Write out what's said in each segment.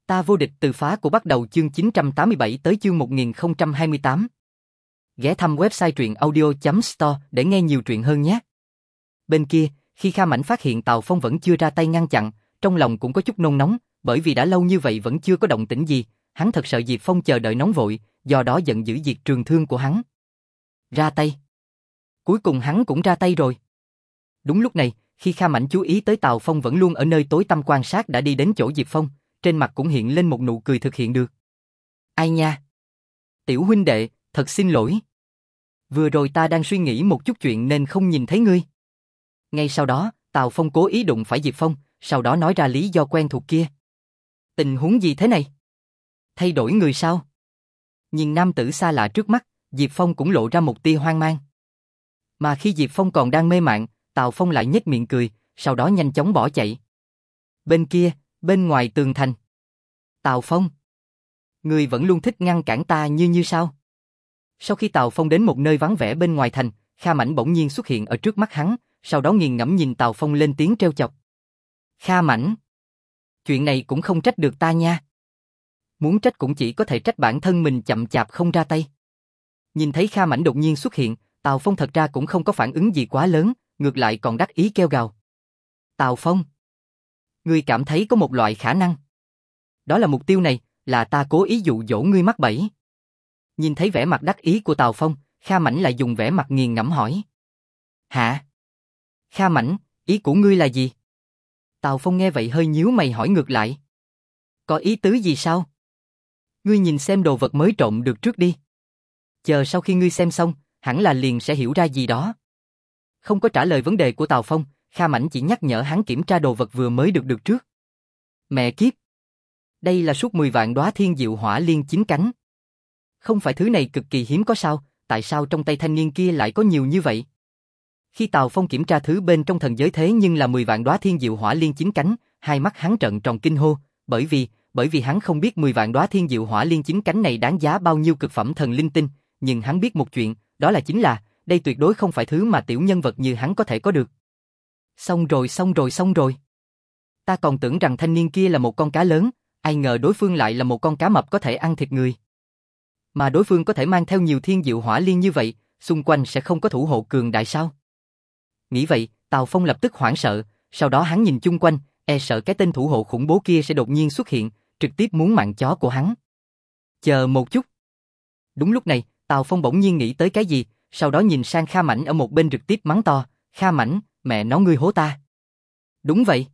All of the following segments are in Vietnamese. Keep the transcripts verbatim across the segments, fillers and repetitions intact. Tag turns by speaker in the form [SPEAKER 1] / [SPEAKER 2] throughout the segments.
[SPEAKER 1] Ta vô địch từ phá của bắt đầu chương chín trăm tám mươi bảy tới chương một nghìn không trăm hai mươi tám. Ghé thăm website truyện audio chấm store để nghe nhiều truyện hơn nhé. Bên kia, khi Kha Mảnh phát hiện Tào Phong vẫn chưa ra tay ngăn chặn, trong lòng cũng có chút nôn nóng, bởi vì đã lâu như vậy vẫn chưa có động tĩnh gì, hắn thật sợ Diệp Phong chờ đợi nóng vội, do đó giận dữ diệt trường thương của hắn. Ra tay. Cuối cùng hắn cũng ra tay rồi. Đúng lúc này, khi Kha Mảnh chú ý tới Tào Phong vẫn luôn ở nơi tối tăm quan sát đã đi đến chỗ Diệp Phong, trên mặt cũng hiện lên một nụ cười thực hiện được. Ai nha? Tiểu huynh đệ, thật xin lỗi. Vừa rồi ta đang suy nghĩ một chút chuyện nên không nhìn thấy ngươi. Ngay sau đó, Tào Phong cố ý đụng phải Diệp Phong, sau đó nói ra lý do quen thuộc kia. Tình huống gì thế này? Thay đổi người sao? Nhìn nam tử xa lạ trước mắt, Diệp Phong cũng lộ ra một tia hoang mang. Mà khi Diệp Phong còn đang mê mạn, Tào Phong lại nhếch miệng cười, sau đó nhanh chóng bỏ chạy. Bên kia, bên ngoài tường thành. Tào Phong, ngươi vẫn luôn thích ngăn cản ta như như sao? Sau khi Tào Phong đến một nơi vắng vẻ bên ngoài thành, Kha Mảnh bỗng nhiên xuất hiện ở trước mắt hắn, sau đó nghiền ngẫm nhìn Tào Phong lên tiếng trêu chọc. Kha Mảnh, chuyện này cũng không trách được ta nha. Muốn trách cũng chỉ có thể trách bản thân mình chậm chạp không ra tay. Nhìn thấy Kha Mảnh đột nhiên xuất hiện, Tào Phong thật ra cũng không có phản ứng gì quá lớn, ngược lại còn đắc ý kêu gào. Tào Phong, ngươi cảm thấy có một loại khả năng. Đó là mục tiêu này, là ta cố ý dụ dỗ ngươi mắc bẫy. Nhìn thấy vẻ mặt đắc ý của Tào Phong, Kha Mảnh lại dùng vẻ mặt nghiền ngẫm hỏi. Hả? Kha Mảnh, ý của ngươi là gì? Tào Phong nghe vậy hơi nhíu mày hỏi ngược lại. Có ý tứ gì sao? Ngươi nhìn xem đồ vật mới trộm được trước đi. Chờ sau khi ngươi xem xong, hẳn là liền sẽ hiểu ra gì đó. Không có trả lời vấn đề của Tào Phong, Kha Mảnh chỉ nhắc nhở hắn kiểm tra đồ vật vừa mới được được trước. Mẹ kiếp! Đây là suốt mười vạn đóa thiên diệu hỏa liên chín cánh. Không phải thứ này cực kỳ hiếm có sao, tại sao trong tay thanh niên kia lại có nhiều như vậy? Khi Tào Phong kiểm tra thứ bên trong thần giới thế nhưng là mười vạn đóa thiên diệu hỏa liên chín cánh, hai mắt hắn trợn tròn kinh hô, bởi vì, bởi vì hắn không biết mười vạn đóa thiên diệu hỏa liên chín cánh này đáng giá bao nhiêu cực phẩm thần linh tinh, nhưng hắn biết một chuyện, đó là chính là, đây tuyệt đối không phải thứ mà tiểu nhân vật như hắn có thể có được. Xong rồi xong rồi xong rồi. Ta còn tưởng rằng thanh niên kia là một con cá lớn, ai ngờ đối phương lại là một con cá mập có thể ăn thịt người. Mà đối phương có thể mang theo nhiều thiên diệu hỏa liên như vậy, xung quanh sẽ không có thủ hộ cường đại sao? Nghĩ vậy, Tào Phong lập tức hoảng sợ, sau đó hắn nhìn chung quanh, e sợ cái tên thủ hộ khủng bố kia sẽ đột nhiên xuất hiện, trực tiếp muốn mạng chó của hắn. Chờ một chút. Đúng lúc này, Tào Phong bỗng nhiên nghĩ tới cái gì, sau đó nhìn sang Kha Mảnh ở một bên trực tiếp mắng to, Kha Mảnh, mẹ nó ngươi hố ta. Đúng vậy.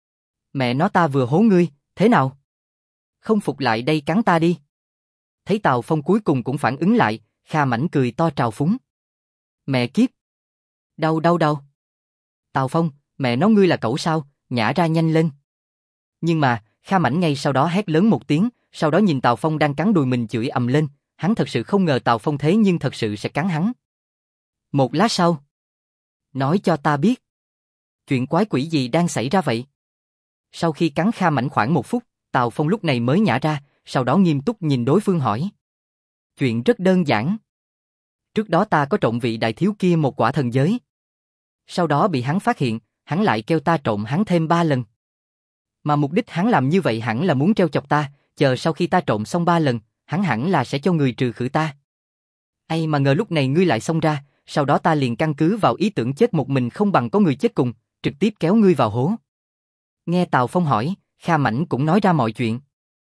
[SPEAKER 1] Mẹ nó ta vừa hố ngươi, thế nào? Không phục lại đây cắn ta đi. Thấy Tào Phong cuối cùng cũng phản ứng lại, Kha Mảnh cười to trào phúng. Mẹ kiếp. Đau đau đau. Tào Phong, mẹ nó ngươi là cẩu sao, nhả ra nhanh lên. Nhưng mà, Kha Mảnh ngay sau đó hét lớn một tiếng, sau đó nhìn Tào Phong đang cắn đùi mình chửi ầm lên, hắn thật sự không ngờ Tào Phong thế nhưng thật sự sẽ cắn hắn. Một lát sau. Nói cho ta biết. Chuyện quái quỷ gì đang xảy ra vậy? Sau khi cắn Kha Mảnh khoảng một phút, Tào Phong lúc này mới nhả ra, sau đó nghiêm túc nhìn đối phương hỏi. Chuyện rất đơn giản. Trước đó ta có trộm vị đại thiếu kia một quả thần giới. Sau đó bị hắn phát hiện, hắn lại kêu ta trộm hắn thêm ba lần. Mà mục đích hắn làm như vậy hẳn là muốn trêu chọc ta, chờ sau khi ta trộm xong ba lần, hắn hẳn là sẽ cho người trừ khử ta. Ai mà ngờ lúc này ngươi lại xông ra, sau đó ta liền căn cứ vào ý tưởng chết một mình không bằng có người chết cùng, trực tiếp kéo ngươi vào hố. Nghe Tào Phong hỏi, Kha Mảnh cũng nói ra mọi chuyện.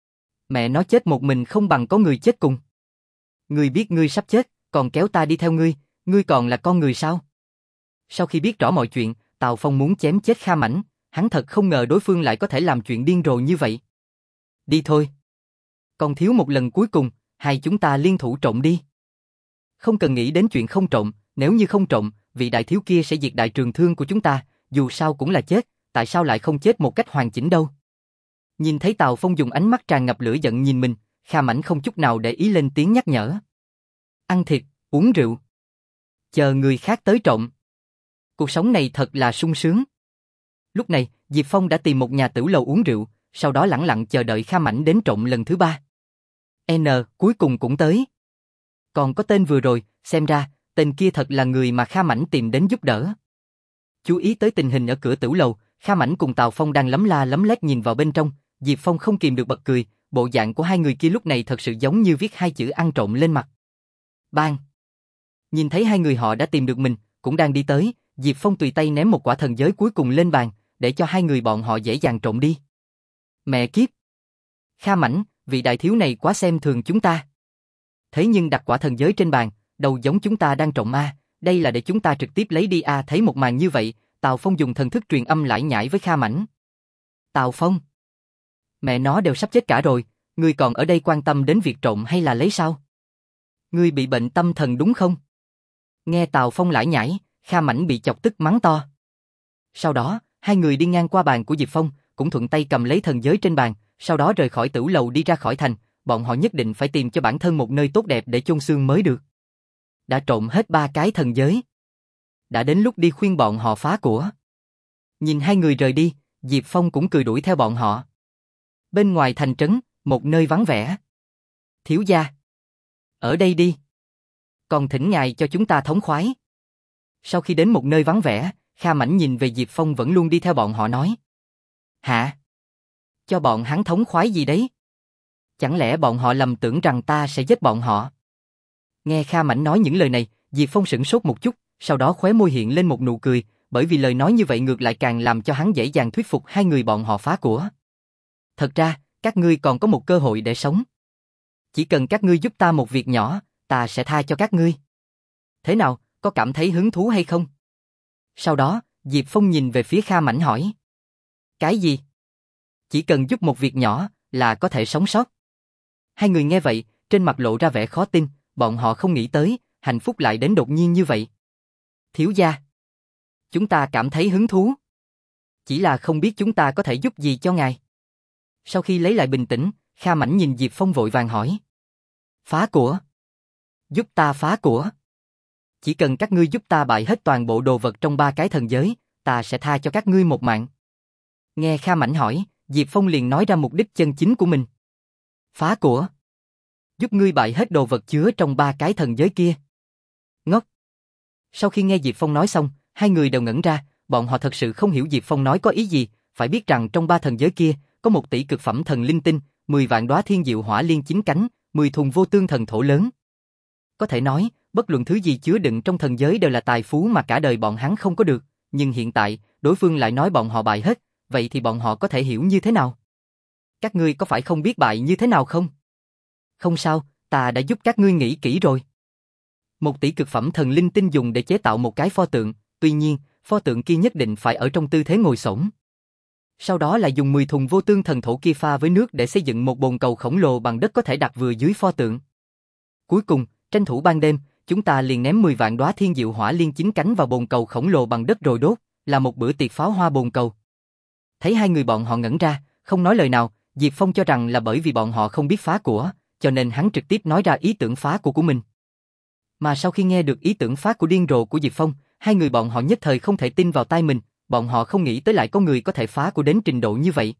[SPEAKER 1] Mẹ nó chết một mình không bằng có người chết cùng. Ngươi biết ngươi sắp chết, còn kéo ta đi theo ngươi, ngươi còn là con người sao? Sau khi biết rõ mọi chuyện, Tào Phong muốn chém chết Kha Mảnh, hắn thật không ngờ đối phương lại có thể làm chuyện điên rồ như vậy. Đi thôi. Còn thiếu một lần cuối cùng, hai chúng ta liên thủ trộm đi. Không cần nghĩ đến chuyện không trộm, nếu như không trộm, vị đại thiếu kia sẽ diệt đại trường thương của chúng ta, dù sao cũng là chết, tại sao lại không chết một cách hoàn chỉnh đâu? Nhìn thấy Tào Phong dùng ánh mắt tràn ngập lửa giận nhìn mình, Kha Mảnh không chút nào để ý lên tiếng nhắc nhở. Ăn thịt, uống rượu. Chờ người khác tới trộm. Cuộc sống này thật là sung sướng. Lúc này, Diệp Phong đã tìm một nhà tửu lầu uống rượu, sau đó lẳng lặng chờ đợi Kha Mảnh đến trộm lần thứ ba. N, cuối cùng cũng tới. Còn có tên vừa rồi, xem ra, tên kia thật là người mà Kha Mảnh tìm đến giúp đỡ. Chú ý tới tình hình ở cửa tửu lầu, Kha Mảnh cùng Tào Phong đang lấm la lấm lét nhìn vào bên trong, Diệp Phong không kìm được bật cười, bộ dạng của hai người kia lúc này thật sự giống như viết hai chữ ăn trộm lên mặt. Bang! Nhìn thấy hai người họ đã tìm được mình, cũng đang đi tới, Diệp Phong tùy tay ném một quả thần giới cuối cùng lên bàn, để cho hai người bọn họ dễ dàng trộm đi. Mẹ kiếp! Kha Mãnh, vị đại thiếu này quá xem thường chúng ta. Thế nhưng đặt quả thần giới trên bàn, đầu giống chúng ta đang trộm a, đây là để chúng ta trực tiếp lấy đi a. Thấy một màn như vậy, Tào Phong dùng thần thức truyền âm lải nhải với Kha Mãnh. Tào Phong! Mẹ nó đều sắp chết cả rồi, ngươi còn ở đây quan tâm đến việc trộm hay là lấy sao? Ngươi bị bệnh tâm thần đúng không? Nghe Tào Phong lải nhải, Kha Mãnh bị chọc tức mắng to. Sau đó, hai người đi ngang qua bàn của Diệp Phong, cũng thuận tay cầm lấy thần giới trên bàn, sau đó rời khỏi tửu lầu đi ra khỏi thành, bọn họ nhất định phải tìm cho bản thân một nơi tốt đẹp để chôn xương mới được. Đã trộm hết ba cái thần giới. Đã đến lúc đi khuyên bọn họ phá của. Nhìn hai người rời đi, Diệp Phong cũng cười đuổi theo bọn họ. Bên ngoài thành trấn, một nơi vắng vẻ. Thiếu gia! Ở đây đi. Còn thỉnh ngài cho chúng ta thống khoái. Sau khi đến một nơi vắng vẻ, Kha Mãnh nhìn về Diệp Phong vẫn luôn đi theo bọn họ nói. Hả? Cho bọn hắn thống khoái gì đấy? Chẳng lẽ bọn họ lầm tưởng rằng ta sẽ giết bọn họ? Nghe Kha Mãnh nói những lời này, Diệp Phong sửng sốt một chút, sau đó khóe môi hiện lên một nụ cười, bởi vì lời nói như vậy ngược lại càng làm cho hắn dễ dàng thuyết phục hai người bọn họ phá của. Thật ra, các ngươi còn có một cơ hội để sống. Chỉ cần các ngươi giúp ta một việc nhỏ, ta sẽ tha cho các ngươi. Thế nào, có cảm thấy hứng thú hay không? Sau đó, Diệp Phong nhìn về phía Kha Mãnh hỏi. Cái gì? Chỉ cần giúp một việc nhỏ, là có thể sống sót. Hai người nghe vậy, trên mặt lộ ra vẻ khó tin, bọn họ không nghĩ tới, hạnh phúc lại đến đột nhiên như vậy. Thiếu gia, chúng ta cảm thấy hứng thú. Chỉ là không biết chúng ta có thể giúp gì cho ngài. Sau khi lấy lại bình tĩnh, Kha Mãnh nhìn Diệp Phong vội vàng hỏi. Phá của. Giúp ta phá của. Chỉ cần các ngươi giúp ta bại hết toàn bộ đồ vật trong ba cái thần giới, ta sẽ tha cho các ngươi một mạng. Nghe Kha Mãnh hỏi, Diệp Phong liền nói ra mục đích chân chính của mình. Phá của. Giúp ngươi bại hết đồ vật chứa trong ba cái thần giới kia. Ngốc. Sau khi nghe Diệp Phong nói xong, hai người đều ngẩn ra, bọn họ thật sự không hiểu Diệp Phong nói có ý gì, phải biết rằng trong ba thần giới kia, có một tỷ cực phẩm thần linh tinh, mười vạn đóa thiên diệu hỏa liên chín cánh, mười thùng vô tương thần thổ lớn. Có thể nói, bất luận thứ gì chứa đựng trong thần giới đều là tài phú mà cả đời bọn hắn không có được, nhưng hiện tại, đối phương lại nói bọn họ bại hết, vậy thì bọn họ có thể hiểu như thế nào? Các ngươi có phải không biết bại như thế nào không? Không sao, ta đã giúp các ngươi nghĩ kỹ rồi. Một tỷ cực phẩm thần linh tinh dùng để chế tạo một cái pho tượng, tuy nhiên, pho tượng kia nhất định phải ở trong tư thế ngồi xổm. Sau đó là dùng mười thùng vô tương thần thổ kia pha với nước để xây dựng một bồn cầu khổng lồ bằng đất có thể đặt vừa dưới pho tượng. Cuối cùng, tranh thủ ban đêm, chúng ta liền ném mười vạn đóa thiên diệu hỏa liên chín cánh vào bồn cầu khổng lồ bằng đất rồi đốt, là một bữa tiệc pháo hoa bồn cầu. Thấy hai người bọn họ ngẩn ra, không nói lời nào, Diệp Phong cho rằng là bởi vì bọn họ không biết phá của, cho nên hắn trực tiếp nói ra ý tưởng phá của của mình. Mà sau khi nghe được ý tưởng phá của điên rồ của Diệp Phong, hai người bọn họ nhất thời không thể tin vào tai mình, bọn họ không nghĩ tới lại có người có thể phá của đến trình độ như vậy.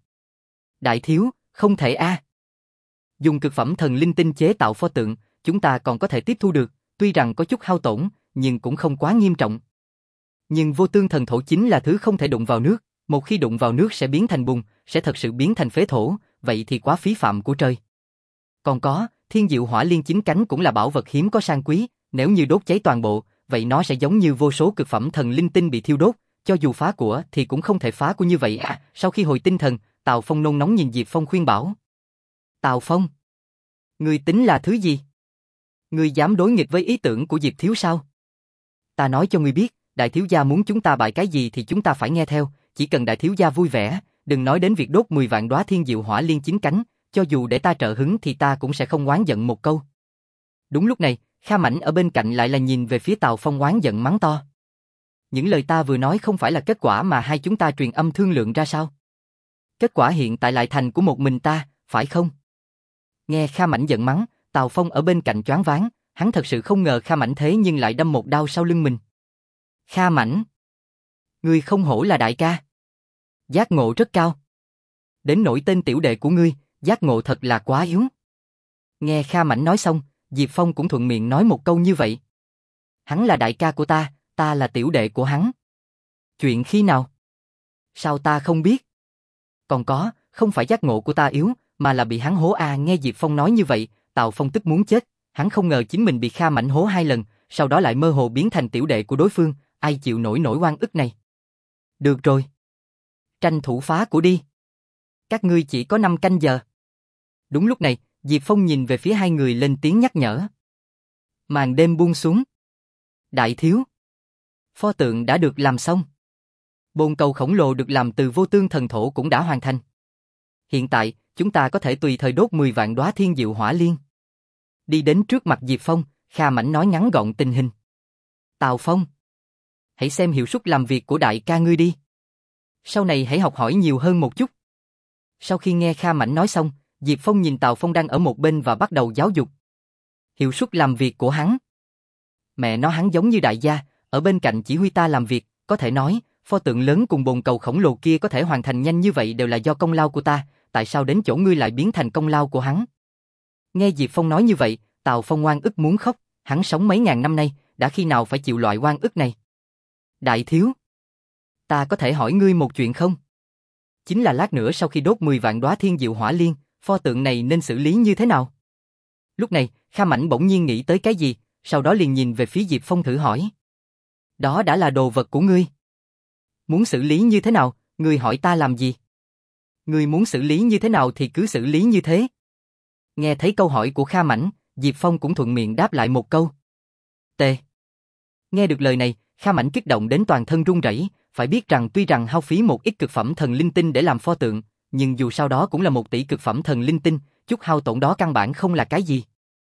[SPEAKER 1] Đại thiếu, không thể a. À. Dùng cực phẩm thần linh tinh chế tạo pho tượng, chúng ta còn có thể tiếp thu được, tuy rằng có chút hao tổn, nhưng cũng không quá nghiêm trọng. Nhưng vô tương thần thổ chính là thứ không thể đụng vào nước, một khi đụng vào nước sẽ biến thành bùn, sẽ thật sự biến thành phế thổ, vậy thì quá phí phạm của trời. Còn có, thiên diệu hỏa liên chín cánh cũng là bảo vật hiếm có sang quý, nếu như đốt cháy toàn bộ, vậy nó sẽ giống như vô số cực phẩm thần linh tinh bị thiêu đốt, cho dù phá của thì cũng không thể phá của như vậy à. Sau khi hồi tinh thần, Tào Phong nôn nóng nhìn Diệp Phong khuyên bảo. Tào Phong, ngươi tính là thứ gì? Ngươi dám đối nghịch với ý tưởng của Diệp thiếu sao? Ta nói cho ngươi biết, đại thiếu gia muốn chúng ta bại cái gì thì chúng ta phải nghe theo, chỉ cần đại thiếu gia vui vẻ, đừng nói đến việc đốt mười vạn đóa thiên diệu hỏa liên chín cánh, cho dù để ta trợ hứng thì ta cũng sẽ không oán giận một câu. Đúng lúc này, Kha Mãnh ở bên cạnh lại là nhìn về phía Tào Phong oán giận mắng to. Những lời ta vừa nói không phải là kết quả mà hai chúng ta truyền âm thương lượng ra sao? Kết quả hiện tại lại thành của một mình ta, phải không? Nghe Kha Mãnh giận mắng, Tào Phong ở bên cạnh choáng váng, hắn thật sự không ngờ Kha Mãnh thế nhưng lại đâm một đao sau lưng mình. Kha Mãnh, ngươi không hổ là đại ca. Giác ngộ rất cao. Đến nỗi tên tiểu đệ của ngươi, giác ngộ thật là quá yếu. Nghe Kha Mãnh nói xong, Diệp Phong cũng thuận miệng nói một câu như vậy. Hắn là đại ca của ta, ta là tiểu đệ của hắn. Chuyện khi nào? Sao ta không biết? Còn có, Không phải giác ngộ của ta yếu, mà là bị hắn hố a. Nghe Diệp Phong nói như vậy, Tào Phong tức muốn chết, hắn không ngờ chính mình bị Kha Mảnh hố hai lần, sau đó lại mơ hồ biến thành tiểu đệ của đối phương, ai chịu nổi nổi oan ức này. Được rồi. Tranh thủ phá của đi. Các ngươi chỉ có năm canh giờ. Đúng lúc này, Diệp Phong nhìn về phía hai người lên tiếng nhắc nhở. Màn đêm buông xuống. Đại thiếu. Pho tượng đã được làm xong. Bồn cầu khổng lồ được làm từ vô tương thần thổ cũng đã hoàn thành. Hiện tại, chúng ta có thể tùy thời đốt mười vạn đóa thiên diệu hỏa liên. Đi đến trước mặt Diệp Phong, Kha Mảnh nói ngắn gọn tình hình. Tào Phong, hãy xem hiệu suất làm việc của đại ca ngươi đi. Sau này hãy học hỏi nhiều hơn một chút. Sau khi nghe Kha Mảnh nói xong, Diệp Phong nhìn Tào Phong đang ở một bên và bắt đầu giáo dục. Hiệu suất làm việc của hắn. Mẹ nó, hắn giống như đại gia, ở bên cạnh chỉ huy ta làm việc, có thể nói, pho tượng lớn cùng bồn cầu khổng lồ kia có thể hoàn thành nhanh như vậy đều là do công lao của ta, tại sao đến chỗ ngươi lại biến thành công lao của hắn? Nghe Diệp Phong nói như vậy, Tào Phong oan ức muốn khóc, hắn sống mấy ngàn năm nay, đã khi nào phải chịu loại oan ức này? Đại thiếu, ta có thể hỏi ngươi một chuyện không? Chính là lát nữa sau khi đốt mười vạn đóa thiên diệu hỏa liên, pho tượng này nên xử lý như thế nào? Lúc này, Kha Mảnh bỗng nhiên nghĩ tới cái gì, sau đó liền nhìn về phía Diệp Phong thử hỏi. Đó đã là đồ vật của ngươi. Muốn xử lý như thế nào, ngươi hỏi ta làm gì? Ngươi muốn xử lý như thế nào thì cứ xử lý như thế. Nghe thấy câu hỏi của Kha Mảnh, Diệp Phong cũng thuận miệng đáp lại một câu. Tê. Nghe được lời này, Kha Mảnh kích động đến toàn thân run rẩy, phải biết rằng tuy rằng hao phí một ít cực phẩm thần linh tinh để làm pho tượng, nhưng dù sao đó cũng là một tỷ cực phẩm thần linh tinh, chút hao tổn đó căn bản không là cái gì.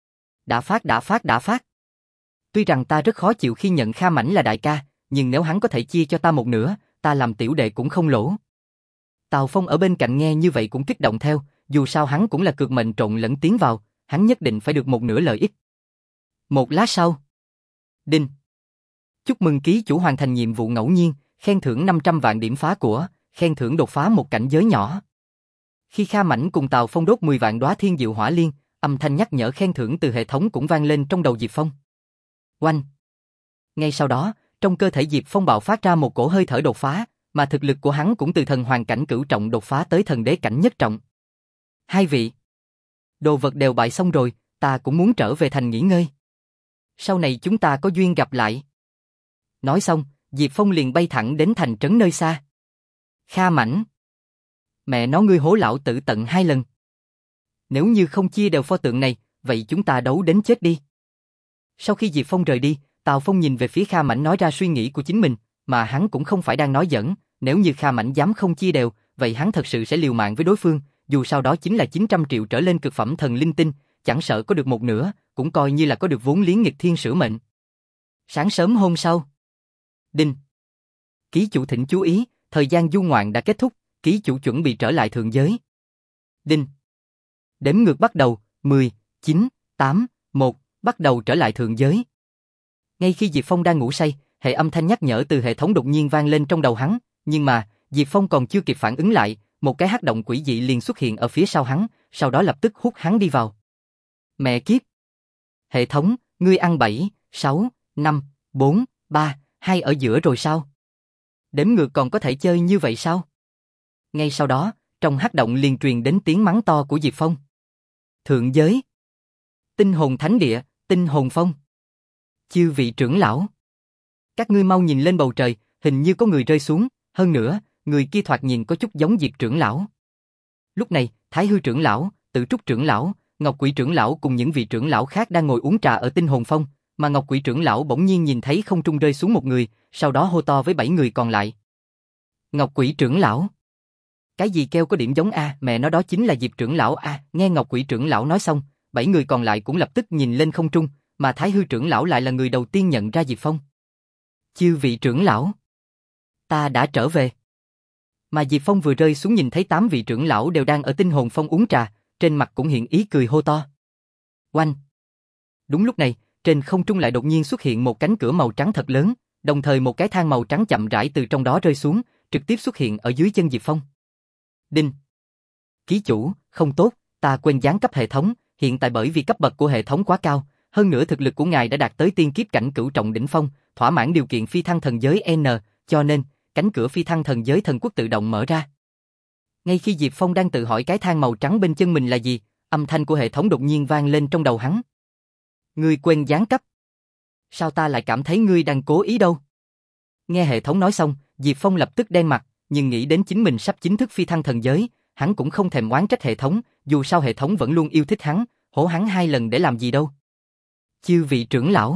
[SPEAKER 1] Đã phát đã phát đã phát. Tuy rằng ta rất khó chịu khi nhận Kha Mảnh là đại ca, nhưng nếu hắn có thể chia cho ta một nửa, ta làm tiểu đệ cũng không lỗ. Tào Phong ở bên cạnh nghe như vậy cũng kích động theo, dù sao hắn cũng là cược mệnh trộn lẫn tiến vào, hắn nhất định phải được một nửa lợi ích. Một lát sau. Đinh. Chúc mừng ký chủ hoàn thành nhiệm vụ ngẫu nhiên, khen thưởng năm trăm vạn điểm phá của, khen thưởng đột phá một cảnh giới nhỏ. Khi Kha Mảnh cùng Tào Phong đốt mười vạn đóa thiên diệu hỏa liên, âm thanh nhắc nhở khen thưởng từ hệ thống cũng vang lên trong đầu Diệp Phong. Oanh. Ngay sau đó, trong cơ thể Diệp Phong bạo phát ra một cổ hơi thở đột phá, mà thực lực của hắn cũng từ thần hoàng cảnh cửu trọng đột phá tới thần đế cảnh nhất trọng. Hai vị. Đồ vật đều bại xong rồi, ta cũng muốn trở về thành nghỉ ngơi. Sau này chúng ta có duyên gặp lại. Nói xong, Diệp Phong liền bay thẳng đến thành trấn nơi xa. Kha Mảnh. Mẹ nó, ngươi hố lão tử tận hai lần. Nếu như không chia đều pho tượng này, vậy chúng ta đấu đến chết đi. Sau khi Diệp Phong rời đi, Tào Phong nhìn về phía Kha Mảnh nói ra suy nghĩ của chính mình, mà hắn cũng không phải đang nói giỡn, nếu như Kha Mảnh dám không chia đều, vậy hắn thật sự sẽ liều mạng với đối phương, dù sao đó chính là chín trăm triệu trở lên cực phẩm thần linh tinh, chẳng sợ có được một nửa, cũng coi như là có được vốn liếng nghịch thiên sửa mệnh. Sáng sớm hôm sau. Đinh. Ký chủ thỉnh chú ý, thời gian du ngoạn đã kết thúc, ký chủ chuẩn bị trở lại thượng giới. Đinh. Đếm ngược bắt đầu, mười, chín, tám, một, bắt đầu trở lại thượng giới. Ngay khi Diệp Phong đang ngủ say, hệ âm thanh nhắc nhở từ hệ thống đột nhiên vang lên trong đầu hắn, nhưng mà, Diệp Phong còn chưa kịp phản ứng lại, một cái hắc động quỷ dị liền xuất hiện ở phía sau hắn, sau đó lập tức hút hắn đi vào. Mẹ kiếp! Hệ thống, ngươi ăn bảy, sáu, năm, bốn, ba, hai ở giữa rồi sao? Đếm ngược còn có thể chơi như vậy sao? Ngay sau đó, trong hắc động liền truyền đến tiếng mắng to của Diệp Phong. Thượng giới! Tinh hồn thánh địa, tinh hồn phong! Chư vị trưởng lão! Các ngươi mau nhìn lên bầu trời, hình như có người rơi xuống, hơn nữa, người kia thoạt nhìn có chút giống Diệp trưởng lão. Lúc này, Thái Hư trưởng lão, Tự Trúc trưởng lão, Ngọc Quỷ trưởng lão cùng những vị trưởng lão khác đang ngồi uống trà ở tinh hồn phong, mà Ngọc Quỷ trưởng lão bỗng nhiên nhìn thấy không trung rơi xuống một người, sau đó hô to với bảy người còn lại. Ngọc Quỷ trưởng lão! Cái gì kêu có điểm giống a, mẹ nó đó chính là Diệp trưởng lão a. Nghe Ngọc Quỷ trưởng lão nói xong, bảy người còn lại cũng lập tức nhìn lên không trung, mà Thái Hư trưởng lão lại là người đầu tiên nhận ra Diệp Phong. Chư vị trưởng lão! Ta đã trở về. Mà Diệp Phong vừa rơi xuống nhìn thấy tám vị trưởng lão đều đang ở tinh hồn phong uống trà, trên mặt cũng hiện ý cười hô to. Oanh! Đúng lúc này, trên không trung lại đột nhiên xuất hiện một cánh cửa màu trắng thật lớn, đồng thời một cái thang màu trắng chậm rãi từ trong đó rơi xuống, trực tiếp xuất hiện ở dưới chân Diệp Phong. Đinh! Ký chủ, không tốt, ta quên giáng cấp hệ thống, hiện tại bởi vì cấp bậc của hệ thống quá cao, hơn nữa thực lực của ngài đã đạt tới tiên kiếp cảnh cửu trọng đỉnh phong, thỏa mãn điều kiện phi thăng thần giới N, cho nên, cánh cửa phi thăng thần giới thần quốc tự động mở ra. Ngay khi Diệp Phong đang tự hỏi cái thang màu trắng bên chân mình là gì, âm thanh của hệ thống đột nhiên vang lên trong đầu hắn. Ngươi quên giáng cấp. Sao ta lại cảm thấy ngươi đang cố ý đâu? Nghe hệ thống nói xong, Diệp Phong lập tức đen mặt, nhưng nghĩ đến chính mình sắp chính thức phi thăng thần giới, hắn cũng không thèm oán trách hệ thống, dù sao hệ thống vẫn luôn yêu thích hắn, hổ hắn hai lần để làm gì đâu. Chư vị trưởng lão,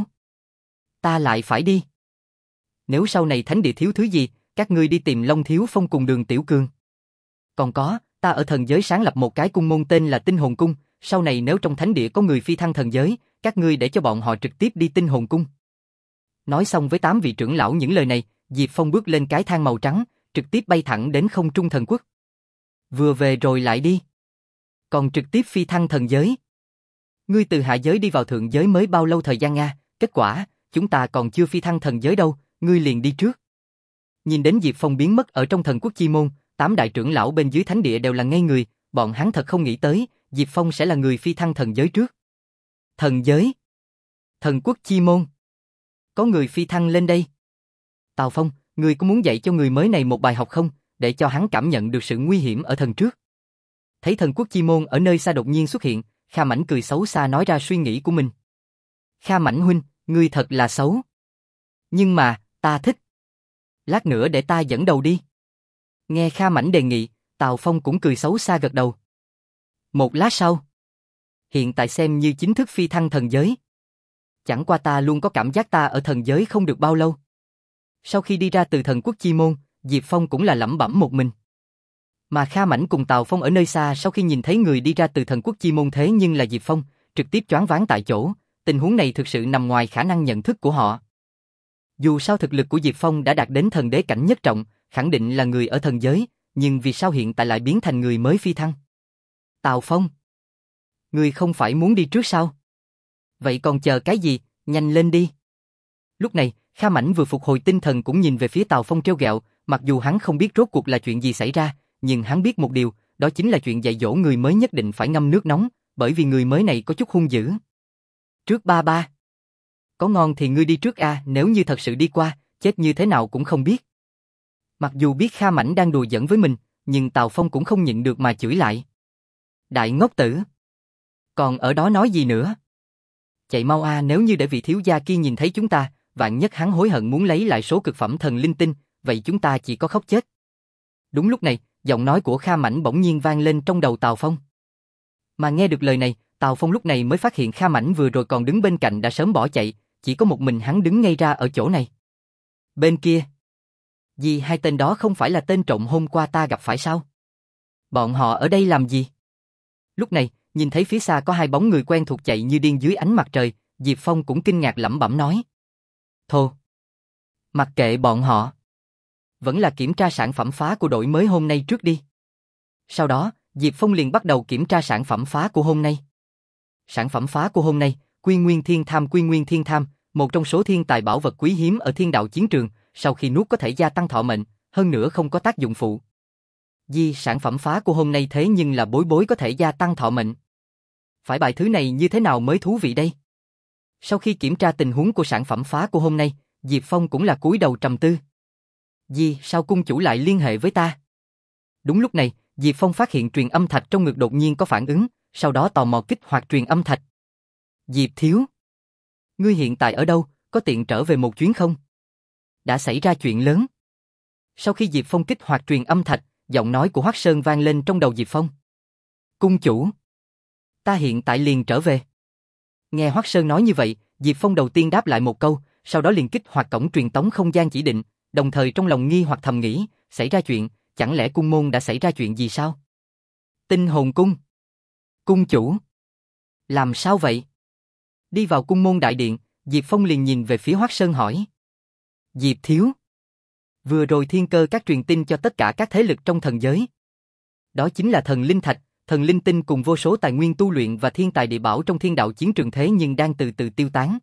[SPEAKER 1] ta lại phải đi. Nếu sau này thánh địa thiếu thứ gì, các ngươi đi tìm Long Thiếu Phong cùng Đường Tiểu Cương. Còn có, ta ở thần giới sáng lập một cái cung môn tên là Tinh Hồn Cung, sau này nếu trong thánh địa có người phi thăng thần giới, các ngươi để cho bọn họ trực tiếp đi Tinh Hồn Cung. Nói xong với tám vị trưởng lão những lời này, Diệp Phong bước lên cái thang màu trắng, trực tiếp bay thẳng đến không trung thần quốc. Vừa về rồi lại đi. Còn trực tiếp phi thăng thần giới. Ngươi từ hạ giới đi vào thượng giới mới bao lâu thời gian nga, kết quả, chúng ta còn chưa phi thăng thần giới đâu, ngươi liền đi trước. Nhìn đến Diệp Phong biến mất ở trong thần quốc chi môn, tám đại trưởng lão bên dưới thánh địa đều là ngây người, bọn hắn thật không nghĩ tới, Diệp Phong sẽ là người phi thăng thần giới trước. Thần giới? Thần quốc chi môn? Có người phi thăng lên đây? Tào Phong, ngươi có muốn dạy cho người mới này một bài học không, để cho hắn cảm nhận được sự nguy hiểm ở thần trước? Thấy thần quốc chi môn ở nơi xa đột nhiên xuất hiện, Kha Mảnh cười xấu xa nói ra suy nghĩ của mình. Kha Mảnh huynh, ngươi thật là xấu. Nhưng mà, ta thích. Lát nữa để ta dẫn đầu đi. Nghe Kha Mảnh đề nghị, Tào Phong cũng cười xấu xa gật đầu. Một lát sau, hiện tại xem như chính thức phi thăng thần giới. Chẳng qua ta luôn có cảm giác ta ở thần giới không được bao lâu. Sau khi đi ra từ thần quốc chi môn, Diệp Phong cũng là lẩm bẩm một mình. Mà Kha Mảnh cùng Tào Phong ở nơi xa sau khi nhìn thấy người đi ra từ thần quốc chi môn thế nhưng là Diệp Phong, trực tiếp choáng váng tại chỗ, tình huống này thực sự nằm ngoài khả năng nhận thức của họ. Dù sao thực lực của Diệp Phong đã đạt đến thần đế cảnh nhất trọng, khẳng định là người ở thần giới, nhưng vì sao hiện tại lại biến thành người mới phi thăng? Tào Phong, ngươi không phải muốn đi trước sao? Vậy còn chờ cái gì, nhanh lên đi. Lúc này, Kha Mảnh vừa phục hồi tinh thần cũng nhìn về phía Tào Phong trêu ghẹo, mặc dù hắn không biết rốt cuộc là chuyện gì xảy ra, nhưng hắn biết một điều, đó chính là chuyện dạy dỗ người mới nhất định phải ngâm nước nóng, bởi vì người mới này có chút hung dữ. Trước ba ba. Có ngon thì ngươi đi trước a, nếu như thật sự đi qua, chết như thế nào cũng không biết. Mặc dù biết Kha Mảnh đang đùa giỡn với mình, nhưng Tào Phong cũng không nhịn được mà chửi lại. Đại ngốc tử. Còn ở đó nói gì nữa? Chạy mau a, nếu như để vị thiếu gia kia nhìn thấy chúng ta, vạn nhất hắn hối hận muốn lấy lại số cực phẩm thần linh tinh, vậy chúng ta chỉ có khóc chết. Đúng lúc này, giọng nói của Kha Mảnh bỗng nhiên vang lên trong đầu Tào Phong. Mà nghe được lời này, Tào Phong lúc này mới phát hiện Kha Mảnh vừa rồi còn đứng bên cạnh đã sớm bỏ chạy, chỉ có một mình hắn đứng ngay ra ở chỗ này. Bên kia, vì hai tên đó không phải là tên trộm hôm qua ta gặp phải sao? Bọn họ ở đây làm gì? Lúc này, nhìn thấy phía xa có hai bóng người quen thuộc chạy như điên dưới ánh mặt trời, Diệp Phong cũng kinh ngạc lẩm bẩm nói. Thô, mặc kệ bọn họ. Vẫn là kiểm tra sản phẩm phá của đội mới hôm nay trước đi. Sau đó, Diệp Phong liền bắt đầu kiểm tra sản phẩm phá của hôm nay. Sản phẩm phá của hôm nay, Quy Nguyên Thiên Tham. Quy Nguyên Thiên Tham, một trong số thiên tài bảo vật quý hiếm ở thiên đạo chiến trường, sau khi nuốt có thể gia tăng thọ mệnh, hơn nữa không có tác dụng phụ. Di, sản phẩm phá của hôm nay thế nhưng là bối bối có thể gia tăng thọ mệnh. Phải bài thứ này như thế nào mới thú vị đây? Sau khi kiểm tra tình huống của sản phẩm phá của hôm nay, Diệp Phong cũng là cúi đầu trầm tư. Di, sao cung chủ lại liên hệ với ta? Đúng lúc này, Diệp Phong phát hiện truyền âm thạch trong ngực đột nhiên có phản ứng, sau đó tò mò kích hoạt truyền âm thạch. Diệp thiếu, ngươi hiện tại ở đâu, có tiện trở về một chuyến không? Đã xảy ra chuyện lớn. Sau khi Diệp Phong kích hoạt truyền âm thạch, giọng nói của Hoắc Sơn vang lên trong đầu Diệp Phong. Cung chủ, ta hiện tại liền trở về. Nghe Hoắc Sơn nói như vậy, Diệp Phong đầu tiên đáp lại một câu, sau đó liền kích hoạt cổng truyền tống không gian chỉ định, đồng thời trong lòng nghi hoặc thầm nghĩ, xảy ra chuyện, chẳng lẽ cung môn đã xảy ra chuyện gì sao? Tinh hồn cung. Cung chủ. Làm sao vậy? Đi vào cung môn đại điện, Diệp Phong liền nhìn về phía Hoắc Sơn hỏi. Diệp thiếu. Vừa rồi thiên cơ các truyền tin cho tất cả các thế lực trong thần giới. Đó chính là thần linh thạch, thần linh tinh cùng vô số tài nguyên tu luyện và thiên tài địa bảo trong thiên đạo chiến trường thế nhưng đang từ từ tiêu tán.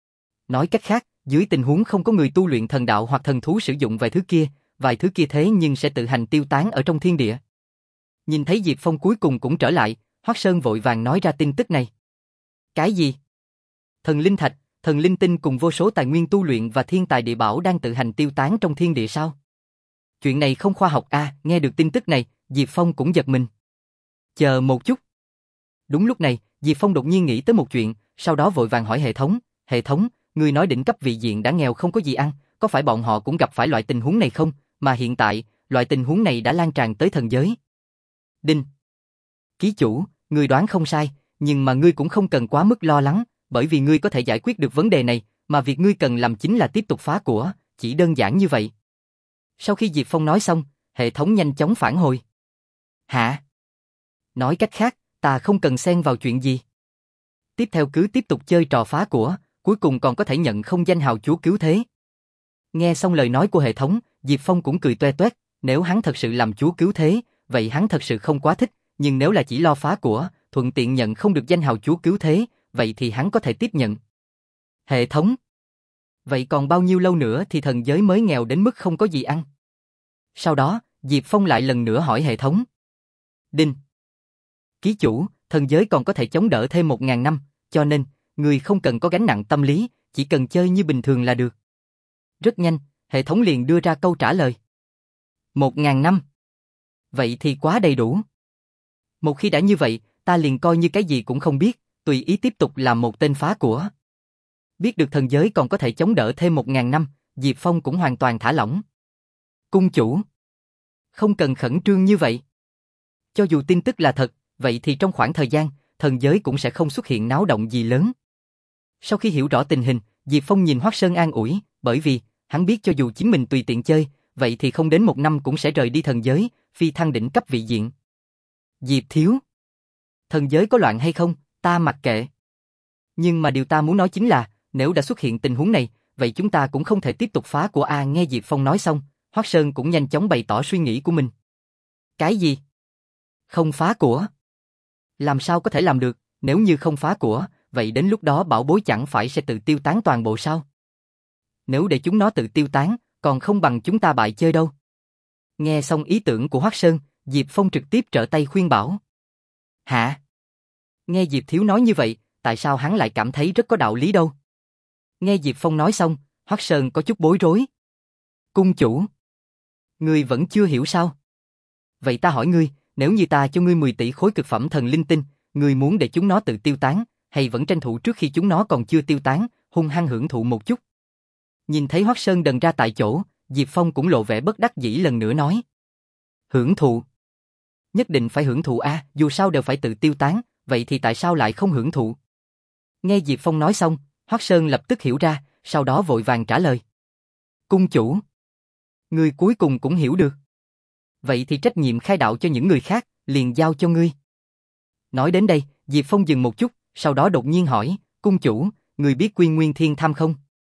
[SPEAKER 1] Nói cách khác, dưới tình huống không có người tu luyện thần đạo hoặc thần thú sử dụng vài thứ kia, vài thứ kia thế nhưng sẽ tự hành tiêu tán ở trong thiên địa. Nhìn thấy Diệp Phong cuối cùng cũng trở lại, Hoắc Sơn vội vàng nói ra tin tức này. Cái gì? Thần linh thạch, thần linh tinh cùng vô số tài nguyên tu luyện và thiên tài địa bảo đang tự hành tiêu tán trong thiên địa sao? Chuyện này không khoa học a, à, nghe được tin tức này, Diệp Phong cũng giật mình. Chờ một chút. Đúng lúc này, Diệp Phong đột nhiên nghĩ tới một chuyện, sau đó vội vàng hỏi hệ thống, hệ thống, ngươi nói đỉnh cấp vị diện đã nghèo không có gì ăn, có phải bọn họ cũng gặp phải loại tình huống này không, mà hiện tại, loại tình huống này đã lan tràn tới thần giới. Đinh. Ký chủ, ngươi đoán không sai, nhưng mà ngươi cũng không cần quá mức lo lắng, bởi vì ngươi có thể giải quyết được vấn đề này, mà việc ngươi cần làm chính là tiếp tục phá của, chỉ đơn giản như vậy. Sau khi Diệp Phong nói xong, hệ thống nhanh chóng phản hồi. Hả? Nói cách khác, ta không cần xen vào chuyện gì. Tiếp theo cứ tiếp tục chơi trò phá của, cuối cùng còn có thể nhận không danh hào chúa cứu thế. Nghe xong lời nói của hệ thống, Diệp Phong cũng cười toe toét, nếu hắn thật sự làm chúa cứu thế, vậy hắn thật sự không quá thích, nhưng nếu là chỉ lo phá của, thuận tiện nhận không được danh hào chúa cứu thế, vậy thì hắn có thể tiếp nhận. Hệ thống. Vậy còn bao nhiêu lâu nữa thì thần giới mới nghèo đến mức không có gì ăn? Sau đó, Diệp Phong lại lần nữa hỏi hệ thống. Đinh. Ký chủ, thần giới còn có thể chống đỡ thêm một ngàn năm, cho nên, người không cần có gánh nặng tâm lý, chỉ cần chơi như bình thường là được. Rất nhanh, hệ thống liền đưa ra câu trả lời. Một ngàn năm. Vậy thì quá đầy đủ. Một khi đã như vậy, ta liền coi như cái gì cũng không biết, tùy ý tiếp tục làm một tên phá của. Biết được thần giới còn có thể chống đỡ thêm một ngàn năm, Diệp Phong cũng hoàn toàn thả lỏng. Cung chủ. Không cần khẩn trương như vậy. Cho dù tin tức là thật, vậy thì trong khoảng thời gian, thần giới cũng sẽ không xuất hiện náo động gì lớn. Sau khi hiểu rõ tình hình, Diệp Phong nhìn Hoắc Sơn an ủi, bởi vì, hắn biết cho dù chính mình tùy tiện chơi, vậy thì không đến một năm cũng sẽ rời đi thần giới, phi thăng đỉnh cấp vị diện. Diệp thiếu. Thần giới có loạn hay không, ta mặc kệ. Nhưng mà điều ta muốn nói chính là, nếu đã xuất hiện tình huống này, vậy chúng ta cũng không thể tiếp tục phá của A. Nghe Diệp Phong nói xong, Hoắc Sơn cũng nhanh chóng bày tỏ suy nghĩ của mình. Cái gì? Không phá của? Làm sao có thể làm được, nếu như không phá của, vậy đến lúc đó bảo bối chẳng phải sẽ tự tiêu tán toàn bộ sao? Nếu để chúng nó tự tiêu tán, còn không bằng chúng ta bại chơi đâu. Nghe xong ý tưởng của Hoắc Sơn, Diệp Phong trực tiếp trở tay khuyên bảo. Hả? Nghe Diệp thiếu nói như vậy, tại sao hắn lại cảm thấy rất có đạo lý đâu? Nghe Diệp Phong nói xong, Hoắc Sơn có chút bối rối. Cung chủ. Ngươi vẫn chưa hiểu sao? Vậy ta hỏi ngươi, nếu như ta cho ngươi mười tỷ khối cực phẩm thần linh tinh, ngươi muốn để chúng nó tự tiêu tán, hay vẫn tranh thủ trước khi chúng nó còn chưa tiêu tán, hung hăng hưởng thụ một chút? Nhìn thấy Hoắc Sơn đần ra tại chỗ, Diệp Phong cũng lộ vẻ bất đắc dĩ lần nữa nói. Hưởng thụ? Nhất định phải hưởng thụ a, dù sao đều phải tự tiêu tán, vậy thì tại sao lại không hưởng thụ? Nghe Diệp Phong nói xong, Hoắc Sơn lập tức hiểu ra, sau đó vội vàng trả lời. Cung chủ. Ngươi cuối cùng cũng hiểu được. Vậy thì trách nhiệm khai đạo cho những người khác, liền giao cho ngươi. Nói đến đây, Diệp Phong dừng một chút, sau đó đột nhiên hỏi, cung chủ, ngươi biết Quy Nguyên Thiên Tham không?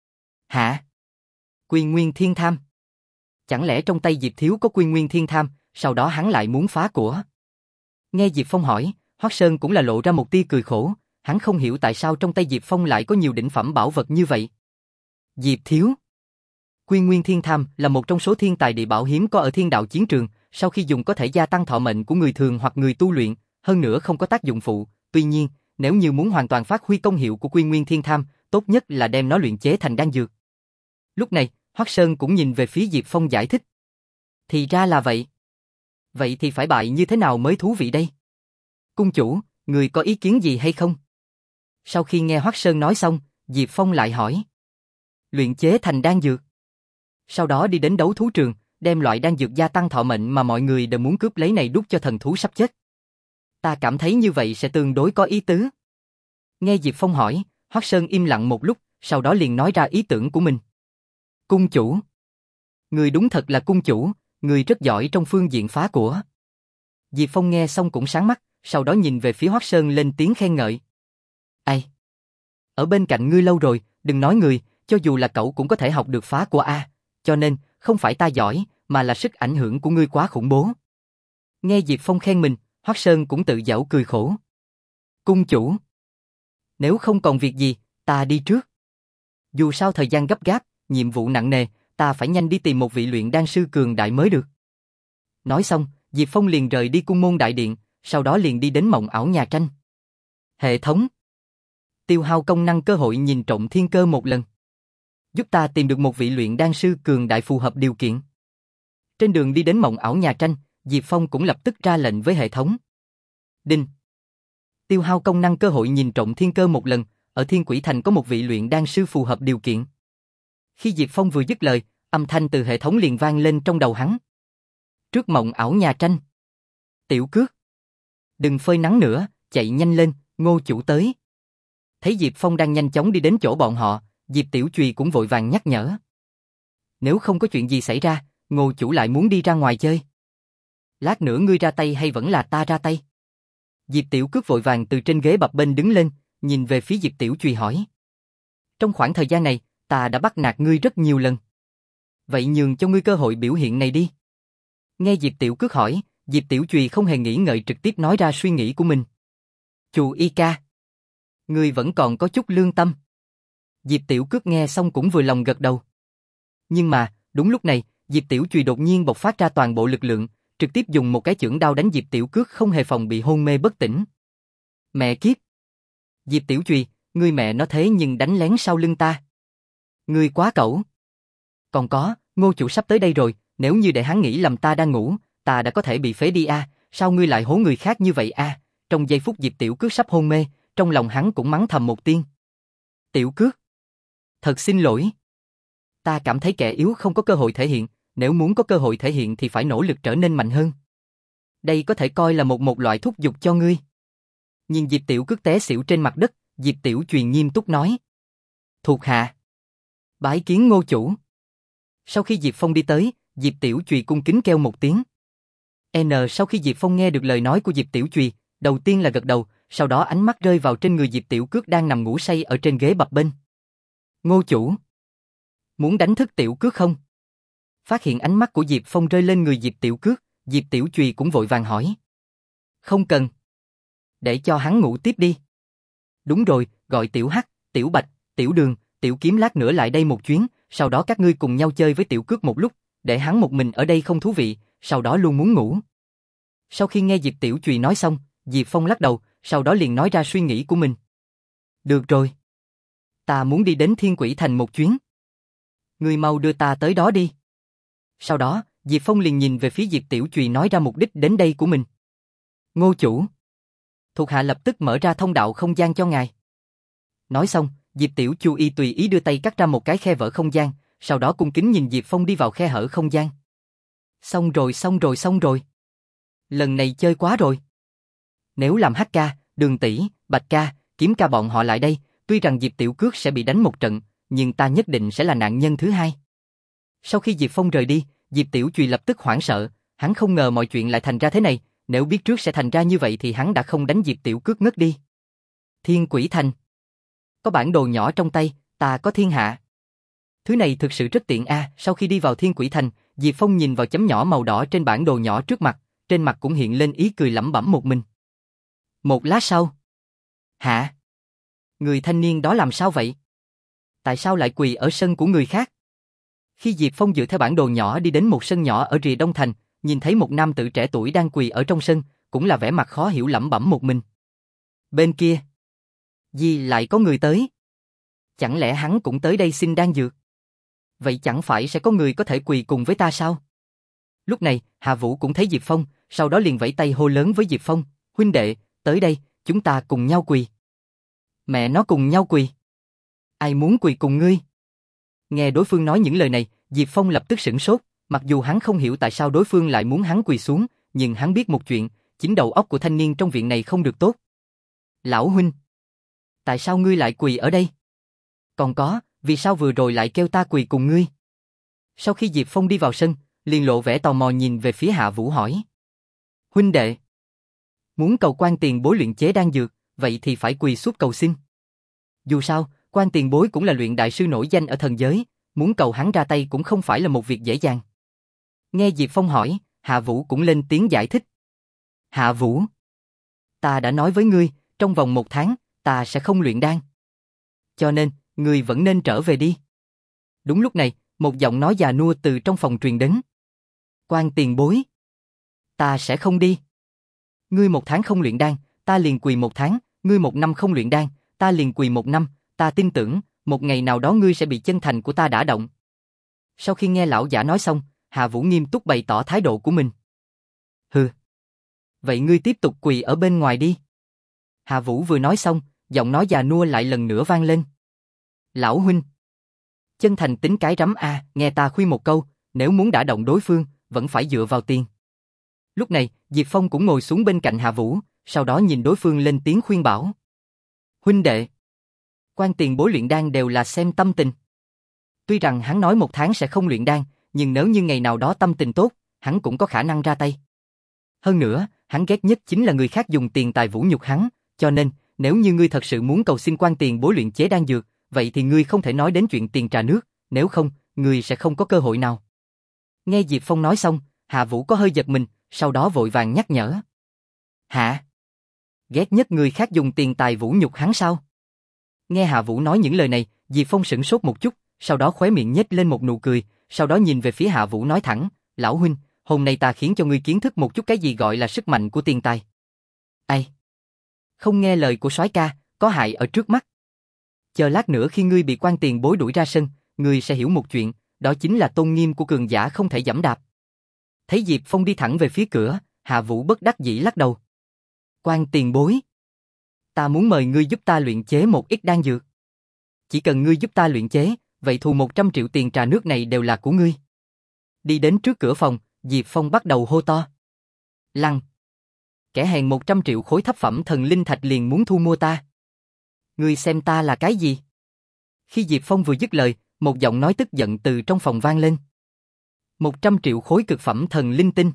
[SPEAKER 1] Hả? Quy Nguyên Thiên Tham? Chẳng lẽ trong tay Diệp thiếu có Quy Nguyên Thiên Tham, sau đó hắn lại muốn phá của? Nghe Diệp Phong hỏi, Hoắc Sơn cũng là lộ ra một tia cười khổ, hắn không hiểu tại sao trong tay Diệp Phong lại có nhiều đỉnh phẩm bảo vật như vậy. Diệp thiếu. Quy Nguyên Thiên Tham là một trong số thiên tài địa bảo hiếm có ở thiên đạo chiến trường, sau khi dùng có thể gia tăng thọ mệnh của người thường hoặc người tu luyện, hơn nữa không có tác dụng phụ, tuy nhiên, nếu như muốn hoàn toàn phát huy công hiệu của Quy Nguyên Thiên Tham, tốt nhất là đem nó luyện chế thành đan dược. Lúc này, Hoắc Sơn cũng nhìn về phía Diệp Phong giải thích. Thì ra là vậy. Vậy thì phải bại như thế nào mới thú vị đây? Cung chủ, người có ý kiến gì hay không? Sau khi nghe Hoắc Sơn nói xong, Diệp Phong lại hỏi. Luyện chế thành đan dược. Sau đó đi đến đấu thú trường, đem loại đan dược gia tăng thọ mệnh mà mọi người đều muốn cướp lấy này đút cho thần thú sắp chết. Ta cảm thấy như vậy sẽ tương đối có ý tứ. Nghe Diệp Phong hỏi, Hoắc Sơn im lặng một lúc, sau đó liền nói ra ý tưởng của mình. Cung chủ. Người đúng thật là cung chủ, người rất giỏi trong phương diện phá của. Diệp Phong nghe xong cũng sáng mắt, sau đó nhìn về phía Hoắc Sơn lên tiếng khen ngợi. Ai? Ở bên cạnh ngươi lâu rồi, đừng nói người, cho dù là cậu cũng có thể học được phá của A, cho nên, không phải ta giỏi, mà là sức ảnh hưởng của ngươi quá khủng bố. Nghe Diệp Phong khen mình, Hoắc Sơn cũng tự giễu cười khổ. Cung chủ. Nếu không còn việc gì, ta đi trước. Dù sao thời gian gấp gáp, nhiệm vụ nặng nề, ta phải nhanh đi tìm một vị luyện đan sư cường đại mới được. Nói xong, Diệp Phong liền rời đi cung môn đại điện, sau đó liền đi đến mộng ảo nhà tranh. Hệ thống. Tiêu hao công năng cơ hội nhìn trộm thiên cơ một lần. Giúp ta tìm được một vị luyện đan sư cường đại phù hợp điều kiện. Trên đường đi đến mộng ảo nhà tranh, Diệp Phong cũng lập tức ra lệnh với hệ thống. Đinh. Tiêu hao công năng cơ hội nhìn trộm thiên cơ một lần, ở Thiên Quỷ Thành có một vị luyện đan sư phù hợp điều kiện. Khi Diệp Phong vừa dứt lời, âm thanh từ hệ thống liền vang lên trong đầu hắn. Trước mộng ảo nhà tranh. Tiểu Cước. Đừng phơi nắng nữa, chạy nhanh lên, Ngô chủ tới. Thấy Diệp Phong đang nhanh chóng đi đến chỗ bọn họ, Diệp Tiểu Chùy cũng vội vàng nhắc nhở. Nếu không có chuyện gì xảy ra, Ngô chủ lại muốn đi ra ngoài chơi. Lát nữa ngươi ra tay hay vẫn là ta ra tay? Diệp Tiểu Cước vội vàng từ trên ghế bập bênh đứng lên, nhìn về phía Diệp Tiểu Chùy hỏi. Trong khoảng thời gian này, ta đã bắt nạt ngươi rất nhiều lần. Vậy nhường cho ngươi cơ hội biểu hiện này đi. Nghe Diệp Tiểu Cước hỏi, Diệp Tiểu Chùy không hề nghĩ ngợi trực tiếp nói ra suy nghĩ của mình. Chù y ca. Ngươi vẫn còn có chút lương tâm. Diệp Tiểu Cước nghe xong cũng vừa lòng gật đầu. Nhưng mà, đúng lúc này, Diệp Tiểu Chùy đột nhiên bộc phát ra toàn bộ lực lượng, trực tiếp dùng một cái chưởng đao đánh Diệp Tiểu Cước không hề phòng bị hôn mê bất tỉnh. Mẹ kiếp! Diệp Tiểu Chùy, ngươi mẹ nó thế nhưng đánh lén sau lưng ta. Ngươi quá cẩu. Còn có, Ngô chủ sắp tới đây rồi, nếu như để hắn nghĩ lầm ta đang ngủ, ta đã có thể bị phế đi a, à, sao ngươi lại hố người khác như vậy a? À? Trong giây phút Diệp Tiểu Cước sắp hôn mê, trong lòng hắn cũng mắng thầm một tiếng. Tiểu Cước, thật xin lỗi. Ta cảm thấy kẻ yếu không có cơ hội thể hiện, nếu muốn có cơ hội thể hiện thì phải nỗ lực trở nên mạnh hơn. Đây có thể coi là một một loại thúc giục cho ngươi. Nhìn Diệp Tiểu Cước té xỉu trên mặt đất, Diệp Tiểu Chùy nghiêm túc nói. Thuộc hạ. Bái kiến Ngô chủ. Sau khi Diệp Phong đi tới, Diệp Tiểu Chùy cung kính kêu một tiếng. N sau khi Diệp Phong nghe được lời nói của Diệp Tiểu Chùy, đầu tiên là gật đầu, sau đó ánh mắt rơi vào trên người Diệp Tiểu Cước đang nằm ngủ say ở trên ghế bập bênh. Ngô chủ. Muốn đánh thức Tiểu Cước không? Phát hiện ánh mắt của Diệp Phong rơi lên người Diệp Tiểu Cước, Diệp Tiểu Chùy cũng vội vàng hỏi. Không cần. Để cho hắn ngủ tiếp đi. Đúng rồi, gọi Tiểu Hắc, Tiểu Bạch, Tiểu Đường, Tiểu Kiếm lát nữa lại đây một chuyến, sau đó các ngươi cùng nhau chơi với Tiểu Cước một lúc, để hắn một mình ở đây không thú vị, sau đó luôn muốn ngủ. Sau khi nghe Diệp Tiểu Chùy nói xong, Diệp Phong lắc đầu, sau đó liền nói ra suy nghĩ của mình. Được rồi. Ta muốn đi đến Thiên Quỷ Thành một chuyến. Ngươi mau đưa ta tới đó đi. Sau đó, Diệp Phong liền nhìn về phía Diệp Tiểu Chùy nói ra mục đích đến đây của mình. Ngô chủ. Thuộc hạ lập tức mở ra thông đạo không gian cho ngài. Nói xong, Diệp Tiểu Chùy tùy ý đưa tay cắt ra một cái khe vỡ không gian, sau đó cung kính nhìn Diệp Phong đi vào khe hở không gian. Xong rồi xong rồi xong rồi. Lần này chơi quá rồi. Nếu làm Hắc ca, Đường tỷ, Bạch ca, Kiếm ca bọn họ lại đây, tuy rằng Diệp Tiểu Cước sẽ bị đánh một trận, nhưng ta nhất định sẽ là nạn nhân thứ hai. Sau khi Diệp Phong rời đi, Diệp Tiểu Chùy lập tức hoảng sợ, hắn không ngờ mọi chuyện lại thành ra thế này, nếu biết trước sẽ thành ra như vậy thì hắn đã không đánh Diệp Tiểu Cước ngất đi. Thiên Quỷ Thành. Có bản đồ nhỏ trong tay, ta có thiên hạ. Thứ này thực sự rất tiện a. À. Sau khi đi vào Thiên Quỷ Thành, Diệp Phong nhìn vào chấm nhỏ màu đỏ trên bản đồ nhỏ trước mặt, trên mặt cũng hiện lên ý cười lẩm bẩm một mình. Một lát sau. Hả? Người thanh niên đó làm sao vậy? Tại sao lại quỳ ở sân của người khác? Khi Diệp Phong dựa theo bản đồ nhỏ đi đến một sân nhỏ ở rìa Đông Thành, nhìn thấy một nam tử trẻ tuổi đang quỳ ở trong sân, cũng là vẻ mặt khó hiểu lẩm bẩm một mình. Bên kia, Di lại có người tới. Chẳng lẽ hắn cũng tới đây xin đan dược? Vậy chẳng phải sẽ có người có thể quỳ cùng với ta sao? Lúc này, Hạ Vũ cũng thấy Diệp Phong, sau đó liền vẫy tay hô lớn với Diệp Phong, huynh đệ, tới đây, chúng ta cùng nhau quỳ. Mẹ nó cùng nhau quỳ. Ai muốn quỳ cùng ngươi? Nghe đối phương nói những lời này, Diệp Phong lập tức sửng sốt, mặc dù hắn không hiểu tại sao đối phương lại muốn hắn quỳ xuống, nhưng hắn biết một chuyện, chính đầu óc của thanh niên trong viện này không được tốt. Lão huynh, tại sao ngươi lại quỳ ở đây? Còn có, vì sao vừa rồi lại kêu ta quỳ cùng ngươi? Sau khi Diệp Phong đi vào sân, liền lộ vẻ tò mò nhìn về phía Hạ Vũ hỏi. Huynh đệ, muốn cầu Quan tiền bối luyện chế đan dược, vậy thì phải quỳ xuống cầu xin. Dù sao, Quan tiền bối cũng là luyện đại sư nổi danh ở thần giới, muốn cầu hắn ra tay cũng không phải là một việc dễ dàng. Nghe Diệp Phong hỏi, Hạ Vũ cũng lên tiếng giải thích. Hạ Vũ, ta đã nói với ngươi, trong vòng một tháng, ta sẽ không luyện đan. Cho nên, ngươi vẫn nên trở về đi. Đúng lúc này, một giọng nói già nua từ trong phòng truyền đến. Quan tiền bối, ta sẽ không đi. Ngươi một tháng không luyện đan, ta liền quỳ một tháng, ngươi một năm không luyện đan, ta liền quỳ một năm, ta tin tưởng, một ngày nào đó ngươi sẽ bị chân thành của ta đả động. Sau khi nghe lão giả nói xong, Hạ Vũ nghiêm túc bày tỏ thái độ của mình. Hừ. Vậy ngươi tiếp tục quỳ ở bên ngoài đi. Hà Vũ vừa nói xong, giọng nói già nua lại lần nữa vang lên. Lão huynh. Chân thành tính cái rắm a, à, nghe ta khuyên một câu, nếu muốn đả động đối phương, vẫn phải dựa vào tiền. Lúc này, Diệp Phong cũng ngồi xuống bên cạnh Hà Vũ, sau đó nhìn đối phương lên tiếng khuyên bảo. Huynh đệ. Quan tiền bối luyện đan đều là xem tâm tình. Tuy rằng hắn nói một tháng sẽ không luyện đan, nhưng nếu như ngày nào đó tâm tình tốt, hắn cũng có khả năng ra tay. Hơn nữa, hắn ghét nhất chính là người khác dùng tiền tài vũ nhục hắn, cho nên, nếu như ngươi thật sự muốn cầu xin quan tiền bối luyện chế đan dược, vậy thì ngươi không thể nói đến chuyện tiền trà nước, nếu không, ngươi sẽ không có cơ hội nào. Nghe Diệp Phong nói xong, Hạ Vũ có hơi giật mình, sau đó vội vàng nhắc nhở. Hả? Ghét nhất người khác dùng tiền tài vũ nhục hắn sao? Nghe Hạ Vũ nói những lời này, Diệp Phong sửng sốt một chút, sau đó khóe miệng nhếch lên một nụ cười, sau đó nhìn về phía Hạ Vũ nói thẳng, lão huynh, hôm nay ta khiến cho ngươi kiến thức một chút cái gì gọi là sức mạnh của tiền tài. Ai? Không nghe lời của soái ca, có hại ở trước mắt. Chờ lát nữa khi ngươi bị quan tiền bối đuổi ra sân, ngươi sẽ hiểu một chuyện, đó chính là tôn nghiêm của cường giả không thể giẫm đạp. Thấy Diệp Phong đi thẳng về phía cửa, Hạ Vũ bất đắc dĩ lắc đầu. Quan tiền bối, ta muốn mời ngươi giúp ta luyện chế một ít đan dược. Chỉ cần ngươi giúp ta luyện chế, vậy thù một trăm triệu tiền trà nước này đều là của ngươi. Đi đến trước cửa phòng, Diệp Phong bắt đầu hô to. Lăng! Kẻ hèn một trăm triệu khối thấp phẩm thần linh thạch liền muốn thu mua ta. Ngươi xem ta là cái gì? Khi Diệp Phong vừa dứt lời, một giọng nói tức giận từ trong phòng vang lên. một trăm triệu khối cực phẩm thần linh tinh.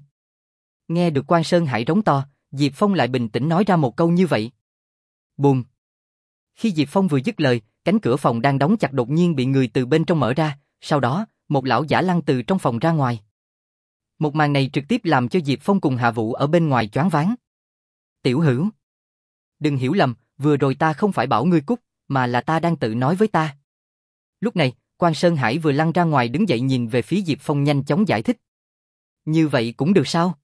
[SPEAKER 1] Nghe được Quan Sơn Hải rống to, Diệp Phong lại bình tĩnh nói ra một câu như vậy. Bùm! Khi Diệp Phong vừa dứt lời, cánh cửa phòng đang đóng chặt đột nhiên bị người từ bên trong mở ra, sau đó, một lão giả lăn từ trong phòng ra ngoài. Một màn này trực tiếp làm cho Diệp Phong cùng Hạ Vũ ở bên ngoài choáng váng. Tiểu Hữu, đừng hiểu lầm, vừa rồi ta không phải bảo ngươi cút, mà là ta đang tự nói với ta. Lúc này, Quan Sơn Hải vừa lăn ra ngoài đứng dậy nhìn về phía Diệp Phong nhanh chóng giải thích. Như vậy cũng được sao?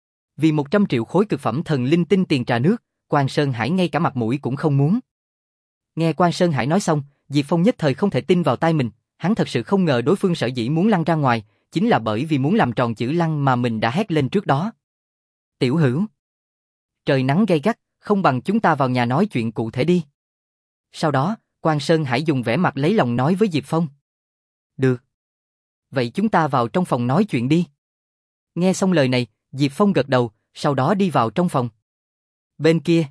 [SPEAKER 1] Vì một trăm triệu khối cực phẩm thần linh tinh tiền trà nước, Quan Sơn Hải ngay cả mặt mũi cũng không muốn. Nghe Quan Sơn Hải nói xong, Diệp Phong nhất thời không thể tin vào tai mình, hắn thật sự không ngờ đối phương sở dĩ muốn lăn ra ngoài, chính là bởi vì muốn làm tròn chữ lăn mà mình đã hét lên trước đó. Tiểu Hữu, trời nắng gay gắt, không bằng chúng ta vào nhà nói chuyện cụ thể đi. Sau đó, Quan Sơn Hải dùng vẻ mặt lấy lòng nói với Diệp Phong. Được. Vậy chúng ta vào trong phòng nói chuyện đi. Nghe xong lời này, Diệp Phong gật đầu, sau đó đi vào trong phòng. Bên kia.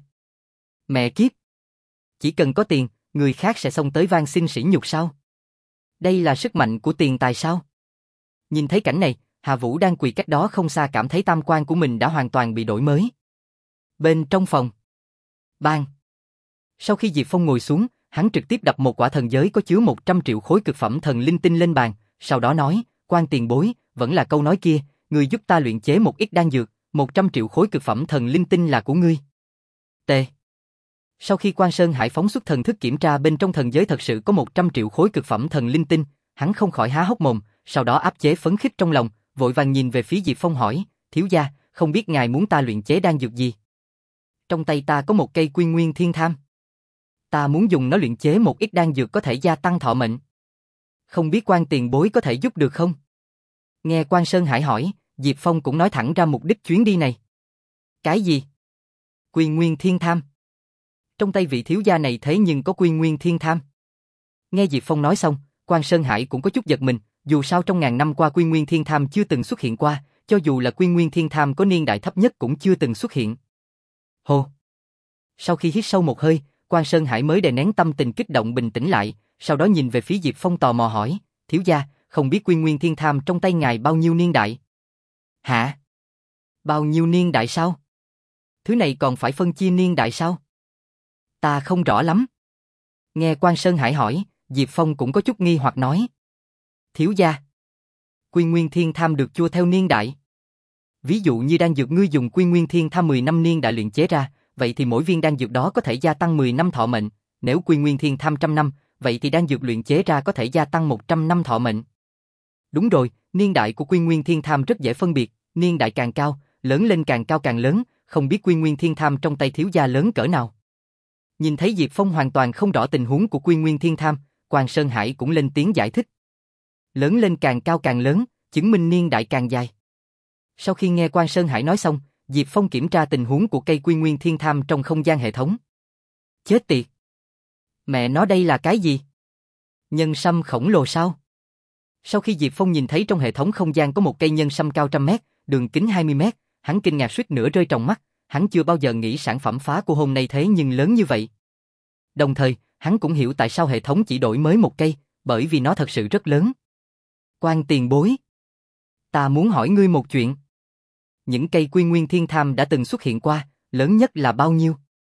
[SPEAKER 1] Mẹ kiếp. Chỉ cần có tiền, người khác sẽ xông tới van xin sỉ nhục sao? Đây là sức mạnh của tiền tài sao? Nhìn thấy cảnh này, Hà Vũ đang quỳ cách đó không xa cảm thấy tam quan của mình đã hoàn toàn bị đổi mới. Bên trong phòng. Bang. Sau khi Diệp Phong ngồi xuống, hắn trực tiếp đập một quả thần giới có chứa một trăm triệu khối cực phẩm thần linh tinh lên bàn, sau đó nói, Quan tiền bối, vẫn là câu nói kia, người giúp ta luyện chế một ít đan dược, một trăm triệu khối cực phẩm thần linh tinh là của ngươi. T. Sau khi Quan Sơn Hải phóng xuất thần thức kiểm tra bên trong thần giới thật sự có một trăm triệu khối cực phẩm thần linh tinh, hắn không khỏi há hốc mồm, sau đó áp chế phấn khích trong lòng, vội vàng nhìn về phía Diệp Phong hỏi, thiếu gia, không biết ngài muốn ta luyện chế đan dược gì? Trong tay ta có một cây quy nguyên thiên tham. Ta muốn dùng nó luyện chế một ít đan dược có thể gia tăng thọ mệnh. Không biết Quan tiền bối có thể giúp được không? Nghe Quan Sơn Hải hỏi, Diệp Phong cũng nói thẳng ra mục đích chuyến đi này. Cái gì? Quy nguyên thiên tham. Trong tay vị thiếu gia này thế nhưng có quy nguyên thiên tham. Nghe Diệp Phong nói xong, Quan Sơn Hải cũng có chút giật mình, dù sao trong ngàn năm qua quy nguyên thiên tham chưa từng xuất hiện qua, cho dù là quy nguyên thiên tham có niên đại thấp nhất cũng chưa từng xuất hiện. Hô! Sau khi hít sâu một hơi, Quan Sơn Hải mới đè nén tâm tình kích động bình tĩnh lại, sau đó nhìn về phía Diệp Phong tò mò hỏi, thiếu gia, không biết quy nguyên thiên tham trong tay ngài bao nhiêu niên đại? Hả? Bao nhiêu niên đại sao? Thứ này còn phải phân chia niên đại sao? Ta không rõ lắm. Nghe Quan Sơn Hải hỏi, Diệp Phong cũng có chút nghi hoặc nói. Thiếu gia, quy nguyên thiên tham được chua theo niên đại. Ví dụ như đan dược ngươi dùng quy nguyên thiên tham mười năm niên đại luyện chế ra, vậy thì mỗi viên đan dược đó có thể gia tăng mười năm thọ mệnh. Nếu quy nguyên thiên tham trăm năm, vậy thì đan dược luyện chế ra có thể gia tăng một trăm năm thọ mệnh. Đúng rồi, niên đại của quy nguyên thiên tham rất dễ phân biệt, niên đại càng cao, lớn lên càng cao càng lớn, không biết quy nguyên thiên tham trong tay thiếu gia lớn cỡ nào. Nhìn thấy Diệp Phong hoàn toàn không rõ tình huống của quy nguyên thiên tham, Quan Sơn Hải cũng lên tiếng giải thích. Lớn lên càng cao càng lớn, chứng minh niên đại càng dài. Sau khi nghe Quan Sơn Hải nói xong, Diệp Phong kiểm tra tình huống của cây Quy Nguyên Thiên Tham trong không gian hệ thống. Chết tiệt! Mẹ nó đây là cái gì? Nhân sâm khổng lồ sao? Sau khi Diệp Phong nhìn thấy trong hệ thống không gian có một cây nhân sâm cao trăm mét, đường kính hai mươi mét, hắn kinh ngạc suýt nữa rơi tròng mắt, hắn chưa bao giờ nghĩ sản phẩm phá của hôm nay thế nhưng lớn như vậy. Đồng thời, hắn cũng hiểu tại sao hệ thống chỉ đổi mới một cây, bởi vì nó thật sự rất lớn. Quan tiền bối, ta muốn hỏi ngươi một chuyện. Những cây Quy Nguyên Thiên Tham đã từng xuất hiện qua, lớn nhất là bao nhiêu?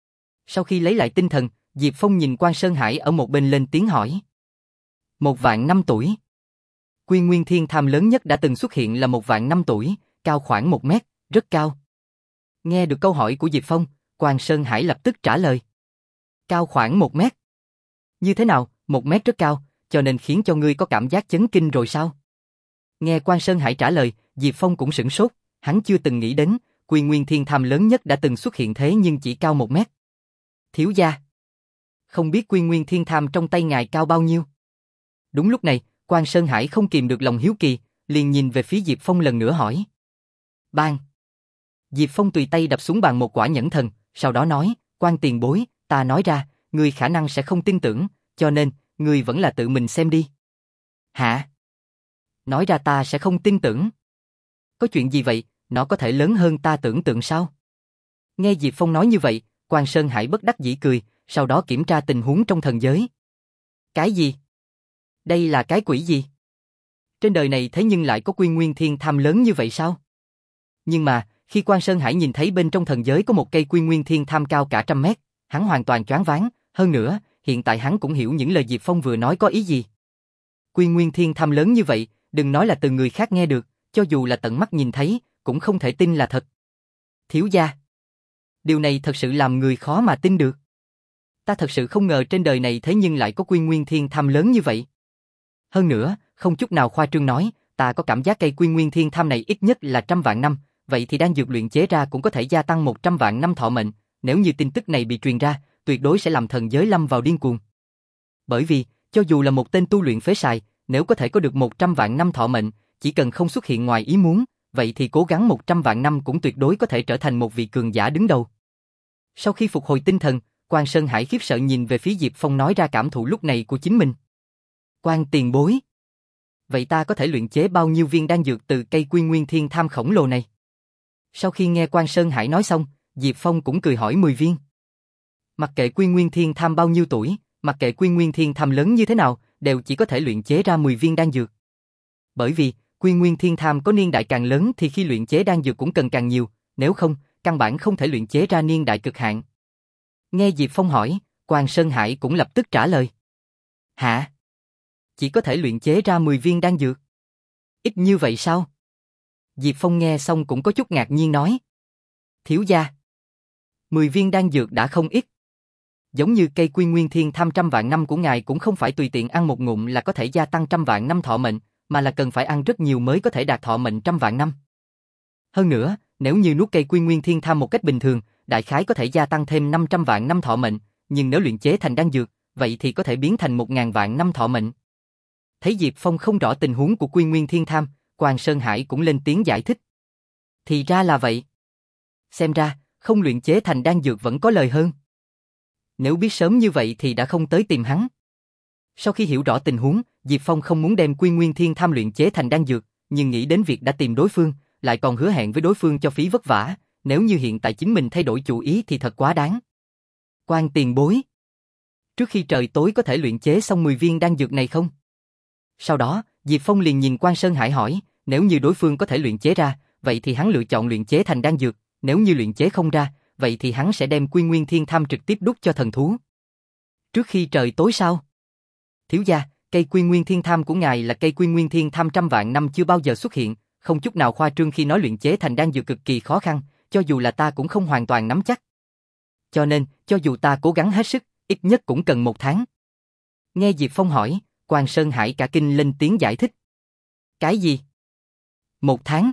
[SPEAKER 1] Sau khi lấy lại tinh thần, Diệp Phong nhìn Quan Sơn Hải ở một bên lên tiếng hỏi. Một vạn năm tuổi. Quy Nguyên Thiên Tham lớn nhất đã từng xuất hiện là một vạn năm tuổi, cao khoảng một mét, rất cao. Nghe được câu hỏi của Diệp Phong, Quan Sơn Hải lập tức trả lời. Cao khoảng một mét. Như thế nào, một mét rất cao, cho nên khiến cho ngươi có cảm giác chấn kinh rồi sao? Nghe Quan Sơn Hải trả lời, Diệp Phong cũng sửng sốt, hắn chưa từng nghĩ đến, Quy Nguyên Thiên Tham lớn nhất đã từng xuất hiện thế nhưng chỉ cao một mét. Thiếu gia, không biết Quy Nguyên Thiên Tham trong tay ngài cao bao nhiêu? Đúng lúc này, Quan Sơn Hải không kìm được lòng hiếu kỳ, liền nhìn về phía Diệp Phong lần nữa hỏi. Bang! Diệp Phong tùy tay đập xuống bàn một quả nhẫn thần, sau đó nói, Quan tiền bối, ta nói ra, ngươi khả năng sẽ không tin tưởng, cho nên, ngươi vẫn là tự mình xem đi. Hả? Nói ra ta sẽ không tin tưởng. Có chuyện gì vậy, nó có thể lớn hơn ta tưởng tượng sao? Nghe Diệp Phong nói như vậy, Quan Sơn Hải bất đắc dĩ cười, sau đó kiểm tra tình huống trong thần giới. Cái gì? Đây là cái quỷ gì? Trên đời này thế nhưng lại có Quy Nguyên Thiên Tham lớn như vậy sao? Nhưng mà, khi Quan Sơn Hải nhìn thấy bên trong thần giới có một cây Quy Nguyên Thiên Tham cao cả trăm mét, hắn hoàn toàn choáng váng, hơn nữa, hiện tại hắn cũng hiểu những lời Diệp Phong vừa nói có ý gì. Quy Nguyên Thiên Tham lớn như vậy, đừng nói là từ người khác nghe được, cho dù là tận mắt nhìn thấy, cũng không thể tin là thật. Thiếu gia, điều này thật sự làm người khó mà tin được. Ta thật sự không ngờ trên đời này thế nhưng lại có Quy Nguyên Thiên Tham lớn như vậy. Hơn nữa, không chút nào khoa trương nói, ta có cảm giác cây Quy Nguyên Thiên Tham này ít nhất là trăm vạn năm, vậy thì đan dược luyện chế ra cũng có thể gia tăng một trăm vạn năm thọ mệnh, nếu như tin tức này bị truyền ra, tuyệt đối sẽ làm thần giới lâm vào điên cuồng. Bởi vì, cho dù là một tên tu luyện phế sài, nếu có thể có được một trăm vạn năm thọ mệnh, chỉ cần không xuất hiện ngoài ý muốn, vậy thì cố gắng một trăm vạn năm cũng tuyệt đối có thể trở thành một vị cường giả đứng đầu. Sau khi phục hồi tinh thần, Quan Sơn Hải khiếp sợ nhìn về phía Diệp Phong nói ra cảm thụ lúc này của chính mình. Quan tiền bối, vậy ta có thể luyện chế bao nhiêu viên đan dược từ cây Quy Nguyên Thiên Tham khổng lồ này? Sau khi nghe Quan Sơn Hải nói xong, Diệp Phong cũng cười hỏi mười viên. Mặc kệ Quy Nguyên Thiên Tham bao nhiêu tuổi, mặc kệ Quy Nguyên Thiên Tham lớn như thế nào, đều chỉ có thể luyện chế ra mười viên đan dược. Bởi vì, Quy Nguyên Thiên Tham có niên đại càng lớn thì khi luyện chế đan dược cũng cần càng nhiều, nếu không, căn bản không thể luyện chế ra niên đại cực hạn. Nghe Diệp Phong hỏi, Quan Sơn Hải cũng lập tức trả lời. Hả? Chỉ có thể luyện chế ra mười viên đan dược? Ít như vậy sao? Diệp Phong nghe xong cũng có chút ngạc nhiên nói. Thiếu gia, mười viên đan dược đã không ít. Giống như cây Quy Nguyên Thiên Tham trăm vạn năm của ngài cũng không phải tùy tiện ăn một ngụm là có thể gia tăng trăm vạn năm thọ mệnh, mà là cần phải ăn rất nhiều mới có thể đạt thọ mệnh trăm vạn năm. Hơn nữa, nếu như nuốt cây Quy Nguyên Thiên Tham một cách bình thường, đại khái có thể gia tăng thêm năm trăm vạn năm thọ mệnh, nhưng nếu luyện chế thành đan dược, vậy thì có thể biến thành một ngàn vạn năm thọ mệnh. Thấy Diệp Phong không rõ tình huống của Quy Nguyên Thiên Tham, Quan Sơn Hải cũng lên tiếng giải thích. Thì ra là vậy. Xem ra, không luyện chế thành đan dược vẫn có lời hơn. Nếu biết sớm như vậy thì đã không tới tìm hắn. Sau khi hiểu rõ tình huống, Diệp Phong không muốn đem Quy Nguyên Thiên Tham luyện chế thành đan dược, nhưng nghĩ đến việc đã tìm đối phương, lại còn hứa hẹn với đối phương cho phí vất vả, nếu như hiện tại chính mình thay đổi chủ ý thì thật quá đáng. Quan tiền bối, trước khi trời tối có thể luyện chế xong mười viên đan dược này không? Sau đó, Diệp Phong liền nhìn Quan Sơn Hải hỏi, nếu như đối phương có thể luyện chế ra, vậy thì hắn lựa chọn luyện chế thành đan dược, nếu như luyện chế không ra, vậy thì hắn sẽ đem Quy Nguyên Thiên Tham trực tiếp đút cho thần thú. Trước khi trời tối sao? Thiếu gia, cây Quy Nguyên Thiên Tham của ngài là cây Quy Nguyên Thiên Tham trăm vạn năm chưa bao giờ xuất hiện, không chút nào khoa trương khi nói luyện chế thành đan dược cực kỳ khó khăn, cho dù là ta cũng không hoàn toàn nắm chắc. Cho nên, cho dù ta cố gắng hết sức, ít nhất cũng cần một tháng. Nghe Diệp Phong hỏi, Quan Sơn Hải cả kinh lên tiếng giải thích. Cái gì? Một tháng?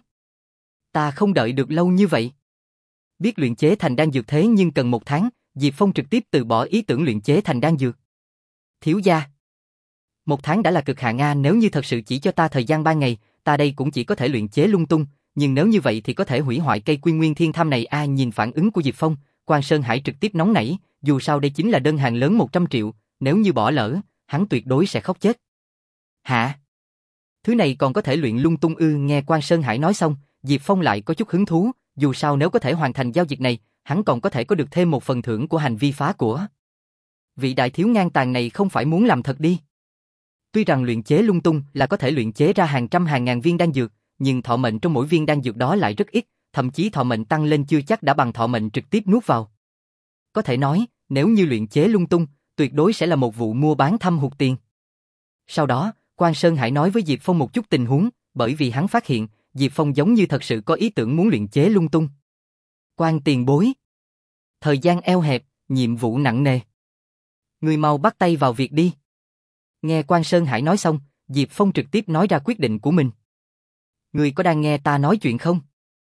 [SPEAKER 1] Ta không đợi được lâu như vậy. Biết luyện chế thành đan dược thế nhưng cần một tháng, Diệp Phong trực tiếp từ bỏ ý tưởng luyện chế thành đan dược. Thiếu gia, một tháng đã là cực hạn a, nếu như thật sự chỉ cho ta thời gian ba ngày, ta đây cũng chỉ có thể luyện chế lung tung, nhưng nếu như vậy thì có thể hủy hoại cây Quy Nguyên Thiên Tham này a. À, nhìn phản ứng của Diệp Phong, Quan Sơn Hải trực tiếp nóng nảy, dù sao đây chính là đơn hàng lớn một trăm triệu, nếu như bỏ lỡ, hắn tuyệt đối sẽ khóc chết. Hả? Thứ này còn có thể luyện lung tung ư? Nghe Quan Sơn Hải nói xong, Diệp Phong lại có chút hứng thú, dù sao nếu có thể hoàn thành giao dịch này, hắn còn có thể có được thêm một phần thưởng của hành vi phá của. Vị đại thiếu ngang tàn này không phải muốn làm thật đi. Tuy rằng luyện chế lung tung là có thể luyện chế ra hàng trăm hàng ngàn viên đan dược, nhưng thọ mệnh trong mỗi viên đan dược đó lại rất ít, thậm chí thọ mệnh tăng lên chưa chắc đã bằng thọ mệnh trực tiếp nuốt vào. Có thể nói, nếu như luyện chế lung tung, tuyệt đối sẽ là một vụ mua bán thâm hụt tiền. Sau đó, Quan Sơn Hải nói với Diệp Phong một chút tình huống, bởi vì hắn phát hiện, Diệp Phong giống như thật sự có ý tưởng muốn luyện chế lung tung. Quan tiền bối. Thời gian eo hẹp, nhiệm vụ nặng nề. Người mau bắt tay vào việc đi. Nghe Quan Sơn Hải nói xong, Diệp Phong trực tiếp nói ra quyết định của mình. Người có đang nghe ta nói chuyện không?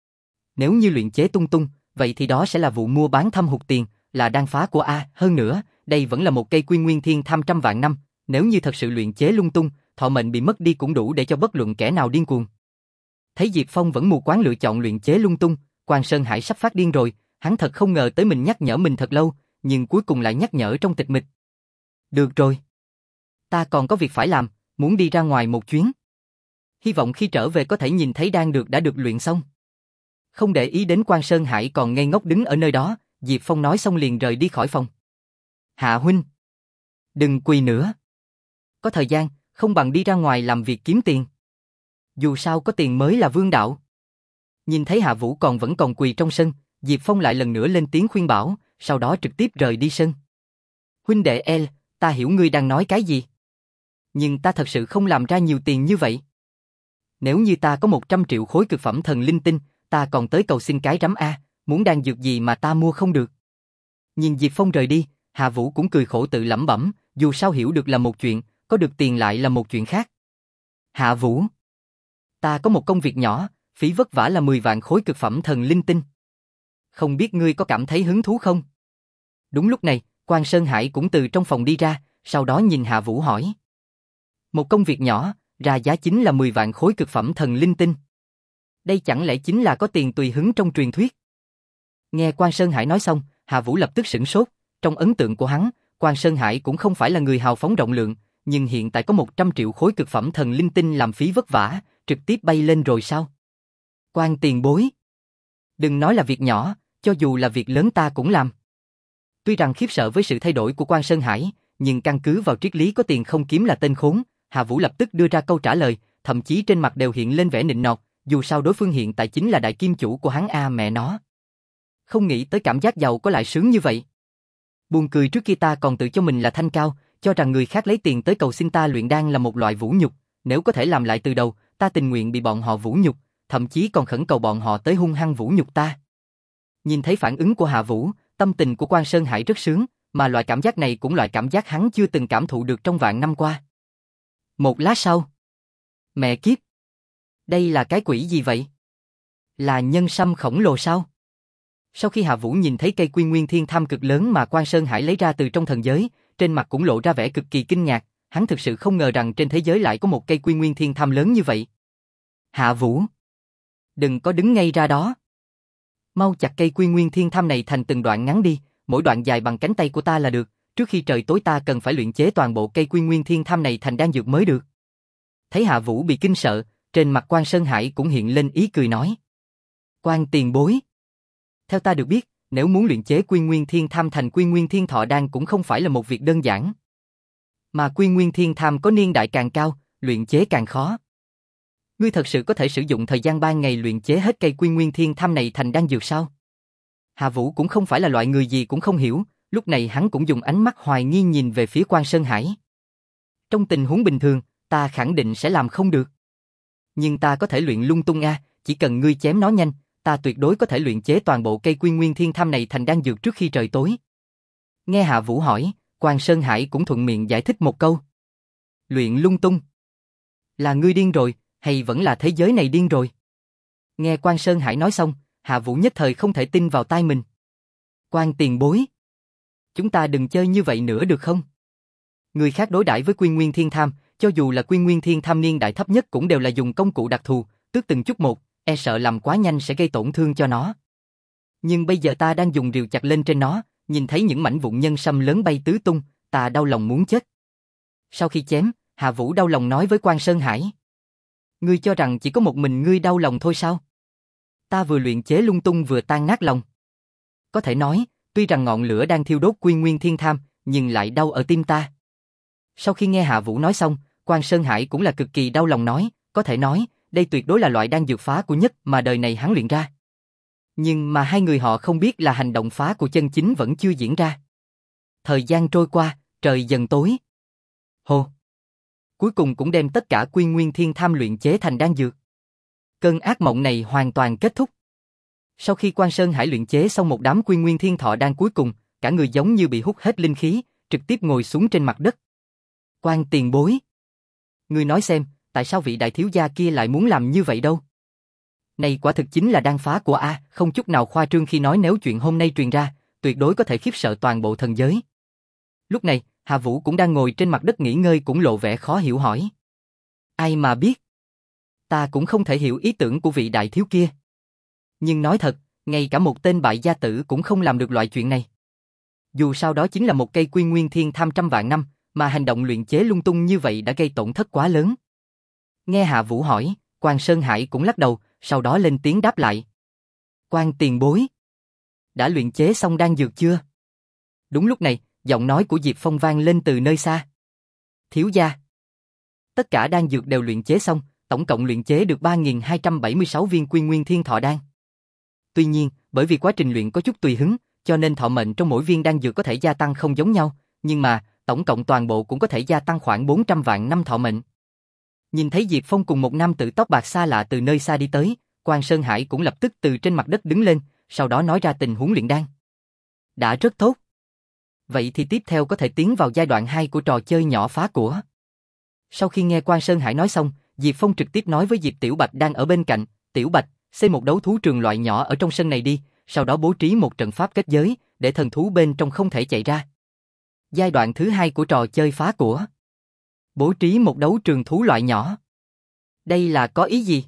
[SPEAKER 1] Nếu như luyện chế tung tung, vậy thì đó sẽ là vụ mua bán thâm hụt tiền, là đan phá của A. Hơn nữa, đây vẫn là một cây Quy Nguyên Thiên Tham trăm vạn năm, nếu như thật sự luyện chế lung tung, thọ mệnh bị mất đi cũng đủ để cho bất luận kẻ nào điên cuồng. Thấy Diệp Phong vẫn mù quáng lựa chọn luyện chế lung tung, Quan Sơn Hải sắp phát điên rồi, hắn thật không ngờ tới mình nhắc nhở mình thật lâu, nhưng cuối cùng lại nhắc nhở trong tịch mịch. Được rồi. Ta còn có việc phải làm, muốn đi ra ngoài một chuyến. Hy vọng khi trở về có thể nhìn thấy đan được đã được luyện xong. Không để ý đến Quan Sơn Hải còn ngây ngốc đứng ở nơi đó, Diệp Phong nói xong liền rời đi khỏi phòng. Hạ huynh. Đừng quỳ nữa. Có thời gian, không bằng đi ra ngoài làm việc kiếm tiền. Dù sao có tiền mới là vương đạo. Nhìn thấy Hạ Vũ còn vẫn còn quỳ trong sân, Diệp Phong lại lần nữa lên tiếng khuyên bảo, sau đó trực tiếp rời đi sân. Huynh đệ El, ta hiểu ngươi đang nói cái gì. Nhưng ta thật sự không làm ra nhiều tiền như vậy. Nếu như ta có một trăm triệu khối cực phẩm thần linh tinh, ta còn tới cầu xin cái rắm A, muốn đan dược gì mà ta mua không được. Nhìn Diệp Phong rời đi, Hạ Vũ cũng cười khổ tự lẩm bẩm, dù sao hiểu được là một chuyện, có được tiền lại là một chuyện khác. Hạ Vũ, ta có một công việc nhỏ, phí vất vả là mười vạn khối cực phẩm thần linh tinh. Không biết ngươi có cảm thấy hứng thú không? Đúng lúc này, Quan Sơn Hải cũng từ trong phòng đi ra, sau đó nhìn Hạ Vũ hỏi. Một công việc nhỏ, ra giá chính là mười vạn khối cực phẩm thần linh tinh. Đây chẳng lẽ chính là có tiền tùy hứng trong truyền thuyết? Nghe Quan Sơn Hải nói xong, Hạ Vũ lập tức sửng sốt, trong ấn tượng của hắn, Quan Sơn Hải cũng không phải là người hào phóng rộng lượng, nhưng hiện tại có một trăm triệu khối cực phẩm thần linh tinh làm phí vất vả, trực tiếp bay lên rồi sao? Quan tiền bối. Đừng nói là việc nhỏ, cho dù là việc lớn ta cũng làm. Tuy rằng khiếp sợ với sự thay đổi của Quan Sơn Hải, nhưng căn cứ vào triết lý có tiền không kiếm là tên khốn, Hạ Vũ lập tức đưa ra câu trả lời, thậm chí trên mặt đều hiện lên vẻ nịnh nọt, dù sao đối phương hiện tại chính là đại kim chủ của hắn a. Mẹ nó. Không nghĩ tới cảm giác giàu có lại sướng như vậy. Buồn cười, trước kia ta còn tự cho mình là thanh cao, cho rằng người khác lấy tiền tới cầu xin ta luyện đan là một loại vũ nhục, nếu có thể làm lại từ đầu, ta tình nguyện bị bọn họ vũ nhục, thậm chí còn khẩn cầu bọn họ tới hung hăng vũ nhục ta. Nhìn thấy phản ứng của Hạ Vũ, tâm tình của Quan Sơn Hải rất sướng, mà loại cảm giác này cũng loại cảm giác hắn chưa từng cảm thụ được trong vạn năm qua. Một lát sau. Mẹ kiếp. Đây là cái quỷ gì vậy? Là nhân sâm khổng lồ sao? Sau khi Hạ Vũ nhìn thấy cây Quy Nguyên Thiên Tham cực lớn mà Quan Sơn Hải lấy ra từ trong thần giới, trên mặt cũng lộ ra vẻ cực kỳ kinh ngạc, hắn thực sự không ngờ rằng trên thế giới lại có một cây Quy Nguyên Thiên Tham lớn như vậy. Hạ Vũ, đừng có đứng ngay ra đó. Mau chặt cây Quy Nguyên Thiên Tham này thành từng đoạn ngắn đi, mỗi đoạn dài bằng cánh tay của ta là được, trước khi trời tối ta cần phải luyện chế toàn bộ cây Quy Nguyên Thiên Tham này thành đan dược mới được. Thấy Hạ Vũ bị kinh sợ, trên mặt Quan Sơn Hải cũng hiện lên ý cười nói. Quan tiền bối. Theo ta được biết, nếu muốn luyện chế Quy Nguyên Thiên Tham thành Quy Nguyên Thiên Thọ Đan cũng không phải là một việc đơn giản. Mà Quy Nguyên Thiên Tham có niên đại càng cao, luyện chế càng khó. Ngươi thật sự có thể sử dụng thời gian ba ngày luyện chế hết cây Quy Nguyên Thiên Tham này thành đan dược sao? Hạ Vũ cũng không phải là loại người gì cũng không hiểu, lúc này hắn cũng dùng ánh mắt hoài nghi nhìn về phía Quan Sơn Hải. Trong tình huống bình thường, ta khẳng định sẽ làm không được. Nhưng ta có thể luyện lung tung a, chỉ cần ngươi chém nó nhanh, ta tuyệt đối có thể luyện chế toàn bộ cây Quy Nguyên Thiên Tham này thành đan dược trước khi trời tối. Nghe Hạ Vũ hỏi, Quan Sơn Hải cũng thuận miệng giải thích một câu. Luyện lung tung? Là ngươi điên rồi, hay vẫn là thế giới này điên rồi? Nghe Quan Sơn Hải nói xong, Hạ Vũ nhất thời không thể tin vào tai mình. Quan tiền bối, chúng ta đừng chơi như vậy nữa được không? Người khác đối đãi với Quy Nguyên Thiên Tham, cho dù là Quy Nguyên Thiên Tham niên đại thấp nhất cũng đều là dùng công cụ đặc thù, tước từng chút một, e sợ làm quá nhanh sẽ gây tổn thương cho nó. Nhưng bây giờ ta đang dùng rìu chặt lên trên nó, nhìn thấy những mảnh vụn nhân sâm lớn bay tứ tung, ta đau lòng muốn chết. Sau khi chém, Hạ Vũ đau lòng nói với Quan Sơn Hải. Ngươi cho rằng chỉ có một mình ngươi đau lòng thôi sao? Ta vừa luyện chế lung tung vừa tan nát lòng. Có thể nói, tuy rằng ngọn lửa đang thiêu đốt Quy Nguyên Thiên Tham, nhưng lại đau ở tim ta. Sau khi nghe Hạ Vũ nói xong, Quan Sơn Hải cũng là cực kỳ đau lòng nói, có thể nói, đây tuyệt đối là loại đan dược phá của nhất mà đời này hắn luyện ra. Nhưng mà hai người họ không biết là hành động phá của chân chính vẫn chưa diễn ra. Thời gian trôi qua, trời dần tối. Hồ! Cuối cùng cũng đem tất cả Quy Nguyên Thiên Tham luyện chế thành đan dược. Cơn ác mộng này hoàn toàn kết thúc. Sau khi Quan Sơn Hải luyện chế xong một đám Quy Nguyên Thiên Thọ đan cuối cùng, cả người giống như bị hút hết linh khí, trực tiếp ngồi xuống trên mặt đất. Quan tiền bối! Ngươi nói xem, tại sao vị đại thiếu gia kia lại muốn làm như vậy đâu? Này quả thực chính là đan phá của A, không chút nào khoa trương khi nói nếu chuyện hôm nay truyền ra, tuyệt đối có thể khiếp sợ toàn bộ thần giới. Lúc này, Hạ Vũ cũng đang ngồi trên mặt đất nghỉ ngơi cũng lộ vẻ khó hiểu hỏi. Ai mà biết? Ta cũng không thể hiểu ý tưởng của vị đại thiếu kia. Nhưng nói thật, ngay cả một tên bại gia tử cũng không làm được loại chuyện này. Dù sao đó chính là một cây Quy Nguyên Thiên Tham trăm vạn năm, mà hành động luyện chế lung tung như vậy đã gây tổn thất quá lớn. Nghe Hạ Vũ hỏi, Quan Sơn Hải cũng lắc đầu, sau đó lên tiếng đáp lại. Quan tiền bối! Đã luyện chế xong đan dược chưa? Đúng lúc này, giọng nói của Diệp Phong vang lên từ nơi xa. Thiếu gia! Tất cả đan dược đều luyện chế xong, tổng cộng luyện chế được ba nghìn hai trăm bảy mươi sáu viên Quy Nguyên Thiên Thọ đan. Tuy nhiên, bởi vì quá trình luyện có chút tùy hứng, cho nên thọ mệnh trong mỗi viên đan dược có thể gia tăng không giống nhau, nhưng mà, tổng cộng toàn bộ cũng có thể gia tăng khoảng bốn trăm vạn năm thọ mệnh. Nhìn thấy Diệp Phong cùng một nam tử tóc bạc xa lạ từ nơi xa đi tới, Quan Sơn Hải cũng lập tức từ trên mặt đất đứng lên, sau đó nói ra tình huống luyện đan. Đã rất tốt. Vậy thì tiếp theo có thể tiến vào giai đoạn hai của trò chơi nhỏ phá của. Sau khi nghe Quan Sơn Hải nói xong, Diệp Phong trực tiếp nói với Diệp Tiểu Bạch đang ở bên cạnh, Tiểu Bạch, xây một đấu thú trường loại nhỏ ở trong sân này đi, sau đó bố trí một trận pháp kết giới, để thần thú bên trong không thể chạy ra. Giai đoạn thứ hai của trò chơi phá của. Bố trí một đấu trường thú loại nhỏ. Đây là có ý gì?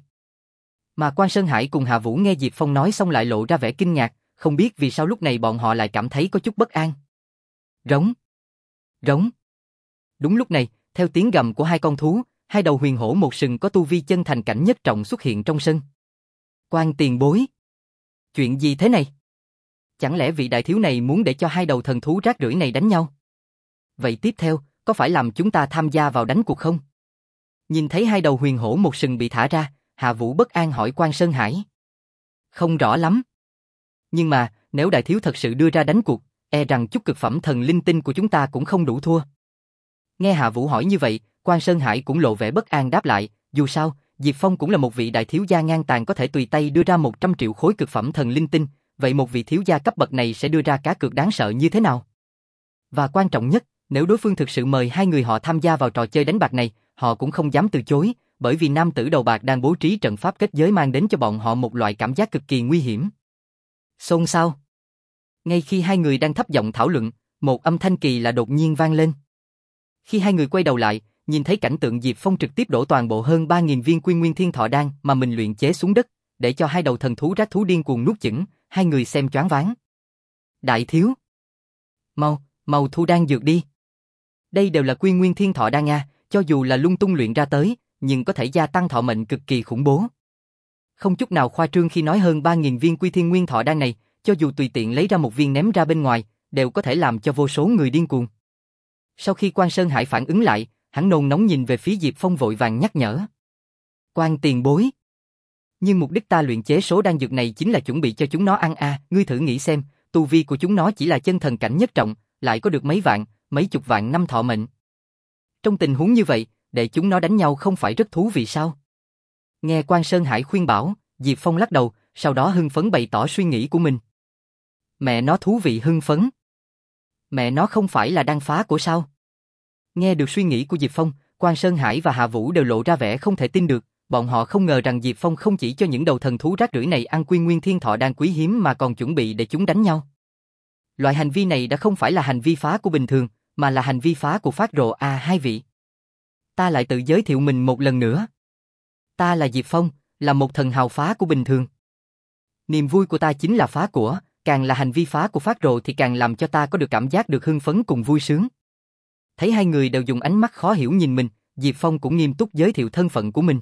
[SPEAKER 1] Mà Quan Sơn Hải cùng Hạ Vũ nghe Diệp Phong nói xong lại lộ ra vẻ kinh ngạc, không biết vì sao lúc này bọn họ lại cảm thấy có chút bất an. Rống. Rống. Đúng lúc này, theo tiếng gầm của hai con thú, hai đầu huyền hổ một sừng có tu vi chân thành cảnh nhất trọng xuất hiện trong sân. Quan tiền bối. Chuyện gì thế này? Chẳng lẽ vị đại thiếu này muốn để cho hai đầu thần thú rác rưởi này đánh nhau? Vậy tiếp theo, có phải làm chúng ta tham gia vào đánh cuộc không? Nhìn thấy hai đầu huyền hổ một sừng bị thả ra, Hạ Vũ bất an hỏi Quan Sơn Hải. Không rõ lắm. Nhưng mà, nếu đại thiếu thật sự đưa ra đánh cuộc, e rằng chút cực phẩm thần linh tinh của chúng ta cũng không đủ thua. Nghe Hạ Vũ hỏi như vậy, Quan Sơn Hải cũng lộ vẻ bất an đáp lại, dù sao, Diệp Phong cũng là một vị đại thiếu gia ngang tàn có thể tùy tay đưa ra một trăm triệu khối cực phẩm thần linh tinh, vậy một vị thiếu gia cấp bậc này sẽ đưa ra cá cược đáng sợ như thế nào? Và quan trọng nhất, nếu đối phương thực sự mời hai người họ tham gia vào trò chơi đánh bạc này, họ cũng không dám từ chối, bởi vì nam tử đầu bạc đang bố trí trận pháp kết giới mang đến cho bọn họ một loại cảm giác cực kỳ nguy hiểm. Xôn xao. Ngay khi hai người đang thấp giọng thảo luận, một âm thanh kỳ lạ đột nhiên vang lên. Khi hai người quay đầu lại, nhìn thấy cảnh tượng Diệp Phong trực tiếp đổ toàn bộ hơn ba nghìn viên Quy Nguyên Thiên Thọ đan mà mình luyện chế xuống đất, để cho hai đầu thần thú rác thú điên cuồng nuốt chửng, hai người xem choáng váng. Đại thiếu, mau, mau thu đan dược đi. Đây đều là Quy Nguyên Thiên Thọ đan nha, cho dù là lung tung luyện ra tới, nhưng có thể gia tăng thọ mệnh cực kỳ khủng bố. Không chút nào khoa trương khi nói hơn ba nghìn viên Quy Thiên Nguyên Thọ đan này, cho dù tùy tiện lấy ra một viên ném ra bên ngoài, đều có thể làm cho vô số người điên cuồng. Sau khi Quan Sơn Hải phản ứng lại, hắn nôn nóng nhìn về phía Diệp Phong vội vàng nhắc nhở. Quan tiền bối. Nhưng mục đích ta luyện chế số đan dược này chính là chuẩn bị cho chúng nó ăn a, à, ngươi thử nghĩ xem, tu vi của chúng nó chỉ là chân thần cảnh nhất trọng, lại có được mấy vạn, mấy chục vạn năm thọ mệnh. Trong tình huống như vậy, để chúng nó đánh nhau không phải rất thú vị sao? Nghe Quan Sơn Hải khuyên bảo, Diệp Phong lắc đầu, sau đó hưng phấn bày tỏ suy nghĩ của mình. Mẹ nó thú vị hưng phấn. Mẹ nó không phải là đan phá của sao? Nghe được suy nghĩ của Diệp Phong, Quan Sơn Hải và Hạ Vũ đều lộ ra vẻ không thể tin được, bọn họ không ngờ rằng Diệp Phong không chỉ cho những đầu thần thú rác rưởi này ăn Quy Nguyên Thiên Thọ đan quý hiếm mà còn chuẩn bị để chúng đánh nhau. Loại hành vi này đã không phải là hành vi phá của bình thường, mà là hành vi phá của phát rồ a hai vị. Ta lại tự giới thiệu mình một lần nữa. Ta là Diệp Phong, Là một thần hào phá của bình thường. Niềm vui của ta chính là phá của, càng là hành vi phá của phát rồ thì càng làm cho ta có được cảm giác được hưng phấn cùng vui sướng. Thấy hai người đều dùng ánh mắt khó hiểu nhìn mình, Diệp Phong cũng nghiêm túc giới thiệu thân phận của mình.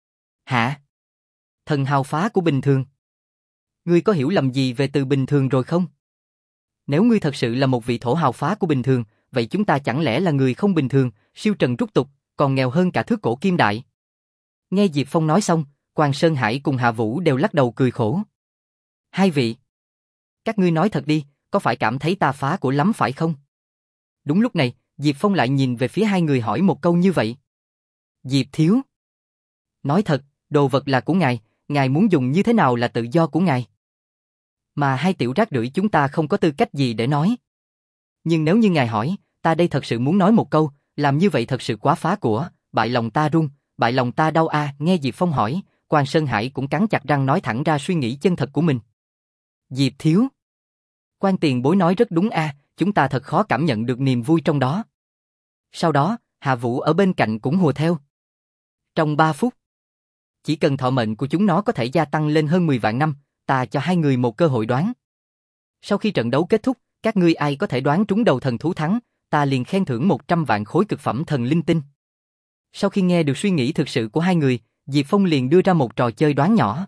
[SPEAKER 1] Hả? Thần hào phá của bình thường? Ngươi có hiểu lầm gì về từ bình thường rồi không? Nếu ngươi thật sự là một vị thổ hào phá của bình thường, vậy chúng ta chẳng lẽ là người không bình thường, siêu trần rút tục, còn nghèo hơn cả thước cổ kim đại? Nghe Diệp Phong nói xong, Quan Sơn Hải cùng Hạ Vũ đều lắc đầu cười khổ. Hai vị, các ngươi nói thật đi, có phải cảm thấy ta phá của lắm phải không? Đúng lúc này, Diệp Phong lại nhìn về phía hai người hỏi một câu như vậy. Diệp thiếu. Nói thật, đồ vật là của ngài, ngài muốn dùng như thế nào là tự do của ngài. Mà hai tiểu rác rưởi chúng ta không có tư cách gì để nói. Nhưng nếu như ngài hỏi, ta đây thật sự muốn nói một câu, làm như vậy thật sự quá phá của, bại lòng ta run, bại lòng ta đau a. Nghe Diệp Phong hỏi, Quan Sơn Hải cũng cắn chặt răng nói thẳng ra suy nghĩ chân thật của mình. Diệp thiếu. Quan tiền bối nói rất đúng a, chúng ta thật khó cảm nhận được niềm vui trong đó. Sau đó, Hạ Vũ ở bên cạnh cũng hùa theo. Trong ba phút, chỉ cần thọ mệnh của chúng nó có thể gia tăng lên hơn mười vạn năm, ta cho hai người một cơ hội đoán. Sau khi trận đấu kết thúc, các ngươi ai có thể đoán trúng đầu thần thú thắng, ta liền khen thưởng một trăm vạn khối cực phẩm thần linh tinh. Sau khi nghe được suy nghĩ thực sự của hai người, Diệp Phong liền đưa ra một trò chơi đoán nhỏ.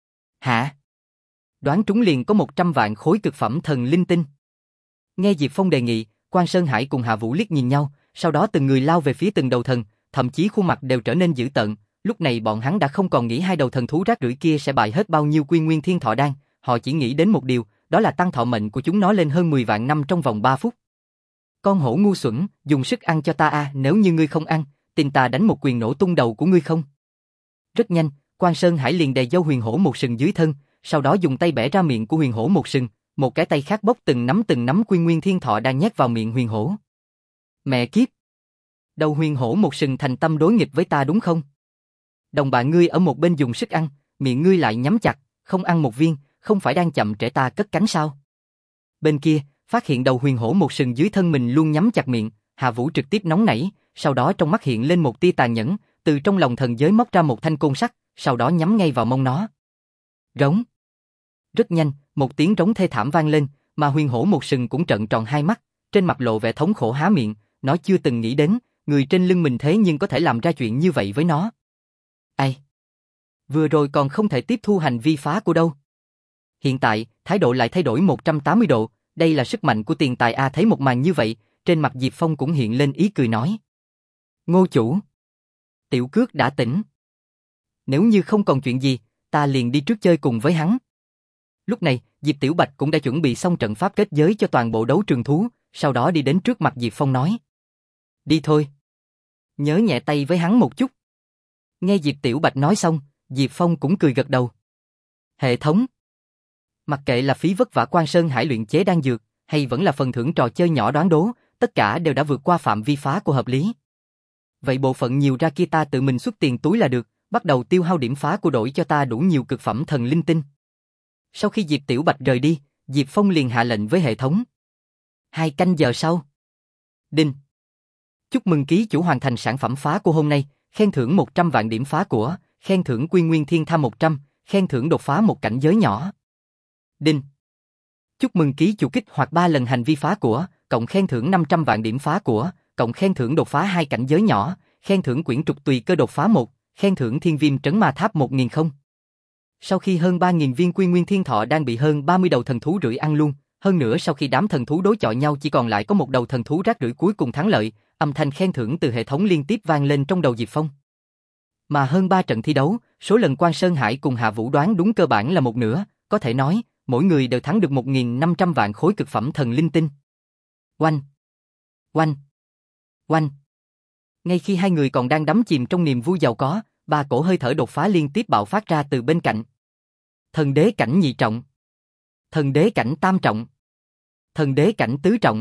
[SPEAKER 1] Hả? Đoán trúng liền có một trăm vạn khối cực phẩm thần linh tinh. Nghe Diệp Phong đề nghị, Quan Sơn Hải cùng Hạ Vũ liếc nhìn nhau, sau đó từng người lao về phía từng đầu thần, thậm chí khuôn mặt đều trở nên dữ tợn. Lúc này bọn hắn đã không còn nghĩ hai đầu thần thú rác rưởi kia sẽ bại hết bao nhiêu quy nguyên thiên thọ đan, họ chỉ nghĩ đến một điều, đó là tăng thọ mệnh của chúng nó lên hơn mười vạn năm trong vòng ba phút. Con hổ ngu xuẩn, dùng sức ăn cho ta a, nếu như ngươi không ăn, tin ta đánh một quyền nổ tung đầu của ngươi không. Rất nhanh, Quan Sơn Hải liền đè dâu huyền hổ một sừng dưới thân, sau đó dùng tay bẻ ra miệng của huyền hổ một sừng, một cái tay khác bốc từng nắm từng nắm quy nguyên thiên thọ đang nhét vào miệng huyền hổ. Mẹ kiếp! Đầu huyền hổ một sừng thành tâm đối nghịch với ta đúng không? Đồng bạn ngươi ở một bên dùng sức ăn, miệng ngươi lại nhắm chặt, không ăn một viên, không phải đang chậm trễ ta cất cánh sao? Bên kia, phát hiện đầu huyền hổ một sừng dưới thân mình luôn nhắm chặt miệng, Hạ Vũ trực tiếp nóng nảy, sau đó trong mắt hiện lên một tia tàn nhẫn, từ trong lòng thần giới móc ra một thanh côn sắt, sau đó nhắm ngay vào mông nó. Rống. Rất nhanh, một tiếng rống thê thảm vang lên, mà huyền hổ một sừng cũng trợn tròn hai mắt, trên mặt lộ vẻ thống khổ há miệng, nó chưa từng nghĩ đến, người trên lưng mình thế nhưng có thể làm ra chuyện như vậy với nó. Ai? Vừa rồi còn không thể tiếp thu hành vi phá của đâu. Hiện tại, thái độ lại thay đổi một trăm tám mươi độ, đây là sức mạnh của tiền tài a. Thấy một màn như vậy, trên mặt Diệp Phong cũng hiện lên ý cười nói. Ngô chủ. Tiểu Cước đã tỉnh. Nếu như không còn chuyện gì, ta liền đi trước chơi cùng với hắn. Lúc này, Diệp Tiểu Bạch cũng đã chuẩn bị xong trận pháp kết giới cho toàn bộ đấu trường thú, sau đó đi đến trước mặt Diệp Phong nói. Đi thôi. Nhớ nhẹ tay với hắn một chút. Nghe Diệp Tiểu Bạch nói xong, Diệp Phong cũng cười gật đầu. Hệ thống. Mặc kệ là phí vất vả Quan Sơn Hải luyện chế đan dược, hay vẫn là phần thưởng trò chơi nhỏ đoán đố, tất cả đều đã vượt qua phạm vi phá của hợp lý. Vậy bộ phận nhiều ra kia ta tự mình xuất tiền túi là được, bắt đầu tiêu hao điểm phá của đổi cho ta đủ nhiều cực phẩm thần linh tinh. Sau khi Diệp Tiểu Bạch rời đi, Diệp Phong liền hạ lệnh với hệ thống. Hai canh giờ sau. Đinh. Chúc mừng ký chủ hoàn thành sản phẩm phá của hôm nay, khen thưởng một trăm vạn điểm phá của, khen thưởng quy nguyên thiên tham một trăm, khen thưởng đột phá một cảnh giới nhỏ. Đinh. Chúc mừng ký chủ kích hoạt ba lần hành vi phá của, cộng khen thưởng năm trăm vạn điểm phá của, cộng khen thưởng đột phá hai cảnh giới nhỏ, khen thưởng quyển trục tùy cơ đột phá một, khen thưởng thiên viêm trấn ma tháp một nghìn không. Sau khi hơn ba nghìn viên quy nguyên thiên thọ đang bị hơn ba mươi đầu thần thú rưỡi ăn luôn, hơn nữa sau khi đám thần thú đối chọi nhau chỉ còn lại có một đầu thần thú rác rưởi cuối cùng thắng lợi, âm thanh khen thưởng từ hệ thống liên tiếp vang lên trong đầu Diệp Phong. Mà hơn ba trận thi đấu, số lần Quan Sơn Hải cùng Hạ Vũ đoán đúng cơ bản là một nửa, có thể nói, mỗi người đều thắng được một nghìn năm trăm vạn khối cực phẩm thần linh tinh. Oanh! Oanh! Oanh! Ngay khi hai người còn đang đắm chìm trong niềm vui giàu có, ba cổ hơi thở đột phá liên tiếp bạo phát ra từ bên cạnh. Thần đế cảnh nhị trọng, thần đế cảnh tam trọng, thần đế cảnh tứ trọng.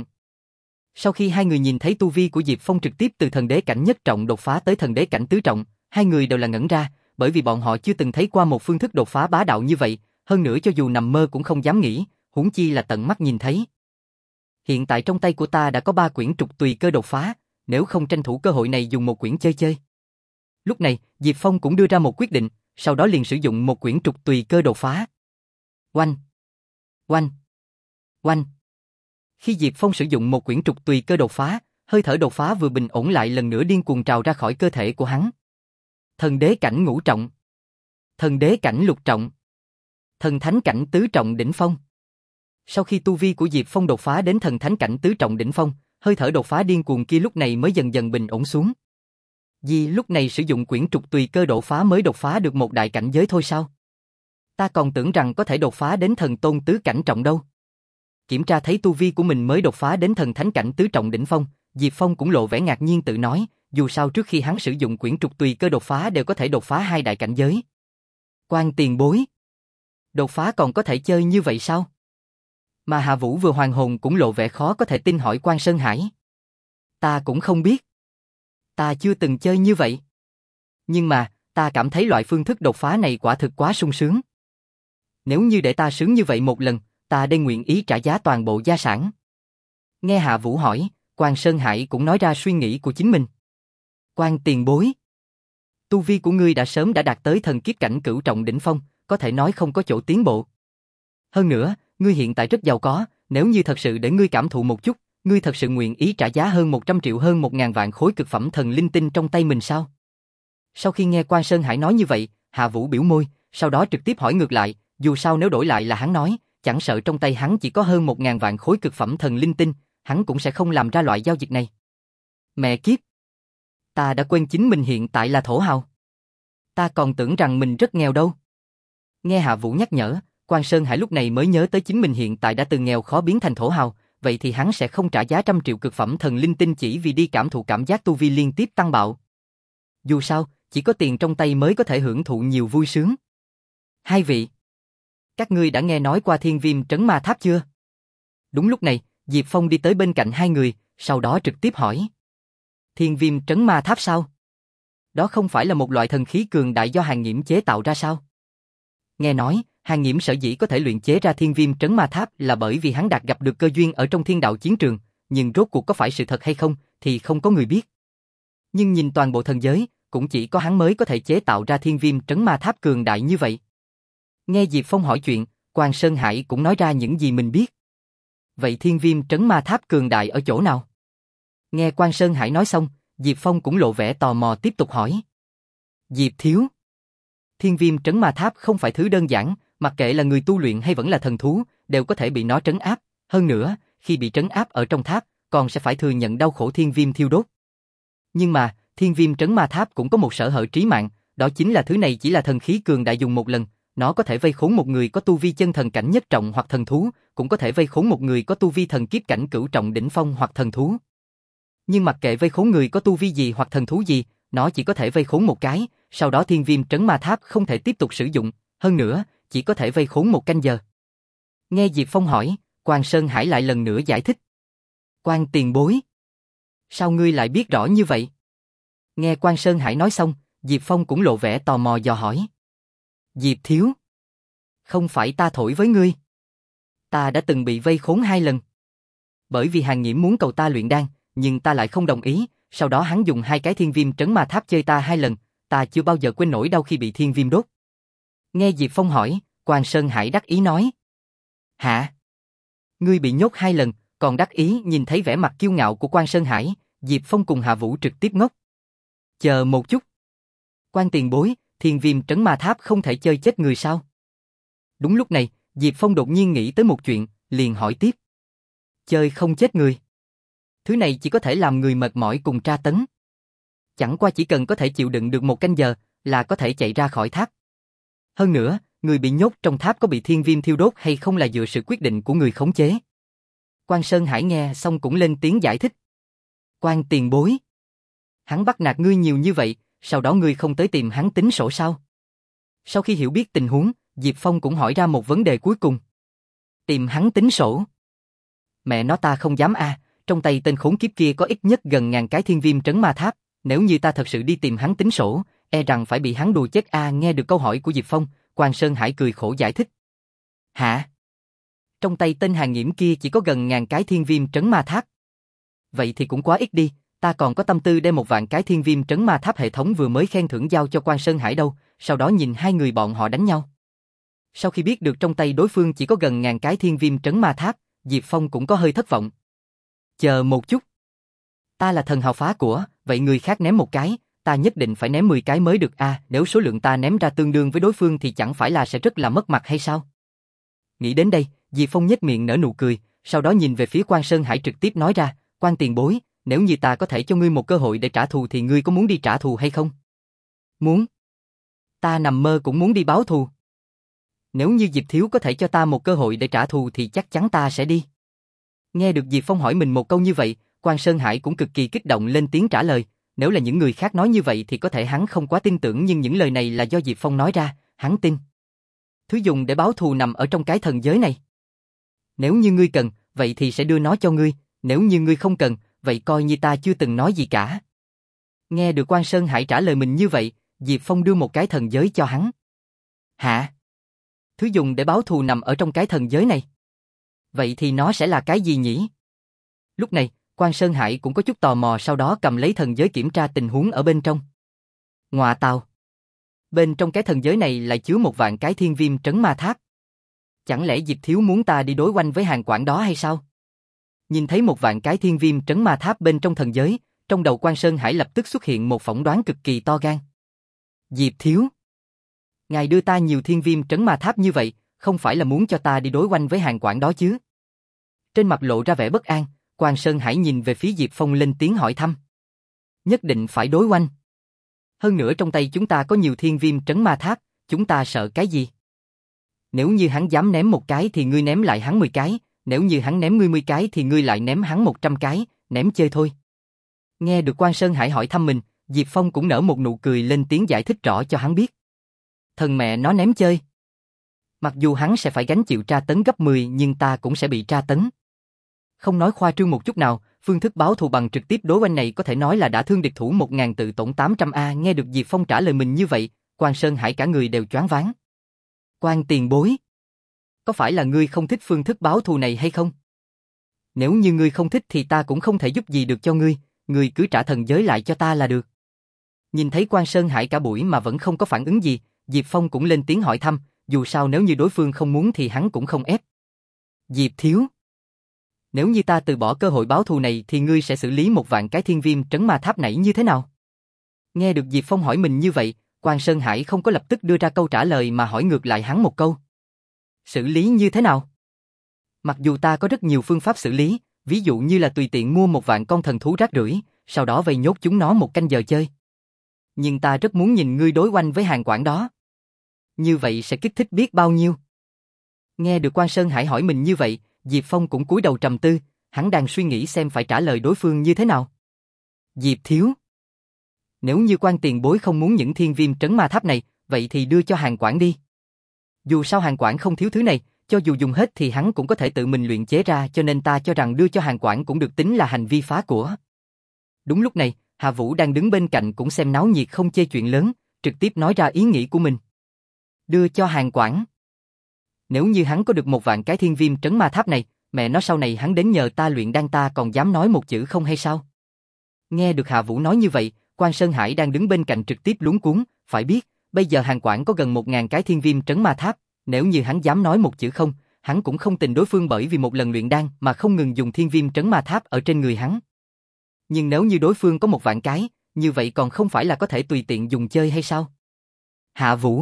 [SPEAKER 1] Sau khi hai người nhìn thấy tu vi của Diệp Phong trực tiếp từ thần đế cảnh nhất trọng đột phá tới thần đế cảnh tứ trọng, hai người đều là ngẩn ra, bởi vì bọn họ chưa từng thấy qua một phương thức đột phá bá đạo như vậy, hơn nữa cho dù nằm mơ cũng không dám nghĩ, huống chi là tận mắt nhìn thấy. Hiện tại trong tay của ta đã có ba quyển trục tùy cơ đột phá, nếu không tranh thủ cơ hội này dùng một quyển chơi chơi. Lúc này, Diệp Phong cũng đưa ra một quyết định, sau đó liền sử dụng một quyển trục tùy cơ đột phá. Oanh! Oanh! Oanh! Khi Diệp Phong sử dụng một quyển trục tùy cơ đột phá, hơi thở đột phá vừa bình ổn lại lần nữa điên cuồng trào ra khỏi cơ thể của hắn. Thần đế cảnh ngũ trọng, thần đế cảnh lục trọng, thần thánh cảnh tứ trọng đỉnh phong. Sau khi tu vi của Diệp Phong đột phá đến thần thánh cảnh tứ trọng đỉnh phong, hơi thở đột phá điên cuồng kia lúc này mới dần dần bình ổn xuống. Vì lúc này sử dụng quyển trục tùy cơ đột phá mới đột phá được một đại cảnh giới thôi sao? Ta còn tưởng rằng có thể đột phá đến thần tôn tứ cảnh trọng đâu. Kiểm tra thấy tu vi của mình mới đột phá đến thần thánh cảnh tứ trọng đỉnh phong, Diệp Phong cũng lộ vẻ ngạc nhiên tự nói, dù sao trước khi hắn sử dụng quyển trục tùy cơ đột phá đều có thể đột phá hai đại cảnh giới. Quan tiền bối, đột phá còn có thể chơi như vậy sao? Mà Hạ Vũ vừa hoàn hồn cũng lộ vẻ khó có thể tin hỏi Quan Sơn Hải. Ta cũng không biết. Ta chưa từng chơi như vậy. Nhưng mà, ta cảm thấy loại phương thức đột phá này quả thực quá sung sướng. Nếu như để ta sướng như vậy một lần, ta đây nguyện ý trả giá toàn bộ gia sản. Nghe Hạ Vũ hỏi, Quan Sơn Hải cũng nói ra suy nghĩ của chính mình. Quan tiền bối, tu vi của ngươi đã sớm đã đạt tới thần kiếp cảnh cửu trọng đỉnh phong, có thể nói không có chỗ tiến bộ. Hơn nữa, ngươi hiện tại rất giàu có, nếu như thật sự để ngươi cảm thụ một chút, ngươi thật sự nguyện ý trả giá hơn một trăm triệu hơn một ngàn vạn khối cực phẩm thần linh tinh trong tay mình sao? Sau khi nghe Quan Sơn Hải nói như vậy, Hạ Vũ biểu môi, sau đó trực tiếp hỏi ngược lại, dù sao nếu đổi lại là hắn nói, chẳng sợ trong tay hắn chỉ có hơn một ngàn vạn khối cực phẩm thần linh tinh, hắn cũng sẽ không làm ra loại giao dịch này. Mẹ kiếp! Ta đã quên chính mình hiện tại là thổ hào. Ta còn tưởng rằng mình rất nghèo đâu. Nghe Hạ Vũ nhắc nhở, Quan Sơn Hải lúc này mới nhớ tới chính mình hiện tại đã từ nghèo khó biến thành thổ hào, vậy thì hắn sẽ không trả giá trăm triệu cực phẩm thần linh tinh chỉ vì đi cảm thụ cảm giác tu vi liên tiếp tăng bạo. Dù sao, chỉ có tiền trong tay mới có thể hưởng thụ nhiều vui sướng. Hai vị, các ngươi đã nghe nói qua Thiên Viêm Trấn Ma Tháp chưa? Đúng lúc này, Diệp Phong đi tới bên cạnh hai người, sau đó trực tiếp hỏi. Thiên Viêm Trấn Ma Tháp sao? Đó không phải là một loại thần khí cường đại do Hàn Nghiễm chế tạo ra sao? Nghe nói, Hàn Nghiễm sở dĩ có thể luyện chế ra Thiên Viêm Trấn Ma Tháp là bởi vì hắn đạt gặp được cơ duyên ở trong thiên đạo chiến trường, nhưng rốt cuộc có phải sự thật hay không thì không có người biết. Nhưng nhìn toàn bộ thần giới, cũng chỉ có hắn mới có thể chế tạo ra Thiên Viêm Trấn Ma Tháp cường đại như vậy. Nghe Diệp Phong hỏi chuyện, Quan Sơn Hải cũng nói ra những gì mình biết. Vậy Thiên Viêm Trấn Ma Tháp cường đại ở chỗ nào? Nghe Quan Sơn Hải nói xong, Diệp Phong cũng lộ vẻ tò mò tiếp tục hỏi. Diệp thiếu, Thiên Viêm Trấn Ma Tháp không phải thứ đơn giản, mặc kệ là người tu luyện hay vẫn là thần thú, đều có thể bị nó trấn áp. Hơn nữa, khi bị trấn áp ở trong tháp, còn sẽ phải thừa nhận đau khổ thiên viêm thiêu đốt. Nhưng mà, Thiên Viêm Trấn Ma Tháp cũng có một sở hở trí mạng, đó chính là thứ này chỉ là thần khí cường đại dùng một lần, nó có thể vây khốn một người có tu vi chân thần cảnh nhất trọng hoặc thần thú, cũng có thể vây khốn một người có tu vi thần kiếp cảnh cửu trọng đỉnh phong hoặc thần thú. Nhưng mặc kệ vây khốn người có tu vi gì hoặc thần thú gì, nó chỉ có thể vây khốn một cái, sau đó Thiên Viêm Trấn Ma Tháp không thể tiếp tục sử dụng, hơn nữa, chỉ có thể vây khốn một canh giờ. Nghe Diệp Phong hỏi, Quan Sơn Hải lại lần nữa giải thích. Quan tiền bối, sao ngươi lại biết rõ như vậy? Nghe Quan Sơn Hải nói xong, Diệp Phong cũng lộ vẻ tò mò dò hỏi. Diệp thiếu, không phải ta thổi với ngươi. Ta đã từng bị vây khốn hai lần. Bởi vì Hàn Nghiễm muốn cầu ta luyện đan, nhưng ta lại không đồng ý, sau đó hắn dùng hai cái Thiên Viêm Trấn Ma Tháp chơi ta hai lần, ta chưa bao giờ quên nỗi đau khi bị thiên viêm đốt. Nghe Diệp Phong hỏi, Quan Sơn Hải đắc ý nói. Hả? Ngươi bị nhốt hai lần, còn đắc ý? Nhìn thấy vẻ mặt kiêu ngạo của Quan Sơn Hải, Diệp Phong cùng Hạ Vũ trực tiếp ngốc. Chờ một chút. Quan tiền bối, Thiên Viêm Trấn Ma Tháp không thể chơi chết người sao? Đúng lúc này, Diệp Phong đột nhiên nghĩ tới một chuyện, liền hỏi tiếp. Chơi không chết người? Thứ này chỉ có thể làm người mệt mỏi cùng tra tấn. Chẳng qua chỉ cần có thể chịu đựng được một canh giờ, là có thể chạy ra khỏi tháp. Hơn nữa, người bị nhốt trong tháp có bị thiên viêm thiêu đốt hay không là dựa sự quyết định của người khống chế. Quan Sơn Hải nghe xong cũng lên tiếng giải thích. Quan tiền bối, hắn bắt nạt ngươi nhiều như vậy, sau đó ngươi không tới tìm hắn tính sổ sao? Sau khi hiểu biết tình huống, Diệp Phong cũng hỏi ra một vấn đề cuối cùng. Tìm hắn tính sổ? Mẹ nó ta không dám a, à, trong tay tên khốn kiếp kia có ít nhất gần ngàn cái thiên viêm trấn ma tháp, nếu như ta thật sự đi tìm hắn tính sổ, e rằng phải bị hắn đùa chết a. À, nghe được câu hỏi của Diệp Phong, Quan Sơn Hải cười khổ giải thích. Hả? Trong tay tên Hàn Nghiễm kia chỉ có gần ngàn cái thiên viêm trấn ma tháp. Vậy thì cũng quá ít đi, ta còn có tâm tư đem một vạn cái thiên viêm trấn ma tháp hệ thống vừa mới khen thưởng giao cho Quan Sơn Hải đâu, sau đó nhìn hai người bọn họ đánh nhau. Sau khi biết được trong tay đối phương chỉ có gần ngàn cái thiên viêm trấn ma tháp, Diệp Phong cũng có hơi thất vọng. Chờ một chút. Ta là thần hào phá của, vậy người khác ném một cái, ta nhất định phải ném mười cái mới được a, à, nếu số lượng ta ném ra tương đương với đối phương thì chẳng phải là sẽ rất là mất mặt hay sao? Nghĩ đến đây, Diệp Phong nhếch miệng nở nụ cười, sau đó nhìn về phía Quan Sơn Hải trực tiếp nói ra, Quan tiền bối, nếu như ta có thể cho ngươi một cơ hội để trả thù thì ngươi có muốn đi trả thù hay không? Muốn. Ta nằm mơ cũng muốn đi báo thù. Nếu như Diệp Thiếu có thể cho ta một cơ hội để trả thù thì chắc chắn ta sẽ đi. Nghe được Diệp Phong hỏi mình một câu như vậy, Quan Sơn Hải cũng cực kỳ kích động lên tiếng trả lời, nếu là những người khác nói như vậy thì có thể hắn không quá tin tưởng nhưng những lời này là do Diệp Phong nói ra, hắn tin. Thứ dùng để báo thù nằm ở trong cái thần giới này. Nếu như ngươi cần, vậy thì sẽ đưa nó cho ngươi, nếu như ngươi không cần, vậy coi như ta chưa từng nói gì cả. Nghe được Quan Sơn Hải trả lời mình như vậy, Diệp Phong đưa một cái thần giới cho hắn. Hả? Thứ dùng để báo thù nằm ở trong cái thần giới này. Vậy thì nó sẽ là cái gì nhỉ? Lúc này, Quan Sơn Hải cũng có chút tò mò sau đó cầm lấy thần giới kiểm tra tình huống ở bên trong. Ngoạ tào. Bên trong cái thần giới này lại chứa một vạn cái thiên viêm trấn ma tháp. Chẳng lẽ Diệp Thiếu muốn ta đi đối oanh với hàng quản đó hay sao? Nhìn thấy một vạn cái thiên viêm trấn ma tháp bên trong thần giới, trong đầu Quan Sơn Hải lập tức xuất hiện một phỏng đoán cực kỳ to gan. Diệp Thiếu. Ngài đưa ta nhiều thiên viêm trấn ma tháp như vậy, không phải là muốn cho ta đi đối oanh với hàng quản đó chứ? Trên mặt lộ ra vẻ bất an, Quan Sơn Hải nhìn về phía Diệp Phong lên tiếng hỏi thăm. Nhất định phải đối oanh. Hơn nữa trong tay chúng ta có nhiều thiên viêm trấn ma tháp, chúng ta sợ cái gì? Nếu như hắn dám ném một cái thì ngươi ném lại hắn mười cái, nếu như hắn ném ngươi mười cái thì ngươi lại ném hắn một trăm cái, ném chơi thôi. Nghe được Quan Sơn Hải hỏi thăm mình, Diệp Phong cũng nở một nụ cười lên tiếng giải thích rõ cho hắn biết. Thần mẹ nó ném chơi. Mặc dù hắn sẽ phải gánh chịu tra tấn gấp mười nhưng ta cũng sẽ bị tra tấn. Không nói khoa trương một chút nào, phương thức báo thù bằng trực tiếp đối oanh này có thể nói là đã thương địch thủ một ngàn tự tổn tám trăm a. Nghe được Diệp Phong trả lời mình như vậy, Quan Sơn Hải cả người đều choáng váng. Quan tiền bối, có phải là ngươi không thích phương thức báo thù này hay không? Nếu như ngươi không thích thì ta cũng không thể giúp gì được cho ngươi, ngươi cứ trả thần giới lại cho ta là được. Nhìn thấy Quan Sơn Hải cả buổi mà vẫn không có phản ứng gì, Diệp Phong cũng lên tiếng hỏi thăm, dù sao nếu như đối phương không muốn thì hắn cũng không ép. Diệp Thiếu, nếu như ta từ bỏ cơ hội báo thù này thì ngươi sẽ xử lý một vạn cái thiên viêm trấn ma tháp nảy như thế nào? Nghe được Diệp Phong hỏi mình như vậy, Quan Sơn Hải không có lập tức đưa ra câu trả lời mà hỏi ngược lại hắn một câu. Xử lý như thế nào? Mặc dù ta có rất nhiều phương pháp xử lý, ví dụ như là tùy tiện mua một vạn con thần thú rác rưởi, sau đó vây nhốt chúng nó một canh giờ chơi. Nhưng ta rất muốn nhìn ngươi đối oanh với hàng quản đó. Như vậy sẽ kích thích biết bao nhiêu. Nghe được Quan Sơn Hải hỏi mình như vậy, Diệp Phong cũng cúi đầu trầm tư, hắn đang suy nghĩ xem phải trả lời đối phương như thế nào. Diệp Thiếu, nếu như Quan tiền bối không muốn những thiên viêm trấn ma tháp này, vậy thì đưa cho hàng quản đi. Dù sao hàng quản không thiếu thứ này, cho dù dùng hết thì hắn cũng có thể tự mình luyện chế ra, cho nên ta cho rằng đưa cho hàng quản cũng được tính là hành vi phá của. Đúng lúc này, Hà Vũ đang đứng bên cạnh cũng xem náo nhiệt không chê chuyện lớn, trực tiếp nói ra ý nghĩ của mình. Đưa cho hàng quản. Nếu như hắn có được một vạn cái thiên viêm trấn ma tháp này, mẹ nó sau này hắn đến nhờ ta luyện đan ta còn dám nói một chữ không hay sao? Nghe được Hà Vũ nói như vậy, Quan Sơn Hải đang đứng bên cạnh trực tiếp luống cuống, phải biết, bây giờ hàng quản có gần một ngàn cái thiên viêm trấn ma tháp, nếu như hắn dám nói một chữ không, hắn cũng không tình đối phương bởi vì một lần luyện đan mà không ngừng dùng thiên viêm trấn ma tháp ở trên người hắn. Nhưng nếu như đối phương có một vạn cái, như vậy còn không phải là có thể tùy tiện dùng chơi hay sao? Hạ Vũ,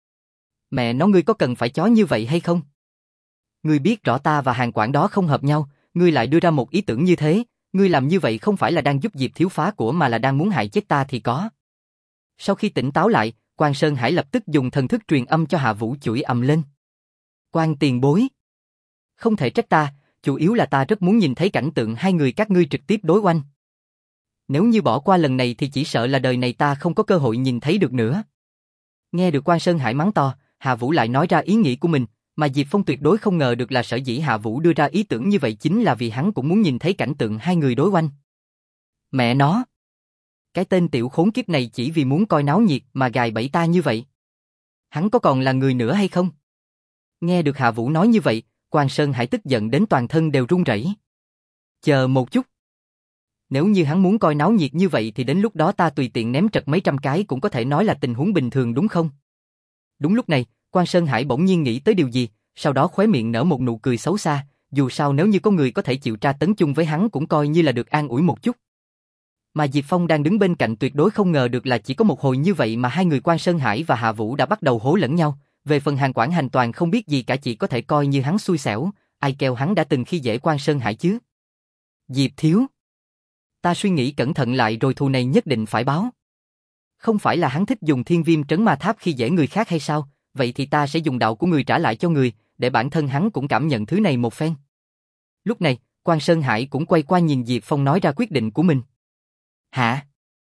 [SPEAKER 1] mẹ nó ngươi có cần phải chó như vậy hay không? Ngươi biết rõ ta và hàng quản đó không hợp nhau, ngươi lại đưa ra một ý tưởng như thế, ngươi làm như vậy không phải là đang giúp Diệp Thiếu phá của mà là đang muốn hại chết ta thì có. Sau khi tỉnh táo lại, Quan Sơn Hải lập tức dùng thần thức truyền âm cho Hạ Vũ chửi ầm lên. Quan tiền bối, không thể trách ta, chủ yếu là ta rất muốn nhìn thấy cảnh tượng hai người các ngươi trực tiếp đối oanh. Nếu như bỏ qua lần này thì chỉ sợ là đời này ta không có cơ hội nhìn thấy được nữa. Nghe được Quan Sơn Hải mắng to, Hạ Vũ lại nói ra ý nghĩ của mình, mà Diệp Phong tuyệt đối không ngờ được là sở dĩ Hạ Vũ đưa ra ý tưởng như vậy chính là vì hắn cũng muốn nhìn thấy cảnh tượng hai người đối oanh. Mẹ nó! Cái tên tiểu khốn kiếp này chỉ vì muốn coi náo nhiệt mà gài bẫy ta như vậy. Hắn có còn là người nữa hay không? Nghe được Hạ Vũ nói như vậy, Quan Sơn Hải tức giận đến toàn thân đều run rẩy. Chờ một chút. Nếu như hắn muốn coi náo nhiệt như vậy thì đến lúc đó ta tùy tiện ném trật mấy trăm cái cũng có thể nói là tình huống bình thường đúng không? Đúng lúc này, Quan Sơn Hải bỗng nhiên nghĩ tới điều gì, sau đó khóe miệng nở một nụ cười xấu xa, dù sao nếu như có người có thể chịu tra tấn chung với hắn cũng coi như là được an ủi một chút. Mà Diệp Phong đang đứng bên cạnh tuyệt đối không ngờ được là chỉ có một hồi như vậy mà hai người Quan Sơn Hải và Hạ Vũ đã bắt đầu hố lẫn nhau, về phần Hàn Quảng Hành toàn không biết gì cả, chỉ có thể coi như hắn xui xẻo, ai kêu hắn đã từng khi dễ Quan Sơn Hải chứ. Diệp thiếu, ta suy nghĩ cẩn thận lại rồi, thù này nhất định phải báo. Không phải là hắn thích dùng thiên viêm trấn ma tháp khi dễ người khác hay sao, vậy thì ta sẽ dùng đạo của người trả lại cho người, để bản thân hắn cũng cảm nhận thứ này một phen. Lúc này, Quan Sơn Hải cũng quay qua nhìn Diệp Phong nói ra quyết định của mình. Hả?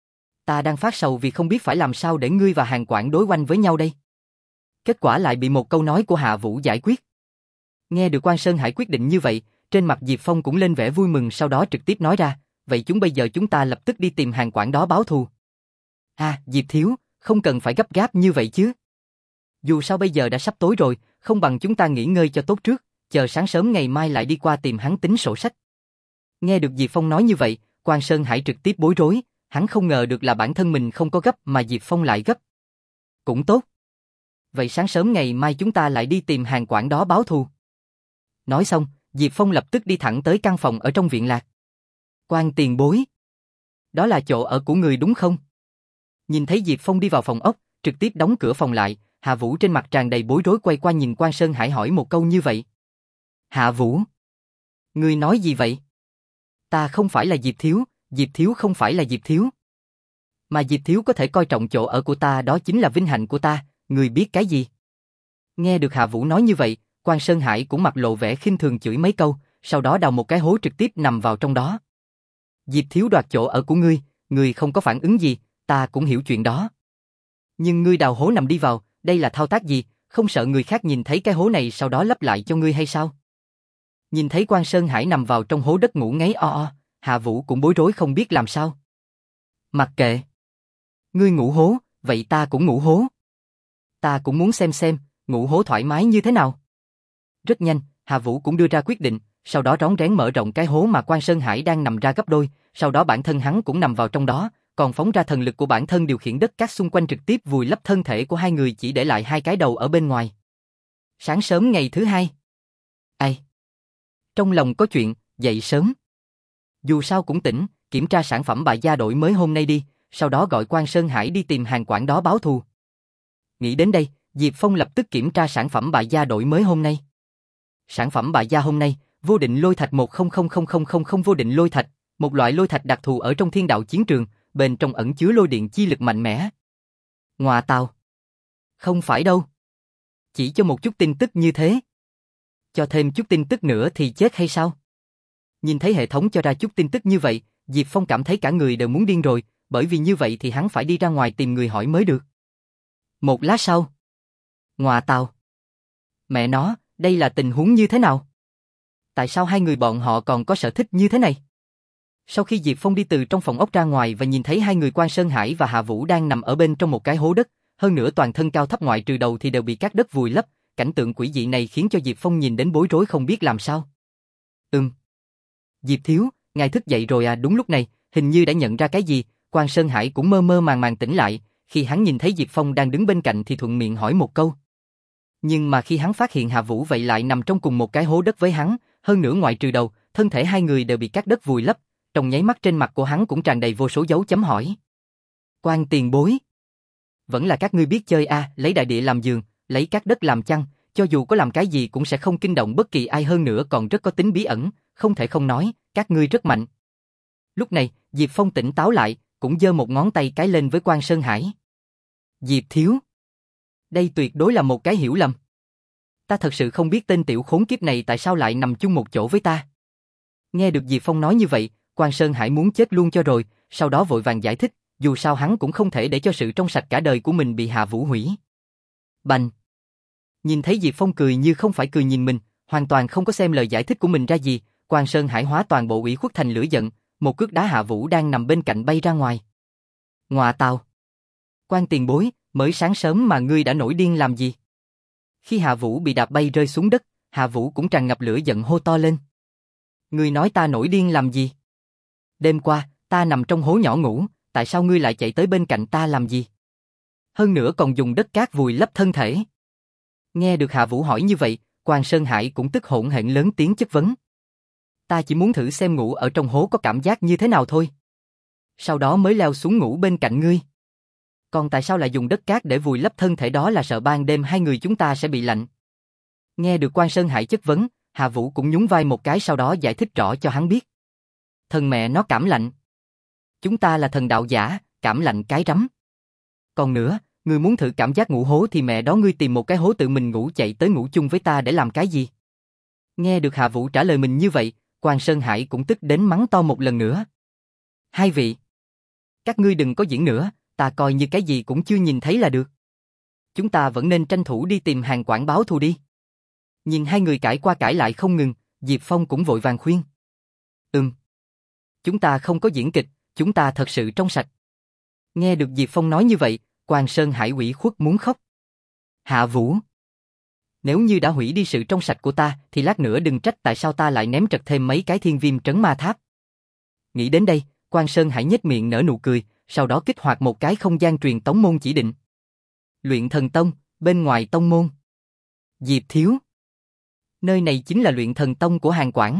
[SPEAKER 1] Ta đang phát sầu vì không biết phải làm sao để ngươi và Hàn Quảng đối oanh với nhau đây. Kết quả lại bị một câu nói của Hạ Vũ giải quyết. Nghe được Quan Sơn Hải quyết định như vậy, trên mặt Diệp Phong cũng lên vẻ vui mừng, sau đó trực tiếp nói ra, vậy chúng bây giờ chúng ta lập tức đi tìm Hàn Quảng đó báo thù. À, Diệp thiếu, không cần phải gấp gáp như vậy chứ. Dù sao bây giờ đã sắp tối rồi, không bằng chúng ta nghỉ ngơi cho tốt trước, chờ sáng sớm ngày mai lại đi qua tìm hắn tính sổ sách. Nghe được Diệp Phong nói như vậy, Quan Sơn Hải trực tiếp bối rối, hắn không ngờ được là bản thân mình không có gấp mà Diệp Phong lại gấp. Cũng tốt. Vậy sáng sớm ngày mai chúng ta lại đi tìm Hàn Quảng đó báo thù. Nói xong, Diệp Phong lập tức đi thẳng tới căn phòng ở trong viện lạc. Quan tiền bối. Đó là chỗ ở của người đúng không? Nhìn thấy Diệp Phong đi vào phòng ốc, trực tiếp đóng cửa phòng lại, Hạ Vũ trên mặt tràn đầy bối rối quay qua nhìn Quan Sơn Hải hỏi một câu như vậy. Hạ Vũ. Ngươi nói gì vậy? Ta không phải là Diệp Thiếu, Diệp Thiếu không phải là Diệp Thiếu. Mà Diệp Thiếu có thể coi trọng chỗ ở của ta, đó chính là vinh hạnh của ta, người biết cái gì? Nghe được Hạ Vũ nói như vậy, Quan Sơn Hải cũng mặt lộ vẻ khinh thường chửi mấy câu, sau đó đào một cái hố trực tiếp nằm vào trong đó. Diệp Thiếu đoạt chỗ ở của ngươi, ngươi không có phản ứng gì, ta cũng hiểu chuyện đó. Nhưng ngươi đào hố nằm đi vào, đây là thao tác gì, không sợ người khác nhìn thấy cái hố này sau đó lấp lại cho ngươi hay sao? Nhìn thấy Quan Sơn Hải nằm vào trong hố đất ngủ ngáy o o, Hạ Vũ cũng bối rối không biết làm sao. Mặc kệ. Ngươi ngủ hố, vậy ta cũng ngủ hố. Ta cũng muốn xem xem, ngủ hố thoải mái như thế nào. Rất nhanh, Hạ Vũ cũng đưa ra quyết định, sau đó rón rén mở rộng cái hố mà Quan Sơn Hải đang nằm ra gấp đôi, sau đó bản thân hắn cũng nằm vào trong đó, còn phóng ra thần lực của bản thân điều khiển đất cát xung quanh trực tiếp vùi lấp thân thể của hai người, chỉ để lại hai cái đầu ở bên ngoài. Sáng sớm ngày thứ hai. Ai? Trong lòng có chuyện, dậy sớm. Dù sao cũng tỉnh, kiểm tra sản phẩm bại gia đổi mới hôm nay đi, sau đó gọi Quan Sơn Hải đi tìm Hàn Quảng đó báo thù. Nghĩ đến đây, Diệp Phong lập tức kiểm tra sản phẩm bại gia đổi mới hôm nay. Sản phẩm bại gia hôm nay, vô định lôi thạch một không không không không không không vô định lôi thạch, một loại lôi thạch đặc thù ở trong thiên đạo chiến trường, bên trong ẩn chứa lôi điện chi lực mạnh mẽ. Ngoà tào. Không phải đâu. Chỉ cho một chút tin tức như thế. Cho thêm chút tin tức nữa thì chết hay sao? Nhìn thấy hệ thống cho ra chút tin tức như vậy, Diệp Phong cảm thấy cả người đều muốn điên rồi, bởi vì như vậy thì hắn phải đi ra ngoài tìm người hỏi mới được. Một lát sau. Ngoà tào. Mẹ nó, đây là tình huống như thế nào? Tại sao hai người bọn họ còn có sở thích như thế này? Sau khi Diệp Phong đi từ trong phòng ốc ra ngoài và nhìn thấy hai người Quan Sơn Hải và Hạ Vũ đang nằm ở bên trong một cái hố đất, hơn nữa toàn thân cao thấp ngoại trừ đầu thì đều bị cát đất vùi lấp, cảnh tượng quỷ dị này khiến cho Diệp Phong nhìn đến bối rối không biết làm sao. Ừm. Diệp Thiếu, ngài thức dậy rồi à? Đúng lúc này, hình như đã nhận ra cái gì, Quan Sơn Hải cũng mơ mơ màng màng tỉnh lại, khi hắn nhìn thấy Diệp Phong đang đứng bên cạnh thì thuận miệng hỏi một câu. Nhưng mà khi hắn phát hiện Hạ Vũ vậy lại nằm trong cùng một cái hố đất với hắn, hơn nữa ngoại trừ đầu, thân thể hai người đều bị cát đất vùi lấp, trong nháy mắt trên mặt của hắn cũng tràn đầy vô số dấu chấm hỏi. Quan tiền bối. Vẫn là các ngươi biết chơi a, à, lấy đại địa làm giường, lấy cát đất làm chăn, cho dù có làm cái gì cũng sẽ không kinh động bất kỳ ai, hơn nữa còn rất có tính bí ẩn, không thể không nói, các ngươi rất mạnh. Lúc này, Diệp Phong tỉnh táo lại, cũng giơ một ngón tay cái lên với Quan Sơn Hải. Diệp Thiếu. Đây tuyệt đối là một cái hiểu lầm. Ta thật sự không biết tên tiểu khốn kiếp này tại sao lại nằm chung một chỗ với ta. Nghe được Diệp Phong nói như vậy, Quan Sơn Hải muốn chết luôn cho rồi, sau đó vội vàng giải thích, dù sao hắn cũng không thể để cho sự trong sạch cả đời của mình bị Hạ Vũ hủy. Bành! Nhìn thấy Diệp Phong cười như không phải cười nhìn mình, hoàn toàn không có xem lời giải thích của mình ra gì, Quan Sơn Hải hóa toàn bộ ủy khuất thành lửa giận, một cước đá Hạ Vũ đang nằm bên cạnh bay ra ngoài. Ngoà tào! Quan tiền bối, mới sáng sớm mà ngươi đã nổi điên làm gì? Khi Hạ Vũ bị đạp bay rơi xuống đất, Hạ Vũ cũng tràn ngập lửa giận hô to lên. Ngươi nói ta nổi điên làm gì? Đêm qua, ta nằm trong hố nhỏ ngủ, tại sao ngươi lại chạy tới bên cạnh ta làm gì? Hơn nữa còn dùng đất cát vùi lấp thân thể. Nghe được Hạ Vũ hỏi như vậy, Quan Sơn Hải cũng tức hổn hển lớn tiếng chất vấn. Ta chỉ muốn thử xem ngủ ở trong hố có cảm giác như thế nào thôi. Sau đó mới leo xuống ngủ bên cạnh ngươi. Còn tại sao lại dùng đất cát để vùi lấp thân thể, đó là sợ ban đêm hai người chúng ta sẽ bị lạnh. Nghe được Quan Sơn Hải chất vấn, Hạ Vũ cũng nhún vai một cái, sau đó giải thích rõ cho hắn biết. Thần mẹ nó cảm lạnh. Chúng ta là thần đạo giả, cảm lạnh cái rắm. Còn nữa, ngươi muốn thử cảm giác ngủ hố thì mẹ đó ngươi tìm một cái hố tự mình ngủ, chạy tới ngủ chung với ta để làm cái gì? Nghe được Hạ Vũ trả lời mình như vậy, Quan Sơn Hải cũng tức đến mắng to một lần nữa. Hai vị, các ngươi đừng có diễn nữa, ta coi như cái gì cũng chưa nhìn thấy là được. Chúng ta vẫn nên tranh thủ đi tìm Hàn Quảng báo thù đi. Nhìn hai người cãi qua cãi lại không ngừng, Diệp Phong cũng vội vàng khuyên. Ừm. Chúng ta không có diễn kịch, chúng ta thật sự trong sạch. Nghe được Diệp Phong nói như vậy, Quan Sơn Hải ủy khuất muốn khóc. Hạ Vũ, nếu như đã hủy đi sự trong sạch của ta, thì lát nữa đừng trách tại sao ta lại ném trật thêm mấy cái thiên viêm trấn ma tháp. Nghĩ đến đây, Quan Sơn Hải nhếch miệng nở nụ cười, sau đó kích hoạt một cái không gian truyền tống môn chỉ định. Luyện Thần Tông, bên ngoài tông môn. Diệp Thiếu, nơi này chính là Luyện Thần Tông của Hàn Quảng.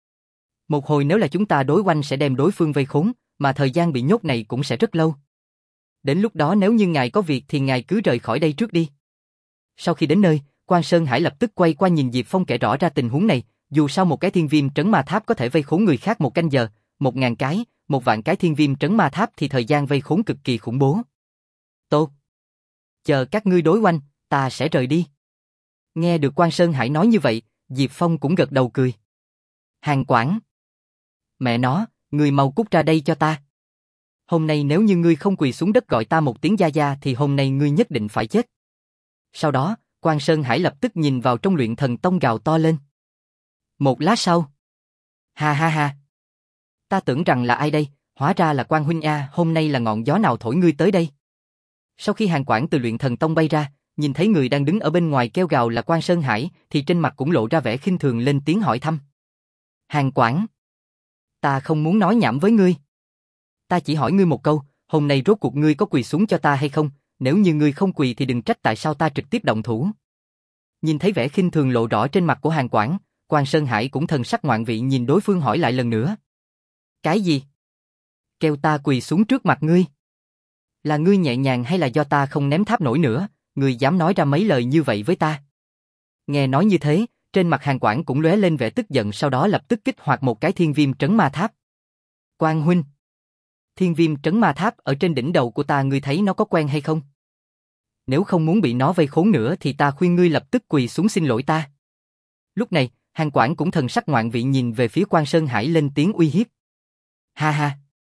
[SPEAKER 1] Một hồi nếu là chúng ta đối oanh sẽ đem đối phương vây khốn, mà thời gian bị nhốt này cũng sẽ rất lâu. Đến lúc đó nếu như ngài có việc thì ngài cứ rời khỏi đây trước đi. Sau khi đến nơi, Quan Sơn Hải lập tức quay qua nhìn Diệp Phong kể rõ ra tình huống này, dù sao một cái thiên viêm trấn ma tháp có thể vây khốn người khác một canh giờ, một ngàn cái, một vạn cái thiên viêm trấn ma tháp thì thời gian vây khốn cực kỳ khủng bố. Tốt. Chờ các ngươi đối oanh, ta sẽ rời đi. Nghe được Quan Sơn Hải nói như vậy, Diệp Phong cũng gật đầu cười. Hàn Quảng. Mẹ nó, ngươi mau cút ra đây cho ta. Hôm nay nếu như ngươi không quỳ xuống đất gọi ta một tiếng gia gia thì hôm nay ngươi nhất định phải chết. Sau đó, Quan Sơn Hải lập tức nhìn vào trong Luyện Thần Tông gào to lên. Một lát sau. Ha ha ha. Ta tưởng rằng là ai đây, hóa ra là Quan huynh a, hôm nay là ngọn gió nào thổi ngươi tới đây? Sau khi Hàn Quảng từ Luyện Thần Tông bay ra, nhìn thấy người đang đứng ở bên ngoài kêu gào là Quan Sơn Hải, thì trên mặt cũng lộ ra vẻ khinh thường, lên tiếng hỏi thăm. Hàn Quảng, ta không muốn nói nhảm với ngươi. Ta chỉ hỏi ngươi một câu, hôm nay rốt cuộc ngươi có quỳ xuống cho ta hay không? Nếu như ngươi không quỳ thì đừng trách tại sao ta trực tiếp động thủ. Nhìn thấy vẻ khinh thường lộ rõ trên mặt của Hàn Quảng, Quan Sơn Hải cũng thần sắc ngoạn vị nhìn đối phương hỏi lại lần nữa. Cái gì? Kêu ta quỳ xuống trước mặt ngươi? Là ngươi nhẹ nhàng hay là do ta không ném tháp nổi nữa, ngươi dám nói ra mấy lời như vậy với ta? Nghe nói như thế, trên mặt Hàn Quảng cũng lóe lên vẻ tức giận, sau đó lập tức kích hoạt một cái thiên viêm trấn ma tháp. Quan huynh, thiên viêm trấn ma tháp ở trên đỉnh đầu của ta, ngươi thấy nó có quen hay không? Nếu không muốn bị nó vây khốn nữa thì ta khuyên ngươi lập tức quỳ xuống xin lỗi ta. Lúc này, Hàn Quảng cũng thần sắc ngoạn vị nhìn về phía Quan Sơn Hải, lên tiếng uy hiếp. Ha ha.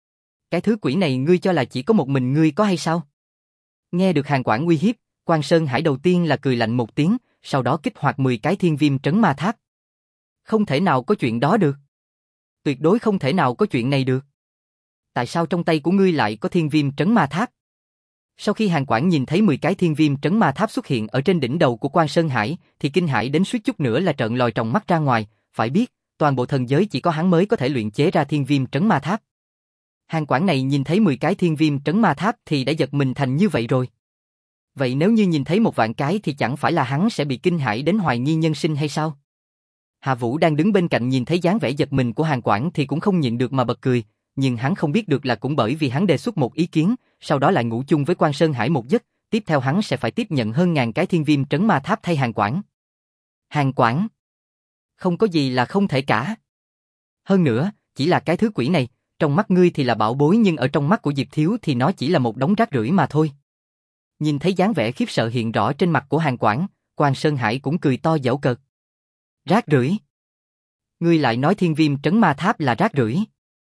[SPEAKER 1] Cái thứ quỷ này ngươi cho là chỉ có một mình ngươi có hay sao? Nghe được Hàn Quảng uy hiếp, Quan Sơn Hải đầu tiên là cười lạnh một tiếng, sau đó kích hoạt mười cái thiên viêm trấn ma tháp. Không thể nào có chuyện đó được. Tuyệt đối không thể nào có chuyện này được. Tại sao trong tay của ngươi lại có thiên viêm trấn ma tháp? Sau khi Hàn Quảng nhìn thấy mười cái thiên viêm trấn ma tháp xuất hiện ở trên đỉnh đầu của Quan Sơn Hải, thì kinh hãi đến suýt chút nữa là trợn lòi tròng mắt ra ngoài, phải biết, toàn bộ thần giới chỉ có hắn mới có thể luyện chế ra thiên viêm trấn ma tháp. Hàn Quảng này nhìn thấy mười cái thiên viêm trấn ma tháp thì đã giật mình thành như vậy rồi. Vậy nếu như nhìn thấy một vạn cái thì chẳng phải là hắn sẽ bị kinh hãi đến hoài nghi nhân sinh hay sao? Hạ Vũ đang đứng bên cạnh nhìn thấy dáng vẻ giật mình của Hàn Quảng thì cũng không nhịn được mà bật cười, nhưng hắn không biết được là cũng bởi vì hắn đề xuất một ý kiến, sau đó lại ngủ chung với Quan Sơn Hải một giấc, tiếp theo hắn sẽ phải tiếp nhận hơn ngàn cái thiên viêm trấn ma tháp thay Hàn Quảng. Hàn Quảng, không có gì là không thể cả. Hơn nữa, chỉ là cái thứ quỷ này, trong mắt ngươi thì là bảo bối nhưng ở trong mắt của Diệp Thiếu thì nó chỉ là một đống rác rưởi mà thôi. Nhìn thấy dáng vẻ khiếp sợ hiện rõ trên mặt của Hàn Quảng, Quan Sơn Hải cũng cười to giễu cợt. Rác rưởi? Ngươi lại nói thiên viêm trấn ma tháp là rác rưởi?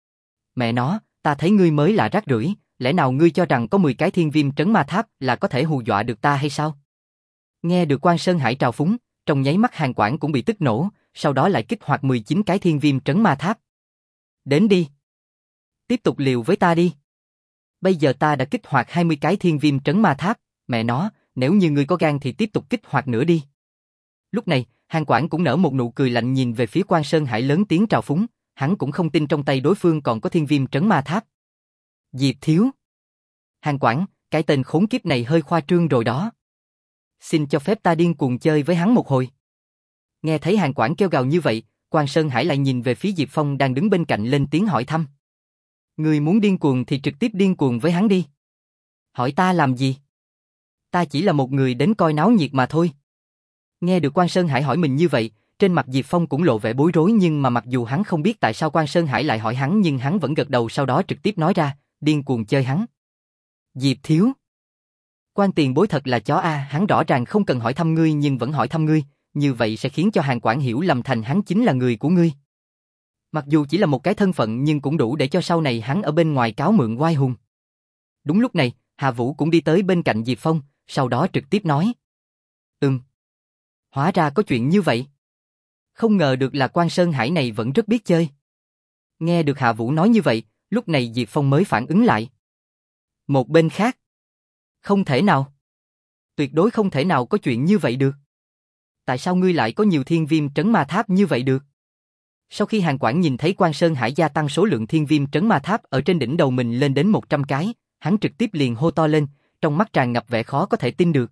[SPEAKER 1] Mẹ nó, ta thấy ngươi mới là rác rưởi, lẽ nào ngươi cho rằng có mười cái thiên viêm trấn ma tháp là có thể hù dọa được ta hay sao? Nghe được Quan Sơn Hải trào phúng, trong nháy mắt Hàn Quảng cũng bị tức nổ, sau đó lại kích hoạt mười chín cái thiên viêm trấn ma tháp. Đến đi. Tiếp tục liều với ta đi. Bây giờ ta đã kích hoạt hai mươi cái thiên viêm trấn ma tháp, mẹ nó, nếu như ngươi có gan thì tiếp tục kích hoạt nữa đi. Lúc này, Hàn Quảng cũng nở một nụ cười lạnh nhìn về phía Quan Sơn Hải, lớn tiếng trào phúng. hắn cũng không tin trong tay đối phương còn có thiên viêm trấn ma tháp. Diệp Thiếu. Hàn Quảng, cái tên khốn kiếp này hơi khoa trương rồi đó. Xin cho phép ta điên cuồng chơi với hắn một hồi. Nghe thấy Hàn Quảng kêu gào như vậy, Quan Sơn Hải lại nhìn về phía Diệp Phong đang đứng bên cạnh lên tiếng hỏi thăm. Người muốn điên cuồng thì trực tiếp điên cuồng với hắn đi. Hỏi ta làm gì? Ta chỉ là một người đến coi náo nhiệt mà thôi. Nghe được Quan Sơn Hải hỏi mình như vậy, trên mặt Diệp Phong cũng lộ vẻ bối rối, nhưng mà mặc dù hắn không biết tại sao Quan Sơn Hải lại hỏi hắn, nhưng hắn vẫn gật đầu, sau đó trực tiếp nói ra, điên cuồng chơi hắn. Diệp Thiếu. Quan tiền bối thật là chó a, hắn rõ ràng không cần hỏi thăm ngươi nhưng vẫn hỏi thăm ngươi, như vậy sẽ khiến cho Hàn Quảng hiểu lầm thành hắn chính là người của ngươi. Mặc dù chỉ là một cái thân phận nhưng cũng đủ để cho sau này hắn ở bên ngoài cáo mượn oai hùng. Đúng lúc này, Hà Vũ cũng đi tới bên cạnh Diệp Phong, sau đó trực tiếp nói. Ừm. Hóa ra có chuyện như vậy. Không ngờ được là Quan Sơn Hải này vẫn rất biết chơi. Nghe được Hà Vũ nói như vậy, lúc này Diệp Phong mới phản ứng lại. Một bên khác. Không thể nào. Tuyệt đối không thể nào có chuyện như vậy được. Tại sao ngươi lại có nhiều thiên viêm trấn ma tháp như vậy được? Sau khi Hàn Quảng nhìn thấy Quan Sơn Hải gia tăng số lượng thiên viêm trấn ma tháp ở trên đỉnh đầu mình lên đến một trăm cái, hắn trực tiếp liền hô to lên, trong mắt tràn ngập vẻ khó có thể tin được.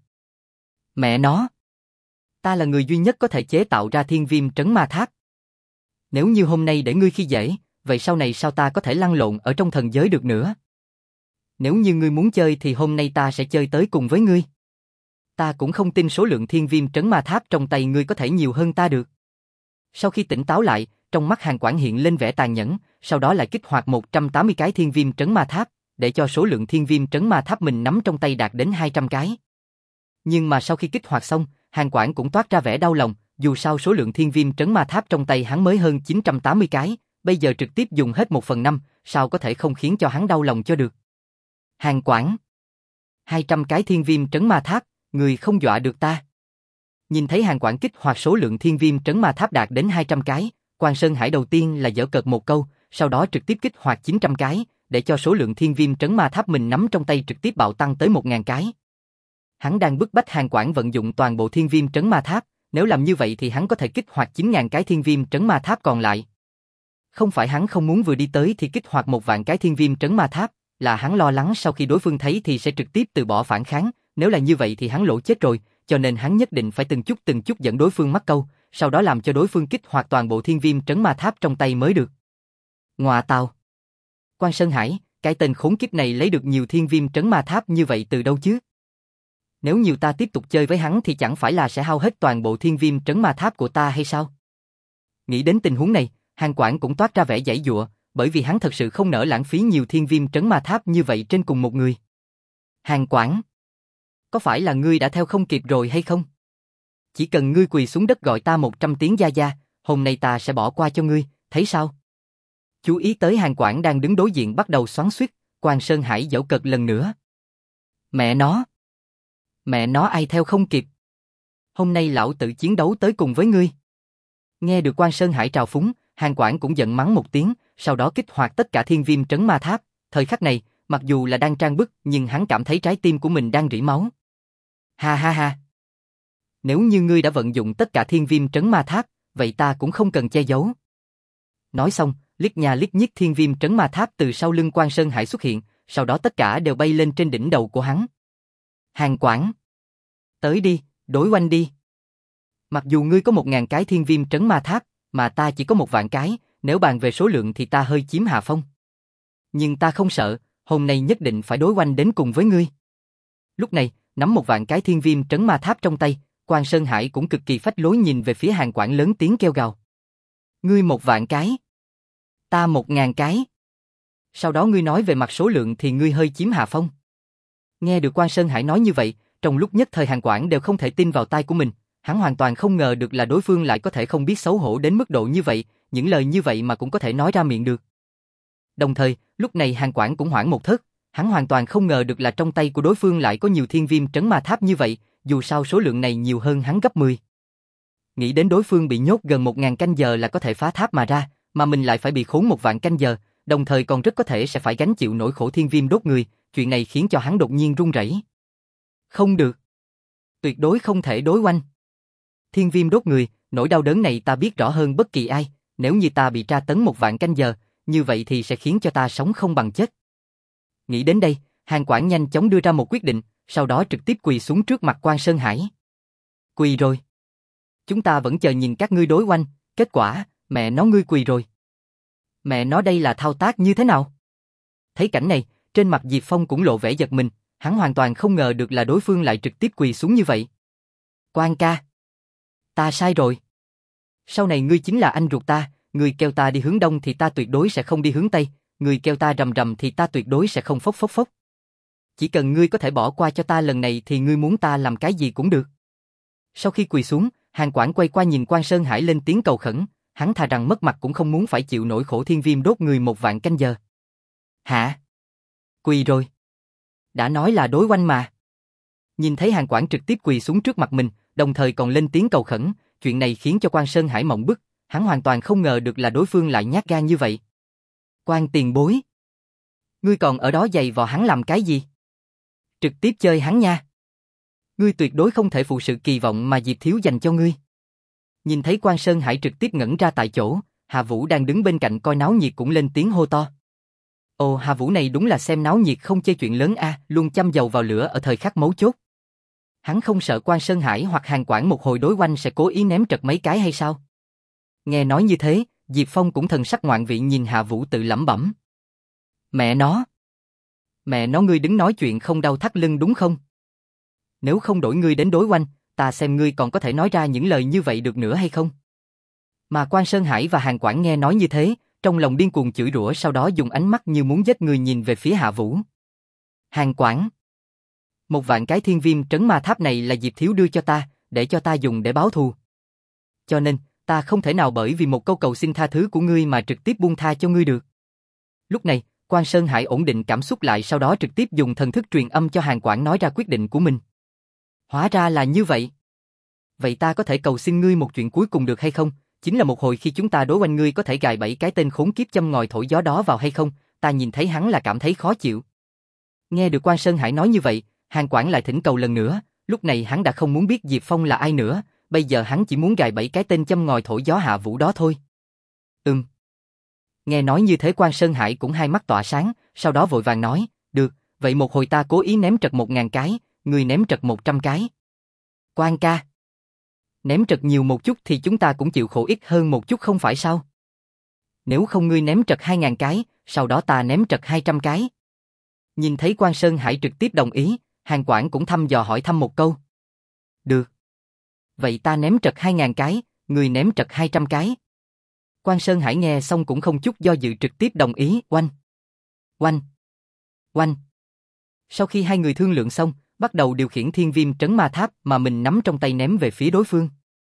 [SPEAKER 1] Mẹ nó! Ta là người duy nhất có thể chế tạo ra thiên viêm trấn ma tháp. Nếu như hôm nay để ngươi khi dễ, vậy sau này sao ta có thể lăn lộn ở trong thần giới được nữa? Nếu như ngươi muốn chơi thì hôm nay ta sẽ chơi tới cùng với ngươi. Ta cũng không tin số lượng thiên viêm trấn ma tháp trong tay ngươi có thể nhiều hơn ta được. Sau khi tỉnh táo lại, trong mắt Hàn Quảng hiện lên vẻ tàn nhẫn, sau đó lại kích hoạt một trăm tám mươi cái thiên viêm trấn ma tháp, để cho số lượng thiên viêm trấn ma tháp mình nắm trong tay đạt đến hai trăm cái. Nhưng mà sau khi kích hoạt xong, Hàn Quảng cũng toát ra vẻ đau lòng, dù sao số lượng thiên viêm trấn ma tháp trong tay hắn mới hơn chín trăm tám mươi cái, bây giờ trực tiếp dùng hết một phần năm, sao có thể không khiến cho hắn đau lòng cho được. Hàn Quảng, hai trăm cái thiên viêm trấn ma tháp, người không dọa được ta. Nhìn thấy Hàn Quảng kích hoạt số lượng thiên viêm trấn ma tháp đạt đến hai trăm cái, Quan Sơn Hải đầu tiên là giở cợt một câu, sau đó trực tiếp kích hoạt chín trăm cái, để cho số lượng thiên viêm trấn ma tháp mình nắm trong tay trực tiếp bạo tăng tới một nghìn cái. Hắn đang bức bách Hàn Quảng vận dụng toàn bộ thiên viêm trấn ma tháp, nếu làm như vậy thì hắn có thể kích hoạt chín nghìn cái thiên viêm trấn ma tháp còn lại. Không phải hắn không muốn vừa đi tới thì kích hoạt một vạn cái thiên viêm trấn ma tháp, là hắn lo lắng sau khi đối phương thấy thì sẽ trực tiếp từ bỏ phản kháng, nếu là như vậy thì hắn lỗ chết rồi, cho nên hắn nhất định phải từng chút từng chút dẫn đối phương mắc câu, sau đó làm cho đối phương kích hoạt toàn bộ thiên viêm trấn ma tháp trong tay mới được. Ngoà tào! Quan Sơn Hải, cái tên khốn kiếp này lấy được nhiều thiên viêm trấn ma tháp như vậy từ đâu chứ? Nếu như ta tiếp tục chơi với hắn thì chẳng phải là sẽ hao hết toàn bộ thiên viêm trấn ma tháp của ta hay sao? Nghĩ đến tình huống này, Hàn Quảng cũng toát ra vẻ giãy giụa, bởi vì hắn thật sự không nỡ lãng phí nhiều thiên viêm trấn ma tháp như vậy trên cùng một người. Hàn Quảng, có phải là ngươi đã theo không kịp rồi hay không? Chỉ cần ngươi quỳ xuống đất gọi ta một trăm tiếng gia gia, hôm nay ta sẽ bỏ qua cho ngươi, thấy sao? Chú ý tới Hàn Quảng đang đứng đối diện bắt đầu xoắn xuýt, Quan Sơn Hải giễu cợt lần nữa. Mẹ nó! Mẹ nó ai theo không kịp? Hôm nay lão tự chiến đấu tới cùng với ngươi. Nghe được Quan Sơn Hải trào phúng, Hàn Quảng cũng giận mắng một tiếng, sau đó kích hoạt tất cả thiên viêm trấn ma tháp. Thời khắc này, mặc dù là đang trang bức, nhưng hắn cảm thấy trái tim của mình đang rỉ máu. Ha ha ha! Nếu như ngươi đã vận dụng tất cả thiên viêm trấn ma tháp, vậy ta cũng không cần che giấu. Nói xong, liếc nhà liếc nhích thiên viêm trấn ma tháp từ sau lưng Quan Sơn Hải xuất hiện, sau đó tất cả đều bay lên trên đỉnh đầu của hắn. Hàn Quảng! Tới đi, đối oanh đi! Mặc dù ngươi có một ngàn cái thiên viêm trấn ma tháp, mà ta chỉ có một vạn cái, nếu bàn về số lượng thì ta hơi chiếm hạ phong. Nhưng ta không sợ, hôm nay nhất định phải đối oanh đến cùng với ngươi. Lúc này, nắm một vạn cái thiên viêm trấn ma tháp trong tay, Quan Sơn Hải cũng cực kỳ phách lối nhìn về phía Hàn Quảng lớn tiếng kêu gào. Ngươi một vạn cái. Ta một ngàn cái. Sau đó ngươi nói về mặt số lượng thì ngươi hơi chiếm hạ phong. Nghe được Quan Sơn Hải nói như vậy, trong lúc nhất thời Hàn Quảng đều không thể tin vào tai của mình, hắn hoàn toàn không ngờ được là đối phương lại có thể không biết xấu hổ đến mức độ như vậy, những lời như vậy mà cũng có thể nói ra miệng được. Đồng thời, lúc này Hàn Quảng cũng hoảng một thớt, hắn hoàn toàn không ngờ được là trong tay của đối phương lại có nhiều thiên viêm trấn ma tháp như vậy, dù sao số lượng này nhiều hơn hắn gấp mười. Nghĩ đến đối phương bị nhốt gần một ngàn canh giờ là có thể phá tháp mà ra, mà mình lại phải bị khốn một vạn canh giờ, đồng thời còn rất có thể sẽ phải gánh chịu nỗi khổ thiên viêm đốt người, chuyện này khiến cho hắn đột nhiên run rẩy. Không được. Tuyệt đối không thể đối oanh. Thiên viêm đốt người, nỗi đau đớn này ta biết rõ hơn bất kỳ ai, Nếu như ta bị tra tấn một vạn canh giờ, như vậy thì sẽ khiến cho ta sống không bằng chết. Nghĩ đến đây, Hàn Quảng nhanh chóng đưa ra một quyết định, sau đó trực tiếp quỳ xuống trước mặt Quan Sơn Hải. Quỳ rồi. Chúng ta vẫn chờ nhìn các ngươi đối oanh, kết quả, mẹ nó ngươi quỳ rồi. Mẹ nó đây là thao tác như thế nào? Thấy cảnh này, trên mặt Diệp Phong cũng lộ vẻ giật mình, hắn hoàn toàn không ngờ được là đối phương lại trực tiếp quỳ xuống như vậy. Quan ca. Ta sai rồi. Sau này ngươi chính là anh ruột ta, ngươi kêu ta đi hướng đông thì ta tuyệt đối sẽ không đi hướng tây, ngươi kêu ta rầm rầm thì ta tuyệt đối sẽ không phốc phốc phốc. Chỉ cần ngươi có thể bỏ qua cho ta lần này thì ngươi muốn ta làm cái gì cũng được. Sau khi quỳ xuống, Hàn Quảng quay qua nhìn Quan Sơn Hải lên tiếng cầu khẩn, hắn thà rằng mất mặt cũng không muốn phải chịu nỗi khổ thiên viêm đốt người một vạn canh giờ. Hả? Quỳ rồi. Đã nói là đối oanh mà. Nhìn thấy Hàn Quảng trực tiếp quỳ xuống trước mặt mình, đồng thời còn lên tiếng cầu khẩn, chuyện này khiến cho Quan Sơn Hải mộng bức, hắn hoàn toàn không ngờ được là đối phương lại nhát gan như vậy. Quan tiền bối. Ngươi còn ở đó giày vò hắn làm cái gì? Trực tiếp chơi hắn nha. Ngươi tuyệt đối không thể phụ sự kỳ vọng mà Diệp Thiếu dành cho ngươi. Nhìn thấy Quan Sơn Hải trực tiếp ngẩn ra tại chỗ, Hà Vũ đang đứng bên cạnh coi náo nhiệt cũng lên tiếng hô to. Ồ, Hà Vũ này đúng là xem náo nhiệt không chơi chuyện lớn a, à, luôn châm dầu vào lửa ở thời khắc mấu chốt. Hắn không sợ Quan Sơn Hải hoặc Hàn Quảng một hồi đối oanh sẽ cố ý ném trật mấy cái hay sao? Nghe nói như thế, Diệp Phong cũng thần sắc ngoạn vị nhìn Hà Vũ tự lẩm bẩm. Mẹ nó! Mẹ nó ngươi đứng nói chuyện không đau thắt lưng đúng không? Nếu không đổi ngươi đến đối oanh, ta xem ngươi còn có thể nói ra những lời như vậy được nữa hay không? Mà Quan Sơn Hải và Hàn Quảng nghe nói như thế, trong lòng điên cuồng chửi rủa, sau đó dùng ánh mắt như muốn giết người nhìn về phía Hạ Vũ. Hàn Quảng! Một vạn cái thiên viêm trấn ma tháp này là Diệp Thiếu đưa cho ta, để cho ta dùng để báo thù. Cho nên, ta không thể nào bởi vì một câu cầu xin tha thứ của ngươi mà trực tiếp buông tha cho ngươi được. Lúc này, Quan Sơn Hải ổn định cảm xúc lại, sau đó trực tiếp dùng thần thức truyền âm cho Hàn Quảng nói ra quyết định của mình. Hóa ra là như vậy. Vậy ta có thể cầu xin ngươi một chuyện cuối cùng được hay không? Chính là một hồi khi chúng ta đối oanh ngươi có thể gài bẫy cái tên khốn kiếp châm ngòi thổi gió đó vào hay không? Ta nhìn thấy hắn là cảm thấy khó chịu. Nghe được Quan Sơn Hải nói như vậy, Hàn Quảng lại thỉnh cầu lần nữa, lúc này hắn đã không muốn biết Diệp Phong là ai nữa, bây giờ hắn chỉ muốn gài bẫy cái tên châm ngòi thổi gió Hạ Vũ đó thôi. Ừm. Nghe nói như thế Quan Sơn Hải cũng hai mắt tỏa sáng, sau đó vội vàng nói, được, vậy một hồi ta cố ý ném trật một ngàn cái, ngươi ném trật một trăm cái. Quan ca. Ném trật nhiều một chút thì chúng ta cũng chịu khổ ít hơn một chút không phải sao? Nếu không ngươi ném trật hai ngàn cái, sau đó ta ném trật hai trăm cái. Nhìn thấy Quan Sơn Hải trực tiếp đồng ý, Hàn Quảng cũng thăm dò hỏi thăm một câu. Được. Vậy ta ném trật hai ngàn cái, ngươi ném trật hai trăm cái. Quan Sơn Hải nghe xong cũng không chút do dự trực tiếp đồng ý, oanh. Oanh. Oanh. Sau khi hai người thương lượng xong, bắt đầu điều khiển thiên viêm trấn ma tháp mà mình nắm trong tay ném về phía đối phương.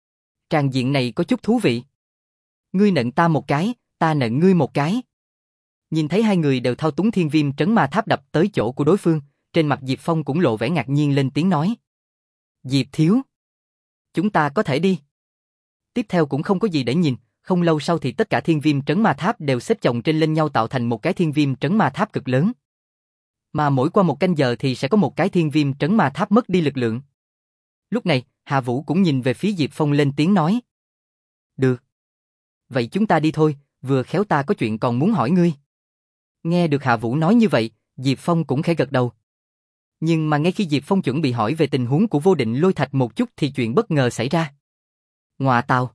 [SPEAKER 1] Tràng diện này có chút thú vị. Ngươi nện ta một cái, ta nện ngươi một cái. Nhìn thấy hai người đều thao túng thiên viêm trấn ma tháp đập tới chỗ của đối phương, trên mặt Diệp Phong cũng lộ vẻ ngạc nhiên lên tiếng nói. Diệp Thiếu. Chúng ta có thể đi. Tiếp theo cũng không có gì để nhìn, không lâu sau thì tất cả thiên viêm trấn ma tháp đều xếp chồng trên lên nhau tạo thành một cái thiên viêm trấn ma tháp cực lớn. Mà mỗi qua một canh giờ thì sẽ có một cái thiên viêm trấn ma tháp mất đi lực lượng. Lúc này, Hạ Vũ cũng nhìn về phía Diệp Phong lên tiếng nói. Được. Vậy chúng ta đi thôi, vừa khéo ta có chuyện còn muốn hỏi ngươi. Nghe được Hạ Vũ nói như vậy, Diệp Phong cũng khẽ gật đầu. Nhưng mà ngay khi Diệp Phong chuẩn bị hỏi về tình huống của Vô Định Lôi Thạch một chút thì chuyện bất ngờ xảy ra. Ngọa tào.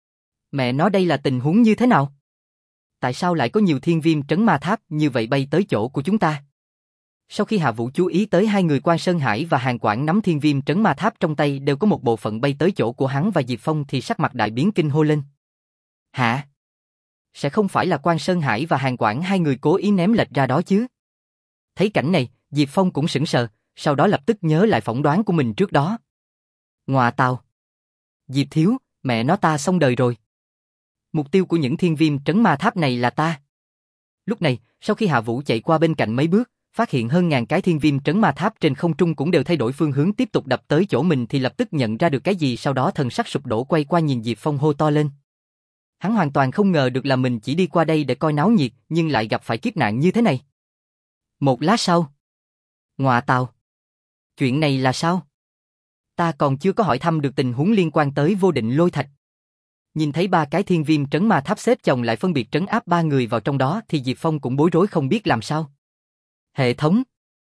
[SPEAKER 1] Mẹ nói đây là tình huống như thế nào? Tại sao lại có nhiều thiên viêm trấn ma tháp như vậy bay tới chỗ của chúng ta? Sau khi Hạ Vũ chú ý tới hai người Quan Sơn Hải và Hàn Quảng nắm thiên viêm trấn ma tháp trong tay đều có một bộ phận bay tới chỗ của hắn và Diệp Phong thì sắc mặt đại biến kinh hô lên. Hả? Sẽ không phải là Quan Sơn Hải và Hàn Quảng hai người cố ý ném lệch ra đó chứ? Thấy cảnh này, Diệp Phong cũng sững sờ, sau đó lập tức nhớ lại phỏng đoán của mình trước đó. Ngọa tào. Diệp Thiếu, mẹ nó ta xong đời rồi. Mục tiêu của những thiên viêm trấn ma tháp này là ta. Lúc này, sau khi Hạ Vũ chạy qua bên cạnh mấy bước, phát hiện hơn ngàn cái thiên viêm trấn ma tháp trên không trung cũng đều thay đổi phương hướng tiếp tục đập tới chỗ mình thì lập tức nhận ra được cái gì, sau đó thần sắc sụp đổ quay qua nhìn Diệp Phong hô to lên. Hắn hoàn toàn không ngờ được là mình chỉ đi qua đây để coi náo nhiệt nhưng lại gặp phải kiếp nạn như thế này. Một lát sau. Ngọa tào. Chuyện này là sao? Ta còn chưa có hỏi thăm được tình huống liên quan tới Vô Định Lôi Thạch. Nhìn thấy ba cái thiên viêm trấn ma tháp xếp chồng lại phân biệt trấn áp ba người vào trong đó thì Diệp Phong cũng bối rối không biết làm sao. Hệ thống.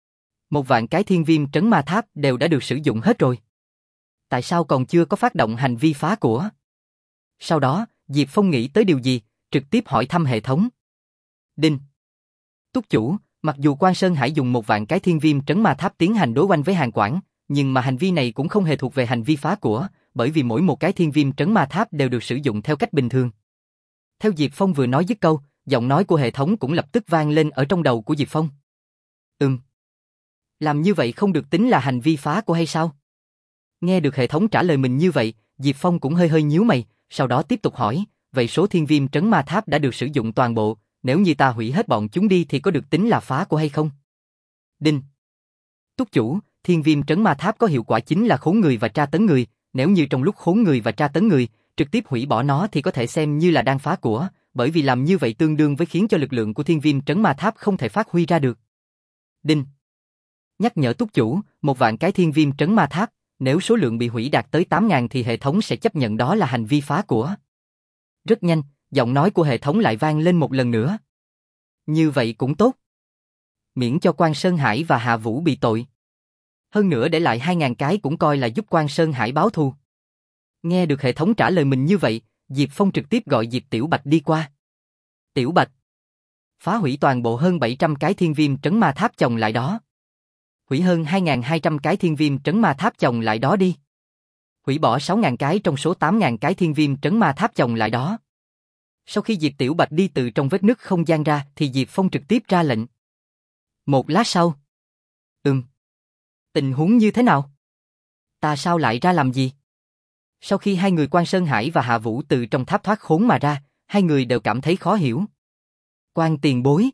[SPEAKER 1] Một vạn cái thiên viêm trấn ma tháp đều đã được sử dụng hết rồi. Tại sao còn chưa có phát động hành vi phá của? Sau đó, Diệp Phong nghĩ tới điều gì, trực tiếp hỏi thăm hệ thống. Đinh. Túc chủ, mặc dù Quan Sơn Hải dùng một vạn cái thiên viêm trấn ma tháp tiến hành đối oanh với Hàn Quảng, nhưng mà hành vi này cũng không hề thuộc về hành vi phá của, bởi vì mỗi một cái thiên viêm trấn ma tháp đều được sử dụng theo cách bình thường. Theo Diệp Phong vừa nói dứt câu, giọng nói của hệ thống cũng lập tức vang lên ở trong đầu của Diệp Phong. Ừm. Làm như vậy không được tính là hành vi phá của hay sao? Nghe được hệ thống trả lời mình như vậy, Diệp Phong cũng hơi hơi nhíu mày, sau đó tiếp tục hỏi, vậy số thiên viêm trấn ma tháp đã được sử dụng toàn bộ, nếu như ta hủy hết bọn chúng đi thì có được tính là phá của hay không? Đinh. Túc chủ, thiên viêm trấn ma tháp có hiệu quả chính là khốn người và tra tấn người, nếu như trong lúc khốn người và tra tấn người, trực tiếp hủy bỏ nó thì có thể xem như là đang phá của, bởi vì làm như vậy tương đương với khiến cho lực lượng của thiên viêm trấn ma tháp không thể phát huy ra được. Đinh. Nhắc nhở túc chủ, một vạn cái thiên viêm trấn ma tháp, nếu số lượng bị hủy đạt tới tám ngàn thì hệ thống sẽ chấp nhận đó là hành vi phá của. Rất nhanh, giọng nói của hệ thống lại vang lên một lần nữa. Như vậy cũng tốt. Miễn cho Quan Sơn Hải và Hạ Vũ bị tội. Hơn nữa để lại hai ngàn cái cũng coi là giúp Quan Sơn Hải báo thù. Nghe được hệ thống trả lời mình như vậy, Diệp Phong trực tiếp gọi Diệp Tiểu Bạch đi qua. Tiểu Bạch. Phá hủy toàn bộ hơn bảy trăm cái thiên viêm trấn ma tháp chồng lại đó. Hủy hơn hai nghìn hai trăm cái thiên viêm trấn ma tháp chồng lại đó đi. Hủy bỏ sáu nghìn cái trong số tám nghìn cái thiên viêm trấn ma tháp chồng lại đó. Sau khi Diệp Tiểu Bạch đi từ trong vết nứt không gian ra thì Diệp Phong trực tiếp ra lệnh. Một lát sau. Ừm. Tình huống như thế nào? Ta sao lại ra làm gì? Sau khi hai người Quan Sơn Hải và Hạ Vũ từ trong tháp thoát khốn mà ra, hai người đều cảm thấy khó hiểu. Quan tiền bối.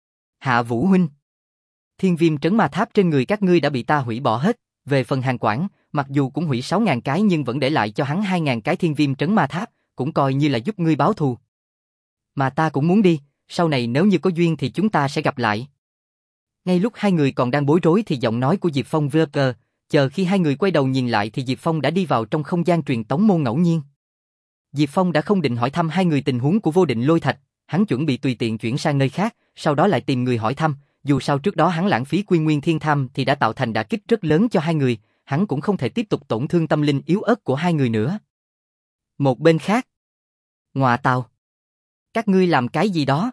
[SPEAKER 1] Hạ Vũ huynh. Thiên viêm trấn ma tháp trên người các ngươi đã bị ta hủy bỏ hết, về phần Hàn Quảng, mặc dù cũng hủy sáu nghìn cái nhưng vẫn để lại cho hắn hai nghìn cái thiên viêm trấn ma tháp, cũng coi như là giúp ngươi báo thù. Mà ta cũng muốn đi, sau này nếu như có duyên thì chúng ta sẽ gặp lại. Ngay lúc hai người còn đang bối rối thì giọng nói của Diệp Phong vơ cờ, chờ khi hai người quay đầu nhìn lại thì Diệp Phong đã đi vào trong không gian truyền tống môn ngẫu nhiên. Diệp Phong đã không định hỏi thăm hai người tình huống của Vô Định Lôi Thạch, hắn chuẩn bị tùy tiện chuyển sang nơi khác, sau đó lại tìm người hỏi thăm, dù sao trước đó hắn lãng phí Quy Nguyên Thiên Tham thì đã tạo thành đả kích rất lớn cho hai người, hắn cũng không thể tiếp tục tổn thương tâm linh yếu ớt của hai người nữa. Một bên khác. Ngọa Tào. Các ngươi làm cái gì đó?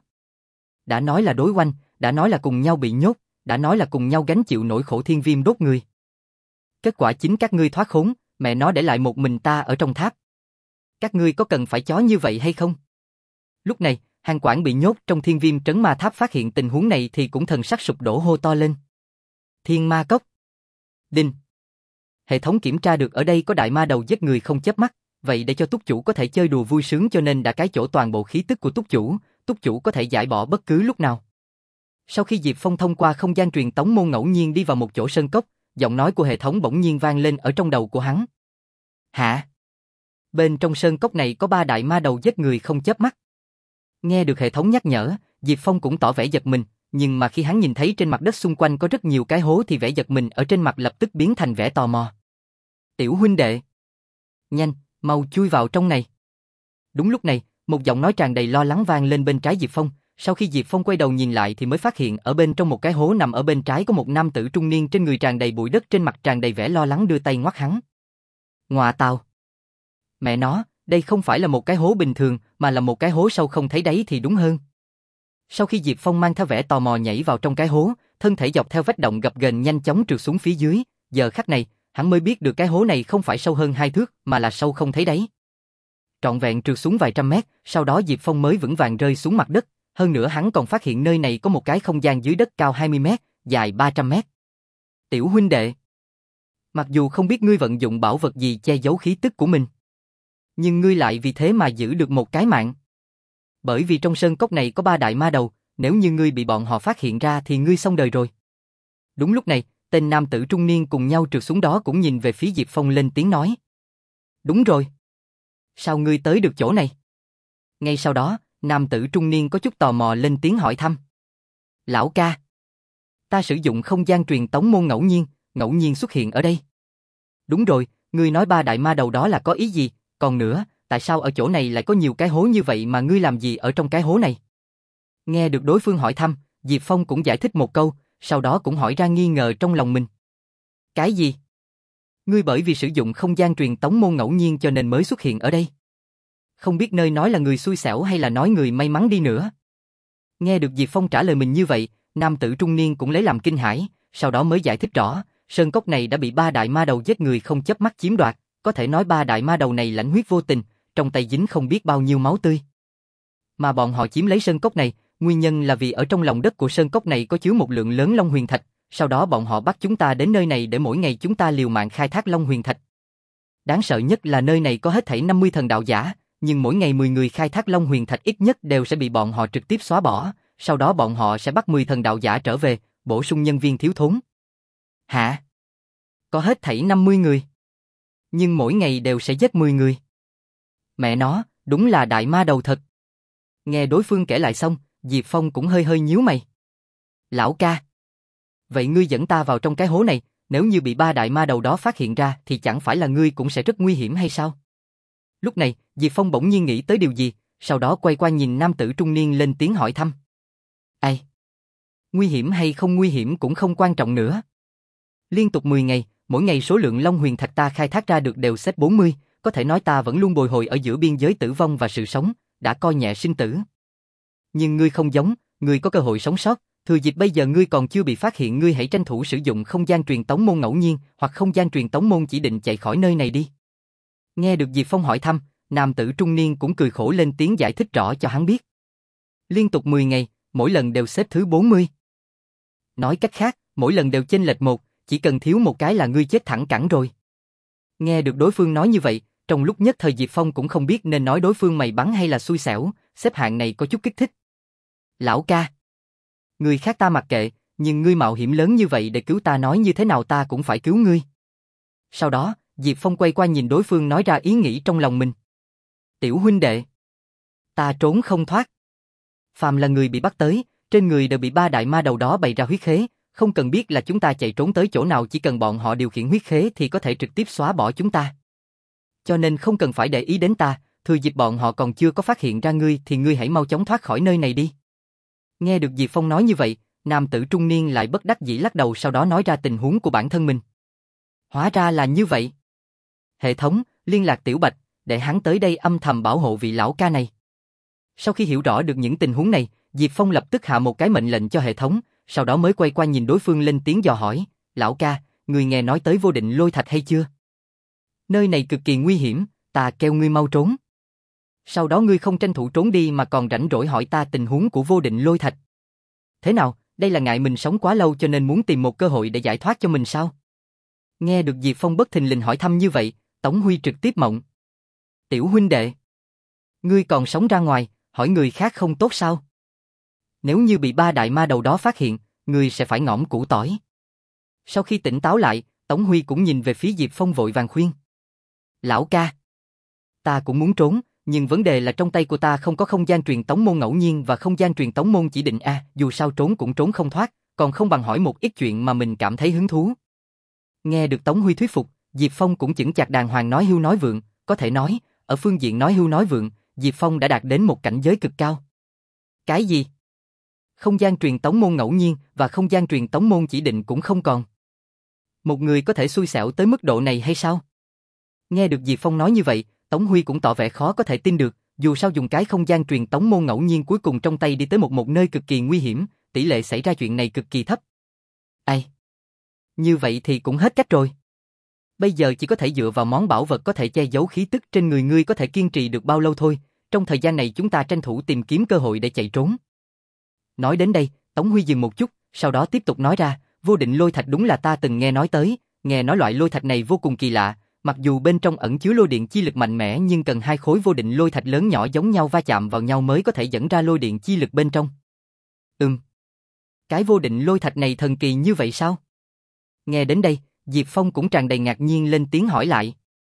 [SPEAKER 1] Đã nói là đối oanh, đã nói là cùng nhau bị nhốt, đã nói là cùng nhau gánh chịu nỗi khổ thiên viêm đốt người. Kết quả chính các ngươi thoát khốn, mẹ nó để lại một mình ta ở trong tháp. Các ngươi có cần phải chó như vậy hay không? Lúc này, Hàn Quảng bị nhốt trong thiên viêm trấn ma tháp phát hiện tình huống này thì cũng thần sắc sụp đổ hô to lên. Thiên ma cốc. Đinh. Hệ thống kiểm tra được ở đây có đại ma đầu giết người không chớp mắt, vậy để cho túc chủ có thể chơi đùa vui sướng cho nên đã cái chỗ toàn bộ khí tức của túc chủ, túc chủ có thể giải bỏ bất cứ lúc nào. Sau khi Diệp Phong thông qua không gian truyền tống môn ngẫu nhiên đi vào một chỗ sơn cốc, giọng nói của hệ thống bỗng nhiên vang lên ở trong đầu của hắn. Hả? Bên trong sơn cốc này có ba đại ma đầu giết người không chớp mắt. Nghe được hệ thống nhắc nhở, Diệp Phong cũng tỏ vẻ giật mình, nhưng mà khi hắn nhìn thấy trên mặt đất xung quanh có rất nhiều cái hố thì vẻ giật mình ở trên mặt lập tức biến thành vẻ tò mò. Tiểu huynh đệ. Nhanh, mau chui vào trong này. Đúng lúc này, một giọng nói tràn đầy lo lắng vang lên bên trái Diệp Phong. Sau khi Diệp Phong quay đầu nhìn lại thì mới phát hiện ở bên trong một cái hố nằm ở bên trái có một nam tử trung niên trên người tràn đầy bụi đất, trên mặt tràn đầy vẻ lo lắng đưa tay ngoắt hắn. Ngọa Tào. Mẹ nó, đây không phải là một cái hố bình thường mà là một cái hố sâu không thấy đáy thì đúng hơn. Sau khi Diệp Phong mang theo vẻ tò mò nhảy vào trong cái hố, thân thể dọc theo vách động gập ghềnh nhanh chóng trượt xuống phía dưới, giờ khắc này, hắn mới biết được cái hố này không phải sâu hơn hai thước mà là sâu không thấy đáy. Trọn vẹn trượt xuống vài trăm mét, sau đó Diệp Phong mới vững vàng rơi xuống mặt đất. Hơn nữa hắn còn phát hiện nơi này có một cái không gian dưới đất cao hai mươi mét, dài ba trăm mét. Tiểu huynh đệ. Mặc dù không biết ngươi vận dụng bảo vật gì che giấu khí tức của mình, nhưng ngươi lại vì thế mà giữ được một cái mạng. Bởi vì trong sơn cốc này có ba đại ma đầu, nếu như ngươi bị bọn họ phát hiện ra thì ngươi xong đời rồi. Đúng lúc này, tên nam tử trung niên cùng nhau trượt xuống đó cũng nhìn về phía Diệp Phong lên tiếng nói. Đúng rồi. Sao ngươi tới được chỗ này? Ngay sau đó, nam tử trung niên có chút tò mò lên tiếng hỏi thăm. Lão ca. Ta sử dụng không gian truyền tống môn ngẫu nhiên, ngẫu nhiên xuất hiện ở đây. Đúng rồi, ngươi nói ba đại ma đầu đó là có ý gì, còn nữa, tại sao ở chỗ này lại có nhiều cái hố như vậy mà ngươi làm gì ở trong cái hố này? Nghe được đối phương hỏi thăm, Diệp Phong cũng giải thích một câu, sau đó cũng hỏi ra nghi ngờ trong lòng mình. Cái gì? Ngươi bởi vì sử dụng không gian truyền tống môn ngẫu nhiên cho nên mới xuất hiện ở đây. Không biết nơi nói là người xui xẻo hay là nói người may mắn đi nữa. Nghe được Diệp Phong trả lời mình như vậy, nam tử trung niên cũng lấy làm kinh hãi, sau đó mới giải thích rõ, sơn cốc này đã bị ba đại ma đầu giết người không chớp mắt chiếm đoạt, có thể nói ba đại ma đầu này lãnh huyết vô tình, trong tay dính không biết bao nhiêu máu tươi. Mà bọn họ chiếm lấy sơn cốc này, nguyên nhân là vì ở trong lòng đất của sơn cốc này có chứa một lượng lớn long huyền thạch, sau đó bọn họ bắt chúng ta đến nơi này để mỗi ngày chúng ta liều mạng khai thác long huyền thạch. Đáng sợ nhất là nơi này có hết thảy năm mươi thần đạo giả, nhưng mỗi ngày mười người khai thác long huyền thạch ít nhất đều sẽ bị bọn họ trực tiếp xóa bỏ, sau đó bọn họ sẽ bắt mười thần đạo giả trở về, bổ sung nhân viên thiếu thốn. Hả? Có hết thảy năm mươi người? Nhưng mỗi ngày đều sẽ giết mười người. Mẹ nó, đúng là đại ma đầu thật. Nghe đối phương kể lại xong, Diệp Phong cũng hơi hơi nhíu mày. Lão ca. Vậy ngươi dẫn ta vào trong cái hố này, nếu như bị ba đại ma đầu đó phát hiện ra thì chẳng phải là ngươi cũng sẽ rất nguy hiểm hay sao? Lúc này, Diệp Phong bỗng nhiên nghĩ tới điều gì, sau đó quay qua nhìn nam tử trung niên lên tiếng hỏi thăm. Ai? Nguy hiểm hay không nguy hiểm cũng không quan trọng nữa. Liên tục mười ngày, mỗi ngày số lượng long huyền thạch ta khai thác ra được đều xếp bốn mươi, có thể nói ta vẫn luôn bồi hồi ở giữa biên giới tử vong và sự sống, đã coi nhẹ sinh tử. Nhưng ngươi không giống, ngươi có cơ hội sống sót, thừa dịp bây giờ ngươi còn chưa bị phát hiện, ngươi hãy tranh thủ sử dụng không gian truyền tống môn ngẫu nhiên hoặc không gian truyền tống môn chỉ định chạy khỏi nơi này đi. Nghe được Diệp Phong hỏi thăm, nam tử trung niên cũng cười khổ lên tiếng giải thích rõ cho hắn biết. Liên tục mười ngày, mỗi lần đều xếp thứ bốn mươi. Nói cách khác, mỗi lần đều chênh lệch một, chỉ cần thiếu một cái là ngươi chết thẳng cẳng rồi. Nghe được đối phương nói như vậy, trong lúc nhất thời Diệp Phong cũng không biết nên nói đối phương mày bắn hay là xui xẻo, xếp hạng này có chút kích thích. Lão ca. Người khác ta mặc kệ, nhưng ngươi mạo hiểm lớn như vậy để cứu ta, nói như thế nào ta cũng phải cứu ngươi. Sau đó, Diệp Phong quay qua nhìn đối phương nói ra ý nghĩ trong lòng mình. Tiểu huynh đệ. Ta trốn không thoát. Phàm là người bị bắt tới, trên người đều bị ba đại ma đầu đó bày ra huyết khế, không cần biết là chúng ta chạy trốn tới chỗ nào, chỉ cần bọn họ điều khiển huyết khế thì có thể trực tiếp xóa bỏ chúng ta. Cho nên không cần phải để ý đến ta, thừa dịp bọn họ còn chưa có phát hiện ra ngươi thì ngươi hãy mau chóng thoát khỏi nơi này đi. Nghe được Diệp Phong nói như vậy, nam tử trung niên lại bất đắc dĩ lắc đầu, sau đó nói ra tình huống của bản thân mình. Hóa ra là như vậy. Hệ thống, liên lạc Tiểu Bạch, để hắn tới đây âm thầm bảo hộ vị lão ca này. Sau khi hiểu rõ được những tình huống này, Diệp Phong lập tức hạ một cái mệnh lệnh cho hệ thống, sau đó mới quay qua nhìn đối phương lên tiếng dò hỏi, lão ca, người nghe nói tới vô định lôi thạch hay chưa? Nơi này cực kỳ nguy hiểm, ta kêu ngươi mau trốn. Sau đó ngươi không tranh thủ trốn đi mà còn rảnh rỗi hỏi ta tình huống của vô định lôi thạch. Thế nào, đây là ngại mình sống quá lâu cho nên muốn tìm một cơ hội để giải thoát cho mình sao? Nghe được Diệp Phong bất thình lình hỏi thăm như vậy, Tống Huy trực tiếp mộng. Tiểu huynh đệ, ngươi còn sống ra ngoài, hỏi người khác không tốt sao? Nếu như bị ba đại ma đầu đó phát hiện, ngươi sẽ phải ngõm củ tỏi. Sau khi tỉnh táo lại, Tống Huy cũng nhìn về phía Diệp Phong vội vàng khuyên. Lão ca, ta cũng muốn trốn, nhưng vấn đề là trong tay của ta không có không gian truyền tống môn ngẫu nhiên và không gian truyền tống môn chỉ định a, dù sao trốn cũng trốn không thoát, còn không bằng hỏi một ít chuyện mà mình cảm thấy hứng thú. Nghe được Tống Huy thuyết phục, Diệp Phong cũng chững chạc đàng hoàng nói hưu nói vượng, có thể nói, ở phương diện nói hưu nói vượng, Diệp Phong đã đạt đến một cảnh giới cực cao. Cái gì? Không gian truyền tống môn ngẫu nhiên và không gian truyền tống môn chỉ định cũng không còn. Một người có thể xui xẻo tới mức độ này hay sao? Nghe được Diệp Phong nói như vậy, Tống Huy cũng tỏ vẻ khó có thể tin được, dù sao dùng cái không gian truyền tống môn ngẫu nhiên cuối cùng trong tay đi tới một một nơi cực kỳ nguy hiểm, tỷ lệ xảy ra chuyện này cực kỳ thấp. Ai? Như vậy thì cũng hết cách rồi. Bây giờ chỉ có thể dựa vào món bảo vật có thể che giấu khí tức trên người ngươi có thể kiên trì được bao lâu thôi, trong thời gian này chúng ta tranh thủ tìm kiếm cơ hội để chạy trốn. Nói đến đây, Tống Huy dừng một chút, sau đó tiếp tục nói ra, vô định lôi thạch đúng là ta từng nghe nói tới, nghe nói loại lôi thạch này vô cùng kỳ lạ, mặc dù bên trong ẩn chứa lôi điện chi lực mạnh mẽ nhưng cần hai khối vô định lôi thạch lớn nhỏ giống nhau va chạm vào nhau mới có thể dẫn ra lôi điện chi lực bên trong. Ừm. Cái vô định lôi thạch này thần kỳ như vậy sao? Nghe đến đây, Diệp Phong cũng tràn đầy ngạc nhiên lên tiếng hỏi lại.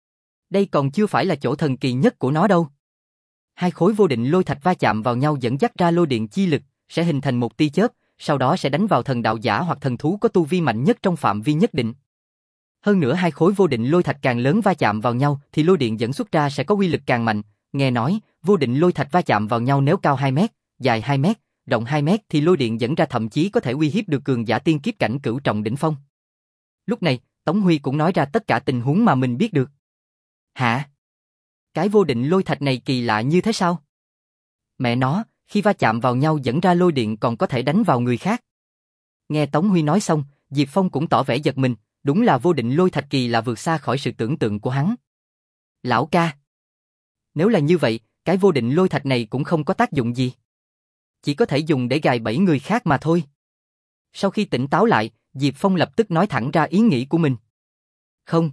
[SPEAKER 1] Đây còn chưa phải là chỗ thần kỳ nhất của nó đâu. Hai khối vô định lôi thạch va chạm vào nhau dẫn dắt ra lôi điện chi lực, sẽ hình thành một tia chớp, sau đó sẽ đánh vào thần đạo giả hoặc thần thú có tu vi mạnh nhất trong phạm vi nhất định. Hơn nữa hai khối vô định lôi thạch càng lớn va chạm vào nhau thì lôi điện dẫn xuất ra sẽ có uy lực càng mạnh. Nghe nói, vô định lôi thạch va chạm vào nhau nếu cao hai mét, dài hai mét, rộng hai mét thì lôi điện dẫn ra thậm chí có thể uy hiếp được cường giả tiên kiếp cảnh cửu trọng đỉnh phong. Lúc này, Tống Huy cũng nói ra tất cả tình huống mà mình biết được. Hả? Cái vô định lôi thạch này kỳ lạ như thế sao? Mẹ nó, khi va chạm vào nhau dẫn ra lôi điện còn có thể đánh vào người khác. Nghe Tống Huy nói xong, Diệp Phong cũng tỏ vẻ giật mình, đúng là vô định lôi thạch kỳ lạ vượt xa khỏi sự tưởng tượng của hắn. Lão ca. Nếu là như vậy, cái vô định lôi thạch này cũng không có tác dụng gì. Chỉ có thể dùng để gài bẫy người khác mà thôi. Sau khi tỉnh táo lại, Diệp Phong lập tức nói thẳng ra ý nghĩ của mình. Không.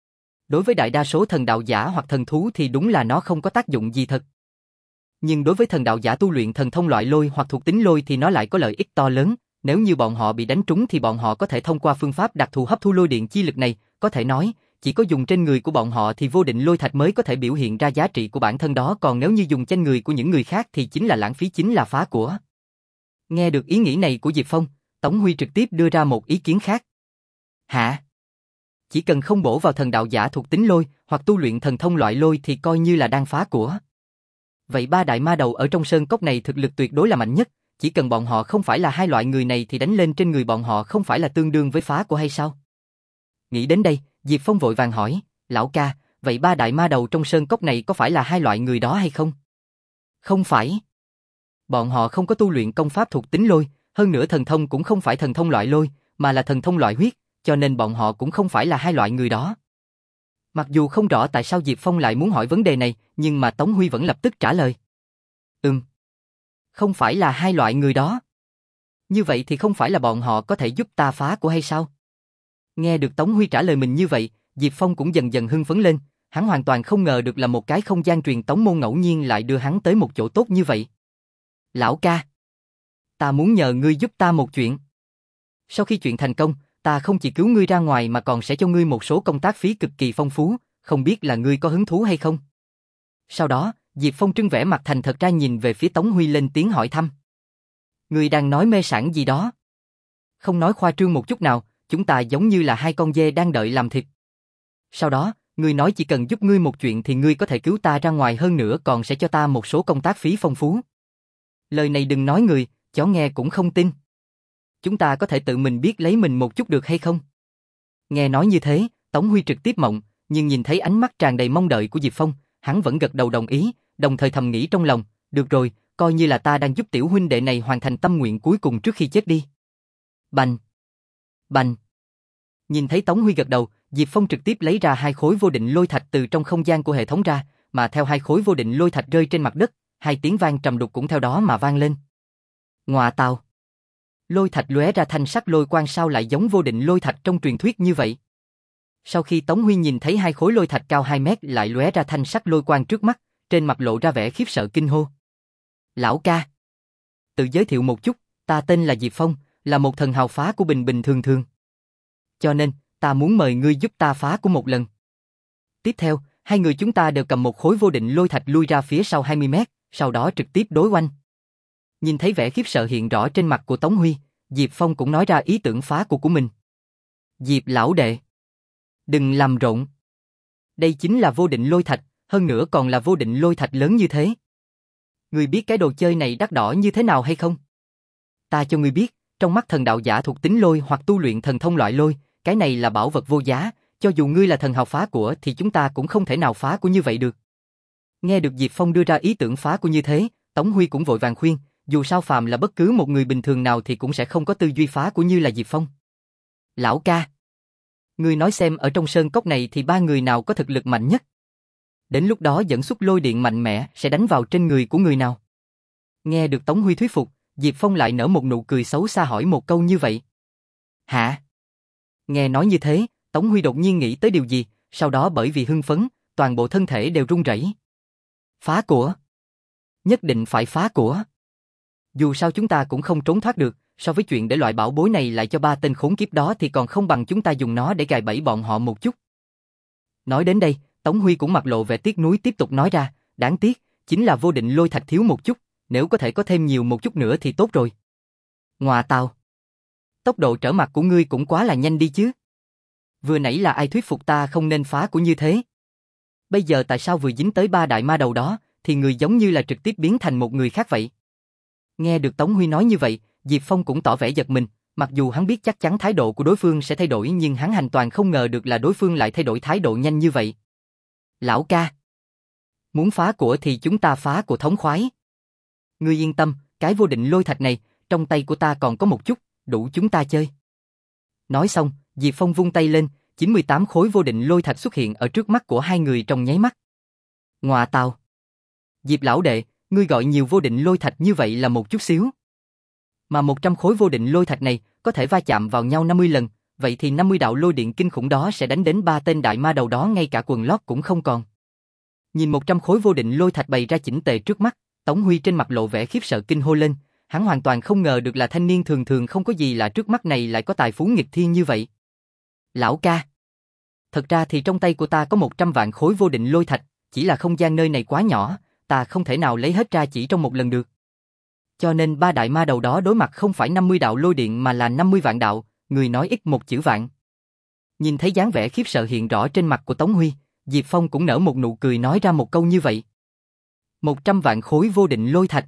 [SPEAKER 1] Đối với đại đa số thần đạo giả hoặc thần thú thì đúng là nó không có tác dụng gì thật. Nhưng đối với thần đạo giả tu luyện thần thông loại lôi hoặc thuộc tính lôi thì nó lại có lợi ích to lớn. Nếu như bọn họ bị đánh trúng thì bọn họ có thể thông qua phương pháp đặc thù hấp thu lôi điện chi lực này, có thể nói, chỉ có dùng trên người của bọn họ thì vô định lôi thạch mới có thể biểu hiện ra giá trị của bản thân đó, còn nếu như dùng trên người của những người khác thì chính là lãng phí, chính là phá của. Nghe được ý nghĩ này của Diệp Phong, Tống Huy trực tiếp đưa ra một ý kiến khác. Hả? Chỉ cần không bổ vào thần đạo giả thuộc tính lôi hoặc tu luyện thần thông loại lôi thì coi như là đang phá của. Vậy ba đại ma đầu ở trong sơn cốc này thực lực tuyệt đối là mạnh nhất, chỉ cần bọn họ không phải là hai loại người này thì đánh lên trên người bọn họ không phải là tương đương với phá của hay sao? Nghĩ đến đây, Diệp Phong vội vàng hỏi, lão ca, vậy ba đại ma đầu trong sơn cốc này có phải là hai loại người đó hay không? Không phải. Bọn họ không có tu luyện công pháp thuộc tính lôi, hơn nữa thần thông cũng không phải thần thông loại lôi, mà là thần thông loại huyết, cho nên bọn họ cũng không phải là hai loại người đó. Mặc dù không rõ tại sao Diệp Phong lại muốn hỏi vấn đề này, nhưng mà Tống Huy vẫn lập tức trả lời. Ừm. Không phải là hai loại người đó. Như vậy thì không phải là bọn họ có thể giúp ta phá của hay sao? Nghe được Tống Huy trả lời mình như vậy, Diệp Phong cũng dần dần hưng phấn lên, hắn hoàn toàn không ngờ được là một cái không gian truyền tống môn ngẫu nhiên lại đưa hắn tới một chỗ tốt như vậy. Lão ca, ta muốn nhờ ngươi giúp ta một chuyện. Sau khi chuyện thành công, ta không chỉ cứu ngươi ra ngoài mà còn sẽ cho ngươi một số công tác phí cực kỳ phong phú, không biết là ngươi có hứng thú hay không? Sau đó, Diệp Phong trưng vẻ mặt thành thật ra nhìn về phía Tống Huy lên tiếng hỏi thăm. Ngươi đang nói mê sảng gì đó? Không nói khoa trương một chút nào, chúng ta giống như là hai con dê đang đợi làm thịt. Sau đó, ngươi nói chỉ cần giúp ngươi một chuyện thì ngươi có thể cứu ta ra ngoài, hơn nữa còn sẽ cho ta một số công tác phí phong phú. Lời này đừng nói người, chó nghe cũng không tin. Chúng ta có thể tự mình biết lấy mình một chút được hay không? Nghe nói như thế, Tống Huy trực tiếp mộng, nhưng nhìn thấy ánh mắt tràn đầy mong đợi của Diệp Phong, hắn vẫn gật đầu đồng ý, đồng thời thầm nghĩ trong lòng, được rồi, coi như là ta đang giúp tiểu huynh đệ này hoàn thành tâm nguyện cuối cùng trước khi chết đi. Bành! Bành! Nhìn thấy Tống Huy gật đầu, Diệp Phong trực tiếp lấy ra hai khối vô định lôi thạch từ trong không gian của hệ thống ra, mà theo hai khối vô định lôi thạch rơi trên mặt đất, hai tiếng vang trầm đục cũng theo đó mà vang lên. Ngọa tào! Lôi thạch lóe ra thanh sắc lôi quang, sao lại giống vô định lôi thạch trong truyền thuyết như vậy? Sau khi Tống Huy nhìn thấy hai khối lôi thạch cao hai mét lại lóe ra thanh sắc lôi quang trước mắt, trên mặt lộ ra vẻ khiếp sợ kinh hô. Lão ca! Tự giới thiệu một chút, ta tên là Diệp Phong, là một thần hào phá của bình bình thường thường. Cho nên, ta muốn mời ngươi giúp ta phá của một lần. Tiếp theo, hai người chúng ta đều cầm một khối vô định lôi thạch lui ra phía sau hai mươi mét, sau đó trực tiếp đối oanh. Nhìn thấy vẻ khiếp sợ hiện rõ trên mặt của Tống Huy, Diệp Phong cũng nói ra ý tưởng phá của của mình. Diệp lão đệ, đừng làm rộn. Đây chính là vô định lôi thạch, hơn nữa còn là vô định lôi thạch lớn như thế. Ngươi biết cái đồ chơi này đắt đỏ như thế nào hay không? Ta cho ngươi biết, trong mắt thần đạo giả thuộc tính lôi hoặc tu luyện thần thông loại lôi, cái này là bảo vật vô giá, cho dù ngươi là thần hào phá của thì chúng ta cũng không thể nào phá của như vậy được. Nghe được Diệp Phong đưa ra ý tưởng phá của như thế, Tống Huy cũng vội vàng khuyên, dù sao phàm là bất cứ một người bình thường nào thì cũng sẽ không có tư duy phá của như là Diệp Phong. Lão ca, ngươi nói xem ở trong sơn cốc này thì ba người nào có thực lực mạnh nhất? Đến lúc đó dẫn xuất lôi điện mạnh mẽ sẽ đánh vào trên người của người nào? Nghe được Tống Huy thuyết phục, Diệp Phong lại nở một nụ cười xấu xa hỏi một câu như vậy. Hả? Nghe nói như thế, Tống Huy đột nhiên nghĩ tới điều gì, sau đó bởi vì hưng phấn, toàn bộ thân thể đều run rẩy. Phá của? Nhất định phải phá của. Dù sao chúng ta cũng không trốn thoát được, so với chuyện để loại bảo bối này lại cho ba tên khốn kiếp đó thì còn không bằng chúng ta dùng nó để gài bẫy bọn họ một chút. Nói đến đây, Tống Huy cũng mặt lộ vẻ tiếc nuối tiếp tục nói ra, đáng tiếc, chính là vô định lôi thạch thiếu một chút, nếu có thể có thêm nhiều một chút nữa thì tốt rồi. Ngọa tào! Tốc độ trở mặt của ngươi cũng quá là nhanh đi chứ. vừa nãy là ai thuyết phục ta không nên phá của như thế? Bây giờ tại sao vừa dính tới ba đại ma đầu đó, thì người giống như là trực tiếp biến thành một người khác vậy? Nghe được Tống Huy nói như vậy, Diệp Phong cũng tỏ vẻ giật mình, mặc dù hắn biết chắc chắn thái độ của đối phương sẽ thay đổi nhưng hắn hoàn toàn không ngờ được là đối phương lại thay đổi thái độ nhanh như vậy. Lão ca, muốn phá của thì chúng ta phá của thống khoái. Ngươi yên tâm, cái vô định lôi thạch này, trong tay của ta còn có một chút, đủ chúng ta chơi. Nói xong, Diệp Phong vung tay lên, chín mươi tám khối vô định lôi thạch xuất hiện ở trước mắt của hai người trong nháy mắt. Ngoà tào! Diệp lão đệ, ngươi gọi nhiều vô định lôi thạch như vậy là một chút xíu. Mà một trăm khối vô định lôi thạch này có thể va chạm vào nhau năm mươi lần, vậy thì năm mươi đạo lôi điện kinh khủng đó sẽ đánh đến ba tên đại ma đầu đó ngay cả quần lót cũng không còn. Nhìn một trăm khối vô định lôi thạch bày ra chỉnh tề trước mắt, Tống Huy trên mặt lộ vẻ khiếp sợ kinh hô lên, hắn hoàn toàn không ngờ được là thanh niên thường thường không có gì lạ trước mắt này lại có tài phú nghịch thiên như vậy. Lão ca, thật ra thì trong tay của ta có một trăm vạn khối vô định lôi thạch, chỉ là không gian nơi này quá nhỏ, ta không thể nào lấy hết ra chỉ trong một lần được. Cho nên ba đại ma đầu đó đối mặt không phải năm mươi đạo lôi điện mà là năm mươi vạn đạo, người nói ít một chữ vạn. Nhìn thấy dáng vẻ khiếp sợ hiện rõ trên mặt của Tống Huy, Diệp Phong cũng nở một nụ cười nói ra một câu như vậy. một trăm vạn khối vô định lôi thạch.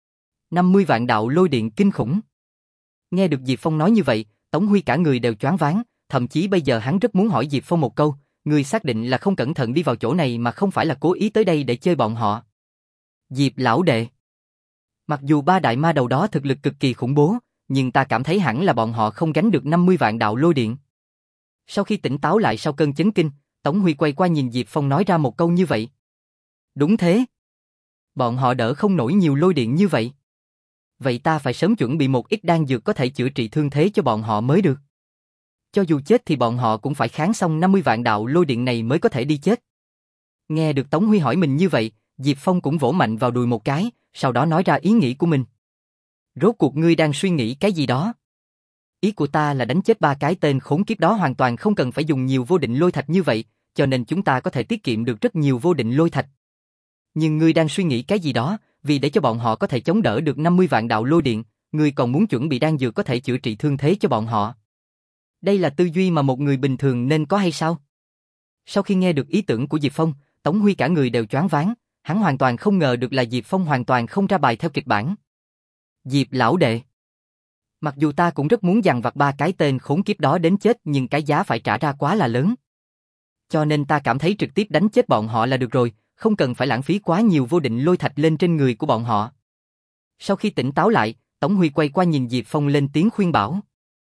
[SPEAKER 1] năm mươi vạn đạo lôi điện kinh khủng. Nghe được Diệp Phong nói như vậy, Tống Huy cả người đều choáng váng, thậm chí bây giờ hắn rất muốn hỏi Diệp Phong một câu, người xác định là không cẩn thận đi vào chỗ này mà không phải là cố ý tới đây để chơi bọn họ. Diệp lão đệ, mặc dù ba đại ma đầu đó thực lực cực kỳ khủng bố, nhưng ta cảm thấy hẳn là bọn họ không gánh được năm mươi vạn đạo lôi điện. Sau khi tỉnh táo lại sau cơn chấn kinh, Tống Huy quay qua nhìn Diệp Phong nói ra một câu như vậy. Đúng thế. Bọn họ đỡ không nổi nhiều lôi điện như vậy. Vậy ta phải sớm chuẩn bị một ít đan dược có thể chữa trị thương thế cho bọn họ mới được. Cho dù chết thì bọn họ cũng phải kháng xong năm mươi vạn đạo lôi điện này mới có thể đi chết. Nghe được Tống Huy hỏi mình như vậy, Diệp Phong cũng vỗ mạnh vào đùi một cái, sau đó nói ra ý nghĩ của mình. Rốt cuộc ngươi đang suy nghĩ cái gì đó? Ý của ta là đánh chết ba cái tên khốn kiếp đó hoàn toàn không cần phải dùng nhiều vô định lôi thạch như vậy, cho nên chúng ta có thể tiết kiệm được rất nhiều vô định lôi thạch. Nhưng ngươi đang suy nghĩ cái gì đó, vì để cho bọn họ có thể chống đỡ được năm mươi vạn đạo lôi điện, ngươi còn muốn chuẩn bị đan dược có thể chữa trị thương thế cho bọn họ. Đây là tư duy mà một người bình thường nên có hay sao? Sau khi nghe được ý tưởng của Diệp Phong, Tống Huy cả người đều choáng váng, hắn hoàn toàn không ngờ được là Diệp Phong hoàn toàn không ra bài theo kịch bản. Diệp lão đệ, mặc dù ta cũng rất muốn dằn vặt ba cái tên khốn kiếp đó đến chết nhưng cái giá phải trả ra quá là lớn. Cho nên ta cảm thấy trực tiếp đánh chết bọn họ là được rồi, không cần phải lãng phí quá nhiều vô định lôi thạch lên trên người của bọn họ. Sau khi tỉnh táo lại, Tống Huy quay qua nhìn Diệp Phong lên tiếng khuyên bảo.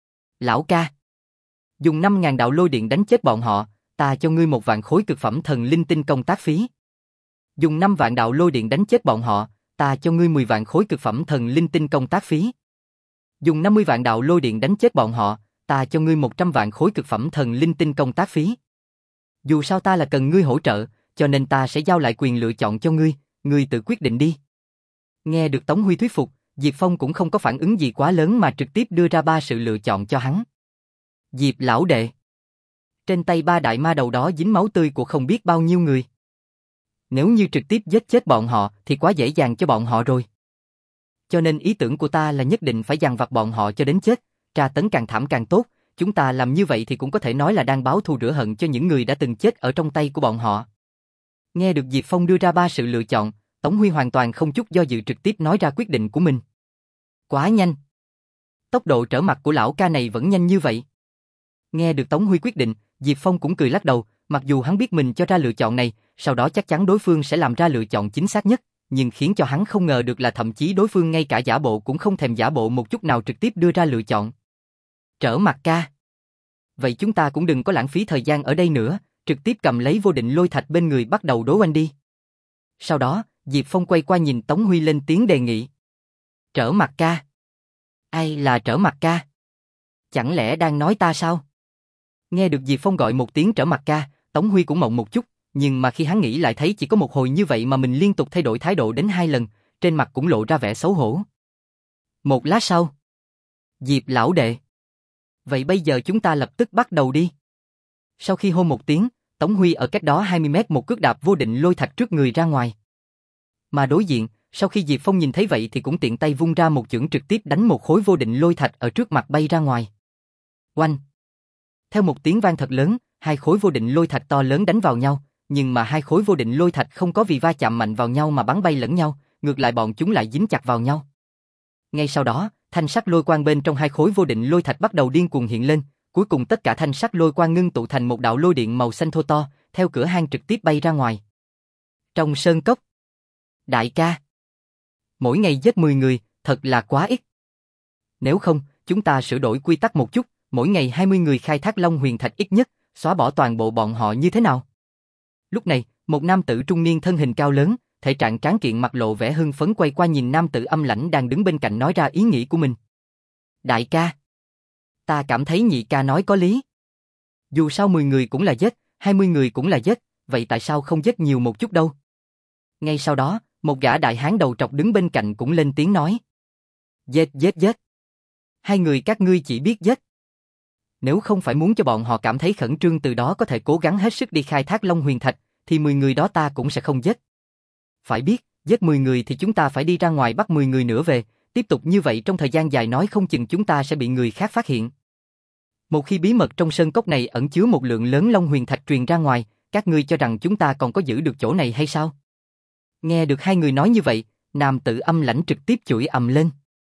[SPEAKER 1] Lão ca, dùng năm ngàn đạo lôi điện đánh chết bọn họ, ta cho ngươi một vạn khối cực phẩm thần linh tinh công tác phí. Dùng năm vạn đạo lôi điện đánh chết bọn họ, ta cho ngươi mười vạn khối cực phẩm thần linh tinh công tác phí. Dùng năm mươi vạn đạo lôi điện đánh chết bọn họ, ta cho ngươi một trăm vạn khối cực phẩm thần linh tinh công tác phí. Dù sao ta là cần ngươi hỗ trợ, cho nên ta sẽ giao lại quyền lựa chọn cho ngươi, ngươi tự quyết định đi. Nghe được Tống Huy thuyết phục, Diệp Phong cũng không có phản ứng gì quá lớn mà trực tiếp đưa ra ba sự lựa chọn cho hắn. Diệp lão đệ, trên tay ba đại ma đầu đó dính máu tươi của không biết bao nhiêu người. Nếu như trực tiếp giết chết bọn họ thì quá dễ dàng cho bọn họ rồi. Cho nên ý tưởng của ta là nhất định phải dằn vặt bọn họ cho đến chết, tra tấn càng thảm càng tốt, chúng ta làm như vậy thì cũng có thể nói là đang báo thù rửa hận cho những người đã từng chết ở trong tay của bọn họ. Nghe được Diệp Phong đưa ra ba sự lựa chọn, Tống Huy hoàn toàn không chút do dự trực tiếp nói ra quyết định của mình. Quá nhanh. Tốc độ trở mặt của lão ca này vẫn nhanh như vậy. Nghe được Tống Huy quyết định, Diệp Phong cũng cười lắc đầu, mặc dù hắn biết mình cho ra lựa chọn này, sau đó chắc chắn đối phương sẽ làm ra lựa chọn chính xác nhất, nhưng khiến cho hắn không ngờ được là thậm chí đối phương ngay cả giả bộ cũng không thèm giả bộ một chút nào trực tiếp đưa ra lựa chọn. Trở mặt ca. Vậy chúng ta cũng đừng có lãng phí thời gian ở đây nữa, trực tiếp cầm lấy vô định lôi thạch bên người bắt đầu đối oanh đi. Sau đó, Diệp Phong quay qua nhìn Tống Huy lên tiếng đề nghị. Trở mặt ca. Ai là trở mặt ca? Chẳng lẽ đang nói ta sao? Nghe được Diệp Phong gọi một tiếng trở mặt ca, Tống Huy cũng mộng một chút, nhưng mà khi hắn nghĩ lại thấy chỉ có một hồi như vậy mà mình liên tục thay đổi thái độ đến hai lần, trên mặt cũng lộ ra vẻ xấu hổ. Một lát sau, Diệp lão đệ, vậy bây giờ chúng ta lập tức bắt đầu đi. Sau khi hô một tiếng, Tống Huy ở cách đó hai mươi mét một cước đạp vô định lôi thạch trước người ra ngoài. Mà đối diện, sau khi Diệp Phong nhìn thấy vậy thì cũng tiện tay vung ra một chưởng trực tiếp đánh một khối vô định lôi thạch ở trước mặt bay ra ngoài. Oanh! Theo một tiếng vang thật lớn, hai khối vô định lôi thạch to lớn đánh vào nhau, nhưng mà hai khối vô định lôi thạch không có vì va chạm mạnh vào nhau mà bắn bay lẫn nhau, ngược lại bọn chúng lại dính chặt vào nhau. Ngay sau đó, thanh sắc lôi quang bên trong hai khối vô định lôi thạch bắt đầu điên cuồng hiện lên, cuối cùng tất cả thanh sắc lôi quang ngưng tụ thành một đạo lôi điện màu xanh thô to, theo cửa hang trực tiếp bay ra ngoài. Trong sơn cốc. Đại ca, mỗi ngày giết mười người, thật là quá ít. Nếu không, chúng ta sửa đổi quy tắc một chút, mỗi ngày hai mươi người khai thác Long Huyền Thạch ít nhất, xóa bỏ toàn bộ bọn họ như thế nào? Lúc này, một nam tử trung niên thân hình cao lớn, thể trạng tráng kiện mặt lộ vẻ hưng phấn quay qua nhìn nam tử âm lãnh đang đứng bên cạnh nói ra ý nghĩ của mình. Đại ca, ta cảm thấy nhị ca nói có lý. Dù sao mười người cũng là giết, hai mươi người cũng là giết, vậy tại sao không giết nhiều một chút đâu? Ngay sau đó, một gã đại hán đầu trọc đứng bên cạnh cũng lên tiếng nói. Giết giết giết. Hai người các ngươi chỉ biết giết. Nếu không phải muốn cho bọn họ cảm thấy khẩn trương từ đó có thể cố gắng hết sức đi khai thác Long Huyền Thạch, thì mười người đó ta cũng sẽ không giết. Phải biết, giết mười người thì chúng ta phải đi ra ngoài bắt mười người nữa về, tiếp tục như vậy trong thời gian dài nói không chừng chúng ta sẽ bị người khác phát hiện. Một khi bí mật trong sơn cốc này ẩn chứa một lượng lớn Long Huyền Thạch truyền ra ngoài, các ngươi cho rằng chúng ta còn có giữ được chỗ này hay sao? Nghe được hai người nói như vậy, nam tử âm lãnh trực tiếp chửi ầm lên.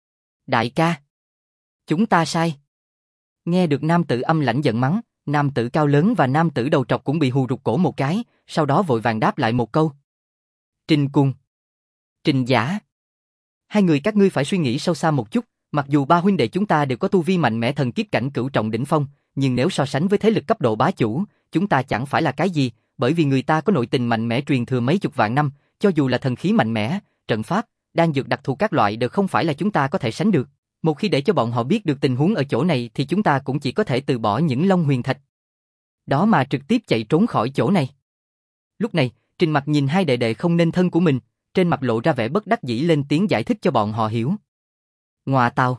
[SPEAKER 1] Đại ca, chúng ta sai. Nghe được nam tử âm lãnh giận mắng, nam tử cao lớn và nam tử đầu trọc cũng bị hù rụt cổ một cái, sau đó vội vàng đáp lại một câu. Trình Cuồng, Trình Giả, hai người các ngươi phải suy nghĩ sâu xa một chút, mặc dù ba huynh đệ chúng ta đều có tu vi mạnh mẽ thần kiếp cảnh cửu trọng đỉnh phong, nhưng nếu so sánh với thế lực cấp độ bá chủ, chúng ta chẳng phải là cái gì, bởi vì người ta có nội tình mạnh mẽ truyền thừa mấy chục vạn năm, cho dù là thần khí mạnh mẽ, trận pháp, đan dược đặc thù các loại đều không phải là chúng ta có thể sánh được. Một khi để cho bọn họ biết được tình huống ở chỗ này thì chúng ta cũng chỉ có thể từ bỏ những Long Huyền Thạch đó mà trực tiếp chạy trốn khỏi chỗ này. Lúc này, Trình Mặc nhìn hai đệ đệ không nên thân của mình, trên mặt lộ ra vẻ bất đắc dĩ lên tiếng giải thích cho bọn họ hiểu. Ngoà tào.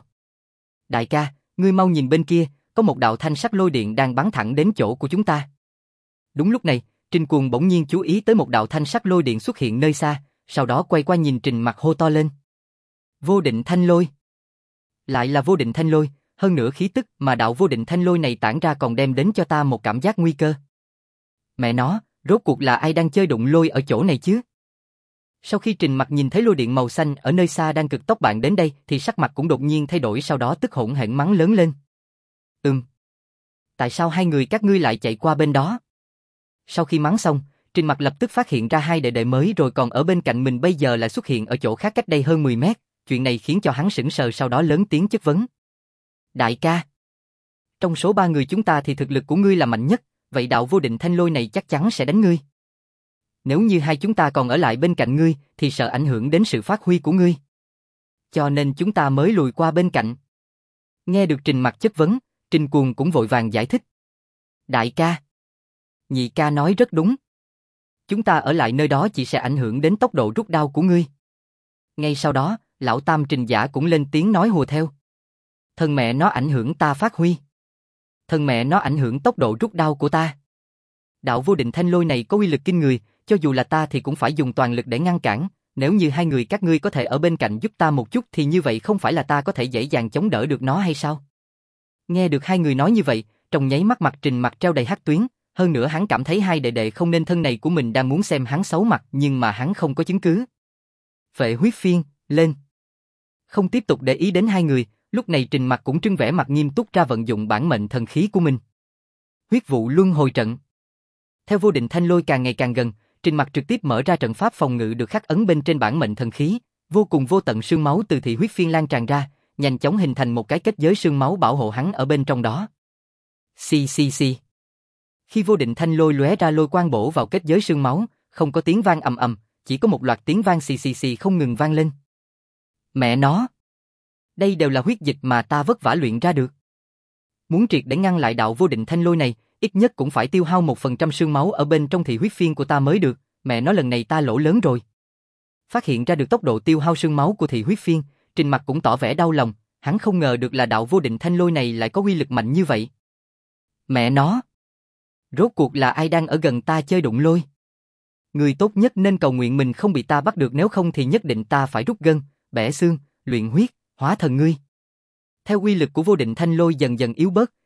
[SPEAKER 1] Đại ca, ngươi mau nhìn bên kia, có một đạo thanh sắc lôi điện đang bắn thẳng đến chỗ của chúng ta. Đúng lúc này, Trình Cuồng bỗng nhiên chú ý tới một đạo thanh sắc lôi điện xuất hiện nơi xa, sau đó quay qua nhìn Trình Mặc hô to lên. Vô định thanh lôi. Lại là vô định thanh lôi, hơn nữa khí tức mà đạo vô định thanh lôi này tản ra còn đem đến cho ta một cảm giác nguy cơ. Mẹ nó, rốt cuộc là ai đang chơi đụng lôi ở chỗ này chứ? Sau khi Trình Mặc nhìn thấy lôi điện màu xanh ở nơi xa đang cực tốc bạn đến đây thì sắc mặt cũng đột nhiên thay đổi, sau đó tức hổn hển mắng lớn lên. Ừm. Tại sao hai người các ngươi lại chạy qua bên đó? Sau khi mắng xong, Trình Mặc lập tức phát hiện ra hai đệ đệ mới rồi còn ở bên cạnh mình bây giờ lại xuất hiện ở chỗ khác cách đây hơn mười mét. Chuyện này khiến cho hắn sững sờ, sau đó lớn tiếng chất vấn. Đại ca, trong số ba người chúng ta thì thực lực của ngươi là mạnh nhất, vậy đạo vô định thanh lôi này chắc chắn sẽ đánh ngươi. Nếu như hai chúng ta còn ở lại bên cạnh ngươi thì sợ ảnh hưởng đến sự phát huy của ngươi. Cho nên chúng ta mới lùi qua bên cạnh. Nghe được Trình Mặc chất vấn, Trình Cuồng cũng vội vàng giải thích. Đại ca, nhị ca nói rất đúng. Chúng ta ở lại nơi đó chỉ sẽ ảnh hưởng đến tốc độ rút đao của ngươi. Ngay sau đó, lão tam Trình Giả cũng lên tiếng nói hùa theo. Thân mẹ nó ảnh hưởng ta phát huy. Thân mẹ nó ảnh hưởng tốc độ rút đao của ta. Đạo vô định thanh lôi này có uy lực kinh người, cho dù là ta thì cũng phải dùng toàn lực để ngăn cản. Nếu như hai người các ngươi có thể ở bên cạnh giúp ta một chút thì như vậy không phải là ta có thể dễ dàng chống đỡ được nó hay sao? Nghe được hai người nói như vậy, trong nháy mắt mặt Trình Mặc treo đầy hắc tuyến, hơn nữa hắn cảm thấy hai đệ đệ không nên thân này của mình đang muốn xem hắn xấu mặt nhưng mà hắn không có chứng cứ. Phệ huyết phiên, lên. Không tiếp tục để ý đến hai người, lúc này Trình Mặc cũng trưng vẻ mặt nghiêm túc ra vận dụng bản mệnh thần khí của mình. Huyết vụ luân hồi trận. Theo vô định thanh lôi càng ngày càng gần, Trình Mặc trực tiếp mở ra trận pháp phòng ngự được khắc ấn bên trên bản mệnh thần khí, vô cùng vô tận sương máu từ thị huyết phiên lan tràn ra, nhanh chóng hình thành một cái kết giới sương máu bảo hộ hắn ở bên trong đó. Xì xì xì. Khi vô định thanh lôi lóe ra lôi quang bổ vào kết giới sương máu, không có tiếng vang ầm ầm, chỉ có một loạt tiếng vang xì xì xì không ngừng vang lên. Mẹ nó! Đây đều là huyết dịch mà ta vất vả luyện ra được. Muốn triệt để ngăn lại đạo vô định thanh lôi này, ít nhất cũng phải tiêu hao một phần trăm sương máu ở bên trong thị huyết phiên của ta mới được, mẹ nó lần này ta lỗ lớn rồi. Phát hiện ra được tốc độ tiêu hao sương máu của thị huyết phiên, Trình Mặc cũng tỏ vẻ đau lòng, hắn không ngờ được là đạo vô định thanh lôi này lại có uy lực mạnh như vậy. Mẹ nó! Rốt cuộc là ai đang ở gần ta chơi đụng lôi? Người tốt nhất nên cầu nguyện mình không bị ta bắt được, nếu không thì nhất định ta phải rút gân, bẻ xương, luyện huyết, hóa thần ngươi. Theo uy lực của vô định thanh lôi dần dần yếu bớt,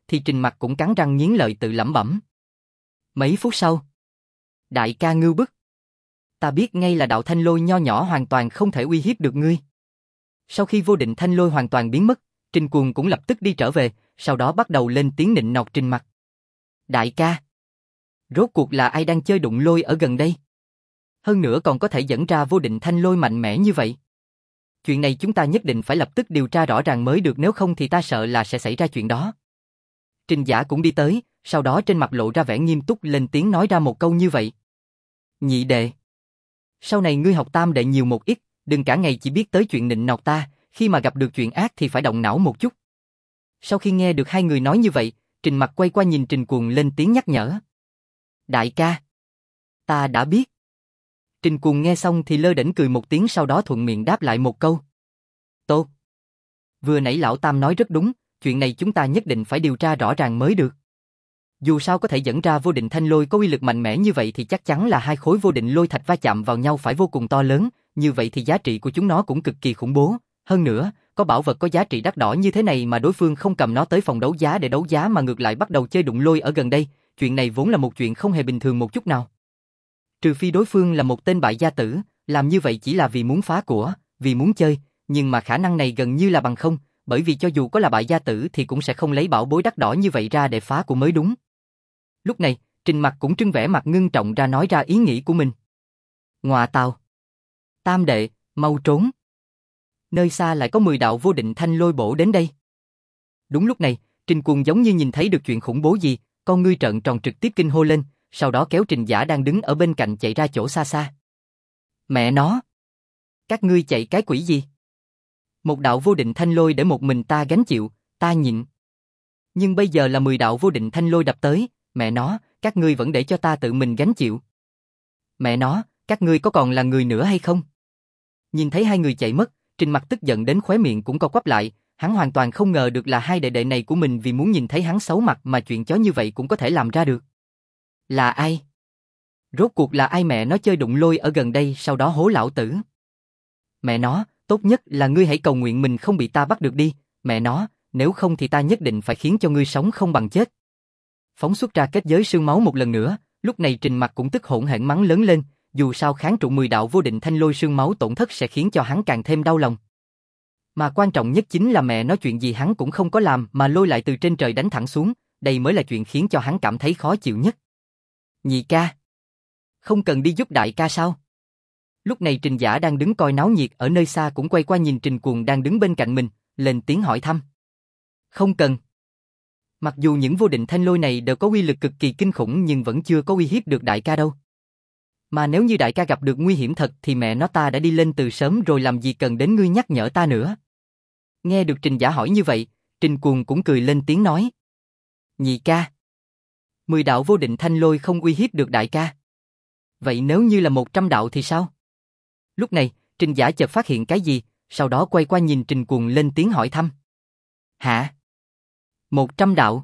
[SPEAKER 1] thì Trình Mặc cũng cắn răng nghiến lợi tự lẩm bẩm. Mấy phút sau, đại ca ngưu bức. Ta biết ngay là đạo thanh lôi nho nhỏ hoàn toàn không thể uy hiếp được ngươi. Sau khi vô định thanh lôi hoàn toàn biến mất, Trình Cuồng cũng lập tức đi trở về, sau đó bắt đầu lên tiếng nịnh nọt Trình Mặc. Đại ca, rốt cuộc là ai đang chơi đụng lôi ở gần đây? Hơn nữa còn có thể dẫn ra vô định thanh lôi mạnh mẽ như vậy. Chuyện này chúng ta nhất định phải lập tức điều tra rõ ràng mới được, nếu không thì ta sợ là sẽ xảy ra chuyện đó. Trình Giả cũng đi tới, sau đó trên mặt lộ ra vẻ nghiêm túc lên tiếng nói ra một câu như vậy. Nhị đệ, sau này ngươi học tam đệ nhiều một ít, đừng cả ngày chỉ biết tới chuyện nịnh nọt ta, khi mà gặp được chuyện ác thì phải động não một chút. Sau khi nghe được hai người nói như vậy, Trình Mặc quay qua nhìn Trình Cuồng lên tiếng nhắc nhở. Đại ca, ta đã biết. Trình Cuồng nghe xong thì lơ đễnh cười một tiếng, sau đó thuận miệng đáp lại một câu. Tốt. Vừa nãy lão tam nói rất đúng, chuyện này chúng ta nhất định phải điều tra rõ ràng mới được. Dù sao có thể dẫn ra vô định thanh lôi có uy lực mạnh mẽ như vậy thì chắc chắn là hai khối vô định lôi thạch va chạm vào nhau phải vô cùng to lớn, như vậy thì giá trị của chúng nó cũng cực kỳ khủng bố. Hơn nữa, có bảo vật có giá trị đắt đỏ như thế này mà đối phương không cầm nó tới phòng đấu giá để đấu giá mà ngược lại bắt đầu chơi đụng lôi ở gần đây, chuyện này vốn là một chuyện không hề bình thường một chút nào. Trừ phi đối phương là một tên bại gia tử, làm như vậy chỉ là vì muốn phá của, vì muốn chơi, nhưng mà khả năng này gần như là bằng không, bởi vì cho dù có là bại gia tử thì cũng sẽ không lấy bảo bối đắt đỏ như vậy ra để phá của mới đúng. Lúc này, Trình Mặc cũng trưng vẻ mặt ngưng trọng ra nói ra ý nghĩ của mình. Ngọa tào, tam đệ, mau trốn. Nơi xa lại có mười đạo vô định thanh lôi bổ đến đây. Đúng lúc này, Trình Cuồng giống như nhìn thấy được chuyện khủng bố gì, con ngươi trợn tròn trực tiếp kinh hô lên, sau đó kéo Trình Giả đang đứng ở bên cạnh chạy ra chỗ xa xa. Mẹ nó! Các ngươi chạy cái quỷ gì? Một đạo vô định thanh lôi để một mình ta gánh chịu, ta nhịn. Nhưng bây giờ là mười đạo vô định thanh lôi đập tới, mẹ nó, các ngươi vẫn để cho ta tự mình gánh chịu. Mẹ nó, các ngươi có còn là người nữa hay không? Nhìn thấy hai người chạy mất, Trình Mặc tức giận đến khóe miệng cũng co quắp lại, hắn hoàn toàn không ngờ được là hai đệ đệ này của mình vì muốn nhìn thấy hắn xấu mặt mà chuyện chó như vậy cũng có thể làm ra được. Là ai? Rốt cuộc là ai mẹ nó chơi đụng lôi ở gần đây sau đó hố lão tử? Mẹ nó, tốt nhất là ngươi hãy cầu nguyện mình không bị ta bắt được đi, mẹ nó, nếu không thì ta nhất định phải khiến cho ngươi sống không bằng chết. Phóng xuất ra kết giới sương máu một lần nữa, lúc này Trình Mặc cũng tức hỗn hển mắng lớn lên, dù sao kháng trụ mười đạo vô định thanh lôi sương máu tổn thất sẽ khiến cho hắn càng thêm đau lòng. Mà quan trọng nhất chính là mẹ nói chuyện gì hắn cũng không có làm mà lôi lại từ trên trời đánh thẳng xuống, đây mới là chuyện khiến cho hắn cảm thấy khó chịu nhất. Nhị ca, không cần đi giúp đại ca sao? Lúc này Trình Giả đang đứng coi náo nhiệt ở nơi xa cũng quay qua nhìn Trình Cuồng đang đứng bên cạnh mình, lên tiếng hỏi thăm. Không cần. Mặc dù những vô định thanh lôi này đều có uy lực cực kỳ kinh khủng nhưng vẫn chưa có uy hiếp được đại ca đâu. Mà nếu như đại ca gặp được nguy hiểm thật thì mẹ nó ta đã đi lên từ sớm rồi, làm gì cần đến ngươi nhắc nhở ta nữa. Nghe được Trình Giả hỏi như vậy, Trình Cuồng cũng cười lên tiếng nói. Nhị ca, mười đạo vô định thanh lôi không uy hiếp được đại ca. Vậy nếu như là một trăm đạo thì sao? Lúc này, Trình Giả chợt phát hiện cái gì, sau đó quay qua nhìn Trình Cuồng lên tiếng hỏi thăm. Hả? Một trăm đạo?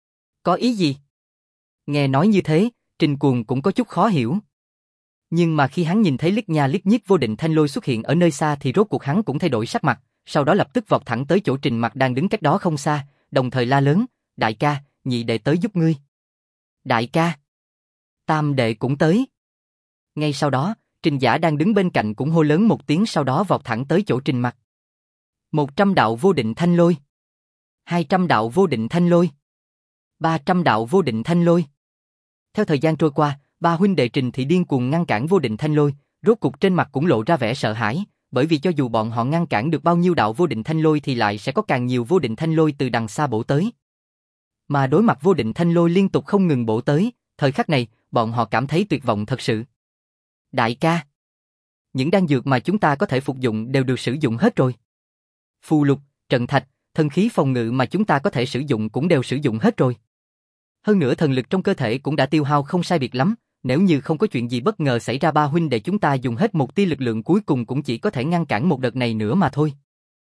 [SPEAKER 1] Có ý gì? Nghe nói như thế, Trình Cuồng cũng có chút khó hiểu. Nhưng mà khi hắn nhìn thấy liếc nha liếc nhíp vô định thanh lôi xuất hiện ở nơi xa thì rốt cuộc hắn cũng thay đổi sắc mặt, sau đó lập tức vọt thẳng tới chỗ Trình Mặc đang đứng cách đó không xa, đồng thời la lớn, đại ca, nhị đệ tới giúp ngươi. Đại ca, tam đệ cũng tới. Ngay sau đó, Trình Giả đang đứng bên cạnh cũng hô lớn một tiếng, sau đó vọt thẳng tới chỗ Trình Mặc. Một trăm đạo vô định thanh lôi. Hai trăm đạo vô định thanh lôi. Ba trăm đạo vô định thanh lôi. Theo thời gian trôi qua, ba huynh đệ Trình thì điên cuồng ngăn cản vô định thanh lôi, rốt cục trên mặt cũng lộ ra vẻ sợ hãi, bởi vì cho dù bọn họ ngăn cản được bao nhiêu đạo vô định thanh lôi thì lại sẽ có càng nhiều vô định thanh lôi từ đằng xa bổ tới. Mà đối mặt vô định thanh lôi liên tục không ngừng bổ tới, thời khắc này, bọn họ cảm thấy tuyệt vọng thật sự. Đại ca, những đan dược mà chúng ta có thể phục dụng đều được sử dụng hết rồi. Phù lục, trận thạch, thần khí phòng ngự mà chúng ta có thể sử dụng cũng đều sử dụng hết rồi. Hơn nữa thần lực trong cơ thể cũng đã tiêu hao không sai biệt lắm, nếu như không có chuyện gì bất ngờ xảy ra ba huynh đệ chúng ta dùng hết một tia lực lượng cuối cùng cũng chỉ có thể ngăn cản một đợt này nữa mà thôi.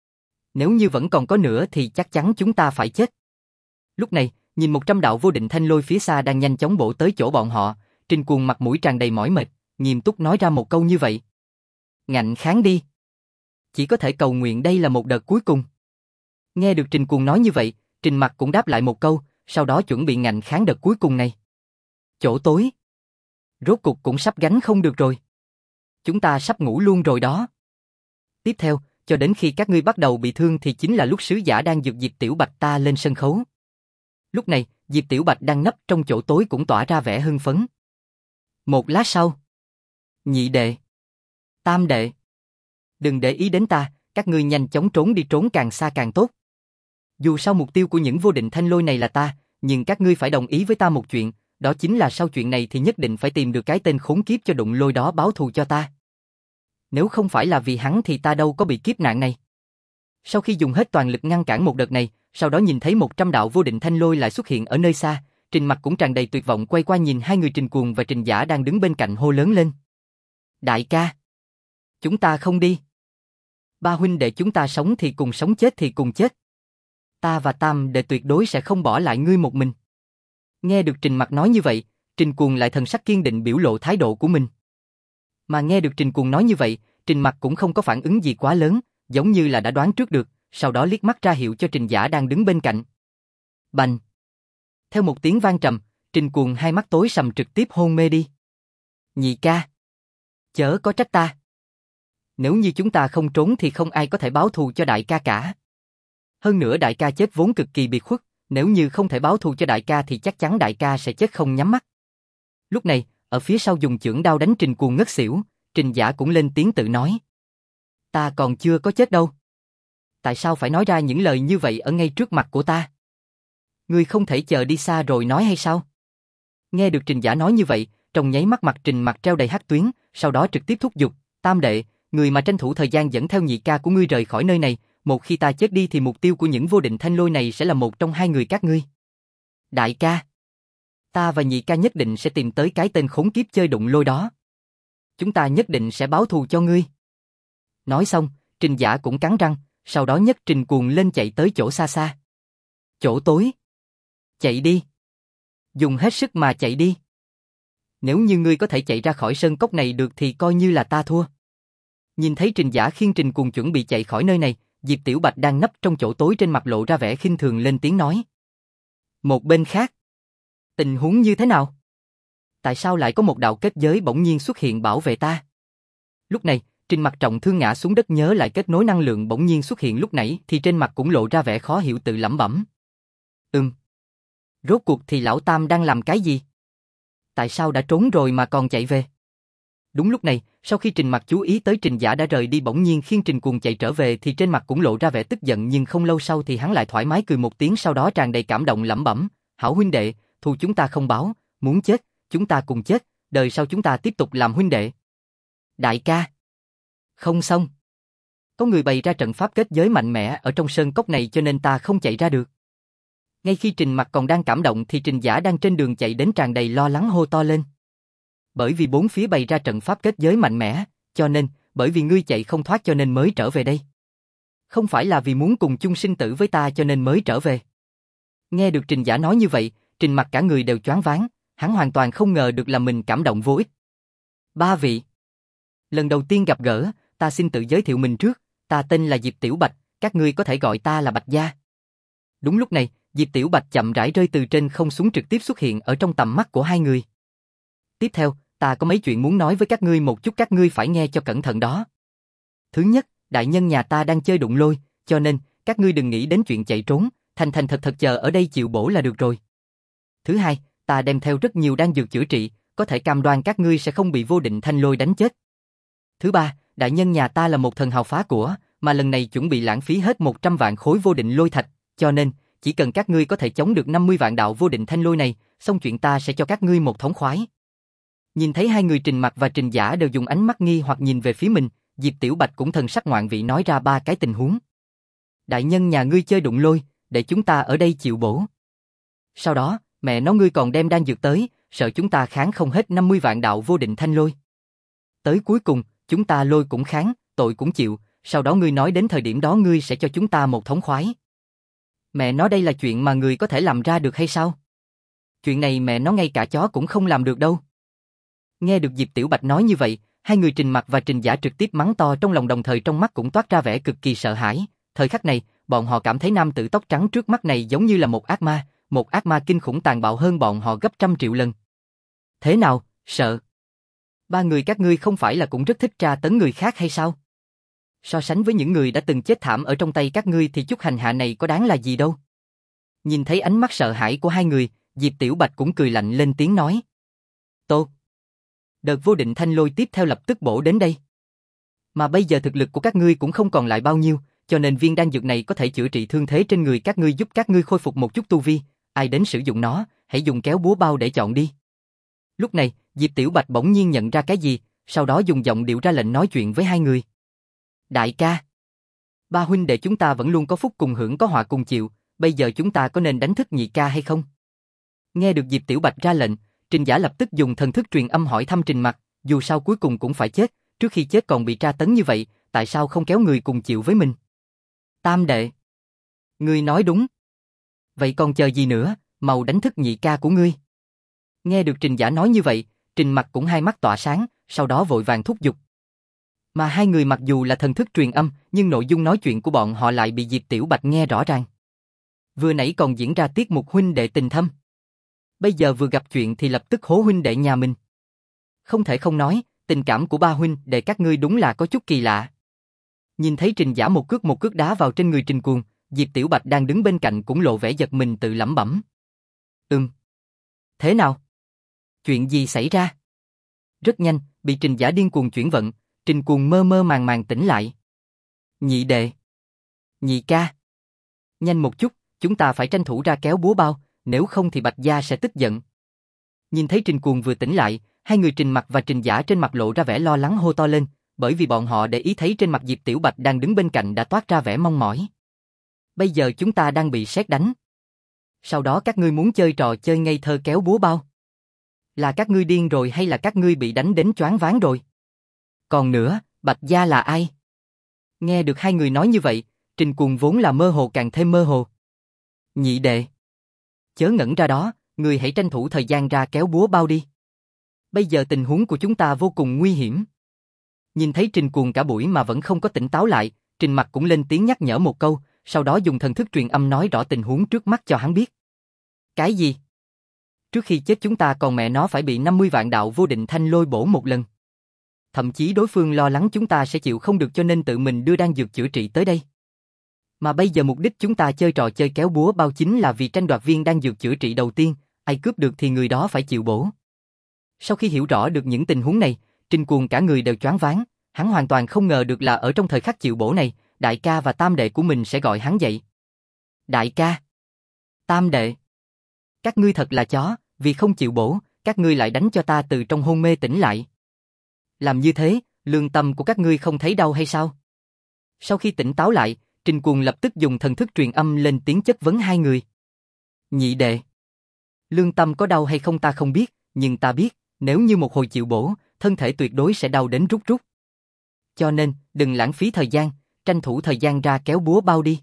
[SPEAKER 1] Nếu như vẫn còn có nữa thì chắc chắn chúng ta phải chết. Lúc này, nhìn một trăm đạo vô định thanh lôi phía xa đang nhanh chóng bổ tới chỗ bọn họ, Trình Cuồng mặt mũi tràn đầy mỏi mệt, nghiêm túc nói ra một câu như vậy. Ngạnh kháng đi. Chỉ có thể cầu nguyện đây là một đợt cuối cùng. Nghe được Trình Cuồng nói như vậy, Trình Mặc cũng đáp lại một câu, sau đó chuẩn bị ngạnh kháng đợt cuối cùng này. Chỗ tối. Rốt cục cũng sắp gánh không được rồi. Chúng ta sắp ngủ luôn rồi đó. Tiếp theo, cho đến khi các ngươi bắt đầu bị thương thì chính là lúc sứ giả đang dược Diệp Tiểu Bạch ta lên sân khấu. Lúc này, Diệp Tiểu Bạch đang nấp trong chỗ tối cũng tỏa ra vẻ hưng phấn. Một lát sau. Nhị đệ. Tam đệ. Đừng để ý đến ta, các ngươi nhanh chóng trốn đi, trốn càng xa càng tốt. Dù sao mục tiêu của những vô định thanh lôi này là ta, nhưng các ngươi phải đồng ý với ta một chuyện, đó chính là sau chuyện này thì nhất định phải tìm được cái tên khốn kiếp cho đụng lôi đó báo thù cho ta. Nếu không phải là vì hắn thì ta đâu có bị kiếp nạn này. Sau khi dùng hết toàn lực ngăn cản một đợt này, sau đó nhìn thấy một trăm đạo vô định thanh lôi lại xuất hiện ở nơi xa, Trình Mặc cũng tràn đầy tuyệt vọng quay qua nhìn hai người Trình Cuồng và Trình Giả đang đứng bên cạnh hô lớn lên. Đại ca! Chúng ta không đi. Ba huynh đệ chúng ta sống thì cùng sống, chết thì cùng chết. Ta và Tam đệ tuyệt đối sẽ không bỏ lại ngươi một mình. Nghe được Trình Mặc nói như vậy, Trình Cuồng lại thần sắc kiên định biểu lộ thái độ của mình. Mà nghe được Trình Cuồng nói như vậy, Trình Mặc cũng không có phản ứng gì quá lớn, giống như là đã đoán trước được, sau đó liếc mắt ra hiệu cho Trình Giả đang đứng bên cạnh. Bành! Theo một tiếng vang trầm, Trình Cuồng hai mắt tối sầm trực tiếp hôn mê đi. Nhị ca! Chớ có trách ta. Nếu như chúng ta không trốn thì không ai có thể báo thù cho đại ca cả. Hơn nữa đại ca chết vốn cực kỳ biệt khuất, nếu như không thể báo thù cho đại ca thì chắc chắn đại ca sẽ chết không nhắm mắt. Lúc này, ở phía sau dùng chưởng đao đánh Trình Cuồng ngất xỉu, Trình Giả cũng lên tiếng tự nói. Ta còn chưa có chết đâu. Tại sao phải nói ra những lời như vậy ở ngay trước mặt của ta? Ngươi không thể chờ đi xa rồi nói hay sao? Nghe được Trình Giả nói như vậy, trong nháy mắt mặt Trình Mặc treo đầy hắc tuyến, sau đó trực tiếp thúc giục, Tam đệ, người mà tranh thủ thời gian dẫn theo nhị ca của ngươi rời khỏi nơi này, một khi ta chết đi thì mục tiêu của những vô định thanh lôi này sẽ là một trong hai người các ngươi. Đại ca, ta và nhị ca nhất định sẽ tìm tới cái tên khốn kiếp chơi đụng lôi đó. Chúng ta nhất định sẽ báo thù cho ngươi. Nói xong, Trình Giả cũng cắn răng, sau đó nhấc Trình Cuồng lên chạy tới chỗ xa xa. Chỗ tối. Chạy đi. Dùng hết sức mà chạy đi. Nếu như ngươi có thể chạy ra khỏi sơn cốc này được thì coi như là ta thua. Nhìn thấy Trình Giả khiêng Trình Cuồng chuẩn bị chạy khỏi nơi này, Diệp Tiểu Bạch đang nấp trong chỗ tối trên mặt lộ ra vẻ khinh thường lên tiếng nói. Một bên khác. Tình huống như thế nào? Tại sao lại có một đạo kết giới bỗng nhiên xuất hiện bảo vệ ta? Lúc này, Trình Mặc trọng thương ngã xuống đất nhớ lại kết nối năng lượng bỗng nhiên xuất hiện lúc nãy thì trên mặt cũng lộ ra vẻ khó hiểu tự lẩm bẩm. Ừm. Rốt cuộc thì lão Tam đang làm cái gì? Tại sao đã trốn rồi mà còn chạy về? Đúng lúc này, sau khi Trình Mặc chú ý tới Trình Giả đã rời đi bỗng nhiên khiến Trình Cuồng chạy trở về thì trên mặt cũng lộ ra vẻ tức giận, nhưng không lâu sau thì hắn lại thoải mái cười một tiếng, sau đó tràn đầy cảm động lẩm bẩm, hảo huynh đệ, thù chúng ta không báo, muốn chết, chúng ta cùng chết, đời sau chúng ta tiếp tục làm huynh đệ. Đại ca. Không xong. Có người bày ra trận pháp kết giới mạnh mẽ ở trong sơn cốc này cho nên ta không chạy ra được. Ngay khi Trình Mặc còn đang cảm động thì Trình Giả đang trên đường chạy đến tràn đầy lo lắng hô to lên. Bởi vì bốn phía bày ra trận pháp kết giới mạnh mẽ, cho nên, bởi vì ngươi chạy không thoát cho nên mới trở về đây. Không phải là vì muốn cùng chung sinh tử với ta cho nên mới trở về. Nghe được Trình Giả nói như vậy, Trình Mặc cả người đều choáng váng, hắn hoàn toàn không ngờ được là mình cảm động vô ích. Ba vị. Lần đầu tiên gặp gỡ, ta xin tự giới thiệu mình trước, ta tên là Diệp Tiểu Bạch, các ngươi có thể gọi ta là Bạch Gia. Đúng lúc này, Diệp Tiểu Bạch chậm rãi rơi từ trên không xuống trực tiếp xuất hiện ở trong tầm mắt của hai người. Tiếp theo, ta có mấy chuyện muốn nói với các ngươi một chút, các ngươi phải nghe cho cẩn thận đó. Thứ nhất, đại nhân nhà ta đang chơi đụng lôi, cho nên, các ngươi đừng nghĩ đến chuyện chạy trốn, thành thành thật thật chờ ở đây chịu bổ là được rồi. Thứ hai, ta đem theo rất nhiều đan dược chữa trị, có thể cam đoan các ngươi sẽ không bị vô định thanh lôi đánh chết. Thứ ba, đại nhân nhà ta là một thần hào phá của, mà lần này chuẩn bị lãng phí hết một trăm vạn khối vô định lôi thạch, cho nên, chỉ cần các ngươi có thể chống được năm mươi vạn đạo vô định thanh lôi này, xong chuyện ta sẽ cho các ngươi một thống khoái. Nhìn thấy hai người Trình Mặc và Trình Giả đều dùng ánh mắt nghi hoặc nhìn về phía mình, Diệp Tiểu Bạch cũng thần sắc ngoạn vị nói ra ba cái tình huống. Đại nhân nhà ngươi chơi đụng lôi, để chúng ta ở đây chịu bổ. Sau đó, mẹ nó ngươi còn đem đan dược tới, sợ chúng ta kháng không hết năm mươi vạn đạo vô định thanh lôi. Tới cuối cùng, chúng ta lôi cũng kháng, tội cũng chịu, sau đó ngươi nói đến thời điểm đó ngươi sẽ cho chúng ta một thống khoái. Mẹ nó đây là chuyện mà người có thể làm ra được hay sao? Chuyện này mẹ nó ngay cả chó cũng không làm được đâu. Nghe được Diệp Tiểu Bạch nói như vậy, hai người Trình Mặc và Trình Giả trực tiếp mắng to trong lòng, đồng thời trong mắt cũng toát ra vẻ cực kỳ sợ hãi. Thời khắc này, bọn họ cảm thấy nam tử tóc trắng trước mắt này giống như là một ác ma, một ác ma kinh khủng tàn bạo hơn bọn họ gấp trăm triệu lần. Thế nào, sợ? Ba người các ngươi không phải là cũng rất thích tra tấn người khác hay sao? So sánh với những người đã từng chết thảm ở trong tay các ngươi thì chút hành hạ này có đáng là gì đâu. Nhìn thấy ánh mắt sợ hãi của hai người, Diệp Tiểu Bạch cũng cười lạnh lên tiếng nói. Tốt. Đợt vô định thanh lôi tiếp theo lập tức bổ đến đây. Mà bây giờ thực lực của các ngươi cũng không còn lại bao nhiêu, cho nên viên đan dược này có thể chữa trị thương thế trên người các ngươi, giúp các ngươi khôi phục một chút tu vi. Ai đến sử dụng nó, hãy dùng kéo búa bao để chọn đi. Lúc này, Diệp Tiểu Bạch bỗng nhiên nhận ra cái gì, sau đó dùng giọng điệu ra lệnh nói chuyện với hai người. Đại ca, ba huynh đệ chúng ta vẫn luôn có phúc cùng hưởng có họa cùng chịu, bây giờ chúng ta có nên đánh thức nhị ca hay không? Nghe được Diệp Tiểu Bạch ra lệnh, Trình Giả lập tức dùng thần thức truyền âm hỏi thăm Trình Mặc, dù sao cuối cùng cũng phải chết, trước khi chết còn bị tra tấn như vậy, tại sao không kéo người cùng chịu với mình? Tam đệ, ngươi nói đúng. Vậy còn chờ gì nữa, mau đánh thức nhị ca của ngươi. Nghe được Trình Giả nói như vậy, Trình Mặc cũng hai mắt tỏa sáng, sau đó vội vàng thúc giục. Mà hai người mặc dù là thần thức truyền âm, nhưng nội dung nói chuyện của bọn họ lại bị Diệp Tiểu Bạch nghe rõ ràng. Vừa nãy còn diễn ra tiết mục huynh đệ tình thâm. Bây giờ vừa gặp chuyện thì lập tức hố huynh đệ nhà mình. Không thể không nói, tình cảm của ba huynh đệ các ngươi đúng là có chút kỳ lạ. Nhìn thấy Trình Giả một cước một cước đá vào trên người Trình Cuồng, Diệp Tiểu Bạch đang đứng bên cạnh cũng lộ vẻ giật mình tự lẩm bẩm. Ừm. Thế nào? Chuyện gì xảy ra? Rất nhanh, bị Trình Giả điên cuồng chuyển vận, Trình Cuồng mơ mơ màng màng tỉnh lại. Nhị đệ. Nhị ca. Nhanh một chút, chúng ta phải tranh thủ ra kéo búa bao, nếu không thì Bạch Gia sẽ tức giận. Nhìn thấy Trình Cuồng vừa tỉnh lại, hai người Trình Mặc và Trình Giả trên mặt lộ ra vẻ lo lắng hô to lên, bởi vì bọn họ để ý thấy trên mặt Diệp Tiểu Bạch đang đứng bên cạnh đã toát ra vẻ mong mỏi. Bây giờ chúng ta đang bị sét đánh. Sau đó các ngươi muốn chơi trò chơi ngây thơ kéo búa bao. Là các ngươi điên rồi hay là các ngươi bị đánh đến choáng váng rồi? Còn nữa, Bạch Gia là ai? Nghe được hai người nói như vậy, Trình Cuồng vốn là mơ hồ càng thêm mơ hồ. Nhị đệ. Chớ ngẩn ra đó, ngươi hãy tranh thủ thời gian ra kéo búa bao đi. Bây giờ tình huống của chúng ta vô cùng nguy hiểm. Nhìn thấy Trình Cuồng cả buổi mà vẫn không có tỉnh táo lại, Trình Mặc cũng lên tiếng nhắc nhở một câu, sau đó dùng thần thức truyền âm nói rõ tình huống trước mắt cho hắn biết. Cái gì? Trước khi chết chúng ta còn mẹ nó phải bị năm mươi vạn đạo vô định thanh lôi bổ một lần. Thậm chí đối phương lo lắng chúng ta sẽ chịu không được cho nên tự mình đưa đan dược chữa trị tới đây. Mà bây giờ mục đích chúng ta chơi trò chơi kéo búa bao chính là vì tranh đoạt viên đan dược chữa trị đầu tiên, ai cướp được thì người đó phải chịu bổ. Sau khi hiểu rõ được những tình huống này, Trình Cuồng cả người đều choáng váng, hắn hoàn toàn không ngờ được là ở trong thời khắc chịu bổ này, đại ca và tam đệ của mình sẽ gọi hắn dậy. Đại ca, tam đệ, các ngươi thật là chó, vì không chịu bổ, các ngươi lại đánh cho ta từ trong hôn mê tỉnh lại. Làm như thế, lương tâm của các ngươi không thấy đau hay sao? Sau khi tỉnh táo lại, Trình Cuồng lập tức dùng thần thức truyền âm lên tiếng chất vấn hai người. Nhị đệ, lương tâm có đau hay không ta không biết, nhưng ta biết, nếu như một hồi chịu bổ, thân thể tuyệt đối sẽ đau đến rút rút. Cho nên, đừng lãng phí thời gian, tranh thủ thời gian ra kéo búa bao đi.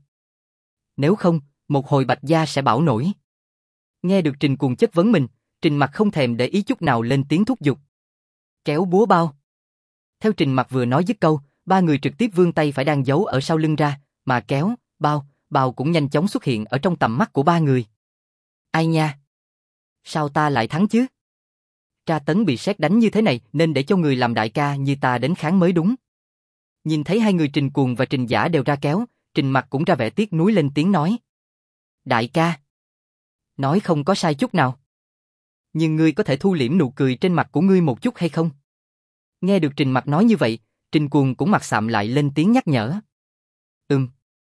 [SPEAKER 1] Nếu không, một hồi Bạch Gia sẽ bão nổi. Nghe được Trình Cuồng chất vấn mình, Trình Mặc không thèm để ý chút nào lên tiếng thúc giục. Kéo búa bao. Theo Trình Mặc vừa nói dứt câu, ba người trực tiếp vươn tay phải đang giấu ở sau lưng ra, mà kéo, bao, bao cũng nhanh chóng xuất hiện ở trong tầm mắt của ba người. Ai nha? Sao ta lại thắng chứ? Tra tấn bị sét đánh như thế này nên để cho người làm đại ca như ta đến kháng mới đúng. Nhìn thấy hai người Trình Cuồng và Trình Giả đều ra kéo, Trình Mặc cũng ra vẻ tiếc nuối lên tiếng nói. Đại ca. Nói không có sai chút nào. Nhưng ngươi có thể thu liễm nụ cười trên mặt của ngươi một chút hay không? Nghe được Trình Mặc nói như vậy, Trình Cuồng cũng mặt sạm lại lên tiếng nhắc nhở. Ừm.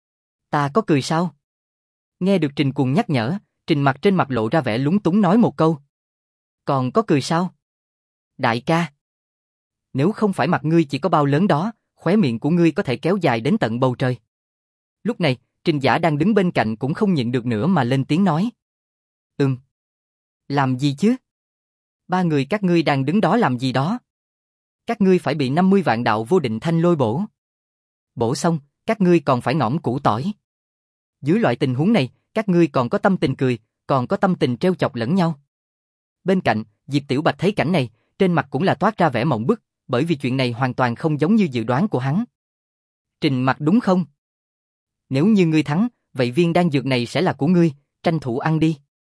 [SPEAKER 1] Ta có cười sao? Nghe được Trình Cuồng nhắc nhở, Trình Mặc trên mặt lộ ra vẻ lúng túng nói một câu. Còn có cười sao? Đại ca. Nếu không phải mặt ngươi chỉ có bao lớn đó, khóe miệng của ngươi có thể kéo dài đến tận bầu trời. Lúc này, Trình Giả đang đứng bên cạnh cũng không nhịn được nữa mà lên tiếng nói. Ừm. Làm gì chứ? Ba người các ngươi đang đứng đó làm gì đó? Các ngươi phải bị năm mươi vạn đạo vô định thanh lôi bổ. Bổ xong, các ngươi còn phải ngõm củ tỏi. Dưới loại tình huống này, các ngươi còn có tâm tình cười, còn có tâm tình trêu chọc lẫn nhau. Bên cạnh, Diệp Tiểu Bạch thấy cảnh này, trên mặt cũng là toát ra vẻ mộng bức, bởi vì chuyện này hoàn toàn không giống như dự đoán của hắn. Trình Mặc đúng không? Nếu như ngươi thắng, vậy viên đan dược này sẽ là của ngươi, tranh thủ ăn đi.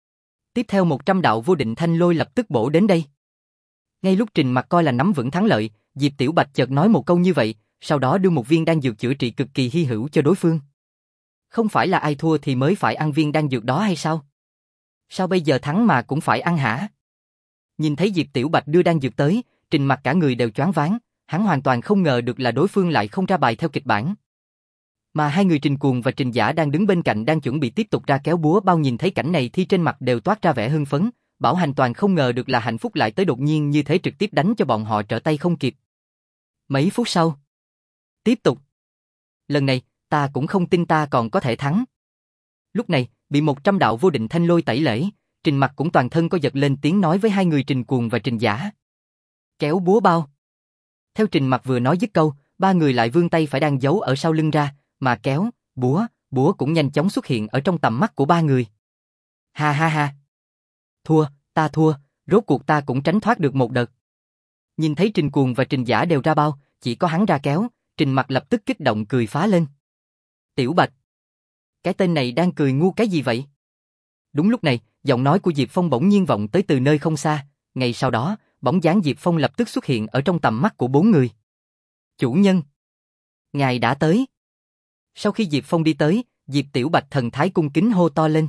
[SPEAKER 1] Tiếp theo một trăm đạo vô định thanh lôi lập tức bổ đến đây. Ngay lúc Trình Mặc coi là nắm vững thắng lợi, Diệp Tiểu Bạch chợt nói một câu như vậy, sau đó đưa một viên đan dược chữa trị cực kỳ hy hữu cho đối phương. Không phải là ai thua thì mới phải ăn viên đan dược đó hay sao? Sao bây giờ thắng mà cũng phải ăn hả? Nhìn thấy Diệp Tiểu Bạch đưa đan dược tới, Trình Mặc cả người đều choáng váng, hắn hoàn toàn không ngờ được là đối phương lại không ra bài theo kịch bản. Mà hai người Trình Cuồng và Trình Giả đang đứng bên cạnh đang chuẩn bị tiếp tục ra kéo búa bao nhìn thấy cảnh này thì trên mặt đều toát ra vẻ hưng phấn, bảo hành toàn không ngờ được là hạnh phúc lại tới đột nhiên như thế trực tiếp đánh cho bọn họ trở tay không kịp. Mấy phút sau, tiếp tục. Lần này, ta cũng không tin ta còn có thể thắng. Lúc này, bị một trăm đạo vô định thanh lôi tẩy lễ, Trình Mặc cũng toàn thân co giật lên tiếng nói với hai người Trình Cuồng và Trình Giả. Kéo búa bao. Theo Trình Mặc vừa nói dứt câu, ba người lại vươn tay phải đang giấu ở sau lưng ra, mà kéo, búa, búa cũng nhanh chóng xuất hiện ở trong tầm mắt của ba người. Ha ha ha. Thua, ta thua, rốt cuộc ta cũng tránh thoát được một đợt. Nhìn thấy Trình Cuồng và Trình Giả đều ra bao, chỉ có hắn ra kéo, Trình Mặc lập tức kích động cười phá lên. Tiểu Bạch. Cái tên này đang cười ngu cái gì vậy? Đúng lúc này, giọng nói của Diệp Phong bỗng nhiên vọng tới từ nơi không xa, ngay sau đó, bóng dáng Diệp Phong lập tức xuất hiện ở trong tầm mắt của bốn người. Chủ nhân. Ngài đã tới. Sau khi Diệp Phong đi tới, Diệp Tiểu Bạch thần thái cung kính hô to lên.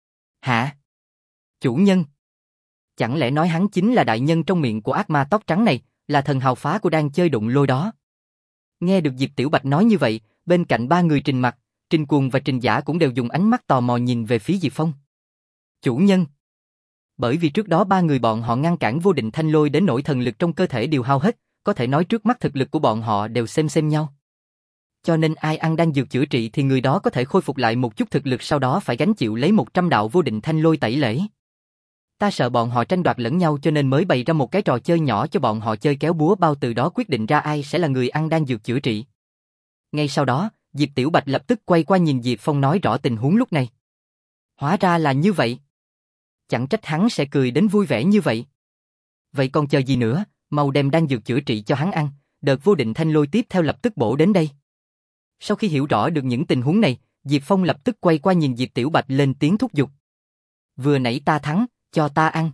[SPEAKER 1] Hả? Chủ nhân. Chẳng lẽ nói hắn chính là đại nhân trong miệng của ác ma tóc trắng này, là thần hào phá của đang chơi đụng lôi đó? Nghe được Diệp Tiểu Bạch nói như vậy, bên cạnh ba người Trình Mặc, Trình Cuồng và Trình Giả cũng đều dùng ánh mắt tò mò nhìn về phía Diệp Phong. Chủ nhân. Bởi vì trước đó ba người bọn họ ngăn cản vô định thanh lôi đến nỗi thần lực trong cơ thể đều hao hết, có thể nói trước mắt thực lực của bọn họ đều xem xem nhau. Cho nên ai ăn đan dược chữa trị thì người đó có thể khôi phục lại một chút thực lực sau đó phải gánh chịu lấy một trăm đạo vô định thanh lôi tẩy lễ. Ta sợ bọn họ tranh đoạt lẫn nhau cho nên mới bày ra một cái trò chơi nhỏ cho bọn họ chơi kéo búa bao từ đó quyết định ra ai sẽ là người ăn đan dược chữa trị. Ngay sau đó, Diệp Tiểu Bạch lập tức quay qua nhìn Diệp Phong nói rõ tình huống lúc này. Hóa ra là như vậy. Chẳng trách hắn sẽ cười đến vui vẻ như vậy. Vậy còn chờ gì nữa, mau đem đan dược chữa trị cho hắn ăn, đợt vô định thanh lôi tiếp theo lập tức bổ đến đây. Sau khi hiểu rõ được những tình huống này, Diệp Phong lập tức quay qua nhìn Diệp Tiểu Bạch lên tiếng thúc giục. Vừa nãy ta thắng, cho ta ăn.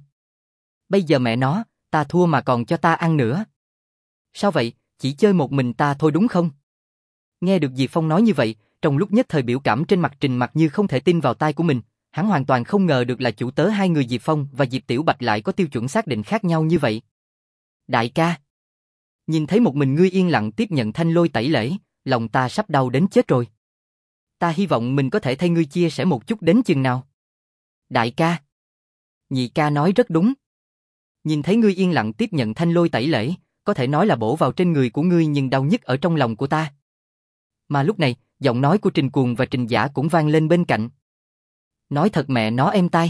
[SPEAKER 1] Bây giờ mẹ nó, ta thua mà còn cho ta ăn nữa. Sao vậy, chỉ chơi một mình ta thôi đúng không? Nghe được Diệp Phong nói như vậy, trong lúc nhất thời biểu cảm trên mặt Trình Mặc như không thể tin vào tai của mình, hắn hoàn toàn không ngờ được là chủ tớ hai người Diệp Phong và Diệp Tiểu Bạch lại có tiêu chuẩn xác định khác nhau như vậy. Đại ca. Nhìn thấy một mình ngươi yên lặng tiếp nhận thanh lôi tẩy lễ, lòng ta sắp đau đến chết rồi. Ta hy vọng mình có thể thay ngươi chia sẻ một chút đến chừng nào. Đại ca. Nhị ca nói rất đúng. Nhìn thấy ngươi yên lặng tiếp nhận thanh lôi tẩy lễ, có thể nói là bổ vào trên người của ngươi nhưng đau nhất ở trong lòng của ta. Mà lúc này, giọng nói của Trình Cuồng và Trình Giả cũng vang lên bên cạnh. Nói thật mẹ nó êm tai.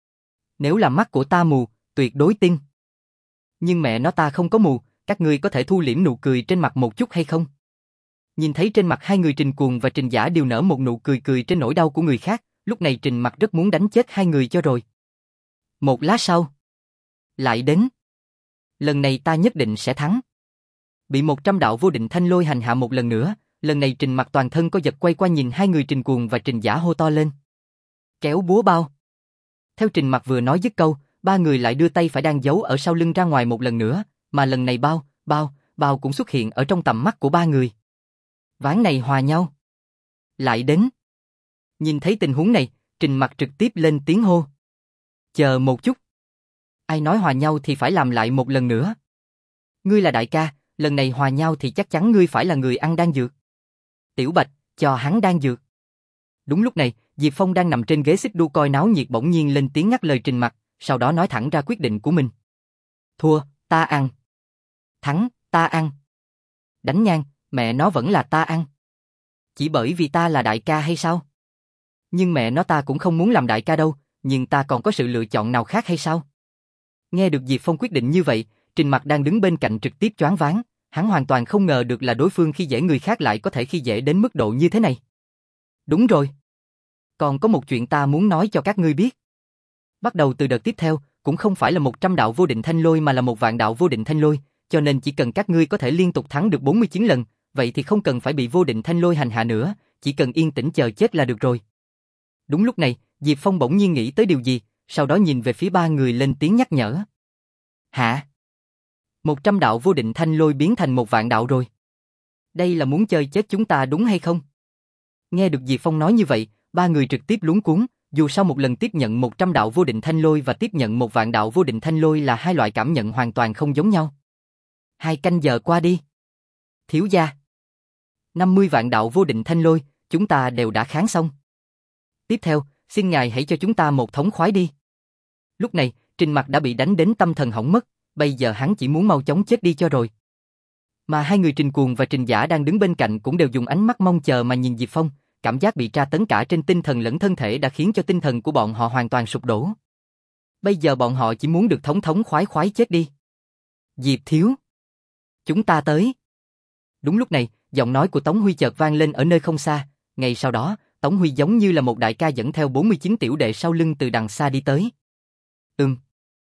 [SPEAKER 1] Nếu là mắt của ta mù, tuyệt đối tin. Nhưng mẹ nó ta không có mù, các ngươi có thể thu liễm nụ cười trên mặt một chút hay không? Nhìn thấy trên mặt hai người Trình Cuồng và Trình Giả đều nở một nụ cười cười trên nỗi đau của người khác, lúc này Trình Mặc rất muốn đánh chết hai người cho rồi. Một lát sau, lại đến. Lần này ta nhất định sẽ thắng. Bị một trăm đạo vô định thanh lôi hành hạ một lần nữa, lần này Trình Mặc toàn thân có giật quay qua nhìn hai người Trình Cuồng và Trình Giả hô to lên. Kéo búa bao. Theo Trình Mặc vừa nói dứt câu, ba người lại đưa tay phải đang giấu ở sau lưng ra ngoài một lần nữa, mà lần này bao, bao, bao cũng xuất hiện ở trong tầm mắt của ba người. Ván này hòa nhau. Lại đến. Nhìn thấy tình huống này, Trình Mặc trực tiếp lên tiếng hô. Chờ một chút. Ai nói hòa nhau thì phải làm lại một lần nữa. Ngươi là đại ca, lần này hòa nhau thì chắc chắn ngươi phải là người ăn đan dược. Tiểu Bạch, cho hắn đan dược. Đúng lúc này, Diệp Phong đang nằm trên ghế xích đu coi náo nhiệt bỗng nhiên lên tiếng ngắt lời Trình Mặc, sau đó nói thẳng ra quyết định của mình. Thua, ta ăn. Thắng, ta ăn. Đánh ngang, mẹ nó vẫn là ta ăn. Chỉ bởi vì ta là đại ca hay sao? Nhưng mẹ nó ta cũng không muốn làm đại ca đâu, nhưng ta còn có sự lựa chọn nào khác hay sao? Nghe được Diệp Phong quyết định như vậy, Trình Mặc đang đứng bên cạnh trực tiếp choáng váng, hắn hoàn toàn không ngờ được là đối phương khi dễ người khác lại có thể khi dễ đến mức độ như thế này. Đúng rồi. Còn có một chuyện ta muốn nói cho các ngươi biết. Bắt đầu từ đợt tiếp theo, cũng không phải là một trăm đạo vô định thanh lôi mà là một vạn đạo vô định thanh lôi, cho nên chỉ cần các ngươi có thể liên tục thắng được bốn mươi chín lần, vậy thì không cần phải bị vô định thanh lôi hành hạ nữa, chỉ cần yên tĩnh chờ chết là được rồi. Đúng lúc này, Diệp Phong bỗng nhiên nghĩ tới điều gì, sau đó nhìn về phía ba người lên tiếng nhắc nhở. Hả? Một trăm đạo vô định thanh lôi biến thành một vạn đạo rồi. Đây là muốn chơi chết chúng ta đúng hay không? Nghe được Diệp Phong nói như vậy, ba người trực tiếp luống cuống, dù sao một lần tiếp nhận một trăm đạo vô định thanh lôi và tiếp nhận một vạn đạo vô định thanh lôi là hai loại cảm nhận hoàn toàn không giống nhau. Hai canh giờ qua đi. Thiếu gia. năm mươi vạn đạo vô định thanh lôi, chúng ta đều đã kháng xong. Tiếp theo, xin ngài hãy cho chúng ta một thống khoái đi. Lúc này, Trình Mặc đã bị đánh đến tâm thần hỏng mất, bây giờ hắn chỉ muốn mau chóng chết đi cho rồi. Mà hai người Trình Cuồng và Trình Giả đang đứng bên cạnh cũng đều dùng ánh mắt mong chờ mà nhìn Diệp Phong, cảm giác bị tra tấn cả trên tinh thần lẫn thân thể đã khiến cho tinh thần của bọn họ hoàn toàn sụp đổ. Bây giờ bọn họ chỉ muốn được thống thống khoái khoái chết đi. Diệp thiếu. Chúng ta tới. Đúng lúc này, giọng nói của Tống Huy chợt vang lên ở nơi không xa, ngay sau đó, Tống Huy giống như là một đại ca dẫn theo bốn mươi chín tiểu đệ sau lưng từ đằng xa đi tới. Ừm.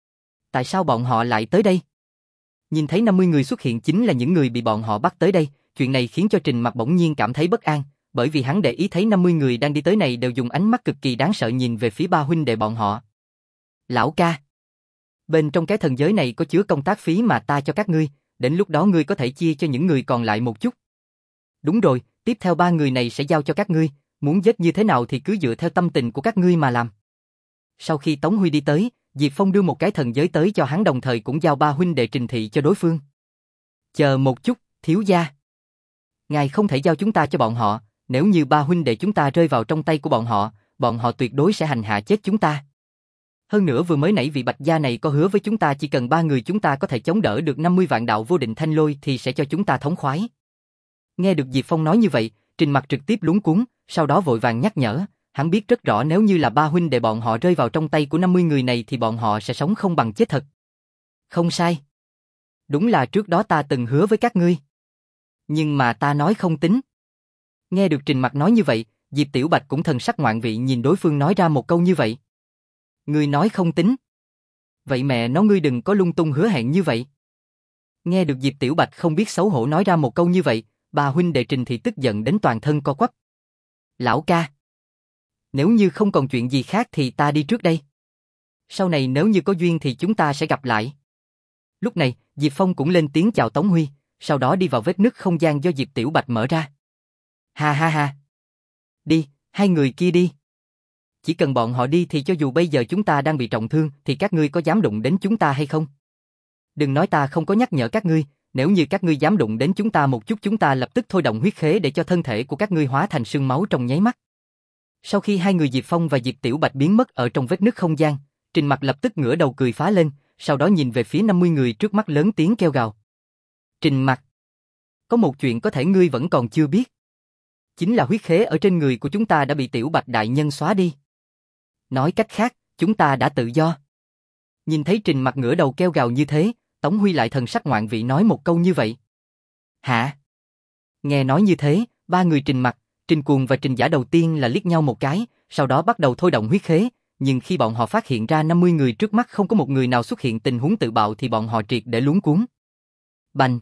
[SPEAKER 1] Tại sao bọn họ lại tới đây? Nhìn thấy năm mươi người xuất hiện chính là những người bị bọn họ bắt tới đây, chuyện này khiến cho Trình Mặc bỗng nhiên cảm thấy bất an, bởi vì hắn để ý thấy năm mươi người đang đi tới này đều dùng ánh mắt cực kỳ đáng sợ nhìn về phía ba huynh đệ bọn họ. Lão ca, bên trong cái thần giới này có chứa công tác phí mà ta cho các ngươi, đến lúc đó ngươi có thể chia cho những người còn lại một chút. Đúng rồi, tiếp theo ba người này sẽ giao cho các ngươi, muốn giết như thế nào thì cứ dựa theo tâm tình của các ngươi mà làm. Sau khi Tống Huy đi tới, Diệp Phong đưa một cái thần giới tới cho hắn đồng thời cũng giao ba huynh đệ trình thị cho đối phương. Chờ một chút, thiếu gia. Ngài không thể giao chúng ta cho bọn họ, nếu như ba huynh đệ chúng ta rơi vào trong tay của bọn họ, bọn họ tuyệt đối sẽ hành hạ chết chúng ta. Hơn nữa vừa mới nãy vị Bạch gia này có hứa với chúng ta chỉ cần ba người chúng ta có thể chống đỡ được năm mươi vạn đạo vô định thanh lôi thì sẽ cho chúng ta thống khoái. Nghe được Diệp Phong nói như vậy, Trình Mặc trực tiếp luống cuống, sau đó vội vàng nhắc nhở, hắn biết rất rõ nếu như là ba huynh đệ bọn họ rơi vào trong tay của năm mươi người này thì bọn họ sẽ sống không bằng chết thật. Không sai. Đúng là trước đó ta từng hứa với các ngươi. Nhưng mà ta nói không tính. Nghe được Trình Mặc nói như vậy, Diệp Tiểu Bạch cũng thần sắc ngoạn vị nhìn đối phương nói ra một câu như vậy. Ngươi nói không tính. Vậy mẹ nó ngươi đừng có lung tung hứa hẹn như vậy. Nghe được Diệp Tiểu Bạch không biết xấu hổ nói ra một câu như vậy, ba huynh đệ Trình thì tức giận đến toàn thân co quắp. Lão ca. Nếu như không còn chuyện gì khác thì ta đi trước đây. Sau này nếu như có duyên thì chúng ta sẽ gặp lại. Lúc này, Diệp Phong cũng lên tiếng chào Tống Huy, sau đó đi vào vết nứt không gian do Diệp Tiểu Bạch mở ra. Ha ha ha. Đi, hai người kia đi. Chỉ cần bọn họ đi thì cho dù bây giờ chúng ta đang bị trọng thương thì các ngươi có dám đụng đến chúng ta hay không? Đừng nói ta không có nhắc nhở các ngươi, nếu như các ngươi dám đụng đến chúng ta một chút chúng ta lập tức thôi động huyết khế để cho thân thể của các ngươi hóa thành sương máu trong nháy mắt. Sau khi hai người Diệp Phong và Diệp Tiểu Bạch biến mất ở trong vết nứt không gian, Trình Mặc lập tức ngửa đầu cười phá lên, sau đó nhìn về phía năm mươi người trước mắt lớn tiếng kêu gào. Trình Mặc, có một chuyện có thể ngươi vẫn còn chưa biết. Chính là huyết khế ở trên người của chúng ta đã bị Tiểu Bạch đại nhân xóa đi. Nói cách khác, chúng ta đã tự do. Nhìn thấy Trình Mặc ngửa đầu kêu gào như thế, Tống Huy lại thần sắc ngoạn vị nói một câu như vậy. Hả? Nghe nói như thế, ba người Trình Mặc, Trình Cuồng và Trình Giả đầu tiên là liếc nhau một cái, sau đó bắt đầu thôi động huyết khế, nhưng khi bọn họ phát hiện ra năm mươi người trước mắt không có một người nào xuất hiện tình huống tự bạo thì bọn họ triệt để luống cuống. Bành!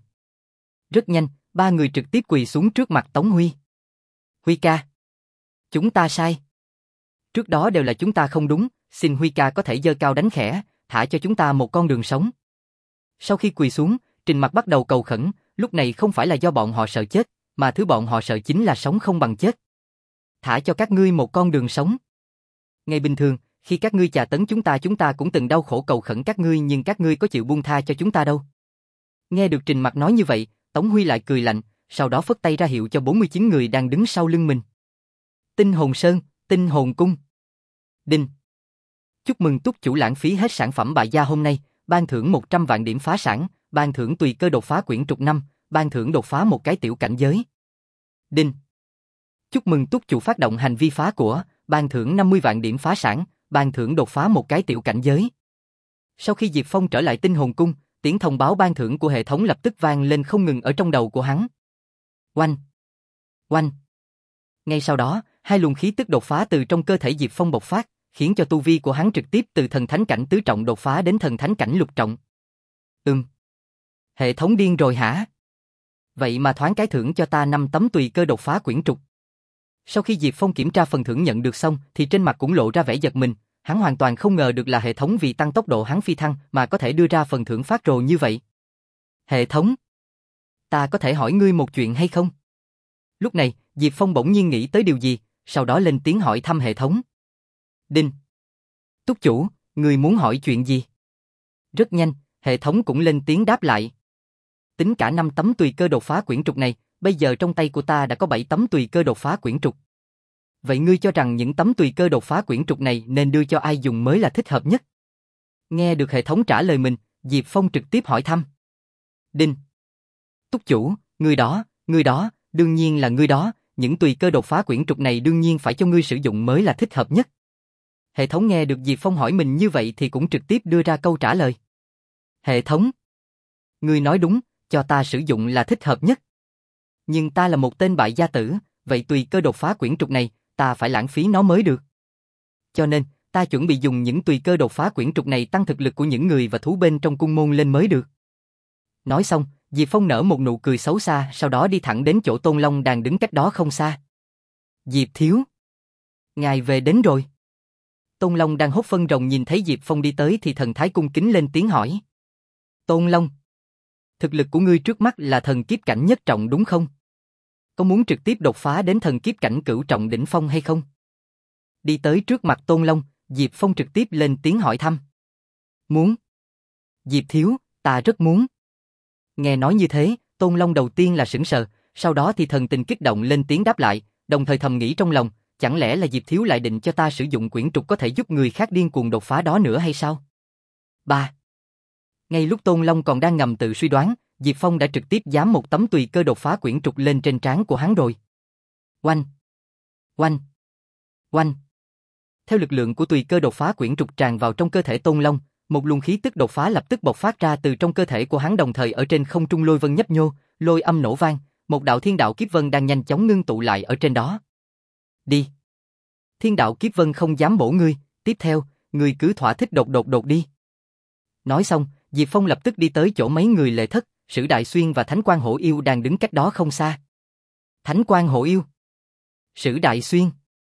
[SPEAKER 1] Rất nhanh, ba người trực tiếp quỳ xuống trước mặt Tống Huy. Huy ca! Chúng ta sai. Trước đó đều là chúng ta không đúng, xin Huy ca có thể giơ cao đánh khẽ, thả cho chúng ta một con đường sống. Sau khi quỳ xuống, Trình Mặc bắt đầu cầu khẩn, lúc này không phải là do bọn họ sợ chết, mà thứ bọn họ sợ chính là sống không bằng chết. Thả cho các ngươi một con đường sống. Ngày bình thường, khi các ngươi chà tấn chúng ta chúng ta cũng từng đau khổ cầu khẩn các ngươi nhưng các ngươi có chịu buông tha cho chúng ta đâu. Nghe được Trình Mặc nói như vậy, Tống Huy lại cười lạnh, sau đó phất tay ra hiệu cho bốn mươi chín người đang đứng sau lưng mình. Tinh Hồn Sơn, Tinh Hồn Cung. Đinh. Chúc mừng túc chủ lãng phí hết sản phẩm bại gia hôm nay, ban thưởng một trăm vạn điểm phá sản, ban thưởng tùy cơ đột phá quyển trục năm, ban thưởng đột phá một cái tiểu cảnh giới. Đinh. Chúc mừng túc chủ phát động hành vi phá của, ban thưởng năm mươi vạn điểm phá sản, ban thưởng đột phá một cái tiểu cảnh giới. Sau khi Diệp Phong trở lại Tinh Hồn Cung, tiếng thông báo ban thưởng của hệ thống lập tức vang lên không ngừng ở trong đầu của hắn. Oanh! Oanh! Ngay sau đó, hai luồng khí tức đột phá từ trong cơ thể Diệp Phong bộc phát, khiến cho tu vi của hắn trực tiếp từ thần thánh cảnh tứ trọng đột phá đến thần thánh cảnh lục trọng. Ừm. Hệ thống điên rồi hả? Vậy mà thoáng cái thưởng cho ta năm tấm tùy cơ đột phá quyển trục. Sau khi Diệp Phong kiểm tra phần thưởng nhận được xong thì trên mặt cũng lộ ra vẻ giật mình, Hắn hoàn toàn không ngờ được là hệ thống vì tăng tốc độ hắn phi thăng mà có thể đưa ra phần thưởng phát rồ như vậy. Hệ thống, ta có thể hỏi ngươi một chuyện hay không? Lúc này, Diệp Phong bỗng nhiên nghĩ tới điều gì, sau đó lên tiếng hỏi thăm hệ thống. Đinh. Túc chủ, ngươi muốn hỏi chuyện gì? Rất nhanh, hệ thống cũng lên tiếng đáp lại. Tính cả năm tấm tùy cơ đột phá quyển trục này, bây giờ trong tay của ta đã có bảy tấm tùy cơ đột phá quyển trục. Vậy ngươi cho rằng những tấm tùy cơ đột phá quyển trục này nên đưa cho ai dùng mới là thích hợp nhất? Nghe được hệ thống trả lời mình, Diệp Phong trực tiếp hỏi thăm. Đinh. Túc chủ, ngươi đó, ngươi đó, đương nhiên là ngươi đó, những tùy cơ đột phá quyển trục này đương nhiên phải cho ngươi sử dụng mới là thích hợp nhất. Hệ thống nghe được Diệp Phong hỏi mình như vậy thì cũng trực tiếp đưa ra câu trả lời. Hệ thống, ngươi nói đúng, cho ta sử dụng là thích hợp nhất. Nhưng ta là một tên bại gia tử, vậy tùy cơ đột phá quyển trục này, ta phải lãng phí nó mới được. Cho nên, ta chuẩn bị dùng những tùy cơ đột phá quyển trục này tăng thực lực của những người và thú bên trong cung môn lên mới được. Nói xong, Diệp Phong nở một nụ cười xấu xa, sau đó đi thẳng đến chỗ Tôn Long đang đứng cách đó không xa. Diệp thiếu, ngài về đến rồi. Tôn Long đang hốt phân rồng nhìn thấy Diệp Phong đi tới thì thần thái cung kính lên tiếng hỏi. Tôn Long, thực lực của ngươi trước mắt là thần kiếp cảnh nhất trọng đúng không? Có muốn trực tiếp đột phá đến thần kiếp cảnh cửu trọng đỉnh phong hay không? Đi tới trước mặt Tôn Long, Diệp Phong trực tiếp lên tiếng hỏi thăm. Muốn. Diệp thiếu, ta rất muốn. Nghe nói như thế, Tôn Long đầu tiên là sững sờ, sau đó thì thần tình kích động lên tiếng đáp lại, đồng thời thầm nghĩ trong lòng, chẳng lẽ là Diệp thiếu lại định cho ta sử dụng quyển trục có thể giúp người khác điên cuồng đột phá đó nữa hay sao? ba. Ngay lúc Tôn Long còn đang ngầm tự suy đoán, Diệp Phong đã trực tiếp giám một tấm tùy cơ đột phá quyển trục lên trên trán của hắn rồi. Oanh! Oanh! Oanh! Theo lực lượng của tùy cơ đột phá quyển trục tràn vào trong cơ thể Tôn Long, một luồng khí tức đột phá lập tức bộc phát ra từ trong cơ thể của hắn, đồng thời ở trên không trung lôi vân nhấp nhô, lôi âm nổ vang, một đạo thiên đạo kiếp vân đang nhanh chóng ngưng tụ lại ở trên đó. Đi! Thiên đạo kiếp vân không dám bổ ngươi, tiếp theo, ngươi cứ thỏa thích đột đột đột đi. Nói xong, Diệp Phong lập tức đi tới chỗ mấy người Lệ Thất, Sử Đại Xuyên và Thánh Quang Hổ Yêu đang đứng cách đó không xa. Thánh Quang Hổ Yêu, Sử Đại Xuyên,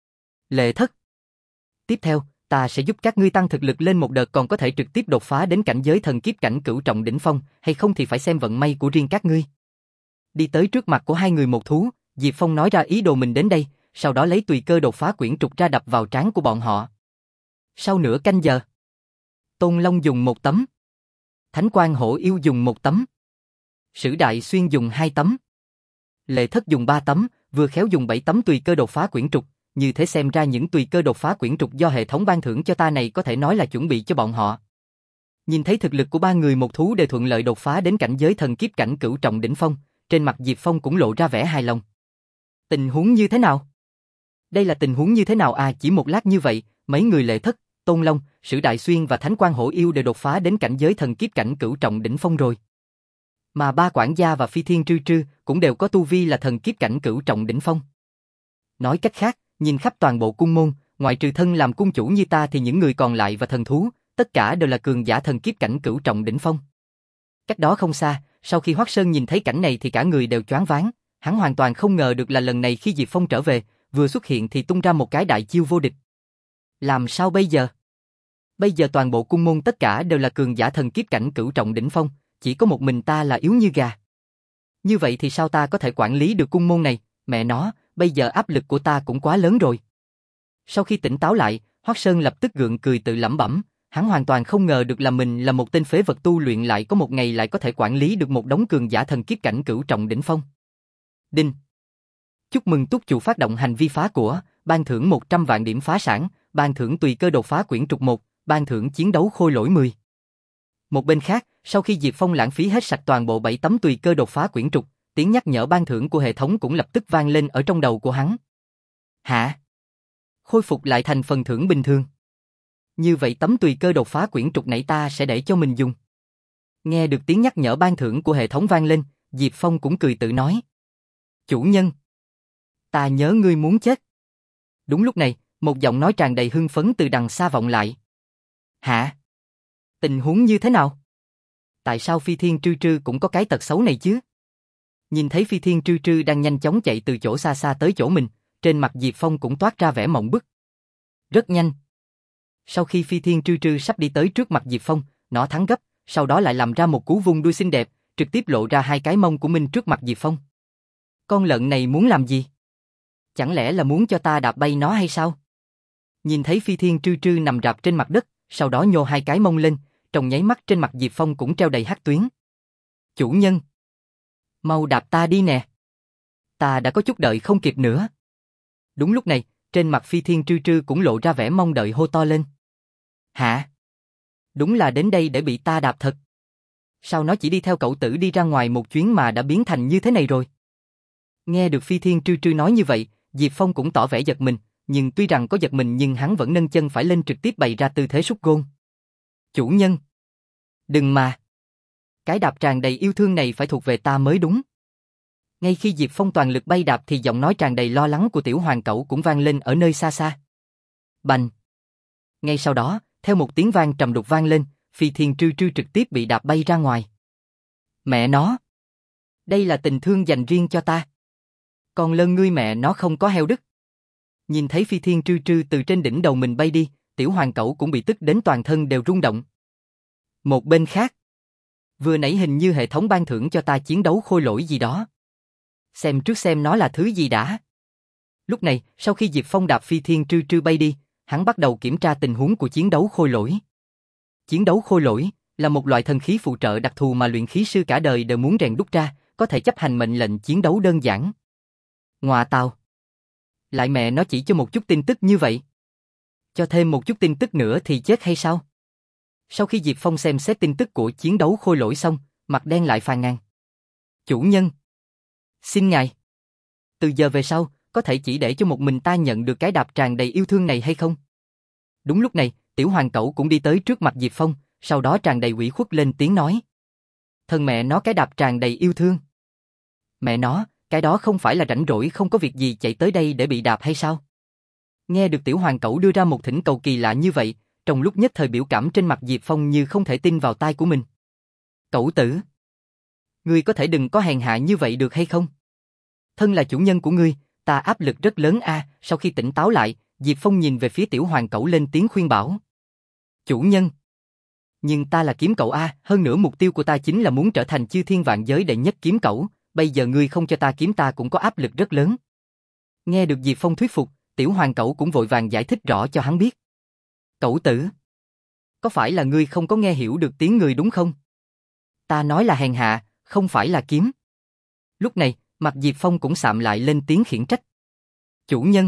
[SPEAKER 1] Lệ Thất. Tiếp theo, ta sẽ giúp các ngươi tăng thực lực lên một đợt, còn có thể trực tiếp đột phá đến cảnh giới thần kiếp cảnh cửu trọng đỉnh phong, hay không thì phải xem vận may của riêng các ngươi. Đi tới trước mặt của hai người một thú, Diệp Phong nói ra ý đồ mình đến đây, sau đó lấy tùy cơ đột phá quyển trục ra đập vào trán của bọn họ. Sau nửa canh giờ, Tôn Long dùng một tấm, Thánh Quang Hổ Yêu dùng một tấm, Sử Đại Xuyên dùng hai tấm, Lệ Thất dùng ba tấm, vừa khéo dùng bảy tấm tùy cơ đột phá quyển trục. Như thế xem ra những tùy cơ đột phá quyển trục do hệ thống ban thưởng cho ta này có thể nói là chuẩn bị cho bọn họ. Nhìn thấy thực lực của ba người một thú đều thuận lợi đột phá đến cảnh giới thần kiếp cảnh cửu trọng đỉnh phong, trên mặt Diệp Phong cũng lộ ra vẻ hài lòng. Tình huống như thế nào? Đây là tình huống như thế nào à? Chỉ một lát như vậy, mấy người Lệ Thất, Tôn Long, Sử Đại Xuyên và Thánh Quang Hổ Yêu đều đột phá đến cảnh giới thần kiếp cảnh cửu trọng đỉnh phong rồi. Mà ba quản gia và Phi Thiên Trư Trư cũng đều có tu vi là thần kiếp cảnh cửu trọng đỉnh phong. Nói cách khác, nhìn khắp toàn bộ cung môn, ngoại trừ thân làm cung chủ như ta thì những người còn lại và thần thú, tất cả đều là cường giả thần kiếp cảnh cửu trọng đỉnh phong. Cách đó không xa, sau khi Hoắc Sơn nhìn thấy cảnh này thì cả người đều choáng váng, hắn hoàn toàn không ngờ được là lần này khi Diệp Phong trở về, vừa xuất hiện thì tung ra một cái đại chiêu vô địch. Làm sao bây giờ? Bây giờ toàn bộ cung môn tất cả đều là cường giả thần kiếp cảnh cửu trọng đỉnh phong, chỉ có một mình ta là yếu như gà. Như vậy thì sao ta có thể quản lý được cung môn này? Mẹ nó, bây giờ áp lực của ta cũng quá lớn rồi. Sau khi tỉnh táo lại, Hoắc Sơn lập tức gượng cười tự lẩm bẩm, hắn hoàn toàn không ngờ được là mình là một tên phế vật tu luyện lại có một ngày lại có thể quản lý được một đống cường giả thần kiếp cảnh cửu trọng đỉnh phong. Đinh. Chúc mừng túc chủ phát động hành vi phá của, ban thưởng một trăm vạn điểm phá sản, ban thưởng tùy cơ đột phá quyển trục một, ban thưởng chiến đấu khôi lỗi mười. Một bên khác, sau khi Diệp Phong lãng phí hết sạch toàn bộ bảy tấm tùy cơ đột phá quyển trục, tiếng nhắc nhở ban thưởng của hệ thống cũng lập tức vang lên ở trong đầu của hắn. Hả? Khôi phục lại thành phần thưởng bình thường. Như vậy tấm tùy cơ đột phá quyển trục này ta sẽ để cho mình dùng. Nghe được tiếng nhắc nhở ban thưởng của hệ thống vang lên, Diệp Phong cũng cười tự nói. Chủ nhân, ta nhớ ngươi muốn chết. Đúng lúc này, một giọng nói tràn đầy hưng phấn từ đằng xa vọng lại. Hả? Tình huống như thế nào? Tại sao Phi Thiên Trư Trư cũng có cái tật xấu này chứ? Nhìn thấy Phi Thiên Trư Trư đang nhanh chóng chạy từ chỗ xa xa tới chỗ mình, trên mặt Diệp Phong cũng toát ra vẻ mộng bức. Rất nhanh, Sau khi Phi Thiên Trư Trư sắp đi tới trước mặt Diệp Phong, nó thắng gấp, sau đó lại làm ra một cú vung đuôi xinh đẹp, trực tiếp lộ ra hai cái mông của mình trước mặt Diệp Phong. Con lợn này muốn làm gì? Chẳng lẽ là muốn cho ta đạp bay nó hay sao? Nhìn thấy Phi Thiên Trư Trư nằm rạp trên mặt đất, sau đó nhô hai cái mông lên, trong nháy mắt trên mặt Diệp Phong cũng treo đầy hắc tuyến. Chủ nhân! Mau đạp ta đi nè! Ta đã có chút đợi không kịp nữa. Đúng lúc này, trên mặt Phi Thiên Trư Trư cũng lộ ra vẻ mong đợi hô to lên. Hả? Đúng là đến đây để bị ta đạp thật. Sao nó chỉ đi theo cậu tử đi ra ngoài một chuyến mà đã biến thành như thế này rồi? Nghe được Phi Thiên Trư Trư nói như vậy, Diệp Phong cũng tỏ vẻ giật mình, nhưng tuy rằng có giật mình nhưng hắn vẫn nâng chân phải lên trực tiếp bày ra tư thế sút gôn. Chủ nhân! Đừng mà! Cái đạp tràn đầy yêu thương này phải thuộc về ta mới đúng. Ngay khi Diệp Phong toàn lực bay đạp thì giọng nói tràn đầy lo lắng của tiểu hoàng cẩu cũng vang lên ở nơi xa xa. Bành! Ngay sau đó, theo một tiếng vang trầm đục vang lên, Phi Thiên Trư Trư trực tiếp bị đạp bay ra ngoài. Mẹ nó! Đây là tình thương dành riêng cho ta. Còn lơn ngươi mẹ nó không có heo đức. Nhìn thấy Phi Thiên Trư Trư từ trên đỉnh đầu mình bay đi, tiểu hoàng cẩu cũng bị tức đến toàn thân đều rung động. Một bên khác, vừa nãy hình như hệ thống ban thưởng cho ta chiến đấu khôi lỗi gì đó. Xem trước xem nó là thứ gì đã. Lúc này, sau khi Diệp Phong đạp Phi Thiên Trư Trư bay đi, hắn bắt đầu kiểm tra tình huống của chiến đấu khôi lỗi. Chiến đấu khôi lỗi là một loại thần khí phụ trợ đặc thù mà luyện khí sư cả đời đều muốn rèn đúc ra, có thể chấp hành mệnh lệnh chiến đấu đơn giản. Ngoà tào! Lại mẹ nó chỉ cho một chút tin tức như vậy. Cho thêm một chút tin tức nữa thì chết hay sao? Sau khi Diệp Phong xem xét tin tức của chiến đấu khôi lỗi xong, mặt đen lại phàn nàn. Chủ nhân! Xin ngài! Từ giờ về sau, có thể chỉ để cho một mình ta nhận được cái đạp tràn đầy yêu thương này hay không? Đúng lúc này, tiểu hoàng cẩu cũng đi tới trước mặt Diệp Phong, sau đó tràn đầy ủy khuất lên tiếng nói. Thân mẹ nó cái đạp tràn đầy yêu thương. Mẹ nó, cái đó không phải là rảnh rỗi không có việc gì chạy tới đây để bị đạp hay sao? Nghe được tiểu hoàng cẩu đưa ra một thỉnh cầu kỳ lạ như vậy, trong lúc nhất thời biểu cảm trên mặt Diệp Phong như không thể tin vào tai của mình. Cẩu tử! Ngươi có thể đừng có hèn hạ như vậy được hay không? Thân là chủ nhân của ngươi, ta áp lực rất lớn a. À. Sau khi tỉnh táo lại, Diệp Phong nhìn về phía tiểu hoàng cẩu lên tiếng khuyên bảo. Chủ nhân! Nhưng ta là kiếm cẩu a, à. Hơn nữa mục tiêu của ta chính là muốn trở thành chư thiên vạn giới đệ nhất kiếm cẩu, bây giờ ngươi không cho ta kiếm ta cũng có áp lực rất lớn. Nghe được Diệp Phong thuyết phục, tiểu hoàng cẩu cũng vội vàng giải thích rõ cho hắn biết. Cẩu tử! Có phải là ngươi không có nghe hiểu được tiếng người đúng không? Ta nói là hèn hạ, không phải là kiếm. Lúc này, mặt Diệp Phong cũng sạm lại lên tiếng khiển trách. Chủ nhân!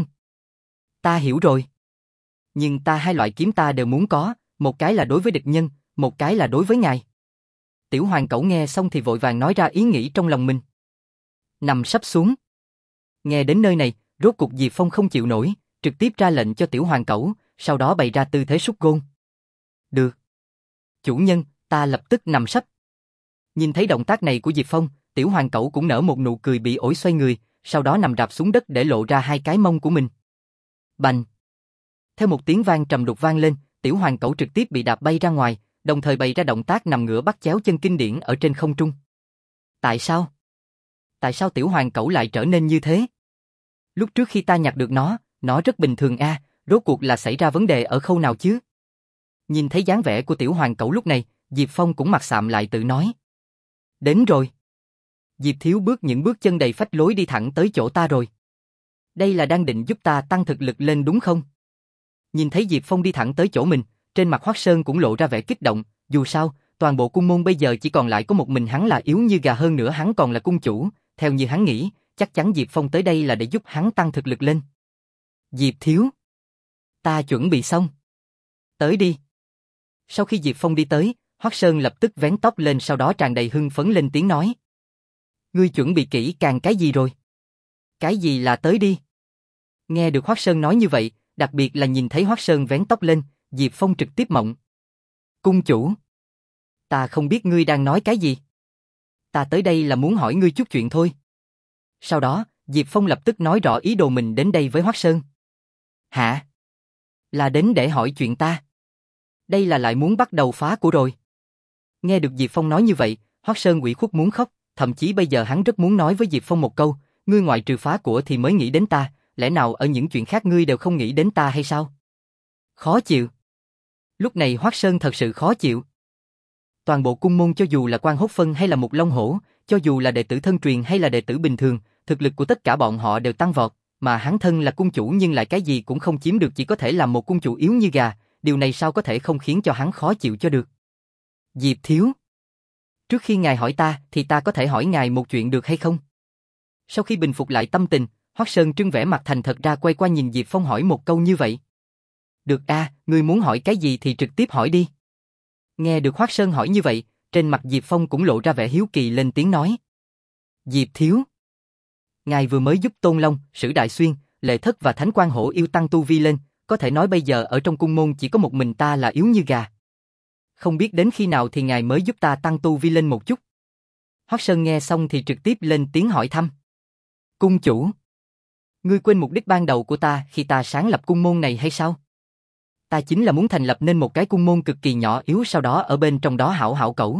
[SPEAKER 1] Ta hiểu rồi. Nhưng ta hai loại kiếm ta đều muốn có, một cái là đối với địch nhân, một cái là đối với ngài. Tiểu hoàng cẩu nghe xong thì vội vàng nói ra ý nghĩ trong lòng mình. Nằm sắp xuống. Nghe đến nơi này, rốt cục Diệp Phong không chịu nổi, trực tiếp ra lệnh cho tiểu hoàng cẩu, sau đó bày ra tư thế sút gôn. Được. Chủ nhân, ta lập tức nằm sấp. Nhìn thấy động tác này của Diệp Phong, tiểu hoàng cẩu cũng nở một nụ cười bị ổi xoay người, sau đó nằm rạp xuống đất để lộ ra hai cái mông của mình. Bành! Theo một tiếng vang trầm đục vang lên, tiểu hoàng cẩu trực tiếp bị đạp bay ra ngoài, đồng thời bày ra động tác nằm ngửa bắt chéo chân kinh điển ở trên không trung. Tại sao? Tại sao tiểu hoàng cẩu lại trở nên như thế? Lúc trước khi ta nhặt được nó, nó rất bình thường a, à, rốt cuộc là xảy ra vấn đề ở khâu nào chứ? Nhìn thấy dáng vẻ của tiểu hoàng cẩu lúc này, Diệp Phong cũng mặt sạm lại tự nói. Đến rồi. Diệp thiếu bước những bước chân đầy phách lối đi thẳng tới chỗ ta rồi. Đây là đang định giúp ta tăng thực lực lên đúng không? Nhìn thấy Diệp Phong đi thẳng tới chỗ mình, trên mặt Hoắc Sơn cũng lộ ra vẻ kích động, dù sao, toàn bộ cung môn bây giờ chỉ còn lại có một mình hắn là yếu như gà, hơn nữa hắn còn là cung chủ, theo như hắn nghĩ, chắc chắn Diệp Phong tới đây là để giúp hắn tăng thực lực lên. Diệp thiếu. Ta chuẩn bị xong. Tới đi. Sau khi Diệp Phong đi tới, Hoắc Sơn lập tức vén tóc lên, sau đó tràn đầy hưng phấn lên tiếng nói. Ngươi chuẩn bị kỹ càng cái gì rồi? Cái gì là tới đi? Nghe được Hoắc Sơn nói như vậy, đặc biệt là nhìn thấy Hoắc Sơn vén tóc lên, Diệp Phong trực tiếp mộng. Cung chủ. Ta không biết ngươi đang nói cái gì. Ta tới đây là muốn hỏi ngươi chút chuyện thôi. Sau đó, Diệp Phong lập tức nói rõ ý đồ mình đến đây với Hoắc Sơn. Hả? Là đến để hỏi chuyện ta? Đây là lại muốn bắt đầu phá của rồi. Nghe được Diệp Phong nói như vậy, Hoắc Sơn ủy khuất muốn khóc, thậm chí bây giờ hắn rất muốn nói với Diệp Phong một câu, ngươi ngoại trừ phá của thì mới nghĩ đến ta, lẽ nào ở những chuyện khác ngươi đều không nghĩ đến ta hay sao? Khó chịu. Lúc này Hoắc Sơn thật sự khó chịu. Toàn bộ cung môn cho dù là Quan Hốt Phân hay là Mục Long Hổ, cho dù là đệ tử thân truyền hay là đệ tử bình thường, thực lực của tất cả bọn họ đều tăng vọt, mà hắn thân là cung chủ nhưng lại cái gì cũng không chiếm được, chỉ có thể làm một cung chủ yếu như gà, điều này sao có thể không khiến cho hắn khó chịu cho được. Diệp thiếu, trước khi ngài hỏi ta thì ta có thể hỏi ngài một chuyện được hay không? Sau khi bình phục lại tâm tình, Hoắc Sơn trưng vẻ mặt thành thật ra quay qua nhìn Diệp Phong hỏi một câu như vậy. Được a, à, ngươi muốn hỏi cái gì thì trực tiếp hỏi đi. Nghe được Hoắc Sơn hỏi như vậy, trên mặt Diệp Phong cũng lộ ra vẻ hiếu kỳ lên tiếng nói. Diệp thiếu, ngài vừa mới giúp Tôn Long, Sử Đại Xuyên, Lệ Thất và Thánh Quang Hổ yêu tăng tu vi lên, có thể nói bây giờ ở trong cung môn chỉ có một mình ta là yếu như gà. Không biết đến khi nào thì ngài mới giúp ta tăng tu vi lên một chút. Hoắc Sơn nghe xong thì trực tiếp lên tiếng hỏi thăm. Cung chủ, ngươi quên mục đích ban đầu của ta khi ta sáng lập cung môn này hay sao? Ta chính là muốn thành lập nên một cái cung môn cực kỳ nhỏ yếu, sau đó ở bên trong đó hảo hảo cẩu.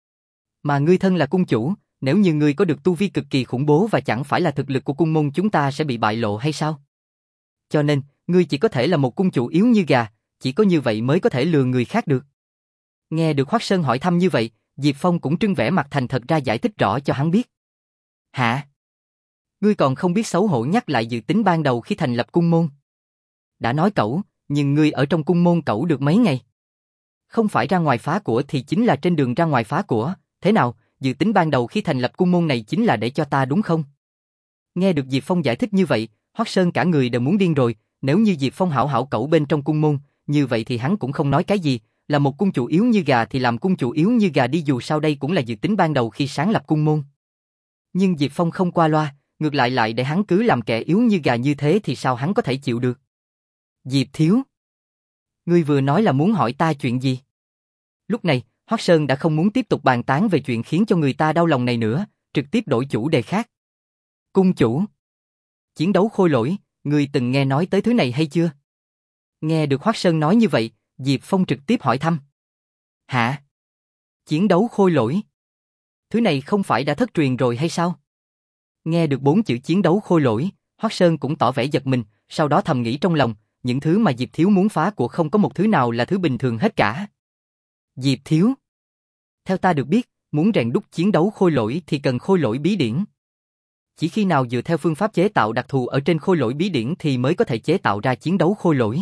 [SPEAKER 1] Mà ngươi thân là cung chủ, nếu như ngươi có được tu vi cực kỳ khủng bố và chẳng phải là thực lực của cung môn chúng ta sẽ bị bại lộ hay sao? Cho nên, ngươi chỉ có thể là một cung chủ yếu như gà, chỉ có như vậy mới có thể lừa người khác được. Nghe được Hoắc Sơn hỏi thăm như vậy, Diệp Phong cũng trưng vẻ mặt thành thật ra giải thích rõ cho hắn biết. Hả? Ngươi còn không biết xấu hổ nhắc lại dự tính ban đầu khi thành lập cung môn. Đã nói cẩu, nhưng ngươi ở trong cung môn cẩu được mấy ngày? Không phải ra ngoài phá của thì chính là trên đường ra ngoài phá của, thế nào, dự tính ban đầu khi thành lập cung môn này chính là để cho ta đúng không? Nghe được Diệp Phong giải thích như vậy, Hoắc Sơn cả người đều muốn điên rồi, nếu như Diệp Phong hảo hảo cẩu bên trong cung môn, như vậy thì hắn cũng không nói cái gì, là một cung chủ yếu như gà thì làm cung chủ yếu như gà đi, dù sao đây cũng là dự tính ban đầu khi sáng lập cung môn. Nhưng Diệp Phong không qua loa, ngược lại lại để hắn cứ làm kẻ yếu như gà như thế thì sao hắn có thể chịu được? Diệp thiếu, ngươi vừa nói là muốn hỏi ta chuyện gì? Lúc này, Hoắc Sơn đã không muốn tiếp tục bàn tán về chuyện khiến cho người ta đau lòng này nữa, trực tiếp đổi chủ đề khác. Cung chủ, chiến đấu khôi lỗi, ngươi từng nghe nói tới thứ này hay chưa? Nghe được Hoắc Sơn nói như vậy, Diệp Phong trực tiếp hỏi thăm. Hả? Chiến đấu khôi lỗi? Thứ này không phải đã thất truyền rồi hay sao? Nghe được bốn chữ chiến đấu khôi lỗi, Hoắc Sơn cũng tỏ vẻ giật mình, sau đó thầm nghĩ trong lòng, những thứ mà Diệp thiếu muốn phá của không có một thứ nào là thứ bình thường hết cả. Diệp thiếu, theo ta được biết, muốn rèn đúc chiến đấu khôi lỗi thì cần khôi lỗi bí điển. Chỉ khi nào dựa theo phương pháp chế tạo đặc thù ở trên khôi lỗi bí điển thì mới có thể chế tạo ra chiến đấu khôi lỗi.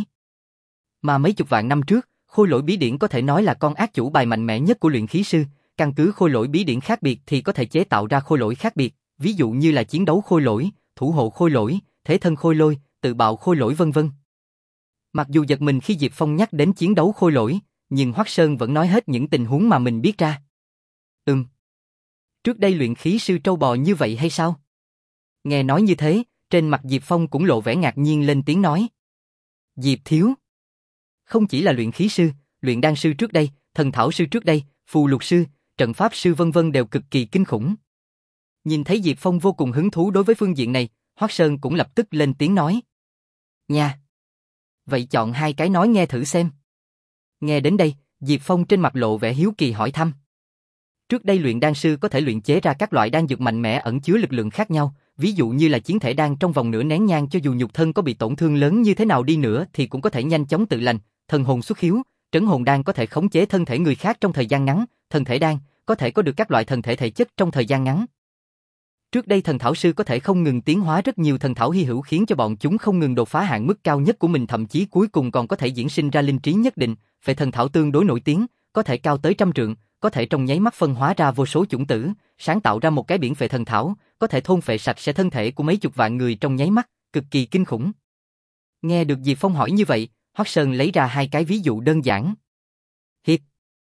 [SPEAKER 1] Mà mấy chục vạn năm trước, khôi lỗi bí điển có thể nói là con ác chủ bài mạnh mẽ nhất của luyện khí sư, căn cứ khôi lỗi bí điển khác biệt thì có thể chế tạo ra khôi lỗi khác biệt, ví dụ như là chiến đấu khôi lỗi, thủ hộ khôi lỗi, thế thân khôi lôi, tự bạo khôi lỗi vân vân. Mặc dù giật mình khi Diệp Phong nhắc đến chiến đấu khôi lỗi, nhưng Hoắc Sơn vẫn nói hết những tình huống mà mình biết ra. Ừm. Trước đây luyện khí sư trâu bò như vậy hay sao? Nghe nói như thế, trên mặt Diệp Phong cũng lộ vẻ ngạc nhiên lên tiếng nói. Diệp thiếu, không chỉ là luyện khí sư, luyện đan sư trước đây, thần thảo sư trước đây, phù lục sư, trận pháp sư vân vân đều cực kỳ kinh khủng. Nhìn thấy Diệp Phong vô cùng hứng thú đối với phương diện này, Hoắc Sơn cũng lập tức lên tiếng nói. Nha. Vậy chọn hai cái nói nghe thử xem. Nghe đến đây, Diệp Phong trên mặt lộ vẻ hiếu kỳ hỏi thăm. Trước đây luyện đan sư có thể luyện chế ra các loại đan dược mạnh mẽ ẩn chứa lực lượng khác nhau, ví dụ như là chiến thể đan trong vòng nửa nén nhang, cho dù nhục thân có bị tổn thương lớn như thế nào đi nữa thì cũng có thể nhanh chóng tự lành, thần hồn xuất hiếu, trấn hồn đan có thể khống chế thân thể người khác trong thời gian ngắn, thần thể đan có thể có được các loại thần thể thể chất trong thời gian ngắn. Trước đây thần thảo sư có thể không ngừng tiến hóa rất nhiều thần thảo hy hữu khiến cho bọn chúng không ngừng đột phá hạn mức cao nhất của mình, thậm chí cuối cùng còn có thể diễn sinh ra linh trí nhất định. Về thần thảo tương đối nổi tiếng, có thể cao tới trăm trượng, có thể trong nháy mắt phân hóa ra vô số chủng tử, sáng tạo ra một cái biển phệ thần thảo, có thể thôn phệ sạch sẽ thân thể của mấy chục vạn người trong nháy mắt, cực kỳ kinh khủng. Nghe được Diệp Phong hỏi như vậy, Hoắc Sơn lấy ra hai cái ví dụ đơn giản. Hít.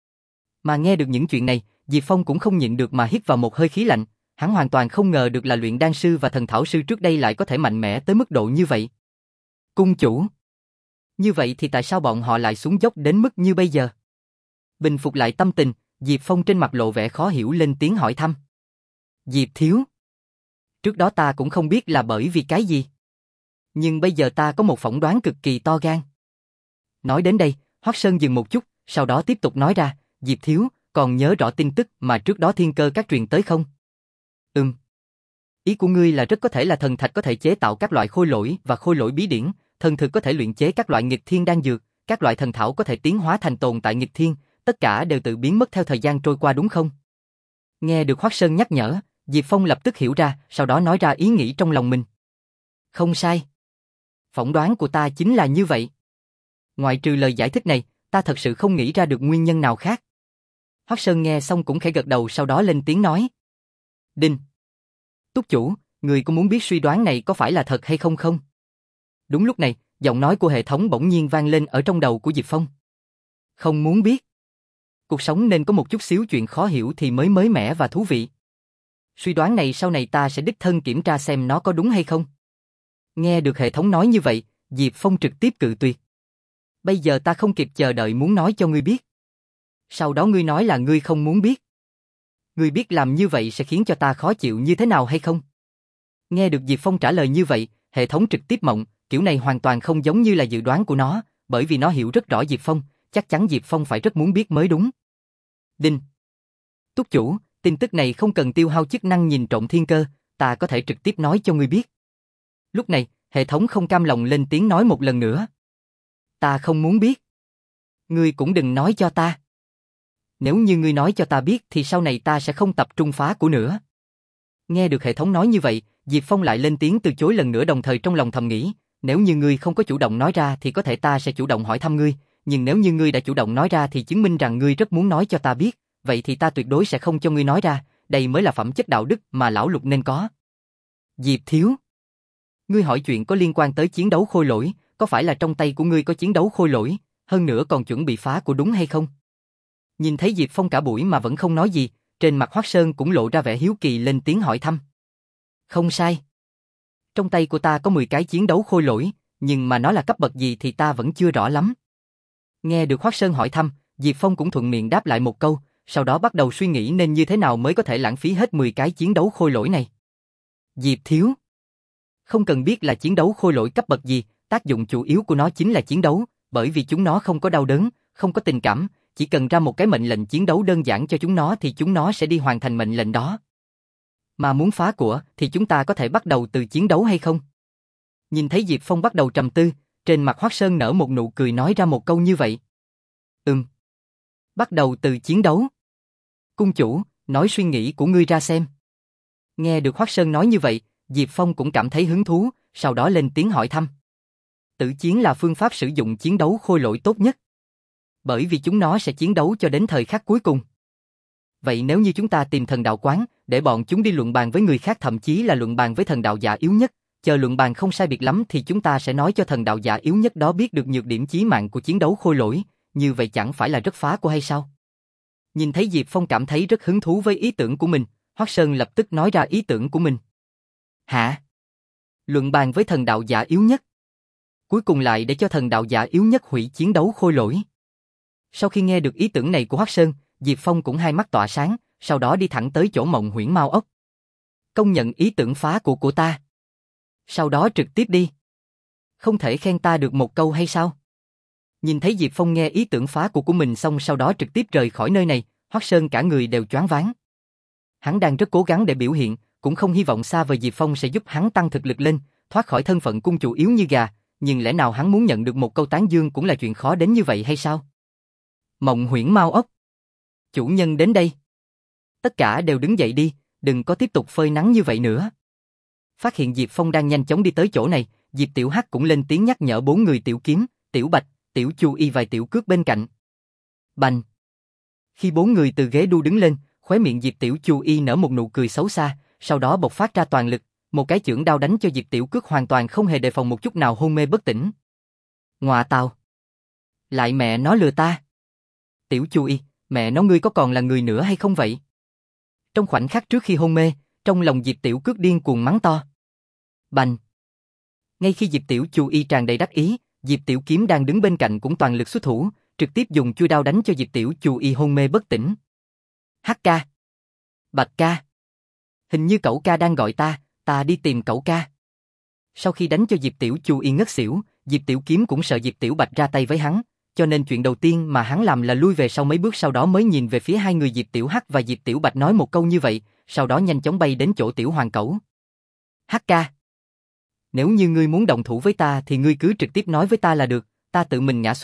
[SPEAKER 1] Mà nghe được những chuyện này, Diệp Phong cũng không nhịn được mà hít vào một hơi khí lạnh. Hắn hoàn toàn không ngờ được là luyện đan sư và thần thảo sư trước đây lại có thể mạnh mẽ tới mức độ như vậy. Cung chủ, như vậy thì tại sao bọn họ lại xuống dốc đến mức như bây giờ? Bình phục lại tâm tình, Diệp Phong trên mặt lộ vẻ khó hiểu lên tiếng hỏi thăm. Diệp thiếu, trước đó ta cũng không biết là bởi vì cái gì. Nhưng bây giờ ta có một phỏng đoán cực kỳ to gan. Nói đến đây, Hoắc Sơn dừng một chút, sau đó tiếp tục nói ra, Diệp thiếu, còn nhớ rõ tin tức mà trước đó Thiên Cơ Các truyền tới không? Ừm. Ý của ngươi là rất có thể là thần thạch có thể chế tạo các loại khôi lỗi và khôi lỗi bí điển, thần thực có thể luyện chế các loại nghịch thiên đan dược, các loại thần thảo có thể tiến hóa thành tồn tại nghịch thiên, tất cả đều tự biến mất theo thời gian trôi qua đúng không? Nghe được Hoắc Sơn nhắc nhở, Diệp Phong lập tức hiểu ra, sau đó nói ra ý nghĩ trong lòng mình. Không sai. Phỏng đoán của ta chính là như vậy. Ngoại trừ lời giải thích này, ta thật sự không nghĩ ra được nguyên nhân nào khác. Hoắc Sơn nghe xong cũng khẽ gật đầu, sau đó lên tiếng nói. Đinh. Túc chủ, người có muốn biết suy đoán này có phải là thật hay không không? Đúng lúc này, giọng nói của hệ thống bỗng nhiên vang lên ở trong đầu của Diệp Phong. Không muốn biết. Cuộc sống nên có một chút xíu chuyện khó hiểu thì mới mới mẻ và thú vị. Suy đoán này sau này ta sẽ đích thân kiểm tra xem nó có đúng hay không. Nghe được hệ thống nói như vậy, Diệp Phong trực tiếp cự tuyệt. Bây giờ ta không kịp chờ đợi muốn nói cho ngươi biết. Sau đó ngươi nói là ngươi không muốn biết. Ngươi biết làm như vậy sẽ khiến cho ta khó chịu như thế nào hay không? Nghe được Diệp Phong trả lời như vậy, hệ thống trực tiếp mộng, kiểu này hoàn toàn không giống như là dự đoán của nó, bởi vì nó hiểu rất rõ Diệp Phong, chắc chắn Diệp Phong phải rất muốn biết mới đúng. Đinh. Túc chủ, tin tức này không cần tiêu hao chức năng nhìn trộm thiên cơ, ta có thể trực tiếp nói cho ngươi biết. Lúc này, hệ thống không cam lòng lên tiếng nói một lần nữa. Ta không muốn biết. Ngươi cũng đừng nói cho ta. Nếu như ngươi nói cho ta biết thì sau này ta sẽ không tập trung phá của nữa. Nghe được hệ thống nói như vậy, Diệp Phong lại lên tiếng từ chối lần nữa, đồng thời trong lòng thầm nghĩ, nếu như ngươi không có chủ động nói ra thì có thể ta sẽ chủ động hỏi thăm ngươi, nhưng nếu như ngươi đã chủ động nói ra thì chứng minh rằng ngươi rất muốn nói cho ta biết, vậy thì ta tuyệt đối sẽ không cho ngươi nói ra, đây mới là phẩm chất đạo đức mà lão lục nên có. Diệp thiếu, ngươi hỏi chuyện có liên quan tới chiến đấu khôi lỗi, có phải là trong tay của ngươi có chiến đấu khôi lỗi, hơn nữa còn chuẩn bị phá của đúng hay không? Nhìn thấy Diệp Phong cả buổi mà vẫn không nói gì, trên mặt Hoắc Sơn cũng lộ ra vẻ hiếu kỳ lên tiếng hỏi thăm. Không sai. Trong tay của ta có mười cái chiến đấu khôi lỗi, nhưng mà nó là cấp bậc gì thì ta vẫn chưa rõ lắm. Nghe được Hoắc Sơn hỏi thăm, Diệp Phong cũng thuận miệng đáp lại một câu, sau đó bắt đầu suy nghĩ nên như thế nào mới có thể lãng phí hết mười cái chiến đấu khôi lỗi này. Diệp thiếu, không cần biết là chiến đấu khôi lỗi cấp bậc gì, tác dụng chủ yếu của nó chính là chiến đấu, bởi vì chúng nó không có đau đớn, không có tình cảm, chỉ cần ra một cái mệnh lệnh chiến đấu đơn giản cho chúng nó thì chúng nó sẽ đi hoàn thành mệnh lệnh đó. Mà muốn phá của thì chúng ta có thể bắt đầu từ chiến đấu hay không? Nhìn thấy Diệp Phong bắt đầu trầm tư, trên mặt Hoắc Sơn nở một nụ cười nói ra một câu như vậy. Ừm. Bắt đầu từ chiến đấu. Cung chủ, nói suy nghĩ của ngươi ra xem. Nghe được Hoắc Sơn nói như vậy, Diệp Phong cũng cảm thấy hứng thú, sau đó lên tiếng hỏi thăm. Tử chiến là phương pháp sử dụng chiến đấu khôi lỗi tốt nhất. Bởi vì chúng nó sẽ chiến đấu cho đến thời khắc cuối cùng. Vậy nếu như chúng ta tìm thần đạo quán, để bọn chúng đi luận bàn với người khác, thậm chí là luận bàn với thần đạo giả yếu nhất, chờ luận bàn không sai biệt lắm thì chúng ta sẽ nói cho thần đạo giả yếu nhất đó biết được nhược điểm chí mạng của chiến đấu khôi lỗi, như vậy chẳng phải là rất phá của hay sao? Nhìn thấy Diệp Phong cảm thấy rất hứng thú với ý tưởng của mình, Hoắc Sơn lập tức nói ra ý tưởng của mình. Hả? Luận bàn với thần đạo giả yếu nhất? Cuối cùng lại để cho thần đạo giả yếu nhất hủy chiến đấu khôi lỗi. Sau khi nghe được ý tưởng này của Hoắc Sơn, Diệp Phong cũng hai mắt tỏa sáng, sau đó đi thẳng tới chỗ Mộng Huyễn Mao Ốc. Công nhận ý tưởng phá của của ta. Sau đó trực tiếp đi. Không thể khen ta được một câu hay sao? Nhìn thấy Diệp Phong nghe ý tưởng phá của của mình xong sau đó trực tiếp rời khỏi nơi này, Hoắc Sơn cả người đều choáng váng. Hắn đang rất cố gắng để biểu hiện, cũng không hy vọng xa vời Diệp Phong sẽ giúp hắn tăng thực lực lên, thoát khỏi thân phận cung chủ yếu như gà, nhưng lẽ nào hắn muốn nhận được một câu tán dương cũng là chuyện khó đến như vậy hay sao? Mộng Huyễn Mao Ốc. Chủ nhân đến đây. Tất cả đều đứng dậy đi, đừng có tiếp tục phơi nắng như vậy nữa. Phát hiện Diệp Phong đang nhanh chóng đi tới chỗ này, Diệp Tiểu Hắc cũng lên tiếng nhắc nhở bốn người Tiểu Kiếm, Tiểu Bạch, Tiểu Chu Y và Tiểu Cước bên cạnh. Bành. Khi bốn người từ ghế đu đứng lên, khóe miệng Diệp Tiểu Chu Y nở một nụ cười xấu xa, sau đó bộc phát ra toàn lực, một cái chưởng đao đánh cho Diệp Tiểu Cước hoàn toàn không hề đề phòng một chút nào, hôn mê bất tỉnh. Ngọa tào. Lại mẹ nó lừa ta. Tiểu Chu Y, mẹ nó ngươi có còn là người nữa hay không vậy? Trong khoảnh khắc trước khi hôn mê, trong lòng Diệp Tiểu Cước điên cuồng mắng to. Bành. Ngay khi Diệp Tiểu Chu Y tràn đầy đắc ý, Diệp Tiểu Kiếm đang đứng bên cạnh cũng toàn lực xuất thủ, trực tiếp dùng chuôi đao đánh cho Diệp Tiểu Chu Y hôn mê bất tỉnh. Hắc ca. Bạch ca. Hình như cậu ca đang gọi ta, ta đi tìm cậu ca. Sau khi đánh cho Diệp Tiểu Chu Y ngất xỉu, Diệp Tiểu Kiếm cũng sợ Diệp Tiểu Bạch ra tay với hắn, cho nên chuyện đầu tiên mà hắn làm là lui về sau mấy bước, sau đó mới nhìn về phía hai người Diệp Tiểu Hắc và Diệp Tiểu Bạch nói một câu như vậy, sau đó nhanh chóng bay đến chỗ Tiểu Hoàng Cẩu. Hắc ca. Nếu như ngươi muốn động thủ với ta thì ngươi cứ trực tiếp nói với ta là được, ta tự mình ngã xuống,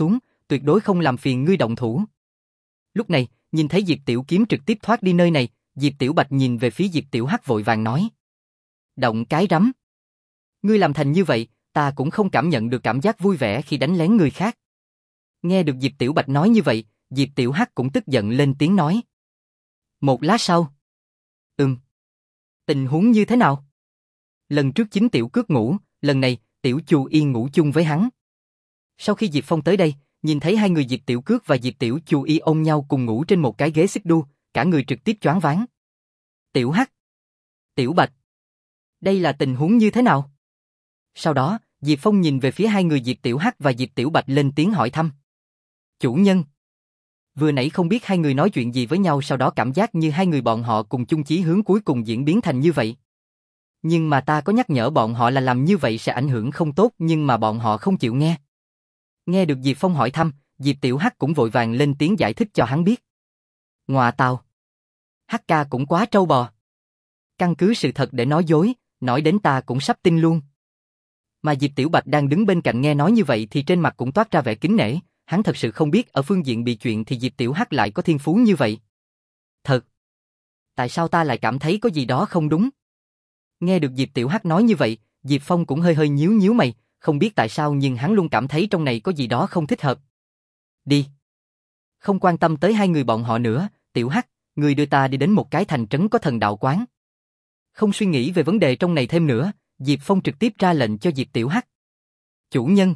[SPEAKER 1] tuyệt đối không làm phiền ngươi động thủ. Lúc này, nhìn thấy Diệp Tiểu Kiếm trực tiếp thoát đi nơi này, Diệp Tiểu Bạch nhìn về phía Diệp Tiểu Hắc vội vàng nói. Động cái rắm. Ngươi làm thành như vậy, ta cũng không cảm nhận được cảm giác vui vẻ khi đánh lén người khác. Nghe được Diệp Tiểu Bạch nói như vậy, Diệp Tiểu Hắc cũng tức giận lên tiếng nói. Một lát sau. Ừm. Tình huống như thế nào? Lần trước chính Tiểu Cước ngủ, lần này, Tiểu Chu Yên ngủ chung với hắn. Sau khi Diệp Phong tới đây, nhìn thấy hai người Diệp Tiểu Cước và Diệp Tiểu Chu Y ôm nhau cùng ngủ trên một cái ghế xích đu, cả người trực tiếp choáng váng. Tiểu Hắc. Tiểu Bạch. Đây là tình huống như thế nào? Sau đó, Diệp Phong nhìn về phía hai người Diệp Tiểu Hắc và Diệp Tiểu Bạch lên tiếng hỏi thăm. Chủ nhân. Vừa nãy không biết hai người nói chuyện gì với nhau, sau đó cảm giác như hai người bọn họ cùng chung chí hướng cuối cùng diễn biến thành như vậy. Nhưng mà ta có nhắc nhở bọn họ là làm như vậy sẽ ảnh hưởng không tốt, nhưng mà bọn họ không chịu nghe. Nghe được Diệp Phong hỏi thăm, Diệp Tiểu Hắc cũng vội vàng lên tiếng giải thích cho hắn biết. Ngoà tào. Hắc ca cũng quá trâu bò. Căn cứ sự thật để nói dối, nói đến ta cũng sắp tin luôn. Mà Diệp Tiểu Bạch đang đứng bên cạnh nghe nói như vậy thì trên mặt cũng toát ra vẻ kính nể, hắn thật sự không biết ở phương diện bị chuyện thì Diệp Tiểu Hắc lại có thiên phú như vậy. Thật. Tại sao ta lại cảm thấy có gì đó không đúng? Nghe được Diệp Tiểu Hắc nói như vậy, Diệp Phong cũng hơi hơi nhíu nhíu mày, không biết tại sao nhưng hắn luôn cảm thấy trong này có gì đó không thích hợp. Đi. Không quan tâm tới hai người bọn họ nữa, Tiểu Hắc, người đưa ta đi đến một cái thành trấn có thần đạo quán. Không suy nghĩ về vấn đề trong này thêm nữa, Diệp Phong trực tiếp ra lệnh cho Diệp Tiểu Hắc. Chủ nhân.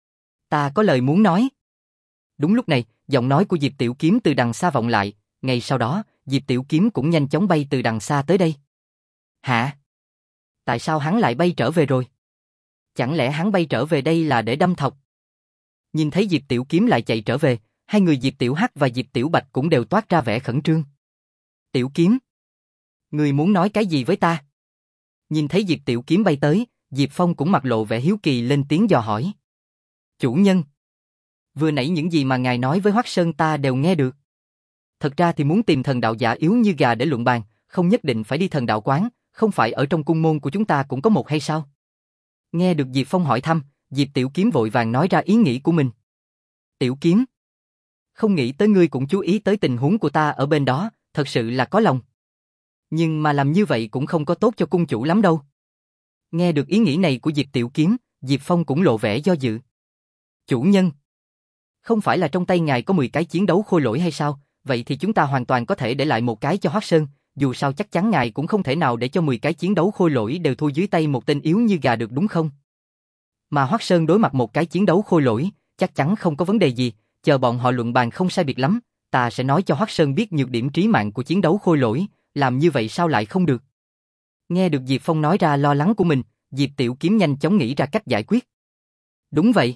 [SPEAKER 1] Ta có lời muốn nói. Đúng lúc này, giọng nói của Diệp Tiểu Kiếm từ đằng xa vọng lại, ngay sau đó, Diệp Tiểu Kiếm cũng nhanh chóng bay từ đằng xa tới đây. Hả? Tại sao hắn lại bay trở về rồi? Chẳng lẽ hắn bay trở về đây là để đâm thọc? Nhìn thấy Diệp Tiểu Kiếm lại chạy trở về, hai người Diệp Tiểu Hắc và Diệp Tiểu Bạch cũng đều toát ra vẻ khẩn trương. Tiểu Kiếm, ngươi muốn nói cái gì với ta? Nhìn thấy Diệp Tiểu Kiếm bay tới, Diệp Phong cũng mặt lộ vẻ hiếu kỳ lên tiếng dò hỏi. Chủ nhân, vừa nãy những gì mà ngài nói với Hoắc Sơn ta đều nghe được. Thật ra thì muốn tìm thần đạo giả yếu như gà để luận bàn, không nhất định phải đi thần đạo quán, không phải ở trong cung môn của chúng ta cũng có một hay sao? Nghe được Diệp Phong hỏi thăm, Diệp Tiểu Kiếm vội vàng nói ra ý nghĩ của mình. Tiểu Kiếm, không nghĩ tới ngươi cũng chú ý tới tình huống của ta ở bên đó, thật sự là có lòng. Nhưng mà làm như vậy cũng không có tốt cho cung chủ lắm đâu. Nghe được ý nghĩ này của Diệp Tiểu Kiếm, Diệp Phong cũng lộ vẻ do dự. Chủ nhân, không phải là trong tay ngài có mười cái chiến đấu khôi lỗi hay sao? Vậy thì chúng ta hoàn toàn có thể để lại một cái cho Hoắc Sơn, dù sao chắc chắn ngài cũng không thể nào để cho mười cái chiến đấu khôi lỗi đều thua dưới tay một tên yếu như gà được đúng không? Mà Hoắc Sơn đối mặt một cái chiến đấu khôi lỗi, chắc chắn không có vấn đề gì, chờ bọn họ luận bàn không sai biệt lắm, ta sẽ nói cho Hoắc Sơn biết nhược điểm trí mạng của chiến đấu khôi lỗi, làm như vậy sao lại không được? Nghe được Diệp Phong nói ra lo lắng của mình, Diệp Tiểu Kiếm nhanh chóng nghĩ ra cách giải quyết. Đúng vậy.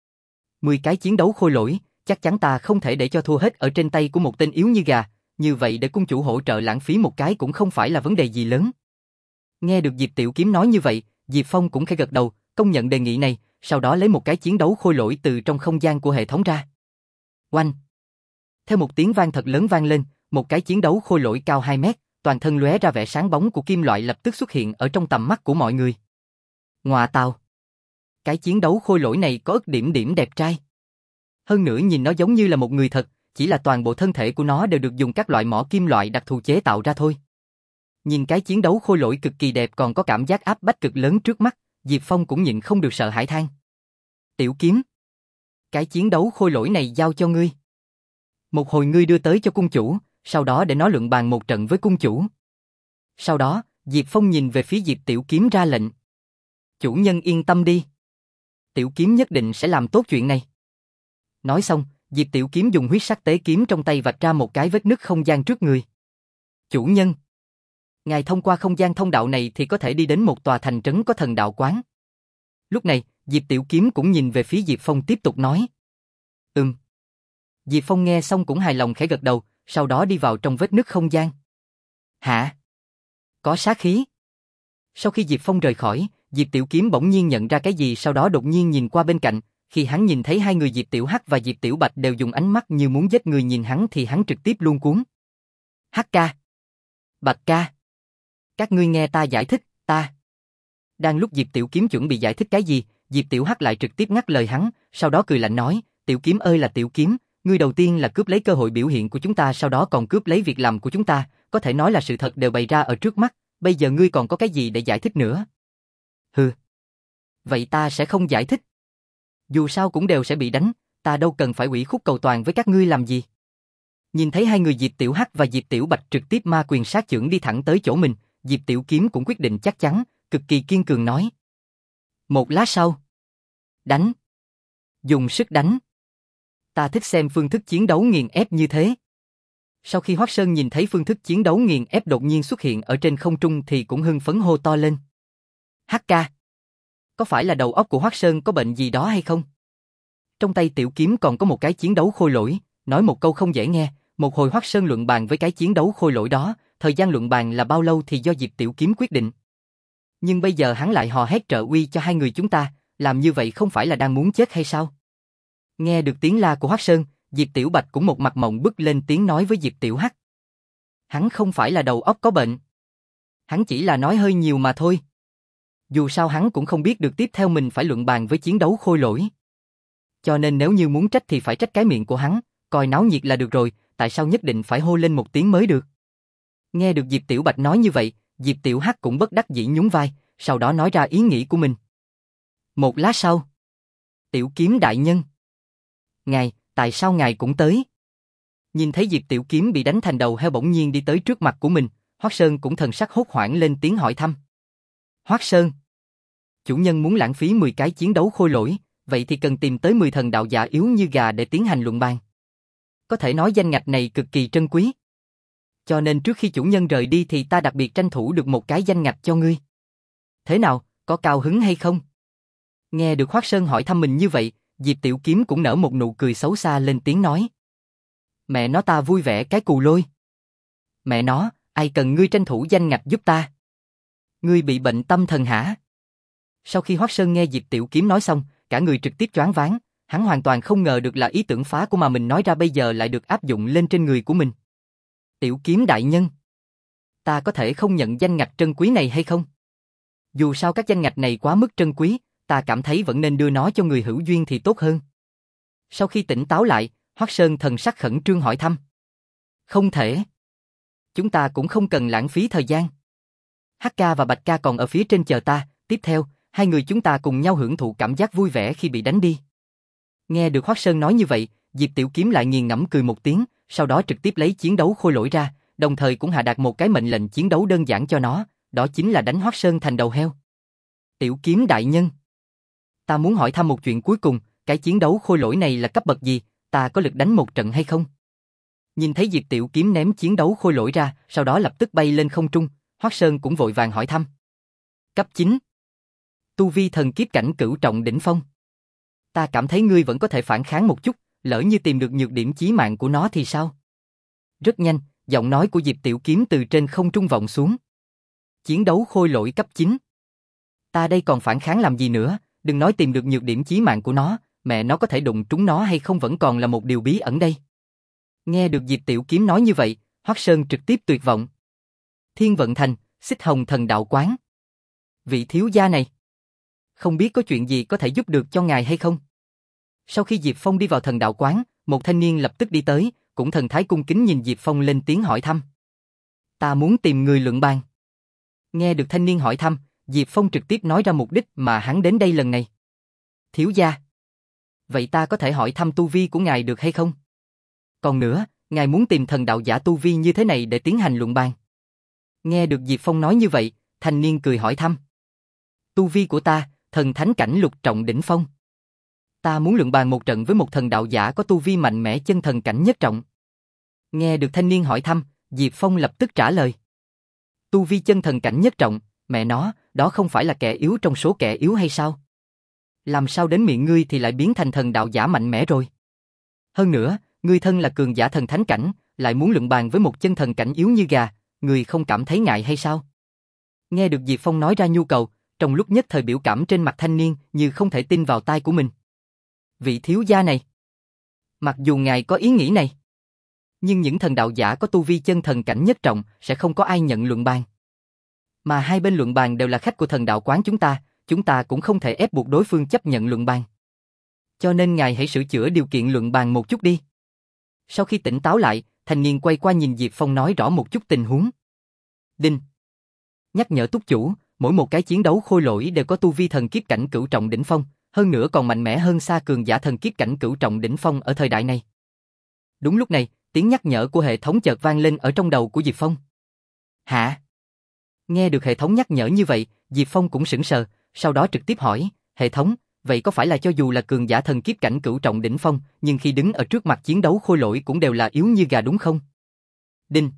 [SPEAKER 1] mười cái chiến đấu khôi lỗi, chắc chắn ta không thể để cho thua hết ở trên tay của một tên yếu như gà, như vậy để cung chủ hỗ trợ lãng phí một cái cũng không phải là vấn đề gì lớn. Nghe được Diệp Tiểu Kiếm nói như vậy, Diệp Phong cũng khẽ gật đầu, công nhận đề nghị này, sau đó lấy một cái chiến đấu khôi lỗi từ trong không gian của hệ thống ra. Oanh! Theo một tiếng vang thật lớn vang lên, một cái chiến đấu khôi lỗi cao hai mét, toàn thân lóe ra vẻ sáng bóng của kim loại lập tức xuất hiện ở trong tầm mắt của mọi người. Ngoạ tào! Cái chiến đấu khôi lỗi này có ức điểm điểm đẹp trai. Hơn nữa nhìn nó giống như là một người thật, chỉ là toàn bộ thân thể của nó đều được dùng các loại mỏ kim loại đặc thù chế tạo ra thôi. Nhìn cái chiến đấu khôi lỗi cực kỳ đẹp còn có cảm giác áp bách cực lớn trước mắt, Diệp Phong cũng nhịn không được sợ hãi than. Tiểu Kiếm, cái chiến đấu khôi lỗi này giao cho ngươi. Một hồi ngươi đưa tới cho cung chủ, sau đó để nó luận bàn một trận với cung chủ. Sau đó, Diệp Phong nhìn về phía Diệp Tiểu Kiếm ra lệnh. Chủ nhân yên tâm đi. Tiểu Kiếm nhất định sẽ làm tốt chuyện này. Nói xong, Diệp Tiểu Kiếm dùng huyết sắc tế kiếm trong tay vạch ra một cái vết nứt không gian trước người. Chủ nhân, ngài thông qua không gian thông đạo này thì có thể đi đến một tòa thành trấn có thần đạo quán. Lúc này, Diệp Tiểu Kiếm cũng nhìn về phía Diệp Phong tiếp tục nói. Ừm. Diệp Phong nghe xong cũng hài lòng khẽ gật đầu, sau đó đi vào trong vết nứt không gian. Hả? Có sát khí. Sau khi Diệp Phong rời khỏi, Diệp Tiểu Kiếm bỗng nhiên nhận ra cái gì, sau đó đột nhiên nhìn qua bên cạnh, khi hắn nhìn thấy hai người Diệp Tiểu Hắc và Diệp Tiểu Bạch đều dùng ánh mắt như muốn giết người nhìn hắn thì hắn trực tiếp luống cuống. Hắc ca, Bạch ca, các ngươi nghe ta giải thích, ta. Đang lúc Diệp Tiểu Kiếm chuẩn bị giải thích cái gì, Diệp Tiểu Hắc lại trực tiếp ngắt lời hắn, sau đó cười lạnh nói, Tiểu Kiếm ơi là Tiểu Kiếm, ngươi đầu tiên là cướp lấy cơ hội biểu hiện của chúng ta, sau đó còn cướp lấy việc làm của chúng ta, có thể nói là sự thật đều bày ra ở trước mắt, bây giờ ngươi còn có cái gì để giải thích nữa? Hừ. Vậy ta sẽ không giải thích. Dù sao cũng đều sẽ bị đánh, ta đâu cần phải ủy khúc cầu toàn với các ngươi làm gì. Nhìn thấy hai người Diệp Tiểu Hắc và Diệp Tiểu Bạch trực tiếp ma quyền sát chưởng đi thẳng tới chỗ mình, Diệp Tiểu Kiếm cũng quyết định chắc chắn, cực kỳ kiên cường nói. Một lát sau. Đánh. Dùng sức đánh. Ta thích xem phương thức chiến đấu nghiền ép như thế. Sau khi Hoắc Sơn nhìn thấy phương thức chiến đấu nghiền ép đột nhiên xuất hiện ở trên không trung thì cũng hưng phấn hô to lên. Hắc ca. Có phải là đầu óc của Hoắc Sơn có bệnh gì đó hay không? Trong tay Tiểu Kiếm còn có một cái chiến đấu khôi lỗi, nói một câu không dễ nghe, một hồi Hoắc Sơn luận bàn với cái chiến đấu khôi lỗi đó, thời gian luận bàn là bao lâu thì do Diệp Tiểu Kiếm quyết định. Nhưng bây giờ hắn lại hò hét trợ uy cho hai người chúng ta, làm như vậy không phải là đang muốn chết hay sao? Nghe được tiếng la của Hoắc Sơn, Diệp Tiểu Bạch cũng một mặt mộng bức lên tiếng nói với Diệp Tiểu Hắc. Hắn không phải là đầu óc có bệnh. Hắn chỉ là nói hơi nhiều mà thôi. Dù sao hắn cũng không biết được tiếp theo mình phải luận bàn với chiến đấu khôi lỗi. Cho nên nếu như muốn trách thì phải trách cái miệng của hắn, coi náo nhiệt là được rồi, tại sao nhất định phải hô lên một tiếng mới được? Nghe được Diệp Tiểu Bạch nói như vậy, Diệp Tiểu Hắc cũng bất đắc dĩ nhún vai, sau đó nói ra ý nghĩ của mình. Một lát sau. Tiểu Kiếm đại nhân. Ngài, tại sao ngài cũng tới? Nhìn thấy Diệp Tiểu Kiếm bị đánh thành đầu heo bỗng nhiên đi tới trước mặt của mình, Hoắc Sơn cũng thần sắc hốt hoảng lên tiếng hỏi thăm. Hoắc Sơn. Chủ nhân muốn lãng phí mười cái chiến đấu khôi lỗi, vậy thì cần tìm tới mười thần đạo giả yếu như gà để tiến hành luận bàn. Có thể nói danh ngạch này cực kỳ trân quý. Cho nên trước khi chủ nhân rời đi thì ta đặc biệt tranh thủ được một cái danh ngạch cho ngươi. Thế nào, có cao hứng hay không? Nghe được Hoắc Sơn hỏi thăm mình như vậy, Diệp Tiểu Kiếm cũng nở một nụ cười xấu xa lên tiếng nói. Mẹ nó ta vui vẻ cái cù lôi. Mẹ nó, ai cần ngươi tranh thủ danh ngạch giúp ta? Ngươi bị bệnh tâm thần hả? Sau khi Hoắc Sơn nghe Diệp Tiểu Kiếm nói xong, cả người trực tiếp choáng váng, hắn hoàn toàn không ngờ được là ý tưởng phá của mà mình nói ra bây giờ lại được áp dụng lên trên người của mình. Tiểu Kiếm đại nhân, ta có thể không nhận danh ngạch trân quý này hay không? Dù sao các danh ngạch này quá mức trân quý, ta cảm thấy vẫn nên đưa nó cho người hữu duyên thì tốt hơn. Sau khi tỉnh táo lại, Hoắc Sơn thần sắc khẩn trương hỏi thăm. Không thể. Chúng ta cũng không cần lãng phí thời gian. Hắc ca và Bạch ca còn ở phía trên chờ ta, tiếp theo, hai người chúng ta cùng nhau hưởng thụ cảm giác vui vẻ khi bị đánh đi. Nghe được Hoắc Sơn nói như vậy, Diệp Tiểu Kiếm lại nghiền ngẫm cười một tiếng, sau đó trực tiếp lấy chiến đấu khôi lỗi ra, đồng thời cũng hạ đạt một cái mệnh lệnh chiến đấu đơn giản cho nó, đó chính là đánh Hoắc Sơn thành đầu heo. Tiểu Kiếm đại nhân, ta muốn hỏi thăm một chuyện cuối cùng, cái chiến đấu khôi lỗi này là cấp bậc gì, ta có lực đánh một trận hay không? Nhìn thấy Diệp Tiểu Kiếm ném chiến đấu khôi lỗi ra, sau đó lập tức bay lên không trung, Hoắc Sơn cũng vội vàng hỏi thăm. Cấp chín. Tu vi thần kiếp cảnh cửu trọng đỉnh phong. Ta cảm thấy ngươi vẫn có thể phản kháng một chút, lỡ như tìm được nhược điểm chí mạng của nó thì sao? Rất nhanh, giọng nói của Diệp Tiểu Kiếm từ trên không trung vọng xuống. Chiến đấu khôi lỗi cấp chín. Ta đây còn phản kháng làm gì nữa, đừng nói tìm được nhược điểm chí mạng của nó, mẹ nó có thể đụng trúng nó hay không vẫn còn là một điều bí ẩn đây. Nghe được Diệp Tiểu Kiếm nói như vậy, Hoắc Sơn trực tiếp tuyệt vọng. Thiên Vận Thành, Xích Hồng Thần Đạo Quán. Vị thiếu gia này, không biết có chuyện gì có thể giúp được cho ngài hay không? Sau khi Diệp Phong đi vào thần đạo quán, một thanh niên lập tức đi tới, cũng thần thái cung kính nhìn Diệp Phong lên tiếng hỏi thăm. Ta muốn tìm người luận bàn. Nghe được thanh niên hỏi thăm, Diệp Phong trực tiếp nói ra mục đích mà hắn đến đây lần này. Thiếu gia. Vậy ta có thể hỏi thăm tu vi của ngài được hay không? Còn nữa, ngài muốn tìm thần đạo giả tu vi như thế này để tiến hành luận bàn. Nghe được Diệp Phong nói như vậy, thanh niên cười hỏi thăm. Tu vi của ta, thần thánh cảnh lục trọng đỉnh phong. Ta muốn luận bàn một trận với một thần đạo giả có tu vi mạnh mẽ chân thần cảnh nhất trọng. Nghe được thanh niên hỏi thăm, Diệp Phong lập tức trả lời. Tu vi chân thần cảnh nhất trọng, mẹ nó, đó không phải là kẻ yếu trong số kẻ yếu hay sao? Làm sao đến miệng ngươi thì lại biến thành thần đạo giả mạnh mẽ rồi? Hơn nữa, ngươi thân là cường giả thần thánh cảnh, lại muốn luận bàn với một chân thần cảnh yếu như gà, ngươi không cảm thấy ngại hay sao? Nghe được Diệp Phong nói ra nhu cầu, trong lúc nhất thời biểu cảm trên mặt thanh niên như không thể tin vào tai của mình. Vị thiếu gia này, mặc dù ngài có ý nghĩ này, nhưng những thần đạo giả có tu vi chân thần cảnh nhất trọng sẽ không có ai nhận luận bàn. Mà hai bên luận bàn đều là khách của thần đạo quán chúng ta, chúng ta cũng không thể ép buộc đối phương chấp nhận luận bàn. Cho nên ngài hãy sửa chữa điều kiện luận bàn một chút đi. Sau khi tỉnh táo lại, thanh niên quay qua nhìn Diệp Phong nói rõ một chút tình huống. Đinh. Nhắc nhở túc chủ, mỗi một cái chiến đấu khôi lỗi đều có tu vi thần kiếp cảnh cửu trọng đỉnh phong, hơn nữa còn mạnh mẽ hơn xa cường giả thần kiếp cảnh cửu trọng đỉnh phong ở thời đại này. Đúng lúc này, tiếng nhắc nhở của hệ thống chợt vang lên ở trong đầu của Diệp Phong. Hả? Nghe được hệ thống nhắc nhở như vậy, Diệp Phong cũng sững sờ, sau đó trực tiếp hỏi, hệ thống, vậy có phải là cho dù là cường giả thần kiếp cảnh cửu trọng đỉnh phong, nhưng khi đứng ở trước mặt chiến đấu khôi lỗi cũng đều là yếu như gà đúng không? Đinh.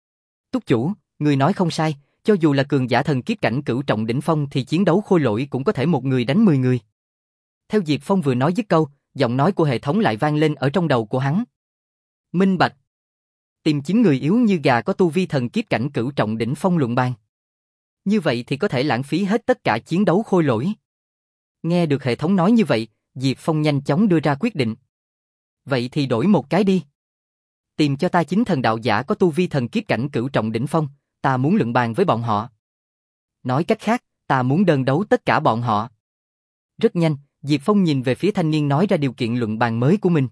[SPEAKER 1] Túc chủ, người nói không sai, cho dù là cường giả thần kiếp cảnh cửu trọng đỉnh phong thì chiến đấu khôi lỗi cũng có thể một người đánh mười người. Theo Diệp Phong vừa nói dứt câu, giọng nói của hệ thống lại vang lên ở trong đầu của hắn. Minh bạch. Tìm chín người yếu như gà có tu vi thần kiếp cảnh cửu trọng đỉnh phong luận bàn. Như vậy thì có thể lãng phí hết tất cả chiến đấu khôi lỗi. Nghe được hệ thống nói như vậy, Diệp Phong nhanh chóng đưa ra quyết định. Vậy thì đổi một cái đi. Tìm cho ta chín thần đạo giả có tu vi thần kiếp cảnh cửu trọng đỉnh phong, ta muốn luận bàn với bọn họ. Nói cách khác, ta muốn đơn đấu tất cả bọn họ. Rất nhanh, Diệp Phong nhìn về phía thanh niên nói ra điều kiện luận bàn mới của mình.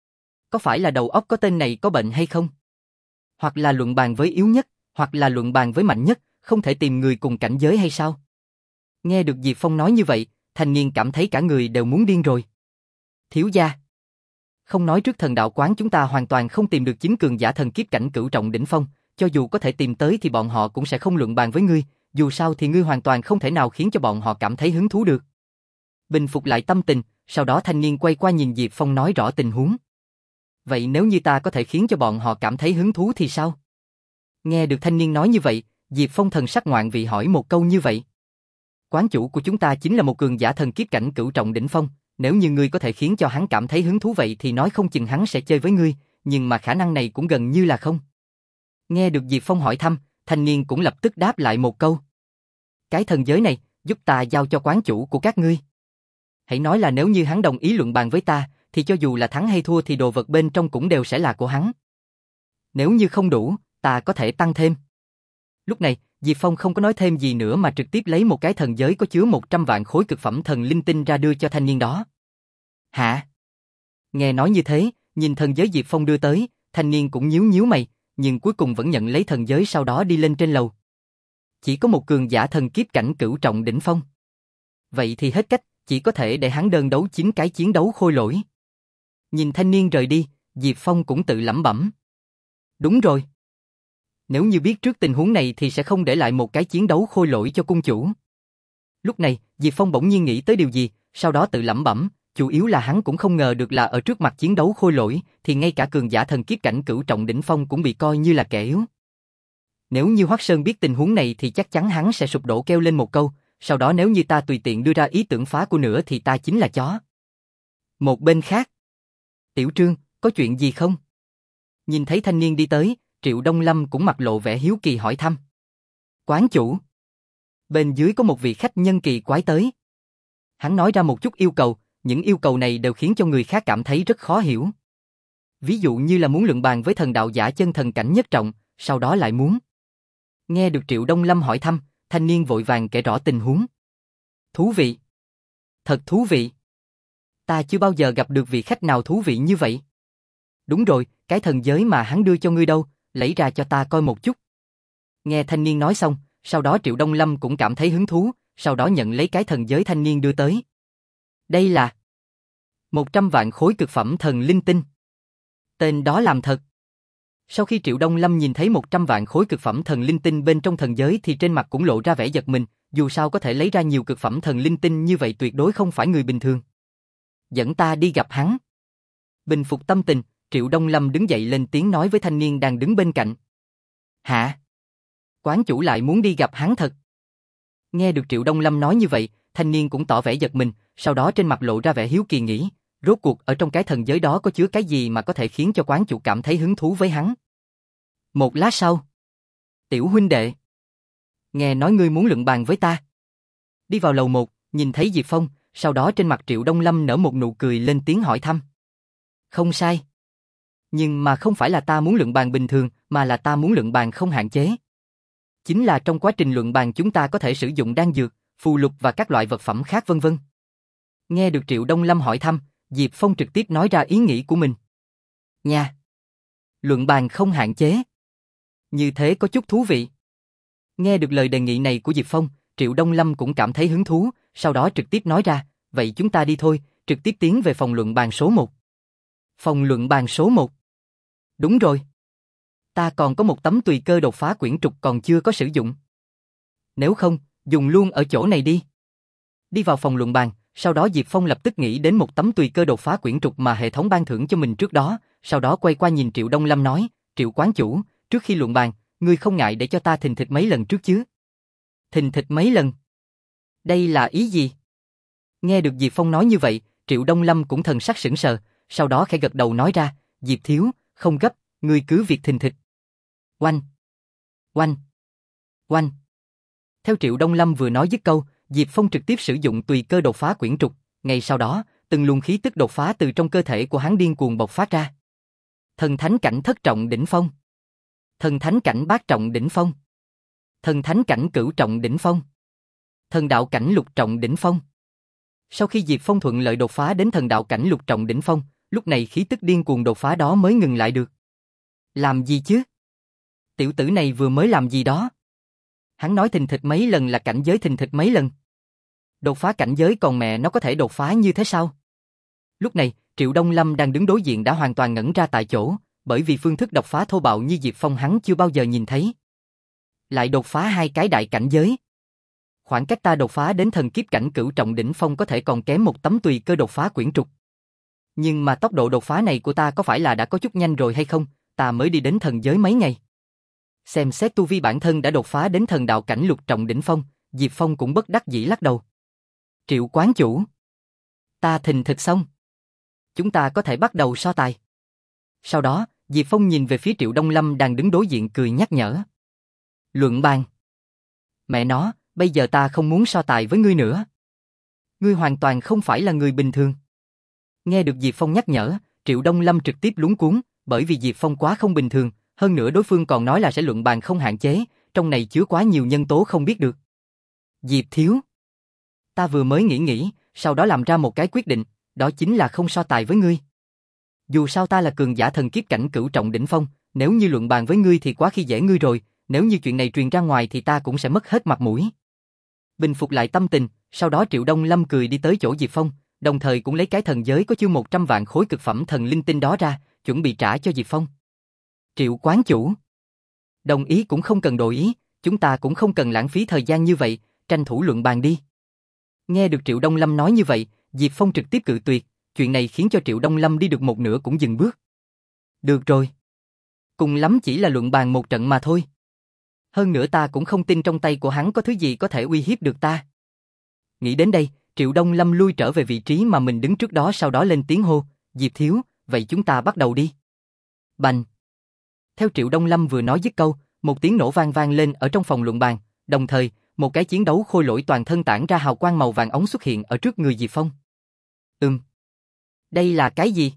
[SPEAKER 1] Có phải là đầu óc có tên này có bệnh hay không? Hoặc là luận bàn với yếu nhất, hoặc là luận bàn với mạnh nhất, không thể tìm người cùng cảnh giới hay sao? Nghe được Diệp Phong nói như vậy, thanh niên cảm thấy cả người đều muốn điên rồi. Thiếu gia. Không nói trước thần đạo quán chúng ta hoàn toàn không tìm được chính cường giả thần kiếp cảnh cửu trọng đỉnh phong, cho dù có thể tìm tới thì bọn họ cũng sẽ không luận bàn với ngươi, dù sao thì ngươi hoàn toàn không thể nào khiến cho bọn họ cảm thấy hứng thú được. Bình phục lại tâm tình, sau đó thanh niên quay qua nhìn Diệp Phong nói rõ tình huống. Vậy nếu như ta có thể khiến cho bọn họ cảm thấy hứng thú thì sao? Nghe được thanh niên nói như vậy, Diệp Phong thần sắc ngoạn vị hỏi một câu như vậy. Quán chủ của chúng ta chính là một cường giả thần kiếp cảnh cửu trọng đỉnh phong, nếu như ngươi có thể khiến cho hắn cảm thấy hứng thú vậy thì nói không chừng hắn sẽ chơi với ngươi, nhưng mà khả năng này cũng gần như là không. Nghe được Diệp Phong hỏi thăm, thanh niên cũng lập tức đáp lại một câu. Cái thần giới này, giúp ta giao cho quán chủ của các ngươi. Hãy nói là nếu như hắn đồng ý luận bàn với ta, thì cho dù là thắng hay thua thì đồ vật bên trong cũng đều sẽ là của hắn. Nếu như không đủ, ta có thể tăng thêm. Lúc này, Diệp Phong không có nói thêm gì nữa mà trực tiếp lấy một cái thần giới có chứa một trăm vạn khối cực phẩm thần linh tinh ra đưa cho thanh niên đó. Hả? Nghe nói như thế, nhìn thần giới Diệp Phong đưa tới, thanh niên cũng nhíu nhíu mày, nhưng cuối cùng vẫn nhận lấy thần giới sau đó đi lên trên lầu. Chỉ có một cường giả thần kiếp cảnh cửu trọng đỉnh phong. Vậy thì hết cách, chỉ có thể để hắn đơn đấu chín cái chiến đấu khôi lỗi. Nhìn thanh niên rời đi, Diệp Phong cũng tự lẩm bẩm. Đúng rồi. Nếu như biết trước tình huống này thì sẽ không để lại một cái chiến đấu khôi lỗi cho cung chủ. Lúc này, Diệp Phong bỗng nhiên nghĩ tới điều gì, sau đó tự lẩm bẩm, chủ yếu là hắn cũng không ngờ được là ở trước mặt chiến đấu khôi lỗi, thì ngay cả cường giả thần kiếp cảnh cửu trọng đỉnh phong cũng bị coi như là kẻ yếu. Nếu như Hoắc Sơn biết tình huống này thì chắc chắn hắn sẽ sụp đổ kêu lên một câu, sau đó nếu như ta tùy tiện đưa ra ý tưởng phá của nữa thì ta chính là chó. Một bên khác. Tiểu Trương, có chuyện gì không? Nhìn thấy thanh niên đi tới, Triệu Đông Lâm cũng mặt lộ vẻ hiếu kỳ hỏi thăm. Quán chủ. Bên dưới có một vị khách nhân kỳ quái tới. Hắn nói ra một chút yêu cầu, những yêu cầu này đều khiến cho người khác cảm thấy rất khó hiểu. Ví dụ như là muốn luận bàn với thần đạo giả chân thần cảnh nhất trọng, sau đó lại muốn. Nghe được Triệu Đông Lâm hỏi thăm, thanh niên vội vàng kể rõ tình huống. Thú vị. Thật thú vị. Ta chưa bao giờ gặp được vị khách nào thú vị như vậy. Đúng rồi, cái thần giới mà hắn đưa cho ngươi đâu, lấy ra cho ta coi một chút. Nghe thanh niên nói xong, sau đó Triệu Đông Lâm cũng cảm thấy hứng thú, sau đó nhận lấy cái thần giới thanh niên đưa tới. Đây là một trăm vạn khối cực phẩm thần linh tinh. Tên đó làm thật. Sau khi Triệu Đông Lâm nhìn thấy một trăm vạn khối cực phẩm thần linh tinh bên trong thần giới thì trên mặt cũng lộ ra vẻ giật mình, dù sao có thể lấy ra nhiều cực phẩm thần linh tinh như vậy tuyệt đối không phải người bình thường. Dẫn ta đi gặp hắn. Bình phục tâm tình, Triệu Đông Lâm đứng dậy lên tiếng nói với thanh niên đang đứng bên cạnh. Hả? Quán chủ lại muốn đi gặp hắn thật. Nghe được Triệu Đông Lâm nói như vậy, thanh niên cũng tỏ vẻ giật mình, sau đó trên mặt lộ ra vẻ hiếu kỳ nghĩ, rốt cuộc ở trong cái thần giới đó có chứa cái gì mà có thể khiến cho quán chủ cảm thấy hứng thú với hắn. Một lát sau. Tiểu huynh đệ. Nghe nói ngươi muốn luận bàn với ta. Đi vào lầu một, nhìn thấy Diệp Phong, sau đó trên mặt Triệu Đông Lâm nở một nụ cười lên tiếng hỏi thăm. Không sai. Nhưng mà không phải là ta muốn luận bàn bình thường, mà là ta muốn luận bàn không hạn chế. Chính là trong quá trình luận bàn chúng ta có thể sử dụng đan dược, phù lục và các loại vật phẩm khác vân vân. Nghe được Triệu Đông Lâm hỏi thăm, Diệp Phong trực tiếp nói ra ý nghĩ của mình. Nha! Luận bàn không hạn chế. Như thế có chút thú vị. Nghe được lời đề nghị này của Diệp Phong, Triệu Đông Lâm cũng cảm thấy hứng thú, sau đó trực tiếp nói ra, vậy chúng ta đi thôi, trực tiếp tiến về phòng luận bàn số một. Phòng luận bàn số một. Đúng rồi. Ta còn có một tấm tùy cơ đột phá quyển trục còn chưa có sử dụng. Nếu không, dùng luôn ở chỗ này đi. Đi vào phòng luận bàn, sau đó Diệp Phong lập tức nghĩ đến một tấm tùy cơ đột phá quyển trục mà hệ thống ban thưởng cho mình trước đó, sau đó quay qua nhìn Triệu Đông Lâm nói, Triệu quán chủ, trước khi luận bàn, ngươi không ngại để cho ta thình thịch mấy lần trước chứ? Thình thịch mấy lần? Đây là ý gì? Nghe được Diệp Phong nói như vậy, Triệu Đông Lâm cũng thần sắc sững sờ, sau đó khẽ gật đầu nói ra, Diệp thiếu, không gấp, ngươi cứ việc thình thịch. Oanh! Oanh! Oanh! Theo Triệu Đông Lâm vừa nói dứt câu, Diệp Phong trực tiếp sử dụng tùy cơ đột phá quyển trục, ngay sau đó, từng luồng khí tức đột phá từ trong cơ thể của hắn điên cuồng bộc phát ra. Thần thánh cảnh thất trọng đỉnh phong, thần thánh cảnh bát trọng đỉnh phong, thần thánh cảnh cửu trọng đỉnh phong, thần đạo cảnh lục trọng đỉnh phong. Sau khi Diệp Phong thuận lợi đột phá đến thần đạo cảnh lục trọng đỉnh phong, lúc này khí tức điên cuồng đột phá đó mới ngừng lại được. Làm gì chứ? Tiểu tử này vừa mới làm gì đó? Hắn nói thình thịch mấy lần là cảnh giới thình thịch mấy lần. Đột phá cảnh giới còn mẹ nó có thể đột phá như thế sao? Lúc này, Triệu Đông Lâm đang đứng đối diện đã hoàn toàn ngẩn ra tại chỗ, bởi vì phương thức đột phá thô bạo như Diệp Phong hắn chưa bao giờ nhìn thấy. Lại đột phá hai cái đại cảnh giới. Khoảng cách ta đột phá đến thần kiếp cảnh cửu trọng đỉnh phong có thể còn kém một tấm tùy cơ đột phá quyển trục. Nhưng mà tốc độ đột phá này của ta có phải là đã có chút nhanh rồi hay không? Ta mới đi đến thần giới mấy ngày. Xem xét tu vi bản thân đã đột phá đến thần đạo cảnh lục trọng đỉnh phong, Diệp Phong cũng bất đắc dĩ lắc đầu. Triệu quán chủ, ta thình thịch xong. Chúng ta có thể bắt đầu so tài. Sau đó, Diệp Phong nhìn về phía Triệu Đông Lâm đang đứng đối diện cười nhắc nhở. Luận bàn. Mẹ nó, bây giờ ta không muốn so tài với ngươi nữa. Ngươi hoàn toàn không phải là người bình thường. Nghe được Diệp Phong nhắc nhở, Triệu Đông Lâm trực tiếp luống cuống, bởi vì Diệp Phong quá không bình thường, hơn nữa đối phương còn nói là sẽ luận bàn không hạn chế, trong này chứa quá nhiều nhân tố không biết được. Diệp thiếu. Ta vừa mới nghĩ nghĩ, sau đó làm ra một cái quyết định, đó chính là không so tài với ngươi. Dù sao ta là cường giả thần kiếp cảnh cửu trọng đỉnh phong, nếu như luận bàn với ngươi thì quá khi dễ ngươi rồi, nếu như chuyện này truyền ra ngoài thì ta cũng sẽ mất hết mặt mũi. Bình phục lại tâm tình, sau đó Triệu Đông Lâm cười đi tới chỗ Diệp Phong, đồng thời cũng lấy cái thần giới có chứa một trăm vạn khối cực phẩm thần linh tinh đó ra, chuẩn bị trả cho Diệp Phong. Triệu quán chủ. Đồng ý cũng không cần đổi ý, chúng ta cũng không cần lãng phí thời gian như vậy, tranh thủ luận bàn đi. Nghe được Triệu Đông Lâm nói như vậy, Diệp Phong trực tiếp cự tuyệt, chuyện này khiến cho Triệu Đông Lâm đi được một nửa cũng dừng bước. Được rồi. Cùng lắm chỉ là luận bàn một trận mà thôi. Hơn nữa ta cũng không tin trong tay của hắn có thứ gì có thể uy hiếp được ta. Nghĩ đến đây, Triệu Đông Lâm lui trở về vị trí mà mình đứng trước đó sau đó lên tiếng hô, Diệp thiếu, vậy chúng ta bắt đầu đi. Bành. Theo Triệu Đông Lâm vừa nói dứt câu, một tiếng nổ vang vang lên ở trong phòng luận bàn, đồng thời, một cái chiến đấu khôi lỗi toàn thân tản ra hào quang màu vàng ống xuất hiện ở trước người Diệp Phong. Ừm. Đây là cái gì?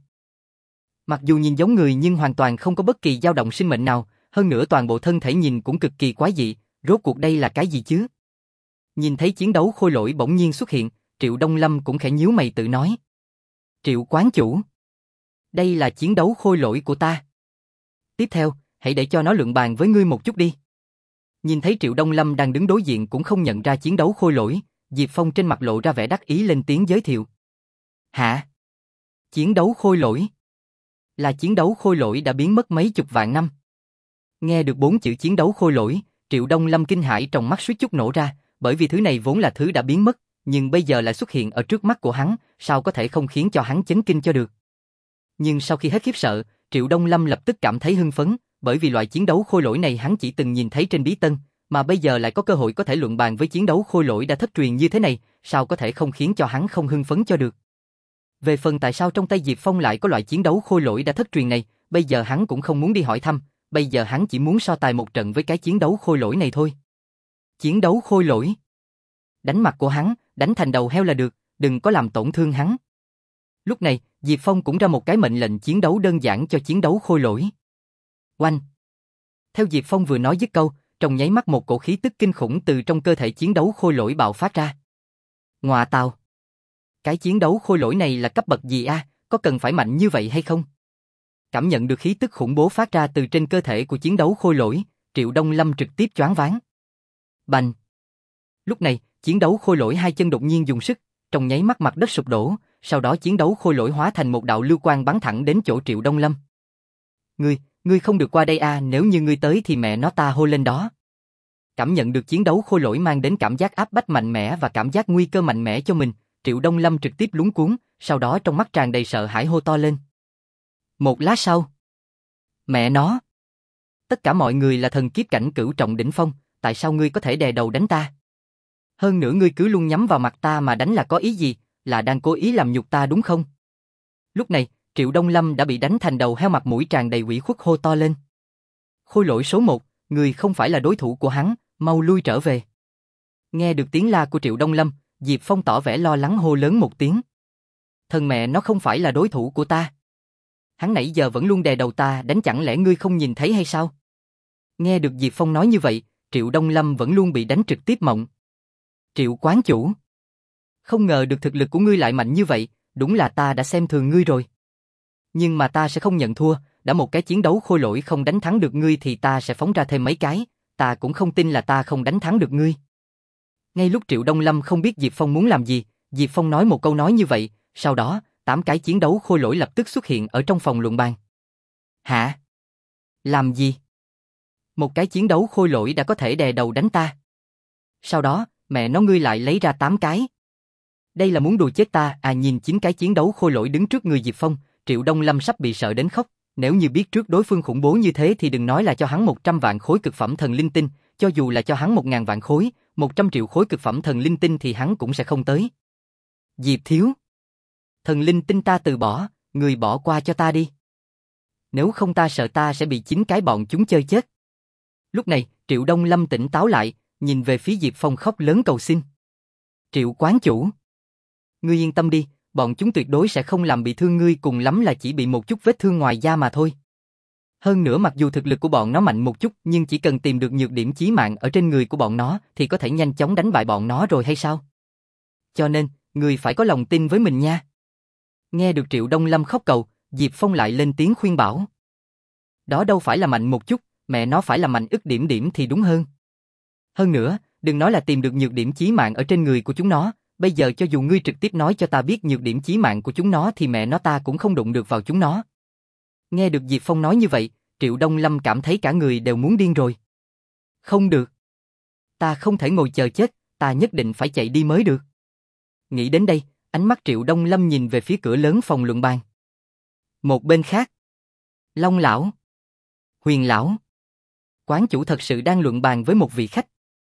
[SPEAKER 1] Mặc dù nhìn giống người nhưng hoàn toàn không có bất kỳ dao động sinh mệnh nào, hơn nữa toàn bộ thân thể nhìn cũng cực kỳ quái dị, rốt cuộc đây là cái gì chứ? Nhìn thấy chiến đấu khôi lỗi bỗng nhiên xuất hiện, Triệu Đông Lâm cũng khẽ nhíu mày tự nói. Triệu quán chủ. Đây là chiến đấu khôi lỗi của ta. Tiếp theo, hãy để cho nó luận bàn với ngươi một chút đi. Nhìn thấy Triệu Đông Lâm đang đứng đối diện cũng không nhận ra chiến đấu khôi lỗi, Diệp Phong trên mặt lộ ra vẻ đắc ý lên tiếng giới thiệu. Hả? Chiến đấu khôi lỗi? Là chiến đấu khôi lỗi đã biến mất mấy chục vạn năm. Nghe được bốn chữ chiến đấu khôi lỗi, Triệu Đông Lâm kinh hãi trong mắt suýt chút nổ ra, bởi vì thứ này vốn là thứ đã biến mất, nhưng bây giờ lại xuất hiện ở trước mắt của hắn, sao có thể không khiến cho hắn chấn kinh cho được. Nhưng sau khi hết khiếp sợ, Triệu Đông Lâm lập tức cảm thấy hưng phấn, bởi vì loại chiến đấu khôi lỗi này hắn chỉ từng nhìn thấy trên bí tân, mà bây giờ lại có cơ hội có thể luận bàn với chiến đấu khôi lỗi đã thất truyền như thế này, sao có thể không khiến cho hắn không hưng phấn cho được. Về phần tại sao trong tay Diệp Phong lại có loại chiến đấu khôi lỗi đã thất truyền này, bây giờ hắn cũng không muốn đi hỏi thăm, bây giờ hắn chỉ muốn so tài một trận với cái chiến đấu khôi lỗi này thôi. Chiến đấu khôi lỗi? Đánh mặt của hắn, đánh thành đầu heo là được, đừng có làm tổn thương hắn. Lúc này, Diệp Phong cũng ra một cái mệnh lệnh chiến đấu đơn giản cho chiến đấu khôi lỗi. Oanh! Theo Diệp Phong vừa nói dứt câu, trong nháy mắt một cổ khí tức kinh khủng từ trong cơ thể chiến đấu khôi lỗi bạo phát ra. Ngọa tào! Cái chiến đấu khôi lỗi này là cấp bậc gì a, có cần phải mạnh như vậy hay không? Cảm nhận được khí tức khủng bố phát ra từ trên cơ thể của chiến đấu khôi lỗi, Triệu Đông Lâm trực tiếp choáng váng. Bành! Lúc này, chiến đấu khôi lỗi hai chân đột nhiên dùng sức, trong nháy mắt mặt đất sụp đổ, sau đó chiến đấu khôi lỗi hóa thành một đạo lưu quang bắn thẳng đến chỗ Triệu Đông Lâm. Ngươi, ngươi không được qua đây a, nếu như ngươi tới thì mẹ nó ta hô lên đó. Cảm nhận được chiến đấu khôi lỗi mang đến cảm giác áp bách mạnh mẽ và cảm giác nguy cơ mạnh mẽ cho mình, Triệu Đông Lâm trực tiếp luống cuống, sau đó trong mắt tràn đầy sợ hãi hô to lên. Một lát sau, mẹ nó, tất cả mọi người là thần kiếp cảnh cửu trọng đỉnh phong, tại sao ngươi có thể đè đầu đánh ta? Hơn nữa ngươi cứ luôn nhắm vào mặt ta mà đánh là có ý gì, là đang cố ý làm nhục ta đúng không? Lúc này, Triệu Đông Lâm đã bị đánh thành đầu heo, mặt mũi tràn đầy ủy khuất hô to lên. Khôi lỗi số một, người không phải là đối thủ của hắn, mau lui trở về. Nghe được tiếng la của Triệu Đông Lâm, Diệp Phong tỏ vẻ lo lắng hô lớn một tiếng. Thần mẹ nó không phải là đối thủ của ta. Hắn nãy giờ vẫn luôn đè đầu ta đánh, chẳng lẽ ngươi không nhìn thấy hay sao? Nghe được Diệp Phong nói như vậy, Triệu Đông Lâm vẫn luôn bị đánh trực tiếp mộng. Triệu quán chủ, không ngờ được thực lực của ngươi lại mạnh như vậy, đúng là ta đã xem thường ngươi rồi. Nhưng mà ta sẽ không nhận thua, đã một cái chiến đấu khôi lỗi không đánh thắng được ngươi thì ta sẽ phóng ra thêm mấy cái, ta cũng không tin là ta không đánh thắng được ngươi. Ngay lúc Triệu Đông Lâm không biết Diệp Phong muốn làm gì, Diệp Phong nói một câu nói như vậy, sau đó, tám cái chiến đấu khôi lỗi lập tức xuất hiện ở trong phòng luận bàn. Hả? Làm gì? Một cái chiến đấu khôi lỗi đã có thể đè đầu đánh ta. Sau đó, mẹ nó ngươi lại lấy ra tám cái. Đây là muốn đùa chết ta à? Nhìn chín cái chiến đấu khôi lỗi đứng trước người Diệp Phong, Triệu Đông Lâm sắp bị sợ đến khóc. Nếu như biết trước đối phương khủng bố như thế thì đừng nói là cho hắn một trăm vạn khối cực phẩm thần linh tinh, cho dù là cho hắn một ngàn vạn khối, một trăm triệu khối cực phẩm thần linh tinh thì hắn cũng sẽ không tới. Diệp thiếu, thần linh tinh ta từ bỏ, người bỏ qua cho ta đi. Nếu không ta sợ ta sẽ bị chín cái bọn chúng chơi chết. Lúc này, Triệu Đông Lâm tỉnh táo lại, nhìn về phía Diệp Phong khóc lớn cầu xin. Triệu quán chủ, ngươi yên tâm đi, bọn chúng tuyệt đối sẽ không làm bị thương ngươi, cùng lắm là chỉ bị một chút vết thương ngoài da mà thôi. Hơn nữa mặc dù thực lực của bọn nó mạnh một chút, nhưng chỉ cần tìm được nhược điểm chí mạng ở trên người của bọn nó thì có thể nhanh chóng đánh bại bọn nó rồi hay sao? Cho nên, ngươi phải có lòng tin với mình nha. Nghe được Triệu Đông Lâm khóc cầu, Diệp Phong lại lên tiếng khuyên bảo. Đó đâu phải là mạnh một chút, mẹ nó phải là mạnh ức điểm điểm thì đúng hơn. Hơn nữa, đừng nói là tìm được nhược điểm chí mạng ở trên người của chúng nó, bây giờ cho dù ngươi trực tiếp nói cho ta biết nhược điểm chí mạng của chúng nó thì mẹ nó ta cũng không đụng được vào chúng nó. Nghe được Diệp Phong nói như vậy, Triệu Đông Lâm cảm thấy cả người đều muốn điên rồi. Không được. Ta không thể ngồi chờ chết, ta nhất định phải chạy đi mới được. Nghĩ đến đây, ánh mắt Triệu Đông Lâm nhìn về phía cửa lớn phòng luận bàn. Một bên khác, Long lão, Huyền lão, quán chủ thật sự đang luận bàn với một vị khách.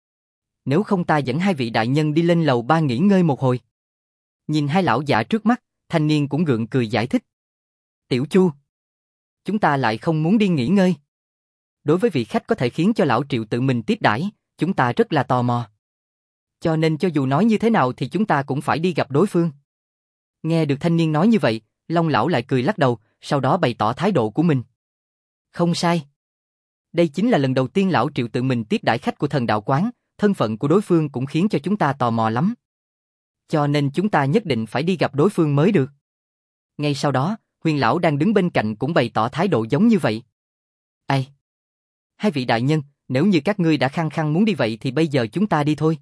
[SPEAKER 1] Nếu không ta dẫn hai vị đại nhân đi lên lầu ba nghỉ ngơi một hồi. Nhìn hai lão giả trước mắt, thanh niên cũng gượng cười giải thích. Tiểu Chu, chúng ta lại không muốn đi nghỉ ngơi. Đối với vị khách có thể khiến cho lão Triệu tự mình tiếp đãi, chúng ta rất là tò mò. Cho nên cho dù nói như thế nào thì chúng ta cũng phải đi gặp đối phương. Nghe được thanh niên nói như vậy, Long lão lại cười lắc đầu, sau đó bày tỏ thái độ của mình. Không sai. Đây chính là lần đầu tiên lão Triệu tự mình tiếp đãi khách của Thần Đạo Quán, thân phận của đối phương cũng khiến cho chúng ta tò mò lắm. Cho nên chúng ta nhất định phải đi gặp đối phương mới được. Ngay sau đó, Huyền lão đang đứng bên cạnh cũng bày tỏ thái độ giống như vậy. Ây! Hai vị đại nhân, nếu như các ngươi đã khăng khăng muốn đi vậy thì bây giờ chúng ta đi thôi.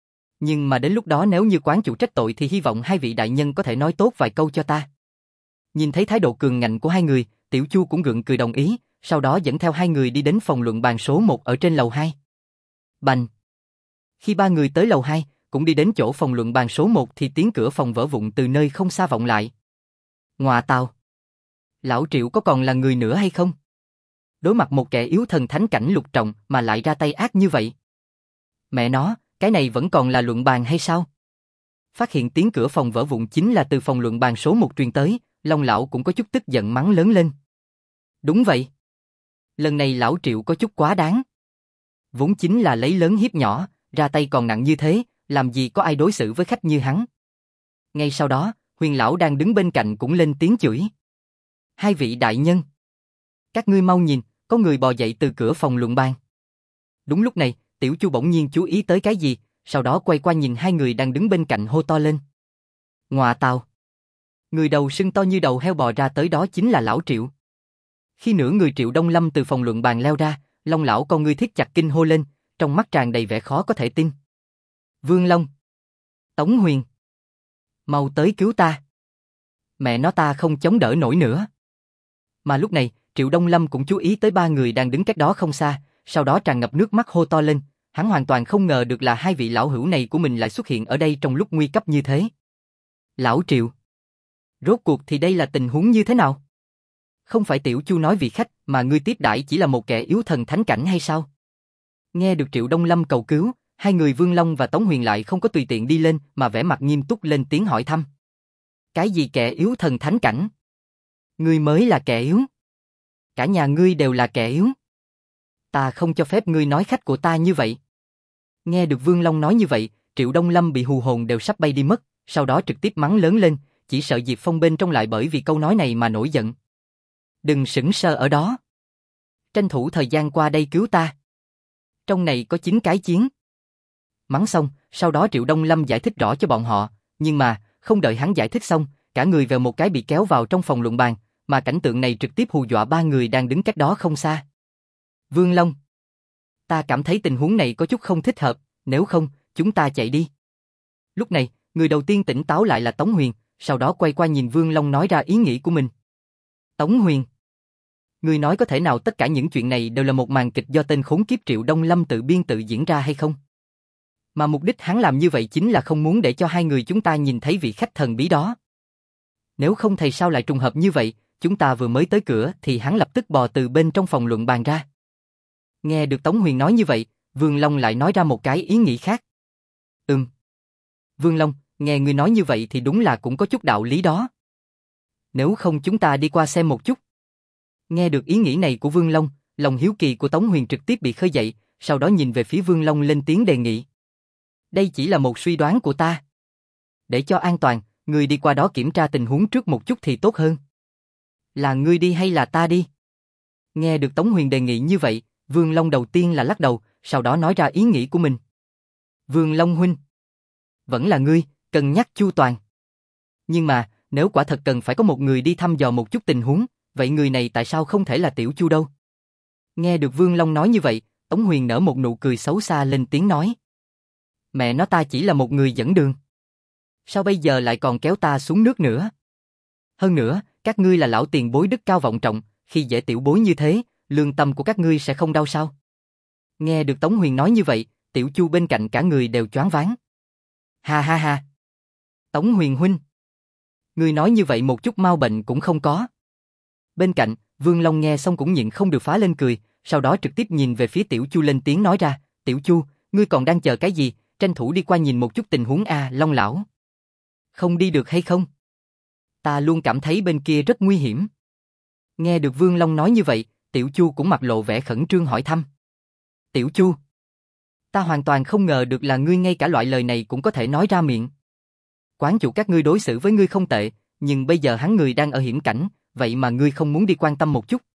[SPEAKER 1] Nhưng mà đến lúc đó nếu như quán chủ trách tội thì hy vọng hai vị đại nhân có thể nói tốt vài câu cho ta. Nhìn thấy thái độ cường ngạnh của hai người, Tiểu Chu cũng gượng cười đồng ý, sau đó dẫn theo hai người đi đến phòng luận bàn số một ở trên lầu hai. Bành! Khi ba người tới lầu hai, cũng đi đến chỗ phòng luận bàn số một thì tiếng cửa phòng vỡ vụn từ nơi không xa vọng lại. Ngọa tào! Lão Triệu có còn là người nữa hay không? Đối mặt một kẻ yếu thần thánh cảnh lục trọng mà lại ra tay ác như vậy. Mẹ nó, cái này vẫn còn là luận bàn hay sao? Phát hiện tiếng cửa phòng vỡ vụn chính là từ phòng luận bàn số một truyền tới, Long lão cũng có chút tức giận mắng lớn lên. Đúng vậy. Lần này lão Triệu có chút quá đáng. Vốn chính là lấy lớn hiếp nhỏ, ra tay còn nặng như thế, làm gì có ai đối xử với khách như hắn. Ngay sau đó, Huyền lão đang đứng bên cạnh cũng lên tiếng chửi. Hai vị đại nhân, các ngươi mau nhìn, có người bò dậy từ cửa phòng luận bàn. Đúng lúc này, Tiểu Chu bỗng nhiên chú ý tới cái gì, sau đó quay qua nhìn hai người đang đứng bên cạnh hô to lên. Ngoà tào. Người đầu sưng to như đầu heo bò ra tới đó chính là lão Triệu. Khi nửa người Triệu Đông Lâm từ phòng luận bàn leo ra, Long lão con ngươi thiết chặt kinh hô lên, trong mắt tràn đầy vẻ khó có thể tin. Vương Long. Tống Huyền. Mau tới cứu ta. Mẹ nó ta không chống đỡ nổi nữa. Mà lúc này, Triệu Đông Lâm cũng chú ý tới ba người đang đứng cách đó không xa, sau đó tràn ngập nước mắt hô to lên, hắn hoàn toàn không ngờ được là hai vị lão hữu này của mình lại xuất hiện ở đây trong lúc nguy cấp như thế. Lão Triệu. Rốt cuộc thì đây là tình huống như thế nào? Không phải Tiểu Chu nói vị khách mà ngươi tiếp đãi chỉ là một kẻ yếu thần thánh cảnh hay sao? Nghe được Triệu Đông Lâm cầu cứu, hai người Vương Long và Tống Huyền lại không có tùy tiện đi lên mà vẻ mặt nghiêm túc lên tiếng hỏi thăm. Cái gì kẻ yếu thần thánh cảnh? Ngươi mới là kẻ yếu. Cả nhà ngươi đều là kẻ yếu. Ta không cho phép ngươi nói khách của ta như vậy. Nghe được Vương Long nói như vậy, Triệu Đông Lâm bị hù hồn đều sắp bay đi mất, sau đó trực tiếp mắng lớn lên, chỉ sợ Diệp Phong bên trong lại bởi vì câu nói này mà nổi giận. Đừng sững sờ ở đó. Tranh thủ thời gian qua đây cứu ta. Trong này có chín cái chiến. Mắng xong, sau đó Triệu Đông Lâm giải thích rõ cho bọn họ, nhưng mà, không đợi hắn giải thích xong, cả người vèo một cái bị kéo vào trong phòng luận bàn, mà cảnh tượng này trực tiếp hù dọa ba người đang đứng cách đó không xa. Vương Long. Ta cảm thấy tình huống này có chút không thích hợp, nếu không, chúng ta chạy đi. Lúc này, người đầu tiên tỉnh táo lại là Tống Huyền, sau đó quay qua nhìn Vương Long nói ra ý nghĩ của mình. Tống Huyền. Ngươi nói có thể nào tất cả những chuyện này đều là một màn kịch do tên khốn kiếp Triệu Đông Lâm tự biên tự diễn ra hay không? Mà mục đích hắn làm như vậy chính là không muốn để cho hai người chúng ta nhìn thấy vị khách thần bí đó. Nếu không thì sao lại trùng hợp như vậy, chúng ta vừa mới tới cửa thì hắn lập tức bò từ bên trong phòng luận bàn ra. Nghe được Tống Huyền nói như vậy, Vương Long lại nói ra một cái ý nghĩ khác. Ừm. Vương Long, nghe ngươi nói như vậy thì đúng là cũng có chút đạo lý đó. Nếu không chúng ta đi qua xem một chút. Nghe được ý nghĩ này của Vương Long, lòng hiếu kỳ của Tống Huyền trực tiếp bị khơi dậy, sau đó nhìn về phía Vương Long lên tiếng đề nghị. Đây chỉ là một suy đoán của ta. Để cho an toàn, ngươi đi qua đó kiểm tra tình huống trước một chút thì tốt hơn. Là ngươi đi hay là ta đi? Nghe được Tống Huyền đề nghị như vậy, Vương Long đầu tiên là lắc đầu, sau đó nói ra ý nghĩ của mình. Vương Long huynh. Vẫn là ngươi, cân nhắc chu toàn. Nhưng mà, nếu quả thật cần phải có một người đi thăm dò một chút tình huống, vậy người này tại sao không thể là Tiểu Chu đâu? Nghe được Vương Long nói như vậy, Tống Huyền nở một nụ cười xấu xa lên tiếng nói. Mẹ nó ta chỉ là một người dẫn đường. Sao bây giờ lại còn kéo ta xuống nước nữa? Hơn nữa, các ngươi là lão tiền bối đức cao vọng trọng, khi dễ tiểu bối như thế, lương tâm của các ngươi sẽ không đau sao? Nghe được Tống Huyền nói như vậy, Tiểu Chu bên cạnh cả người đều choáng váng. Ha ha ha. Tống Huyền huynh. Ngươi nói như vậy một chút mau bệnh cũng không có. Bên cạnh, Vương Long nghe xong cũng nhịn không được phá lên cười, sau đó trực tiếp nhìn về phía Tiểu Chu lên tiếng nói ra, Tiểu Chu, ngươi còn đang chờ cái gì, tranh thủ đi qua nhìn một chút tình huống a, Long lão. Không đi được hay không? Ta luôn cảm thấy bên kia rất nguy hiểm. Nghe được Vương Long nói như vậy, Tiểu Chu cũng mặt lộ vẻ khẩn trương hỏi thăm. Tiểu Chu, ta hoàn toàn không ngờ được là ngươi ngay cả loại lời này cũng có thể nói ra miệng. Quán chủ các ngươi đối xử với ngươi không tệ, nhưng bây giờ hắn người đang ở hiểm cảnh, vậy mà ngươi không muốn đi quan tâm một chút.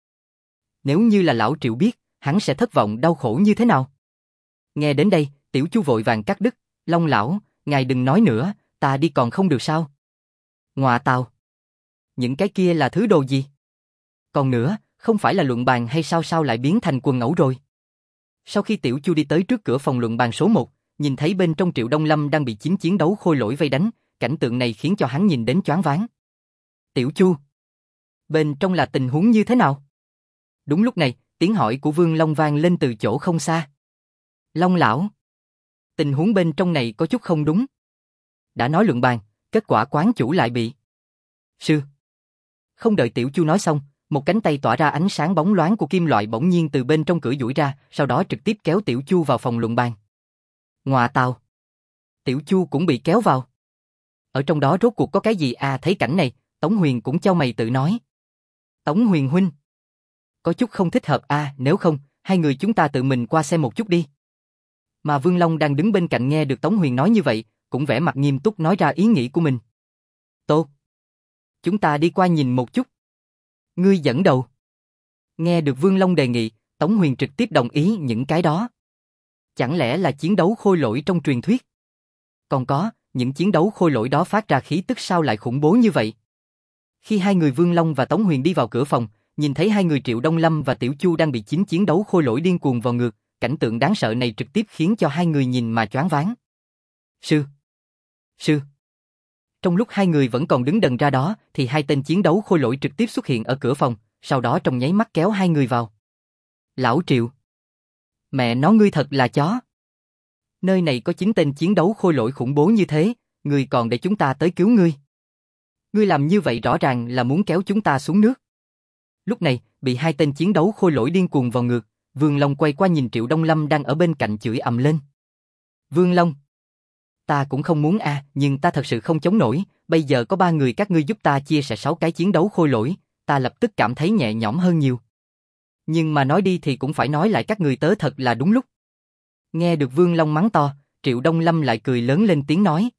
[SPEAKER 1] Nếu như là lão Triệu biết, hắn sẽ thất vọng đau khổ như thế nào? Nghe đến đây, Tiểu Chu vội vàng cắt đứt, Long lão, ngài đừng nói nữa, ta đi còn không được sao? Ngoạ tào. Những cái kia là thứ đồ gì? Còn nữa, không phải là luận bàn hay sao sao lại biến thành quần ẩu rồi? Sau khi Tiểu Chu đi tới trước cửa phòng luận bàn số một, nhìn thấy bên trong Triệu Đông Lâm đang bị chín chiến đấu khôi lỗi vây đánh, cảnh tượng này khiến cho hắn nhìn đến choáng váng. Tiểu Chu, bên trong là tình huống như thế nào? Đúng lúc này, tiếng hỏi của Vương Long vang lên từ chỗ không xa. Long lão, tình huống bên trong này có chút không đúng. Đã nói luận bàn, kết quả quán chủ lại bị. Sư. Không đợi Tiểu Chu nói xong, một cánh tay tỏa ra ánh sáng bóng loáng của kim loại bỗng nhiên từ bên trong cửa duỗi ra, sau đó trực tiếp kéo Tiểu Chu vào phòng luận bàn. Ngoạ tào. Tiểu Chu cũng bị kéo vào. Ở trong đó rốt cuộc có cái gì à? Thấy cảnh này, Tống Huyền cũng chau mày tự nói. Tống Huyền huynh, có chút không thích hợp à, nếu không, hai người chúng ta tự mình qua xem một chút đi. Mà Vương Long đang đứng bên cạnh nghe được Tống Huyền nói như vậy, cũng vẻ mặt nghiêm túc nói ra ý nghĩ của mình. Tốt. Chúng ta đi qua nhìn một chút. Ngươi dẫn đầu. Nghe được Vương Long đề nghị, Tống Huyền trực tiếp đồng ý những cái đó. Chẳng lẽ là chiến đấu khôi lỗi trong truyền thuyết? Còn có, những chiến đấu khôi lỗi đó phát ra khí tức sao lại khủng bố như vậy? Khi hai người Vương Long và Tống Huyền đi vào cửa phòng, nhìn thấy hai người Triệu Đông Lâm và Tiểu Chu đang bị chính chiến đấu khôi lỗi điên cuồng vào ngược, cảnh tượng đáng sợ này trực tiếp khiến cho hai người nhìn mà choáng váng. Sư! Sư! Trong lúc hai người vẫn còn đứng đần ra đó, thì hai tên chiến đấu khôi lỗi trực tiếp xuất hiện ở cửa phòng, sau đó trong nháy mắt kéo hai người vào. Lão Triệu! Mẹ nó ngươi thật là chó! Nơi này có chín tên chiến đấu khôi lỗi khủng bố như thế, ngươi còn để chúng ta tới cứu ngươi. Ngươi làm như vậy rõ ràng là muốn kéo chúng ta xuống nước. Lúc này, bị hai tên chiến đấu khôi lỗi điên cuồng vào ngược, Vương Long quay qua nhìn Triệu Đông Lâm đang ở bên cạnh chửi ầm lên. Vương Long! Ta cũng không muốn a, à, nhưng ta thật sự không chống nổi, bây giờ có ba người các ngươi giúp ta chia sẻ sáu cái chiến đấu khôi lỗi, ta lập tức cảm thấy nhẹ nhõm hơn nhiều. Nhưng mà nói đi thì cũng phải nói lại các người tớ thật là đúng lúc. Nghe được Vương Long mắng to, Triệu Đông Lâm lại cười lớn lên tiếng nói.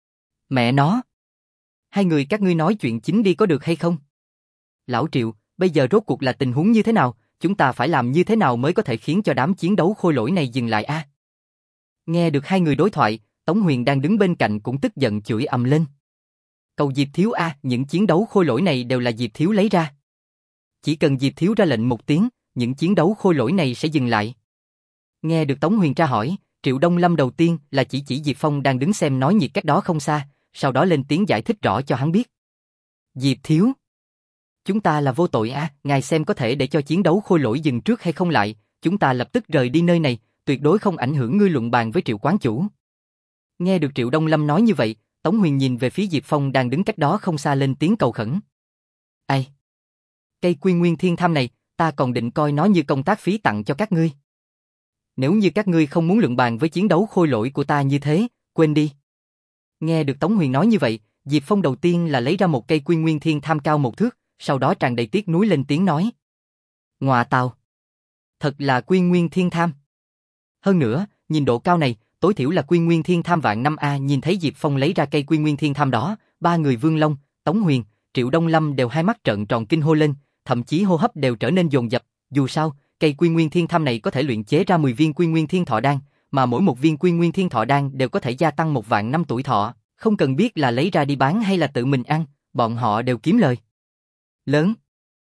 [SPEAKER 1] Mẹ nó! Hai người các ngươi nói chuyện chính đi có được hay không? Lão Triệu, bây giờ rốt cuộc là tình huống như thế nào, chúng ta phải làm như thế nào mới có thể khiến cho đám chiến đấu khôi lỗi này dừng lại a? À? Nghe được hai người đối thoại, Tống Huyền đang đứng bên cạnh cũng tức giận chửi ầm lên. Cầu Diệp Thiếu a, à, những chiến đấu khôi lỗi này đều là Diệp Thiếu lấy ra. Chỉ cần Diệp Thiếu ra lệnh một tiếng, những chiến đấu khôi lỗi này sẽ dừng lại. Nghe được Tống Huyền tra hỏi, Triệu Đông Lâm đầu tiên là chỉ chỉ Diệp Phong đang đứng xem nói nhiệt cách đó không xa, sau đó lên tiếng giải thích rõ cho hắn biết. Diệp Thiếu! Chúng ta là vô tội à, ngài xem có thể để cho chiến đấu khôi lỗi dừng trước hay không lại, chúng ta lập tức rời đi nơi này, tuyệt đối không ảnh hưởng ngươi luận bàn với Triệu quán chủ. Nghe được Triệu Đông Lâm nói như vậy, Tống Huyền nhìn về phía Diệp Phong đang đứng cách đó không xa lên tiếng cầu khẩn. Ai? Cây Quy Nguyên Thiên Tham này, ta còn định coi nó như công tác phí tặng cho các ngươi. Nếu như các ngươi không muốn luận bàn với chiến đấu khôi lỗi của ta như thế, quên đi. Nghe được Tống Huyền nói như vậy, Diệp Phong đầu tiên là lấy ra một cây Quy Nguyên Thiên Tham cao một thước, sau đó tràn đầy tiếc nuối lên tiếng nói. Ngọa tào! Thật là Quy Nguyên Thiên Tham. Hơn nữa, nhìn độ cao này, tối thiểu là Quy Nguyên Thiên Tham vạn năm a. Nhìn thấy Diệp Phong lấy ra cây Quy Nguyên Thiên Tham đó, ba người Vương Long, Tống Huyền, Triệu Đông Lâm đều hai mắt trợn tròn kinh hô lên, thậm chí hô hấp đều trở nên dồn dập. Dù sao, cây Quy Nguyên Thiên Tham này có thể luyện chế ra mười viên Quy Nguyên Thiên Thọ Đan, mà mỗi một viên Quy Nguyên Thiên Thọ Đan đều có thể gia tăng một vạn năm tuổi thọ, không cần biết là lấy ra đi bán hay là tự mình ăn, bọn họ đều kiếm lời lớn.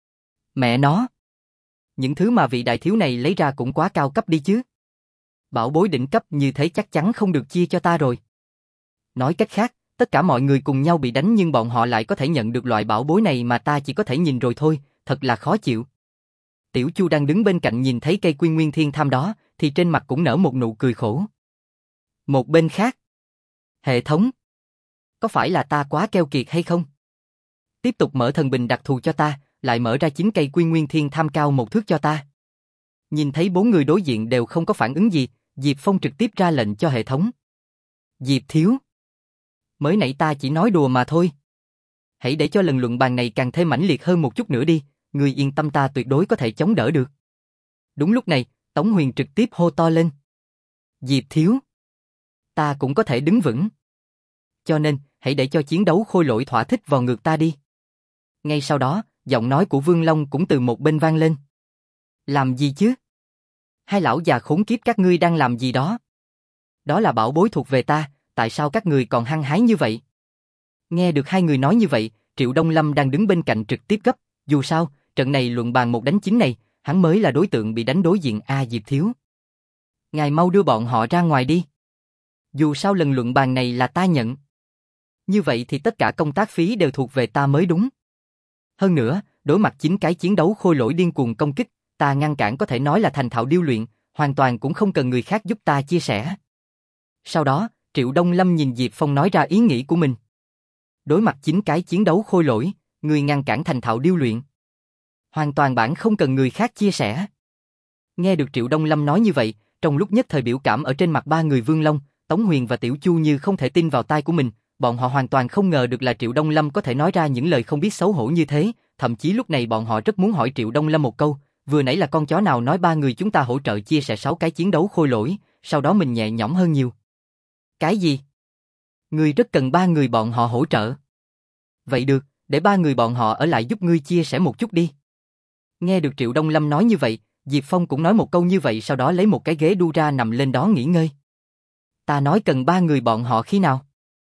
[SPEAKER 1] Mẹ nó! Những thứ mà vị đại thiếu này lấy ra cũng quá cao cấp đi chứ. Bảo bối đỉnh cấp như thế chắc chắn không được chia cho ta rồi. Nói cách khác, tất cả mọi người cùng nhau bị đánh nhưng bọn họ lại có thể nhận được loại bảo bối này mà ta chỉ có thể nhìn rồi thôi, thật là khó chịu. Tiểu Chu đang đứng bên cạnh nhìn thấy cây Quy Nguyên Thiên Tham đó, thì trên mặt cũng nở một nụ cười khổ. Một bên khác, hệ thống, có phải là ta quá keo kiệt hay không? Tiếp tục mở thần bình đặc thù cho ta, lại mở ra chín cây Quy Nguyên Thiên Tham cao một thước cho ta. Nhìn thấy bốn người đối diện đều không có phản ứng gì, Diệp Phong trực tiếp ra lệnh cho hệ thống. Diệp Thiếu, mới nãy ta chỉ nói đùa mà thôi. Hãy để cho lần luận bàn này càng thêm mãnh liệt hơn một chút nữa đi, người yên tâm ta tuyệt đối có thể chống đỡ được. Đúng lúc này, Tống Huyền trực tiếp hô to lên. Diệp Thiếu, ta cũng có thể đứng vững. Cho nên, hãy để cho chiến đấu khôi lỗi thỏa thích vào ngược ta đi. Ngay sau đó, giọng nói của Vương Long cũng từ một bên vang lên. Làm gì chứ? Hai lão già khốn kiếp các ngươi đang làm gì đó? Đó là bảo bối thuộc về ta, tại sao các người còn hăng hái như vậy? Nghe được hai người nói như vậy, Triệu Đông Lâm đang đứng bên cạnh trực tiếp gấp, dù sao, trận này luận bàn một đánh chín này, hắn mới là đối tượng bị đánh đối diện a. Diệp Thiếu. Ngài mau đưa bọn họ ra ngoài đi. Dù sao lần luận bàn này là ta nhận. Như vậy thì tất cả công tác phí đều thuộc về ta mới đúng. Hơn nữa, đối mặt chính cái chiến đấu khôi lỗi điên cuồng công kích, ta ngăn cản có thể nói là thành thạo điêu luyện, hoàn toàn cũng không cần người khác giúp ta chia sẻ. Sau đó, Triệu Đông Lâm nhìn Diệp Phong nói ra ý nghĩ của mình. Đối mặt chính cái chiến đấu khôi lỗi, người ngăn cản thành thạo điêu luyện. Hoàn toàn bản không cần người khác chia sẻ. Nghe được Triệu Đông Lâm nói như vậy, trong lúc nhất thời biểu cảm ở trên mặt ba người Vương Long, Tống Huyền và Tiểu Chu như không thể tin vào tai của mình, bọn họ hoàn toàn không ngờ được là Triệu Đông Lâm có thể nói ra những lời không biết xấu hổ như thế, thậm chí lúc này bọn họ rất muốn hỏi Triệu Đông Lâm một câu, vừa nãy là con chó nào nói ba người chúng ta hỗ trợ chia sẻ sáu cái chiến đấu khôi lỗi, sau đó mình nhẹ nhõm hơn nhiều. Cái gì? Ngươi rất cần ba người bọn họ hỗ trợ. Vậy được, để ba người bọn họ ở lại giúp ngươi chia sẻ một chút đi. Nghe được Triệu Đông Lâm nói như vậy, Diệp Phong cũng nói một câu như vậy sau đó lấy một cái ghế đu ra nằm lên đó nghỉ ngơi. Ta nói cần ba người bọn họ khi nào?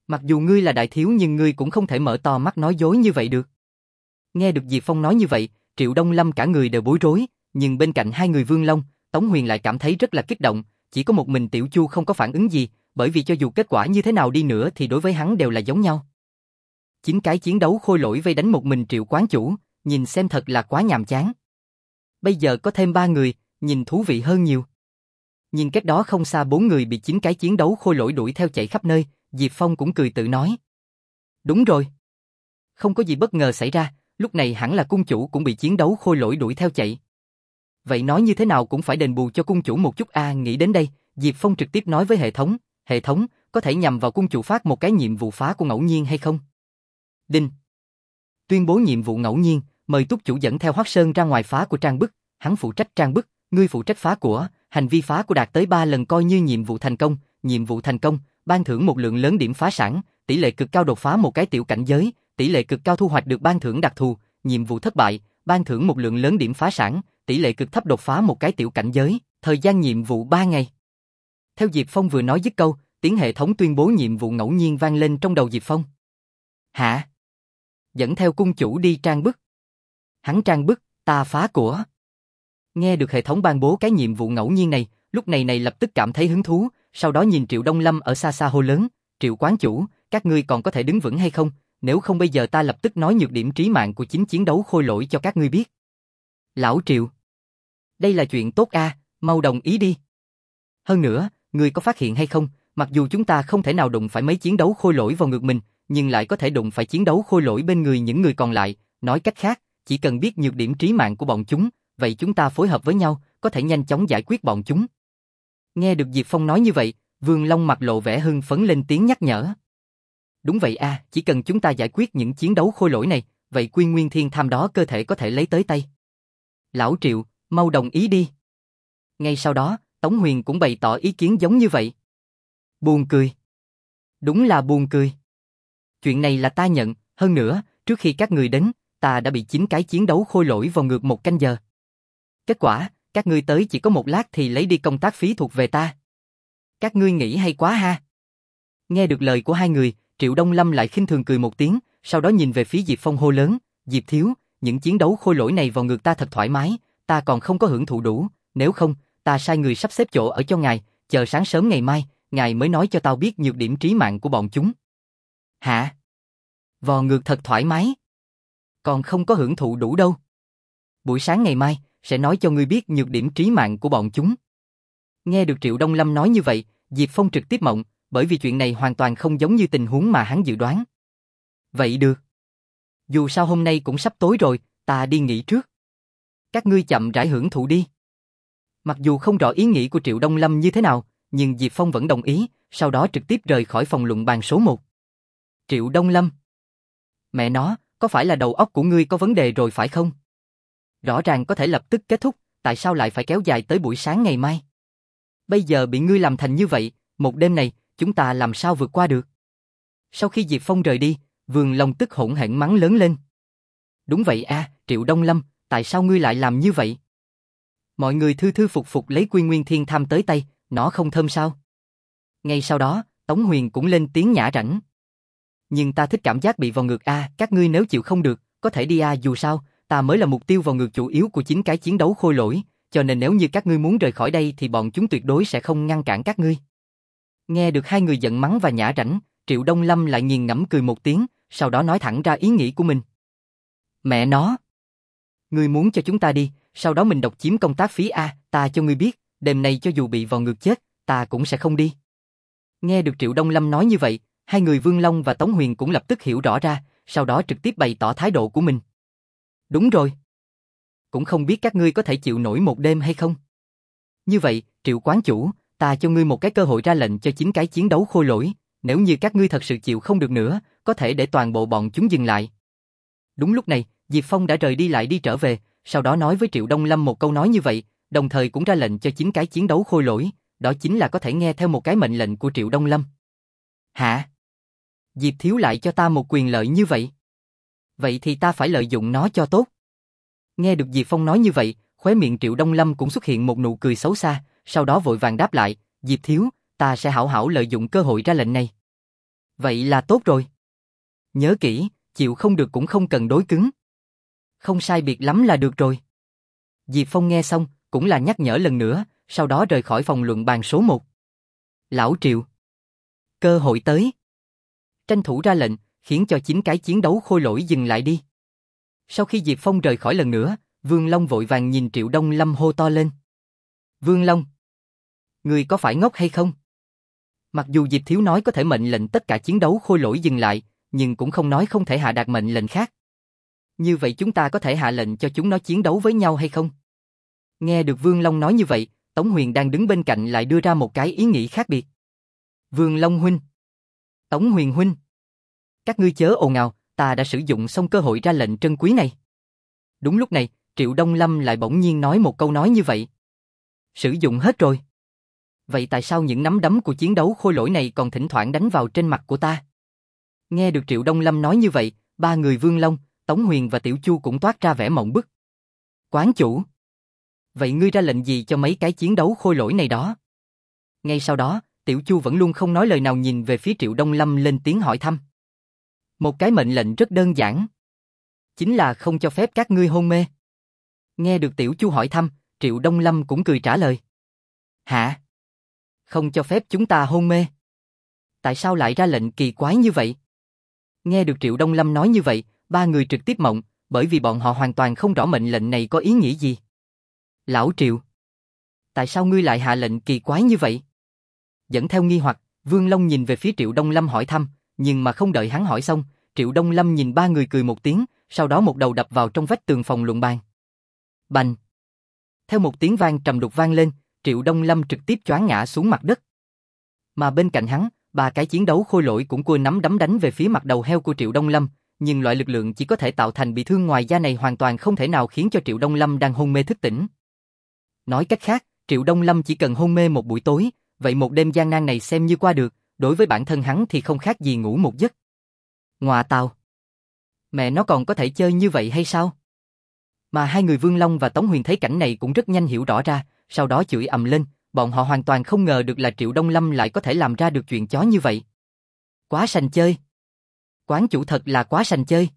[SPEAKER 1] Mặc dù ngươi là đại thiếu nhưng ngươi cũng không thể mở to mắt nói dối như vậy được. Nghe được Diệp Phong nói như vậy, Triệu Đông Lâm cả người đều bối rối, nhưng bên cạnh hai người Vương Long, Tống Huyền lại cảm thấy rất là kích động, chỉ có một mình Tiểu Chu không có phản ứng gì, bởi vì cho dù kết quả như thế nào đi nữa thì đối với hắn đều là giống nhau. Chín cái chiến đấu khôi lỗi vây đánh một mình Triệu quán chủ, nhìn xem thật là quá nhàm chán. Bây giờ có thêm ba người, nhìn thú vị hơn nhiều. Nhìn cách đó không xa bốn người bị chín cái chiến đấu khôi lỗi đuổi theo chạy khắp nơi, Diệp Phong cũng cười tự nói. Đúng rồi. Không có gì bất ngờ xảy ra, lúc này hẳn là cung chủ cũng bị chiến đấu khôi lỗi đuổi theo chạy. Vậy nói như thế nào cũng phải đền bù cho cung chủ một chút a. À, nghĩ đến đây, Diệp Phong trực tiếp nói với hệ thống, hệ thống, có thể nhằm vào cung chủ phát một cái nhiệm vụ phá của ngẫu nhiên hay không? Đinh. Tuyên bố nhiệm vụ ngẫu nhiên, mời túc chủ dẫn theo Hoắc Sơn ra ngoài phá của trang bức, hắn phụ trách trang bức, ngươi phụ trách phá của, hành vi phá của đạt tới ba lần coi như nhiệm vụ thành công, nhiệm vụ thành công, ban thưởng một lượng lớn điểm phá sản, tỷ lệ cực cao đột phá một cái tiểu cảnh giới, tỷ lệ cực cao thu hoạch được ban thưởng đặc thù, nhiệm vụ thất bại, ban thưởng một lượng lớn điểm phá sản, tỷ lệ cực thấp đột phá một cái tiểu cảnh giới, thời gian nhiệm vụ ba ngày. Theo Diệp Phong vừa nói dứt câu, tiếng hệ thống tuyên bố nhiệm vụ ngẫu nhiên vang lên trong đầu Diệp Phong. Hả? Dẫn theo cung chủ đi trang bức. Hắn trang bức, ta phá của. Nghe được hệ thống ban bố cái nhiệm vụ ngẫu nhiên này, lúc này này lập tức cảm thấy hứng thú, sau đó nhìn Triệu Đông Lâm ở xa xa hô lớn, Triệu quán chủ, các ngươi còn có thể đứng vững hay không, nếu không bây giờ ta lập tức nói nhược điểm trí mạng của chính chiến đấu khôi lỗi cho các ngươi biết. Lão Triệu, đây là chuyện tốt a, à, mau đồng ý đi. Hơn nữa, ngươi có phát hiện hay không, mặc dù chúng ta không thể nào đụng phải mấy chiến đấu khôi lỗi vào ngực mình, nhưng lại có thể đụng phải chiến đấu khôi lỗi bên người những người còn lại, nói cách khác, chỉ cần biết nhược điểm trí mạng của bọn chúng, vậy chúng ta phối hợp với nhau, có thể nhanh chóng giải quyết bọn chúng. Nghe được Diệp Phong nói như vậy, Vương Long mặt lộ vẻ hưng phấn lên tiếng nhắc nhở. Đúng vậy a, à, chỉ cần chúng ta giải quyết những chiến đấu khôi lỗi này, vậy Quy Nguyên Thiên Tham đó cơ thể có thể lấy tới tay. Lão Triệu, mau đồng ý đi. Ngay sau đó, Tống Huyền cũng bày tỏ ý kiến giống như vậy. Buồn cười. Đúng là buồn cười. Chuyện này là ta nhận, hơn nữa, trước khi các người đến, ta đã bị chín cái chiến đấu khôi lỗi vào ngược một canh giờ. Kết quả, các ngươi tới chỉ có một lát thì lấy đi công tác phí thuộc về ta. Các ngươi nghĩ hay quá ha. Nghe được lời của hai người, Triệu Đông Lâm lại khinh thường cười một tiếng, sau đó nhìn về phía Diệp Phong hô lớn, Diệp thiếu, những chiến đấu khôi lỗi này vào ngược ta thật thoải mái, ta còn không có hưởng thụ đủ, nếu không, ta sai người sắp xếp chỗ ở cho ngài, chờ sáng sớm ngày mai, ngài mới nói cho tao biết nhược điểm trí mạng của bọn chúng. Hả? Vò ngược thật thoải mái. Còn không có hưởng thụ đủ đâu. Buổi sáng ngày mai, sẽ nói cho ngươi biết nhược điểm trí mạng của bọn chúng. Nghe được Triệu Đông Lâm nói như vậy, Diệp Phong trực tiếp mộng, bởi vì chuyện này hoàn toàn không giống như tình huống mà hắn dự đoán. Vậy được. Dù sao hôm nay cũng sắp tối rồi, ta đi nghỉ trước. Các ngươi chậm rãi hưởng thụ đi. Mặc dù không rõ ý nghĩ của Triệu Đông Lâm như thế nào, nhưng Diệp Phong vẫn đồng ý, sau đó trực tiếp rời khỏi phòng luận bàn số một. Triệu Đông Lâm. Mẹ nó, có phải là đầu óc của ngươi có vấn đề rồi phải không? Rõ ràng có thể lập tức kết thúc, tại sao lại phải kéo dài tới buổi sáng ngày mai? Bây giờ bị ngươi làm thành như vậy, một đêm này, chúng ta làm sao vượt qua được? Sau khi Diệp Phong rời đi, Vương Long tức hỗn hển mắng lớn lên. Đúng vậy a, à, Triệu Đông Lâm, tại sao ngươi lại làm như vậy? Mọi người thư thư phục phục lấy Quy Nguyên Thiên Tham tới tay, nó không thơm sao? Ngay sau đó, Tống Huyền cũng lên tiếng nhả rảnh. Nhưng ta thích cảm giác bị vào ngược a, à, các ngươi nếu chịu không được, có thể đi a, à, dù sao, ta mới là mục tiêu vào ngược chủ yếu của chính cái chiến đấu khôi lỗi, cho nên nếu như các ngươi muốn rời khỏi đây thì bọn chúng tuyệt đối sẽ không ngăn cản các ngươi. Nghe được hai người giận mắng và nhả rảnh, Triệu Đông Lâm lại nghiền ngẫm cười một tiếng, sau đó nói thẳng ra ý nghĩ của mình. Mẹ nó! Ngươi muốn cho chúng ta đi, sau đó mình độc chiếm công tác phí a, à, ta cho ngươi biết, đêm nay cho dù bị vào ngược chết, ta cũng sẽ không đi. Nghe được Triệu Đông Lâm nói như vậy, hai người Vương Long và Tống Huyền cũng lập tức hiểu rõ ra, sau đó trực tiếp bày tỏ thái độ của mình. Đúng rồi. Cũng không biết các ngươi có thể chịu nổi một đêm hay không. Như vậy, Triệu quán chủ, ta cho ngươi một cái cơ hội ra lệnh cho chính cái chiến đấu khôi lỗi, nếu như các ngươi thật sự chịu không được nữa, có thể để toàn bộ bọn chúng dừng lại. Đúng lúc này, Diệp Phong đã rời đi lại đi trở về, sau đó nói với Triệu Đông Lâm một câu nói như vậy, đồng thời cũng ra lệnh cho chính cái chiến đấu khôi lỗi, đó chính là có thể nghe theo một cái mệnh lệnh của Triệu Đông Lâm. Hả? Diệp thiếu lại cho ta một quyền lợi như vậy. Vậy thì ta phải lợi dụng nó cho tốt. Nghe được Diệp Phong nói như vậy, khóe miệng Triệu Đông Lâm cũng xuất hiện một nụ cười xấu xa, sau đó vội vàng đáp lại, Diệp thiếu, ta sẽ hảo hảo lợi dụng cơ hội ra lệnh này. Vậy là tốt rồi. Nhớ kỹ, chịu không được cũng không cần đối cứng. Không sai biệt lắm là được rồi. Diệp Phong nghe xong, cũng là nhắc nhở lần nữa, sau đó rời khỏi phòng luận bàn số một. Lão Triệu. Cơ hội tới. Tranh thủ ra lệnh, khiến cho chín cái chiến đấu khôi lỗi dừng lại đi. Sau khi Diệp Phong rời khỏi lần nữa, Vương Long vội vàng nhìn Triệu Đông Lâm hô to lên. Vương Long. Người có phải ngốc hay không? Mặc dù Diệp Thiếu nói có thể mệnh lệnh tất cả chiến đấu khôi lỗi dừng lại, nhưng cũng không nói không thể hạ đạt mệnh lệnh khác. Như vậy chúng ta có thể hạ lệnh cho chúng nó chiến đấu với nhau hay không? Nghe được Vương Long nói như vậy, Tống Huyền đang đứng bên cạnh lại đưa ra một cái ý nghĩ khác biệt. Vương Long huynh. Tống Huyền huynh. Các ngươi chớ ồn ào, ta đã sử dụng xong cơ hội ra lệnh trân quý này. Đúng lúc này, Triệu Đông Lâm lại bỗng nhiên nói một câu nói như vậy. Sử dụng hết rồi. Vậy tại sao những nắm đấm của chiến đấu khôi lỗi này còn thỉnh thoảng đánh vào trên mặt của ta? Nghe được Triệu Đông Lâm nói như vậy, ba người Vương Long, Tống Huyền và Tiểu Chu cũng toát ra vẻ mộng bức. Quán chủ. Vậy ngươi ra lệnh gì cho mấy cái chiến đấu khôi lỗi này đó? Ngay sau đó, Tiểu Chu vẫn luôn không nói lời nào nhìn về phía Triệu Đông Lâm lên tiếng hỏi thăm. Một cái mệnh lệnh rất đơn giản. Chính là không cho phép các ngươi hôn mê. Nghe được Tiểu Chu hỏi thăm, Triệu Đông Lâm cũng cười trả lời. Hả? Không cho phép chúng ta hôn mê? Tại sao lại ra lệnh kỳ quái như vậy? Nghe được Triệu Đông Lâm nói như vậy, ba người trực tiếp mộng, bởi vì bọn họ hoàn toàn không rõ mệnh lệnh này có ý nghĩa gì. Lão Triệu. Tại sao ngươi lại hạ lệnh kỳ quái như vậy? Dẫn theo nghi hoặc, Vương Long nhìn về phía Triệu Đông Lâm hỏi thăm, nhưng mà không đợi hắn hỏi xong, Triệu Đông Lâm nhìn ba người cười một tiếng, sau đó một đầu đập vào trong vách tường phòng luận bàn. Bành! Theo một tiếng vang trầm đục vang lên, Triệu Đông Lâm trực tiếp choáng ngã xuống mặt đất. Mà bên cạnh hắn, ba cái chiến đấu khôi lỗi cũng cua nắm đấm đánh về phía mặt đầu heo của Triệu Đông Lâm, nhưng loại lực lượng chỉ có thể tạo thành bị thương ngoài da này hoàn toàn không thể nào khiến cho Triệu Đông Lâm đang hôn mê thức tỉnh. Nói cách khác, Triệu Đông Lâm chỉ cần hôn mê một buổi tối, vậy một đêm gian nan này xem như qua được, đối với bản thân hắn thì không khác gì ngủ một giấc. Ngoà tào! Mẹ nó còn có thể chơi như vậy hay sao? Mà hai người Vương Long và Tống Huyền thấy cảnh này cũng rất nhanh hiểu rõ ra, sau đó chửi ầm lên, bọn họ hoàn toàn không ngờ được là Triệu Đông Lâm lại có thể làm ra được chuyện chó như vậy. Quá sành chơi! Quán chủ thật là quá sành chơi!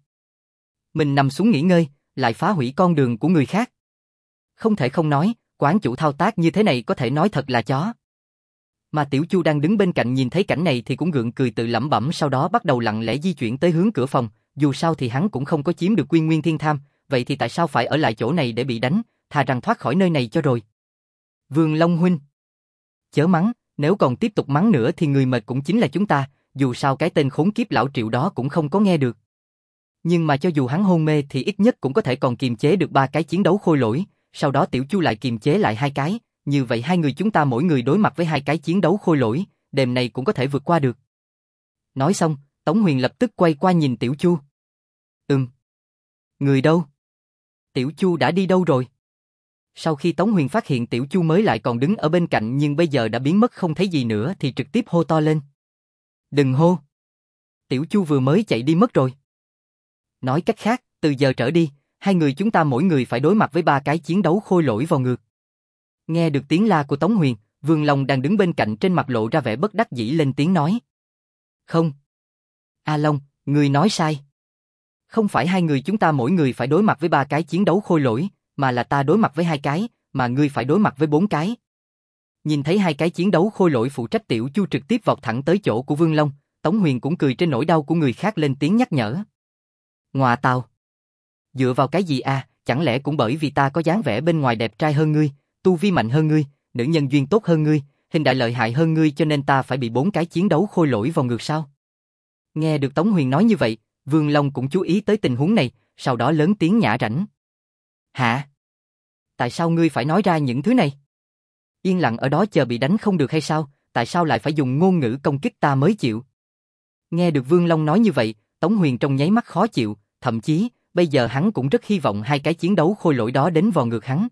[SPEAKER 1] Mình nằm xuống nghỉ ngơi, lại phá hủy con đường của người khác. Không thể không nói, quán chủ thao tác như thế này có thể nói thật là chó. Mà Tiểu Chu đang đứng bên cạnh nhìn thấy cảnh này thì cũng gượng cười tự lẩm bẩm, sau đó bắt đầu lặng lẽ di chuyển tới hướng cửa phòng, dù sao thì hắn cũng không có chiếm được Quy Nguyên Thiên Tham, vậy thì tại sao phải ở lại chỗ này để bị đánh, thà rằng thoát khỏi nơi này cho rồi. Vương Long huynh. Chớ mắng, nếu còn tiếp tục mắng nữa thì người mệt cũng chính là chúng ta, dù sao cái tên khốn kiếp lão Triệu đó cũng không có nghe được. Nhưng mà cho dù hắn hôn mê thì ít nhất cũng có thể còn kiềm chế được ba cái chiến đấu khôi lỗi, sau đó Tiểu Chu lại kiềm chế lại hai cái, như vậy hai người chúng ta mỗi người đối mặt với hai cái chiến đấu khôi lỗi, đêm này cũng có thể vượt qua được. Nói xong, Tống Huyền lập tức quay qua nhìn Tiểu Chu. Ừm. Người đâu? Tiểu Chu đã đi đâu rồi? Sau khi Tống Huyền phát hiện Tiểu Chu mới lại còn đứng ở bên cạnh nhưng bây giờ đã biến mất không thấy gì nữa thì trực tiếp hô to lên. Đừng hô. Tiểu Chu vừa mới chạy đi mất rồi. Nói cách khác, từ giờ trở đi, hai người chúng ta mỗi người phải đối mặt với ba cái chiến đấu khôi lỗi vào ngược. Nghe được tiếng la của Tống Huyền, Vương Long đang đứng bên cạnh trên mặt lộ ra vẻ bất đắc dĩ lên tiếng nói. Không. A Long, ngươi nói sai. Không phải hai người chúng ta mỗi người phải đối mặt với ba cái chiến đấu khôi lỗi, mà là ta đối mặt với hai cái, mà ngươi phải đối mặt với bốn cái. Nhìn thấy hai cái chiến đấu khôi lỗi phụ trách, Tiểu Chu trực tiếp vọt thẳng tới chỗ của Vương Long, Tống Huyền cũng cười trên nỗi đau của người khác lên tiếng nhắc nhở. Ngoà tào. Dựa vào cái gì à, chẳng lẽ cũng bởi vì ta có dáng vẻ bên ngoài đẹp trai hơn ngươi, tu vi mạnh hơn ngươi, nữ nhân duyên tốt hơn ngươi, hình đại lợi hại hơn ngươi cho nên ta phải bị bốn cái chiến đấu khôi lỗi vào ngược sao? Nghe được Tống Huyền nói như vậy, Vương Long cũng chú ý tới tình huống này, sau đó lớn tiếng nhả rảnh. Hả? Tại sao ngươi phải nói ra những thứ này? Yên lặng ở đó chờ bị đánh không được hay sao, tại sao lại phải dùng ngôn ngữ công kích ta mới chịu? Nghe được Vương Long nói như vậy, Tống Huyền trong nháy mắt khó chịu, thậm chí, bây giờ hắn cũng rất hy vọng hai cái chiến đấu khôi lỗi đó đến vào ngược hắn.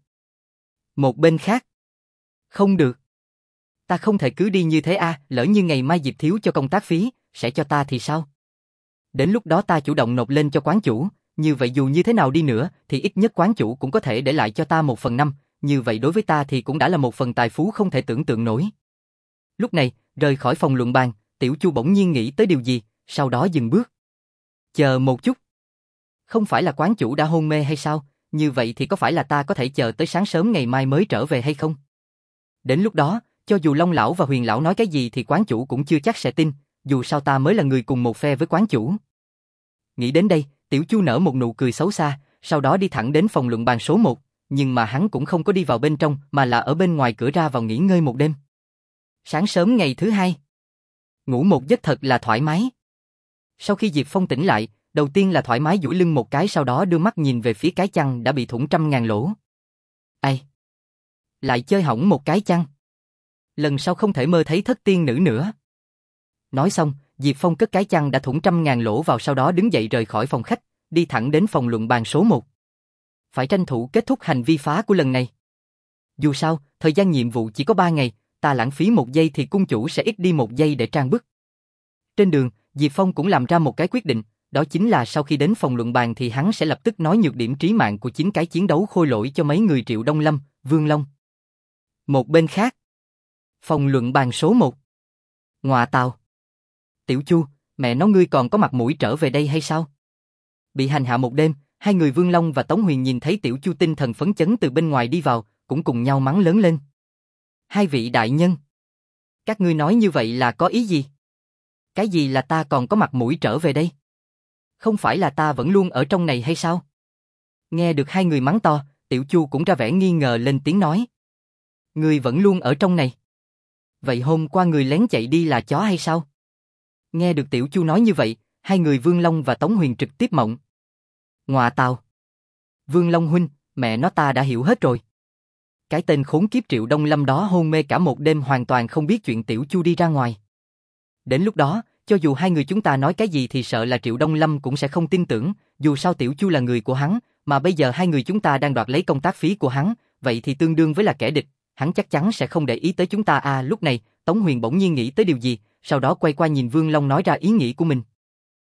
[SPEAKER 1] Một bên khác. Không được. Ta không thể cứ đi như thế a, à, lỡ như ngày mai Diệp Thiếu cho công tác phí, sẽ cho ta thì sao? Đến lúc đó ta chủ động nộp lên cho quán chủ, như vậy dù như thế nào đi nữa thì ít nhất quán chủ cũng có thể để lại cho ta một phần năm, như vậy đối với ta thì cũng đã là một phần tài phú không thể tưởng tượng nổi. Lúc này, rời khỏi phòng luận bàn, Tiểu Chu bỗng nhiên nghĩ tới điều gì, sau đó dừng bước. Chờ một chút. Không phải là quán chủ đã hôn mê hay sao? Như vậy thì có phải là ta có thể chờ tới sáng sớm ngày mai mới trở về hay không? Đến lúc đó, cho dù Long lão và Huyền lão nói cái gì thì quán chủ cũng chưa chắc sẽ tin, dù sao ta mới là người cùng một phe với quán chủ. Nghĩ đến đây, Tiểu Chu nở một nụ cười xấu xa, sau đó đi thẳng đến phòng luận bàn số một, nhưng mà hắn cũng không có đi vào bên trong mà là ở bên ngoài cửa ra vào nghỉ ngơi một đêm. Sáng sớm ngày thứ hai, ngủ một giấc thật là thoải mái. Sau khi Diệp Phong tỉnh lại, đầu tiên là thoải mái duỗi lưng một cái, sau đó đưa mắt nhìn về phía cái chăn đã bị thủng trăm ngàn lỗ. Ai? Lại chơi hỏng một cái chăn. Lần sau không thể mơ thấy thất tiên nữ nữa. Nói xong, Diệp Phong cất cái chăn đã thủng trăm ngàn lỗ vào, sau đó đứng dậy rời khỏi phòng khách, đi thẳng đến phòng luận bàn số một. Phải tranh thủ kết thúc hành vi phá của lần này. Dù sao, thời gian nhiệm vụ chỉ có ba ngày, ta lãng phí một giây thì cung chủ sẽ ít đi một giây để trang bức. Trên đường, Diệp Phong cũng làm ra một cái quyết định, đó chính là sau khi đến phòng luận bàn thì hắn sẽ lập tức nói nhược điểm trí mạng của chính cái chiến đấu khôi lỗi cho mấy người Triệu Đông Lâm, Vương Long. Một bên khác, phòng luận bàn số một. Ngọa tào. Tiểu Chu, mẹ nó ngươi còn có mặt mũi trở về đây hay sao? Bị hành hạ một đêm, hai người Vương Long và Tống Huyền nhìn thấy Tiểu Chu tinh thần phấn chấn từ bên ngoài đi vào, cũng cùng nhau mắng lớn lên. Hai vị đại nhân, các ngươi nói như vậy là có ý gì? Cái gì là ta còn có mặt mũi trở về đây? Không phải là ta vẫn luôn ở trong này hay sao? Nghe được hai người mắng to, Tiểu Chu cũng ra vẻ nghi ngờ lên tiếng nói. Ngươi vẫn luôn ở trong này. Vậy hôm qua người lén chạy đi là chó hay sao? Nghe được Tiểu Chu nói như vậy, hai người Vương Long và Tống Huyền trực tiếp mộng. Ngọa tào. Vương Long huynh, mẹ nó ta đã hiểu hết rồi. Cái tên khốn kiếp Triệu Đông Lâm đó hôn mê cả một đêm hoàn toàn không biết chuyện Tiểu Chu đi ra ngoài. Đến lúc đó, cho dù hai người chúng ta nói cái gì thì sợ là Triệu Đông Lâm cũng sẽ không tin tưởng, dù sao Tiểu Chu là người của hắn, mà bây giờ hai người chúng ta đang đoạt lấy công tác phí của hắn, vậy thì tương đương với là kẻ địch, hắn chắc chắn sẽ không để ý tới chúng ta à. Lúc này, Tống Huyền bỗng nhiên nghĩ tới điều gì, sau đó quay qua nhìn Vương Long nói ra ý nghĩ của mình.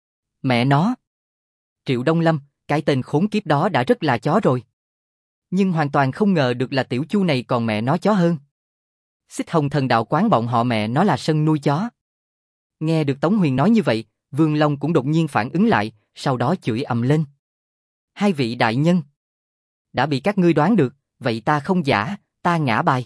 [SPEAKER 1] Mẹ nó! Triệu Đông Lâm, cái tên khốn kiếp đó đã rất là chó rồi. Nhưng hoàn toàn không ngờ được là Tiểu Chu này còn mẹ nó chó hơn. Xích Hồng Thần Đạo quán bọn họ mẹ nó là sân nuôi chó. Nghe được Tống Huyền nói như vậy, Vương Long cũng đột nhiên phản ứng lại, sau đó chửi ầm lên. Hai vị đại nhân, đã bị các ngươi đoán được, vậy ta không giả, ta ngã bài.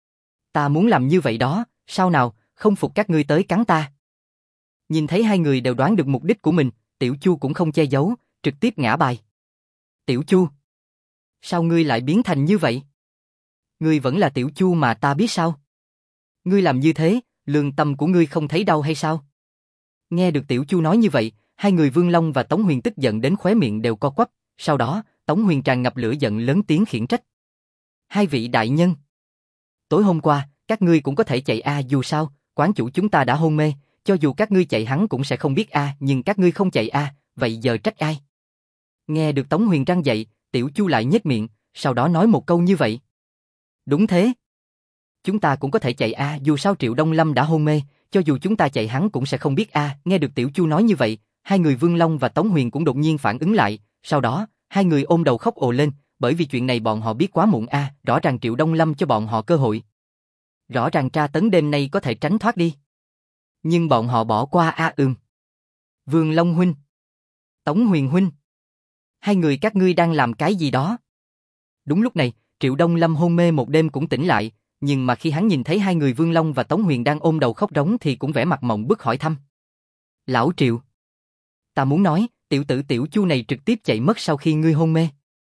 [SPEAKER 1] Ta muốn làm như vậy đó, sao nào, không phục các ngươi tới cắn ta. Nhìn thấy hai người đều đoán được mục đích của mình, Tiểu Chu cũng không che giấu, trực tiếp ngã bài. Tiểu Chu, sao ngươi lại biến thành như vậy? Ngươi vẫn là Tiểu Chu mà ta biết sao? Ngươi làm như thế, lương tâm của ngươi không thấy đau hay sao? Nghe được Tiểu Chu nói như vậy, hai người Vương Long và Tống Huyền tức giận đến khóe miệng đều co quắp, sau đó, Tống Huyền tràn ngập lửa giận lớn tiếng khiển trách. Hai vị đại nhân, tối hôm qua, các ngươi cũng có thể chạy a, dù sao, quán chủ chúng ta đã hôn mê, cho dù các ngươi chạy hắn cũng sẽ không biết a, nhưng các ngươi không chạy a, vậy giờ trách ai? Nghe được Tống Huyền răng dậy, Tiểu Chu lại nhếch miệng, sau đó nói một câu như vậy. Đúng thế. Chúng ta cũng có thể chạy a, dù sao Triệu Đông Lâm đã hôn mê, cho dù chúng ta chạy hắn cũng sẽ không biết a. Nghe được Tiểu Chu nói như vậy, hai người Vương Long và Tống Huyền cũng đột nhiên phản ứng lại, sau đó, hai người ôm đầu khóc ồ lên, bởi vì chuyện này bọn họ biết quá muộn a, rõ ràng Triệu Đông Lâm cho bọn họ cơ hội. Rõ ràng tra tấn đêm nay có thể tránh thoát đi. Nhưng bọn họ bỏ qua a. Ừm. Vương Long huynh, Tống Huyền huynh, hai người các ngươi đang làm cái gì đó? Đúng lúc này, Triệu Đông Lâm hôn mê một đêm cũng tỉnh lại, nhưng mà khi hắn nhìn thấy hai người Vương Long và Tống Huyền đang ôm đầu khóc rống thì cũng vẻ mặt mộng bức hỏi thăm. Lão Triệu, ta muốn nói, tiểu tử Tiểu Chu này trực tiếp chạy mất sau khi ngươi hôn mê.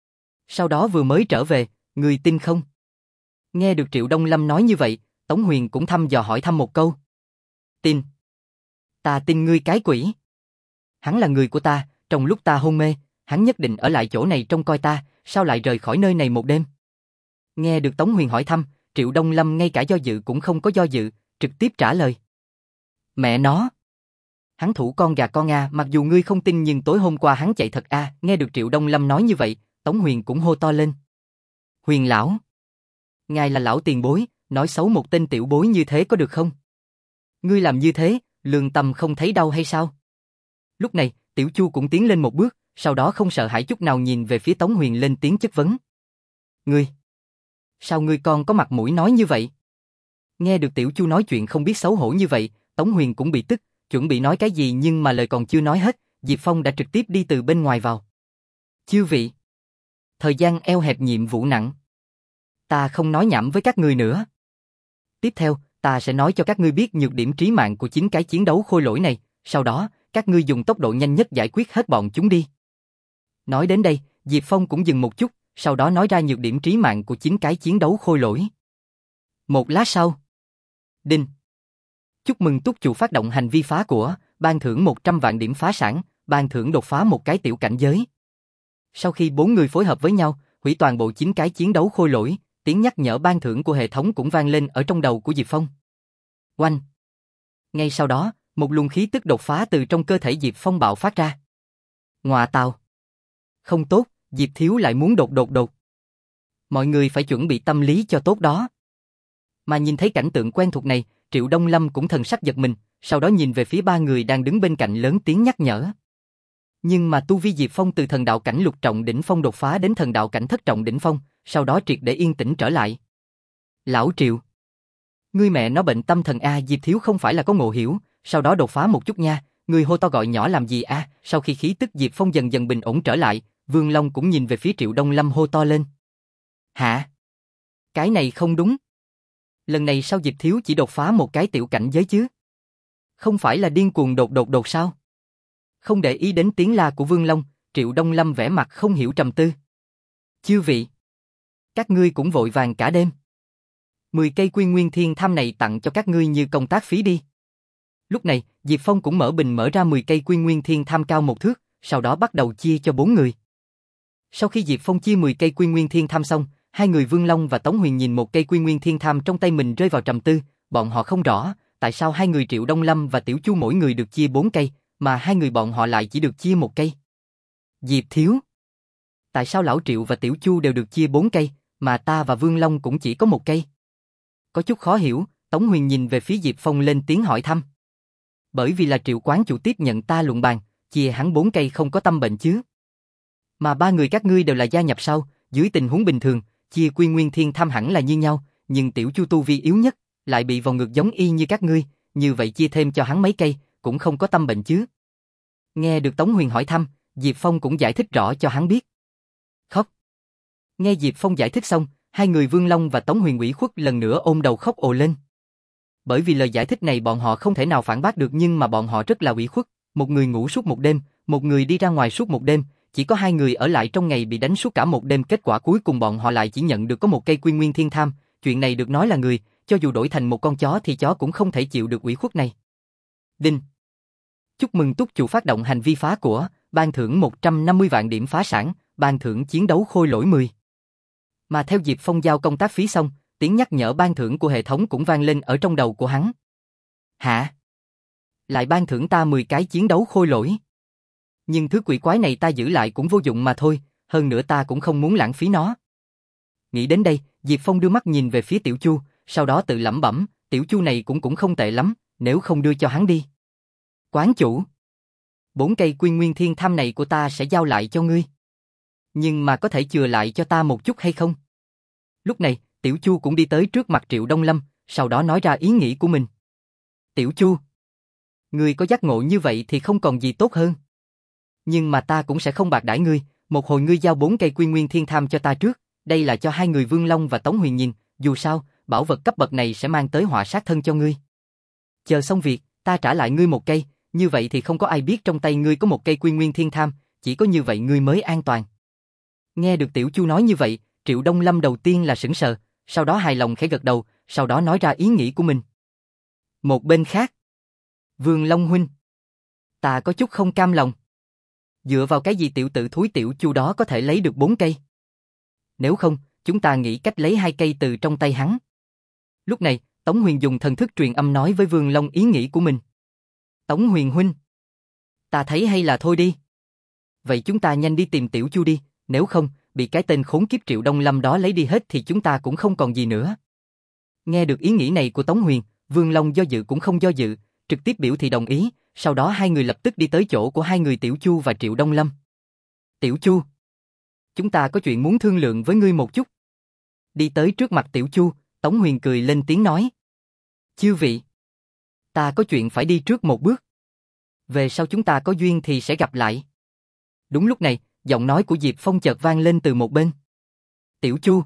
[SPEAKER 1] Sau đó vừa mới trở về, ngươi tin không? Nghe được Triệu Đông Lâm nói như vậy, Tống Huyền cũng thăm dò hỏi thăm một câu. Tin. Ta tin ngươi cái quỷ. Hắn là người của ta, trong lúc ta hôn mê, hắn nhất định ở lại chỗ này trông coi ta, sao lại rời khỏi nơi này một đêm? Nghe được Tống Huyền hỏi thăm, Triệu Đông Lâm ngay cả do dự cũng không có do dự, trực tiếp trả lời. Mẹ nó! Hắn thủ con gà con a, mặc dù ngươi không tin nhưng tối hôm qua hắn chạy thật a. Nghe được Triệu Đông Lâm nói như vậy, Tống Huyền cũng hô to lên. Huyền lão! Ngài là lão tiền bối, nói xấu một tên tiểu bối như thế có được không? Ngươi làm như thế, lương tâm không thấy đau hay sao? Lúc này, Tiểu Chu cũng tiến lên một bước, sau đó không sợ hãi chút nào nhìn về phía Tống Huyền lên tiếng chất vấn. Ngươi! Sao ngươi con có mặt mũi nói như vậy? Nghe được Tiểu Chu nói chuyện không biết xấu hổ như vậy, Tống Huyền cũng bị tức, chuẩn bị nói cái gì nhưng mà lời còn chưa nói hết, Diệp Phong đã trực tiếp đi từ bên ngoài vào. Chư vị, thời gian eo hẹp nhiệm vụ nặng. Ta không nói nhảm với các ngươi nữa. Tiếp theo, ta sẽ nói cho các ngươi biết nhược điểm trí mạng của chính cái chiến đấu khôi lỗi này, sau đó, các ngươi dùng tốc độ nhanh nhất giải quyết hết bọn chúng đi. Nói đến đây, Diệp Phong cũng dừng một chút, sau đó nói ra nhược điểm trí mạng của chính cái chiến đấu khôi lỗi. Một lát sau, đinh. Chúc mừng túc chủ phát động hành vi phá của, ban thưởng một trăm vạn điểm phá sản, ban thưởng đột phá một cái tiểu cảnh giới. Sau khi bốn người phối hợp với nhau, hủy toàn bộ chính cái chiến đấu khôi lỗi, tiếng nhắc nhở ban thưởng của hệ thống cũng vang lên ở trong đầu của Diệp Phong. Oanh! Ngay sau đó, một luồng khí tức đột phá từ trong cơ thể Diệp Phong bạo phát ra. Ngọa tào! Không tốt, Diệp Thiếu lại muốn đột đột đột. Mọi người phải chuẩn bị tâm lý cho tốt đó. Mà nhìn thấy cảnh tượng quen thuộc này, Triệu Đông Lâm cũng thần sắc giật mình, sau đó nhìn về phía ba người đang đứng bên cạnh lớn tiếng nhắc nhở. Nhưng mà tu vi Diệp Phong từ thần đạo cảnh lục trọng đỉnh phong đột phá đến thần đạo cảnh thất trọng đỉnh phong, sau đó triệt để yên tĩnh trở lại. Lão Triệu, ngươi mẹ nó bệnh tâm thần a, Diệp Thiếu không phải là có ngộ hiểu, sau đó đột phá một chút nha, ngươi hô to gọi nhỏ làm gì a? Sau khi khí tức Diệp Phong dần dần bình ổn trở lại, Vương Long cũng nhìn về phía Triệu Đông Lâm hô to lên. Hả? Cái này không đúng. Lần này sao Diệp Thiếu chỉ đột phá một cái tiểu cảnh giới chứ? Không phải là điên cuồng đột đột đột sao? Không để ý đến tiếng la của Vương Long, Triệu Đông Lâm vẻ mặt không hiểu trầm tư. Chư vị, các ngươi cũng vội vàng cả đêm. Mười cây quy nguyên thiên tham này tặng cho các ngươi như công tác phí đi. Lúc này, Diệp Phong cũng mở bình mở ra mười cây quy nguyên thiên tham cao một thước, sau đó bắt đầu chia cho bốn người. Sau khi Diệp Phong chia mười cây quy nguyên thiên tham xong, hai người Vương Long và Tống Huyền nhìn một cây quy nguyên thiên tham trong tay mình rơi vào trầm tư, bọn họ không rõ, tại sao hai người Triệu Đông Lâm và Tiểu Chu mỗi người được chia bốn cây, mà hai người bọn họ lại chỉ được chia một cây. Diệp Thiếu, tại sao lão Triệu và Tiểu Chu đều được chia bốn cây, mà ta và Vương Long cũng chỉ có một cây? Có chút khó hiểu, Tống Huyền nhìn về phía Diệp Phong lên tiếng hỏi thăm. Bởi vì là Triệu quán chủ tiếp nhận ta luận bàn, chia hắn bốn cây không có tâm bệnh chứ. Mà ba người các ngươi đều là gia nhập sau, dưới tình huống bình thường, chia quy nguyên thiên tham hẳn là như nhau, nhưng Tiểu Chu tu vi yếu nhất, lại bị vào ngược giống y như các ngươi, như vậy chia thêm cho hắn mấy cây, cũng không có tâm bệnh chứ. Nghe được Tống Huyền hỏi thăm, Diệp Phong cũng giải thích rõ cho hắn biết. Khóc. Nghe Diệp Phong giải thích xong, hai người Vương Long và Tống Huyền ủy khuất lần nữa ôm đầu khóc ồ lên. Bởi vì lời giải thích này bọn họ không thể nào phản bác được, nhưng mà bọn họ rất là ủy khuất, một người ngủ suốt một đêm, một người đi ra ngoài suốt một đêm, chỉ có hai người ở lại trong ngày bị đánh suốt cả một đêm, kết quả cuối cùng bọn họ lại chỉ nhận được có một cây quy nguyên thiên tham, chuyện này được nói là người, cho dù đổi thành một con chó thì chó cũng không thể chịu được ủy khuất này. Đinh. Chúc mừng túc chủ phát động hành vi phá của, ban thưởng một trăm năm mươi vạn điểm phá sản, ban thưởng chiến đấu khôi lỗi mười. Mà theo Diệp Phong giao công tác phí xong, tiếng nhắc nhở ban thưởng của hệ thống cũng vang lên ở trong đầu của hắn. Hả? Lại ban thưởng ta mười cái chiến đấu khôi lỗi. Nhưng thứ quỷ quái này ta giữ lại cũng vô dụng mà thôi, hơn nữa ta cũng không muốn lãng phí nó. Nghĩ đến đây, Diệp Phong đưa mắt nhìn về phía Tiểu Chu, sau đó tự lẩm bẩm, Tiểu Chu này cũng cũng không tệ lắm, nếu không đưa cho hắn đi. Quán chủ, bốn cây quy nguyên thiên tham này của ta sẽ giao lại cho ngươi. Nhưng mà có thể chừa lại cho ta một chút hay không? Lúc này, Tiểu Chu cũng đi tới trước mặt Triệu Đông Lâm, sau đó nói ra ý nghĩ của mình. Tiểu Chu, ngươi có giác ngộ như vậy thì không còn gì tốt hơn. Nhưng mà ta cũng sẽ không bạc đãi ngươi, một hồi ngươi giao bốn cây quy nguyên thiên tham cho ta trước, đây là cho hai người Vương Long và Tống Huyền nhìn, dù sao, bảo vật cấp bậc này sẽ mang tới họa sát thân cho ngươi. Chờ xong việc, ta trả lại ngươi một cây, như vậy thì không có ai biết trong tay ngươi có một cây quy nguyên thiên tham, chỉ có như vậy ngươi mới an toàn. Nghe được Tiểu Chu nói như vậy, Triệu Đông Lâm đầu tiên là sững sờ, sau đó hài lòng khẽ gật đầu, sau đó nói ra ý nghĩ của mình. Một bên khác, Vương Long huynh, ta có chút không cam lòng. Dựa vào cái gì tiểu tử thúi Tiểu Chu đó có thể lấy được bốn cây? Nếu không, chúng ta nghĩ cách lấy hai cây từ trong tay hắn. Lúc này, Tống Huyền dùng thần thức truyền âm nói với Vương Long ý nghĩ của mình. Tống Huyền huynh, ta thấy hay là thôi đi. Vậy chúng ta nhanh đi tìm Tiểu Chu đi, nếu không, bị cái tên khốn kiếp Triệu Đông Lâm đó lấy đi hết thì chúng ta cũng không còn gì nữa. Nghe được ý nghĩ này của Tống Huyền, Vương Long do dự cũng không do dự, trực tiếp biểu thị đồng ý, sau đó hai người lập tức đi tới chỗ của hai người Tiểu Chu và Triệu Đông Lâm. Tiểu Chu, chúng ta có chuyện muốn thương lượng với ngươi một chút. Đi tới trước mặt Tiểu Chu, Tống Huyền cười lên tiếng nói. Chư vị, ta có chuyện phải đi trước một bước. Về sau chúng ta có duyên thì sẽ gặp lại. Đúng lúc này, giọng nói của Diệp Phong chợt vang lên từ một bên. Tiểu Chu.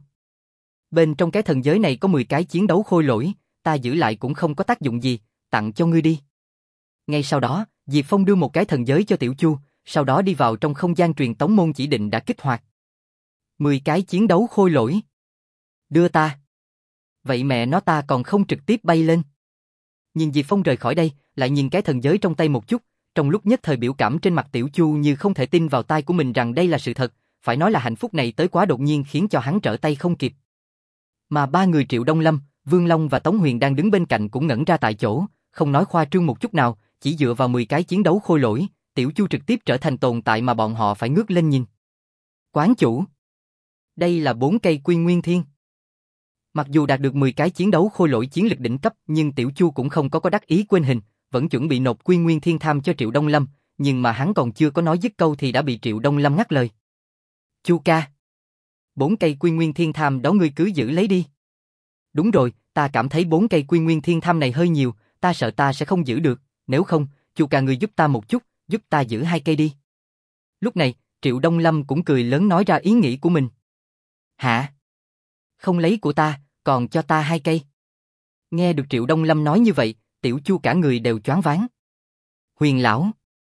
[SPEAKER 1] Bên trong cái thần giới này có mười cái chiến đấu khôi lỗi, ta giữ lại cũng không có tác dụng gì, tặng cho ngươi đi. Ngay sau đó, Diệp Phong đưa một cái thần giới cho Tiểu Chu, sau đó đi vào trong không gian truyền tống môn chỉ định đã kích hoạt. mười cái chiến đấu khôi lỗi. Đưa ta. Vậy mẹ nó ta còn không trực tiếp bay lên. Nhìn Diệp Phong rời khỏi đây, lại nhìn cái thần giới trong tay một chút, trong lúc nhất thời biểu cảm trên mặt Tiểu Chu như không thể tin vào tai của mình rằng đây là sự thật, phải nói là hạnh phúc này tới quá đột nhiên khiến cho hắn trở tay không kịp. Mà ba người Triệu Đông Lâm, Vương Long và Tống Huyền đang đứng bên cạnh cũng ngẩn ra tại chỗ, không nói khoa trương một chút nào, chỉ dựa vào mười cái chiến đấu khôi lỗi, Tiểu Chu trực tiếp trở thành tồn tại mà bọn họ phải ngước lên nhìn. Quán chủ. Đây là bốn cây quy nguyên thiên. Mặc dù đạt được mười cái chiến đấu khôi lỗi chiến lực đỉnh cấp, nhưng Tiểu Chu cũng không có có đắc ý quên hình, vẫn chuẩn bị nộp quy nguyên thiên tham cho Triệu Đông Lâm, nhưng mà hắn còn chưa có nói dứt câu thì đã bị Triệu Đông Lâm ngắt lời. Chu ca. Bốn cây quy nguyên thiên tham đó ngươi cứ giữ lấy đi. Đúng rồi, ta cảm thấy bốn cây quy nguyên thiên tham này hơi nhiều, ta sợ ta sẽ không giữ được, nếu không, Chu ca ngươi giúp ta một chút, giúp ta giữ hai cây đi. Lúc này, Triệu Đông Lâm cũng cười lớn nói ra ý nghĩ của mình. Hả? Không lấy của ta, còn cho ta hai cây. Nghe được Triệu Đông Lâm nói như vậy, Tiểu Chu cả người đều choáng váng. Huyền lão,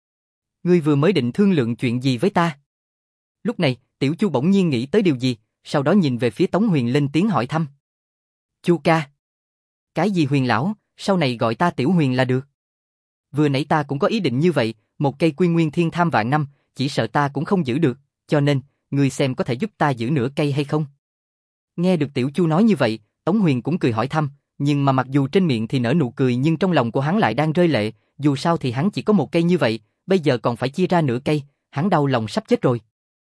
[SPEAKER 1] ngươi vừa mới định thương lượng chuyện gì với ta? Lúc này, Tiểu Chu bỗng nhiên nghĩ tới điều gì, sau đó nhìn về phía Tống Huyền lên tiếng hỏi thăm. Chu ca. Cái gì Huyền lão, sau này gọi ta Tiểu Huyền là được. Vừa nãy ta cũng có ý định như vậy, một cây quy nguyên thiên tham vạn năm, chỉ sợ ta cũng không giữ được, cho nên, ngươi xem có thể giúp ta giữ nửa cây hay không? Nghe được Tiểu Chu nói như vậy, Tống Huyền cũng cười hỏi thăm, nhưng mà mặc dù trên miệng thì nở nụ cười nhưng trong lòng của hắn lại đang rơi lệ, dù sao thì hắn chỉ có một cây như vậy, bây giờ còn phải chia ra nửa cây, hắn đau lòng sắp chết rồi.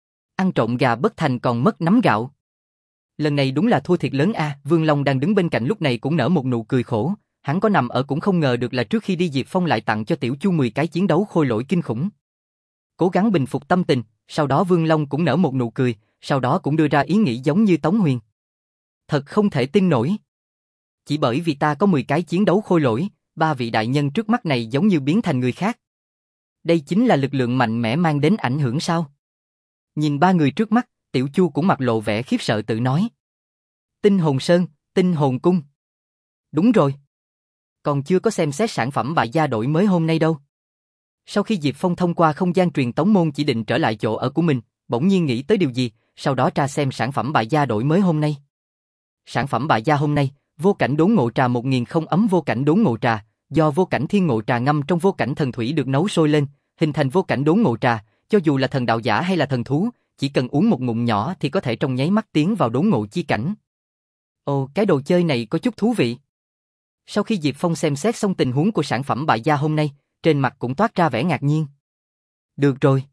[SPEAKER 1] Ăn trộm gà bất thành còn mất nắm gạo. Lần này đúng là thua thiệt lớn a. Vương Long đang đứng bên cạnh lúc này cũng nở một nụ cười khổ, hắn có nằm ở cũng không ngờ được là trước khi đi Diệp Phong lại tặng cho Tiểu Chu mười cái chiến đấu khôi lỗi kinh khủng. Cố gắng bình phục tâm tình, sau đó Vương Long cũng nở một nụ cười, sau đó cũng đưa ra ý nghĩ giống như Tống Huyền. Thật không thể tin nổi. Chỉ bởi vì ta có mười cái chiến đấu khôi lỗi, ba vị đại nhân trước mắt này giống như biến thành người khác. Đây chính là lực lượng mạnh mẽ mang đến ảnh hưởng sao? Nhìn ba người trước mắt, Tiểu Chu cũng mặt lộ vẻ khiếp sợ tự nói. Tinh hồn sơn, tinh hồn cung. Đúng rồi. Còn chưa có xem xét sản phẩm bại gia đổi mới hôm nay đâu. Sau khi Diệp Phong thông qua không gian truyền tống môn chỉ định trở lại chỗ ở của mình, bỗng nhiên nghĩ tới điều gì, sau đó tra xem sản phẩm bại gia đổi mới hôm nay. Sản phẩm bại gia hôm nay, vô cảnh đốn ngộ trà một nghìn không ấm vô cảnh đốn ngộ trà, do vô cảnh thiên ngộ trà ngâm trong vô cảnh thần thủy được nấu sôi lên, hình thành vô cảnh đốn ngộ trà, cho dù là thần đạo giả hay là thần thú, chỉ cần uống một ngụm nhỏ thì có thể trong nháy mắt tiến vào đốn ngộ chi cảnh. Ồ, cái đồ chơi này có chút thú vị. Sau khi Diệp Phong xem xét xong tình huống của sản phẩm bại gia hôm nay, trên mặt cũng toát ra vẻ ngạc nhiên. Được rồi.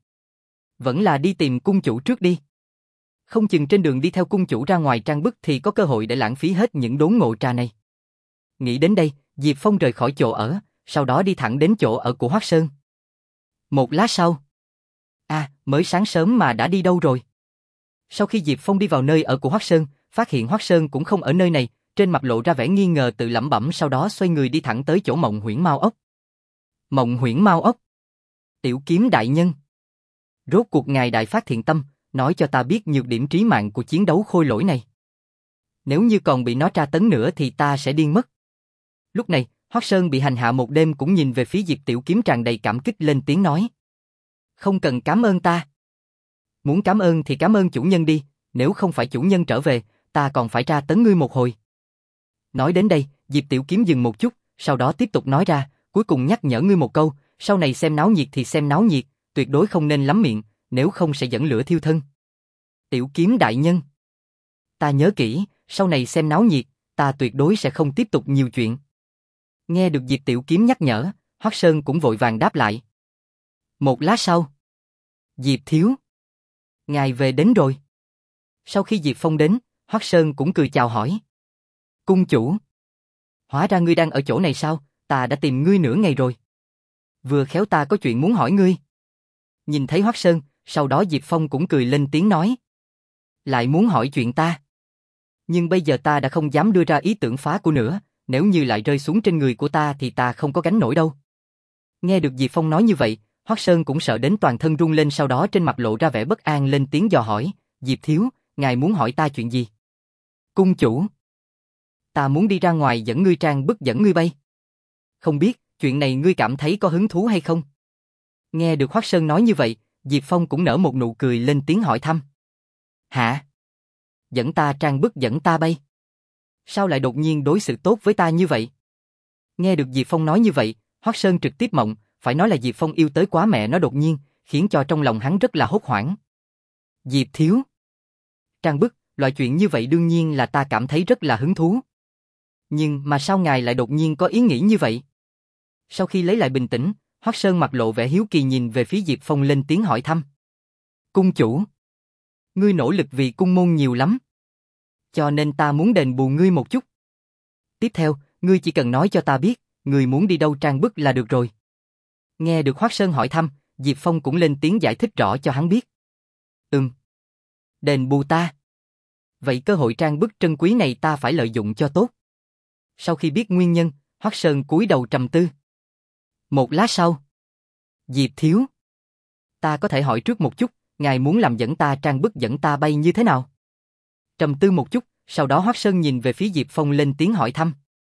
[SPEAKER 1] Vẫn là đi tìm cung chủ trước đi. Không chừng trên đường đi theo cung chủ ra ngoài trang bức thì có cơ hội để lãng phí hết những đốn ngộ trà này. Nghĩ đến đây, Diệp Phong rời khỏi chỗ ở, sau đó đi thẳng đến chỗ ở của Hoắc Sơn. Một lát sau. À, mới sáng sớm mà đã đi đâu rồi? Sau khi Diệp Phong đi vào nơi ở của Hoắc Sơn, phát hiện Hoắc Sơn cũng không ở nơi này, trên mặt lộ ra vẻ nghi ngờ tự lẩm bẩm sau đó xoay người đi thẳng tới chỗ Mộng Huyễn Mao Ốc. Mộng Huyễn Mao Ốc. Tiểu Kiếm đại nhân. Rốt cuộc ngài đại phát thiện tâm, nói cho ta biết nhược điểm trí mạng của chiến đấu khôi lỗi này. Nếu như còn bị nó tra tấn nữa thì ta sẽ điên mất. Lúc này, Hoắc Sơn bị hành hạ một đêm cũng nhìn về phía Diệp Tiểu Kiếm tràn đầy cảm kích lên tiếng nói. Không cần cảm ơn ta. Muốn cảm ơn thì cảm ơn chủ nhân đi, nếu không phải chủ nhân trở về, ta còn phải tra tấn ngươi một hồi. Nói đến đây, Diệp Tiểu Kiếm dừng một chút, sau đó tiếp tục nói ra, cuối cùng nhắc nhở ngươi một câu, sau này xem náo nhiệt thì xem náo nhiệt, tuyệt đối không nên lắm miệng, nếu không sẽ dẫn lửa thiêu thân. Tiểu Kiếm đại nhân. Ta nhớ kỹ, sau này xem náo nhiệt, ta tuyệt đối sẽ không tiếp tục nhiều chuyện. Nghe được Diệp Tiểu Kiếm nhắc nhở, Hoắc Sơn cũng vội vàng đáp lại. Một lát sau. Diệp thiếu. Ngài về đến rồi. Sau khi Diệp Phong đến, Hoắc Sơn cũng cười chào hỏi. Cung chủ. Hóa ra ngươi đang ở chỗ này sao, ta đã tìm ngươi nửa ngày rồi. Vừa khéo ta có chuyện muốn hỏi ngươi. Nhìn thấy Hoắc Sơn, sau đó Diệp Phong cũng cười lên tiếng nói. Lại muốn hỏi chuyện ta. Nhưng bây giờ ta đã không dám đưa ra ý tưởng phá của nữa, nếu như lại rơi xuống trên người của ta thì ta không có gánh nổi đâu. Nghe được Diệp Phong nói như vậy, Hoắc Sơn cũng sợ đến toàn thân run lên, sau đó trên mặt lộ ra vẻ bất an lên tiếng dò hỏi, Diệp thiếu, ngài muốn hỏi ta chuyện gì? Cung chủ. Ta muốn đi ra ngoài dẫn ngươi trang bức dẫn ngươi bay. Không biết, chuyện này ngươi cảm thấy có hứng thú hay không? Nghe được Hoắc Sơn nói như vậy, Diệp Phong cũng nở một nụ cười lên tiếng hỏi thăm. Hả? Dẫn ta trang bức dẫn ta bay? Sao lại đột nhiên đối xử tốt với ta như vậy? Nghe được Diệp Phong nói như vậy, Hoắc Sơn trực tiếp mộng, phải nói là Diệp Phong yêu tới quá mẹ nó đột nhiên, khiến cho trong lòng hắn rất là hốt hoảng. Diệp thiếu. Trang bức, loại chuyện như vậy đương nhiên là ta cảm thấy rất là hứng thú. Nhưng mà sao ngài lại đột nhiên có ý nghĩ như vậy? Sau khi lấy lại bình tĩnh, Hoắc Sơn mặt lộ vẻ hiếu kỳ nhìn về phía Diệp Phong lên tiếng hỏi thăm. Cung chủ. Ngươi nỗ lực vì cung môn nhiều lắm. Cho nên ta muốn đền bù ngươi một chút. Tiếp theo, ngươi chỉ cần nói cho ta biết, ngươi muốn đi đâu trang bức là được rồi. Nghe được Hoắc Sơn hỏi thăm, Diệp Phong cũng lên tiếng giải thích rõ cho hắn biết. Ừm. Đền bù ta. Vậy cơ hội trang bức trân quý này ta phải lợi dụng cho tốt. Sau khi biết nguyên nhân, Hoắc Sơn cúi đầu trầm tư. Một lát sau. Diệp thiếu. Ta có thể hỏi trước một chút, ngài muốn làm dẫn ta trang bức dẫn ta bay như thế nào? Trầm tư một chút, sau đó Hoắc Sơn nhìn về phía Diệp Phong lên tiếng hỏi thăm.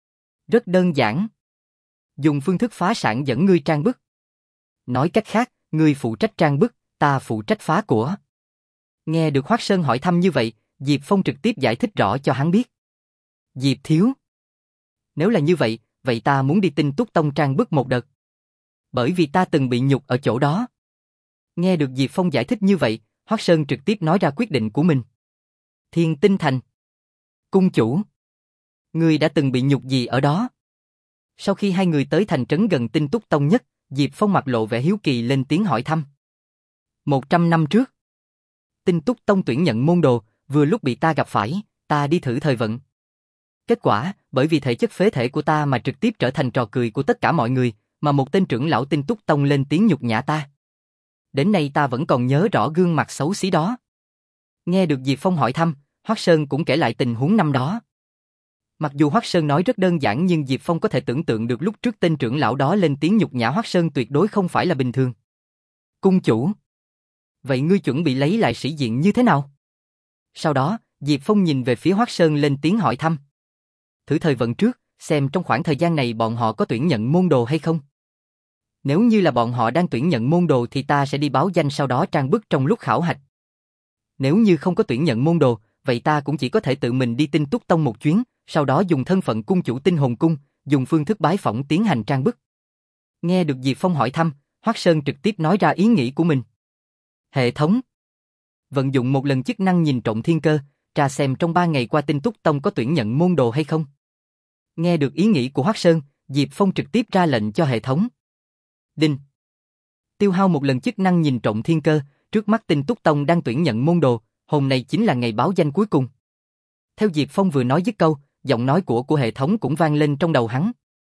[SPEAKER 1] Rất đơn giản. Dùng phương thức phá sản dẫn ngươi trang bức. Nói cách khác, ngươi phụ trách trang bức, ta phụ trách phá của. Nghe được Hoắc Sơn hỏi thăm như vậy, Diệp Phong trực tiếp giải thích rõ cho hắn biết. Diệp thiếu. Nếu là như vậy, vậy ta muốn đi Tinh Túc Tông trang bức một đợt. Bởi vì ta từng bị nhục ở chỗ đó. Nghe được Diệp Phong giải thích như vậy, Hoắc Sơn trực tiếp nói ra quyết định của mình. Thiên Tinh Thành. Cung chủ. Ngươi đã từng bị nhục gì ở đó? Sau khi hai người tới thành trấn gần Tinh Túc Tông nhất, Diệp Phong mặt lộ vẻ hiếu kỳ lên tiếng hỏi thăm. Một trăm năm trước. Tinh Túc Tông tuyển nhận môn đồ, vừa lúc bị ta gặp phải, ta đi thử thời vận. Kết quả, bởi vì thể chất phế thể của ta mà trực tiếp trở thành trò cười của tất cả mọi người, mà một tên trưởng lão Tinh Túc Tông lên tiếng nhục nhã ta. Đến nay ta vẫn còn nhớ rõ gương mặt xấu xí đó. Nghe được Diệp Phong hỏi thăm, Hoắc Sơn cũng kể lại tình huống năm đó. Mặc dù Hoắc Sơn nói rất đơn giản nhưng Diệp Phong có thể tưởng tượng được lúc trước tên trưởng lão đó lên tiếng nhục nhã Hoắc Sơn tuyệt đối không phải là bình thường. Cung chủ. Vậy ngươi chuẩn bị lấy lại sĩ diện như thế nào? Sau đó, Diệp Phong nhìn về phía Hoắc Sơn lên tiếng hỏi thăm. Thử thời vận trước, xem trong khoảng thời gian này bọn họ có tuyển nhận môn đồ hay không. Nếu như là bọn họ đang tuyển nhận môn đồ thì ta sẽ đi báo danh sau đó trang bức trong lúc khảo hạch. Nếu như không có tuyển nhận môn đồ, vậy ta cũng chỉ có thể tự mình đi Tinh Túc Tông một chuyến, sau đó dùng thân phận cung chủ Tinh Hồn Cung, dùng phương thức bái phỏng tiến hành trang bức. Nghe được Diệp Phong hỏi thăm, Hoắc Sơn trực tiếp nói ra ý nghĩ của mình. Hệ thống. Vận dụng một lần chức năng nhìn trộm thiên cơ, tra xem trong ba ngày qua Tinh Túc Tông có tuyển nhận môn đồ hay không. Nghe được ý nghĩ của Hoắc Sơn, Diệp Phong trực tiếp ra lệnh cho hệ thống. Đinh. Tiêu hao một lần chức năng nhìn trộm thiên cơ, trước mắt Tinh Túc Tông đang tuyển nhận môn đồ, hôm nay chính là ngày báo danh cuối cùng. Theo Diệp Phong vừa nói dứt câu, giọng nói của của hệ thống cũng vang lên trong đầu hắn.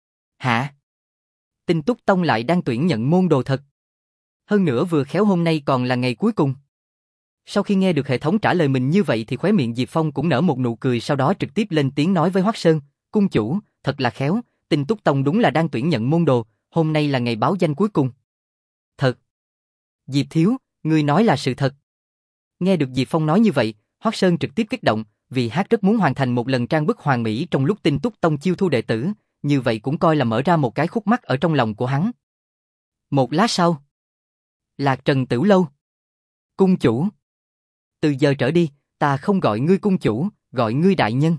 [SPEAKER 1] Hả? Tinh Túc Tông lại đang tuyển nhận môn đồ thật. Hơn nữa vừa khéo hôm nay còn là ngày cuối cùng. Sau khi nghe được hệ thống trả lời mình như vậy thì khóe miệng Diệp Phong cũng nở một nụ cười, sau đó trực tiếp lên tiếng nói với Hoắc Sơn, cung chủ, thật là khéo, Tinh Túc Tông đúng là đang tuyển nhận môn đồ, hôm nay là ngày báo danh cuối cùng. Thật. Diệp thiếu, ngươi nói là sự thật. Nghe được Diệp Phong nói như vậy, Hoắc Sơn trực tiếp kích động, vì hát rất muốn hoàn thành một lần trang bức hoàn mỹ trong lúc Tinh Túc Tông chiêu thu đệ tử, như vậy cũng coi là mở ra một cái khúc mắc ở trong lòng của hắn. Một lát sau. Lạc Trần Tửu Lâu. Cung chủ. Từ giờ trở đi, ta không gọi ngươi cung chủ, gọi ngươi đại nhân.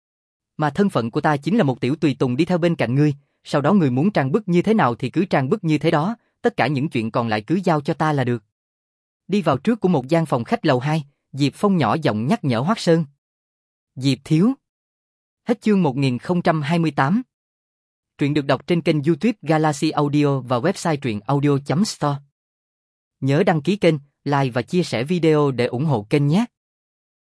[SPEAKER 1] Mà thân phận của ta chính là một tiểu tùy tùng đi theo bên cạnh ngươi, sau đó ngươi muốn trang bức như thế nào thì cứ trang bức như thế đó, tất cả những chuyện còn lại cứ giao cho ta là được. Đi vào trước của một gian phòng khách lầu hai, Diệp Phong nhỏ giọng nhắc nhở Hoắc Sơn. Diệp thiếu. Hết chương một nghìn không trăm hai mươi tám. Truyện được đọc trên kênh YouTube Galaxy Audio và website truyện audio chấm store. Nhớ đăng ký kênh, like và chia sẻ video để ủng hộ kênh nhé.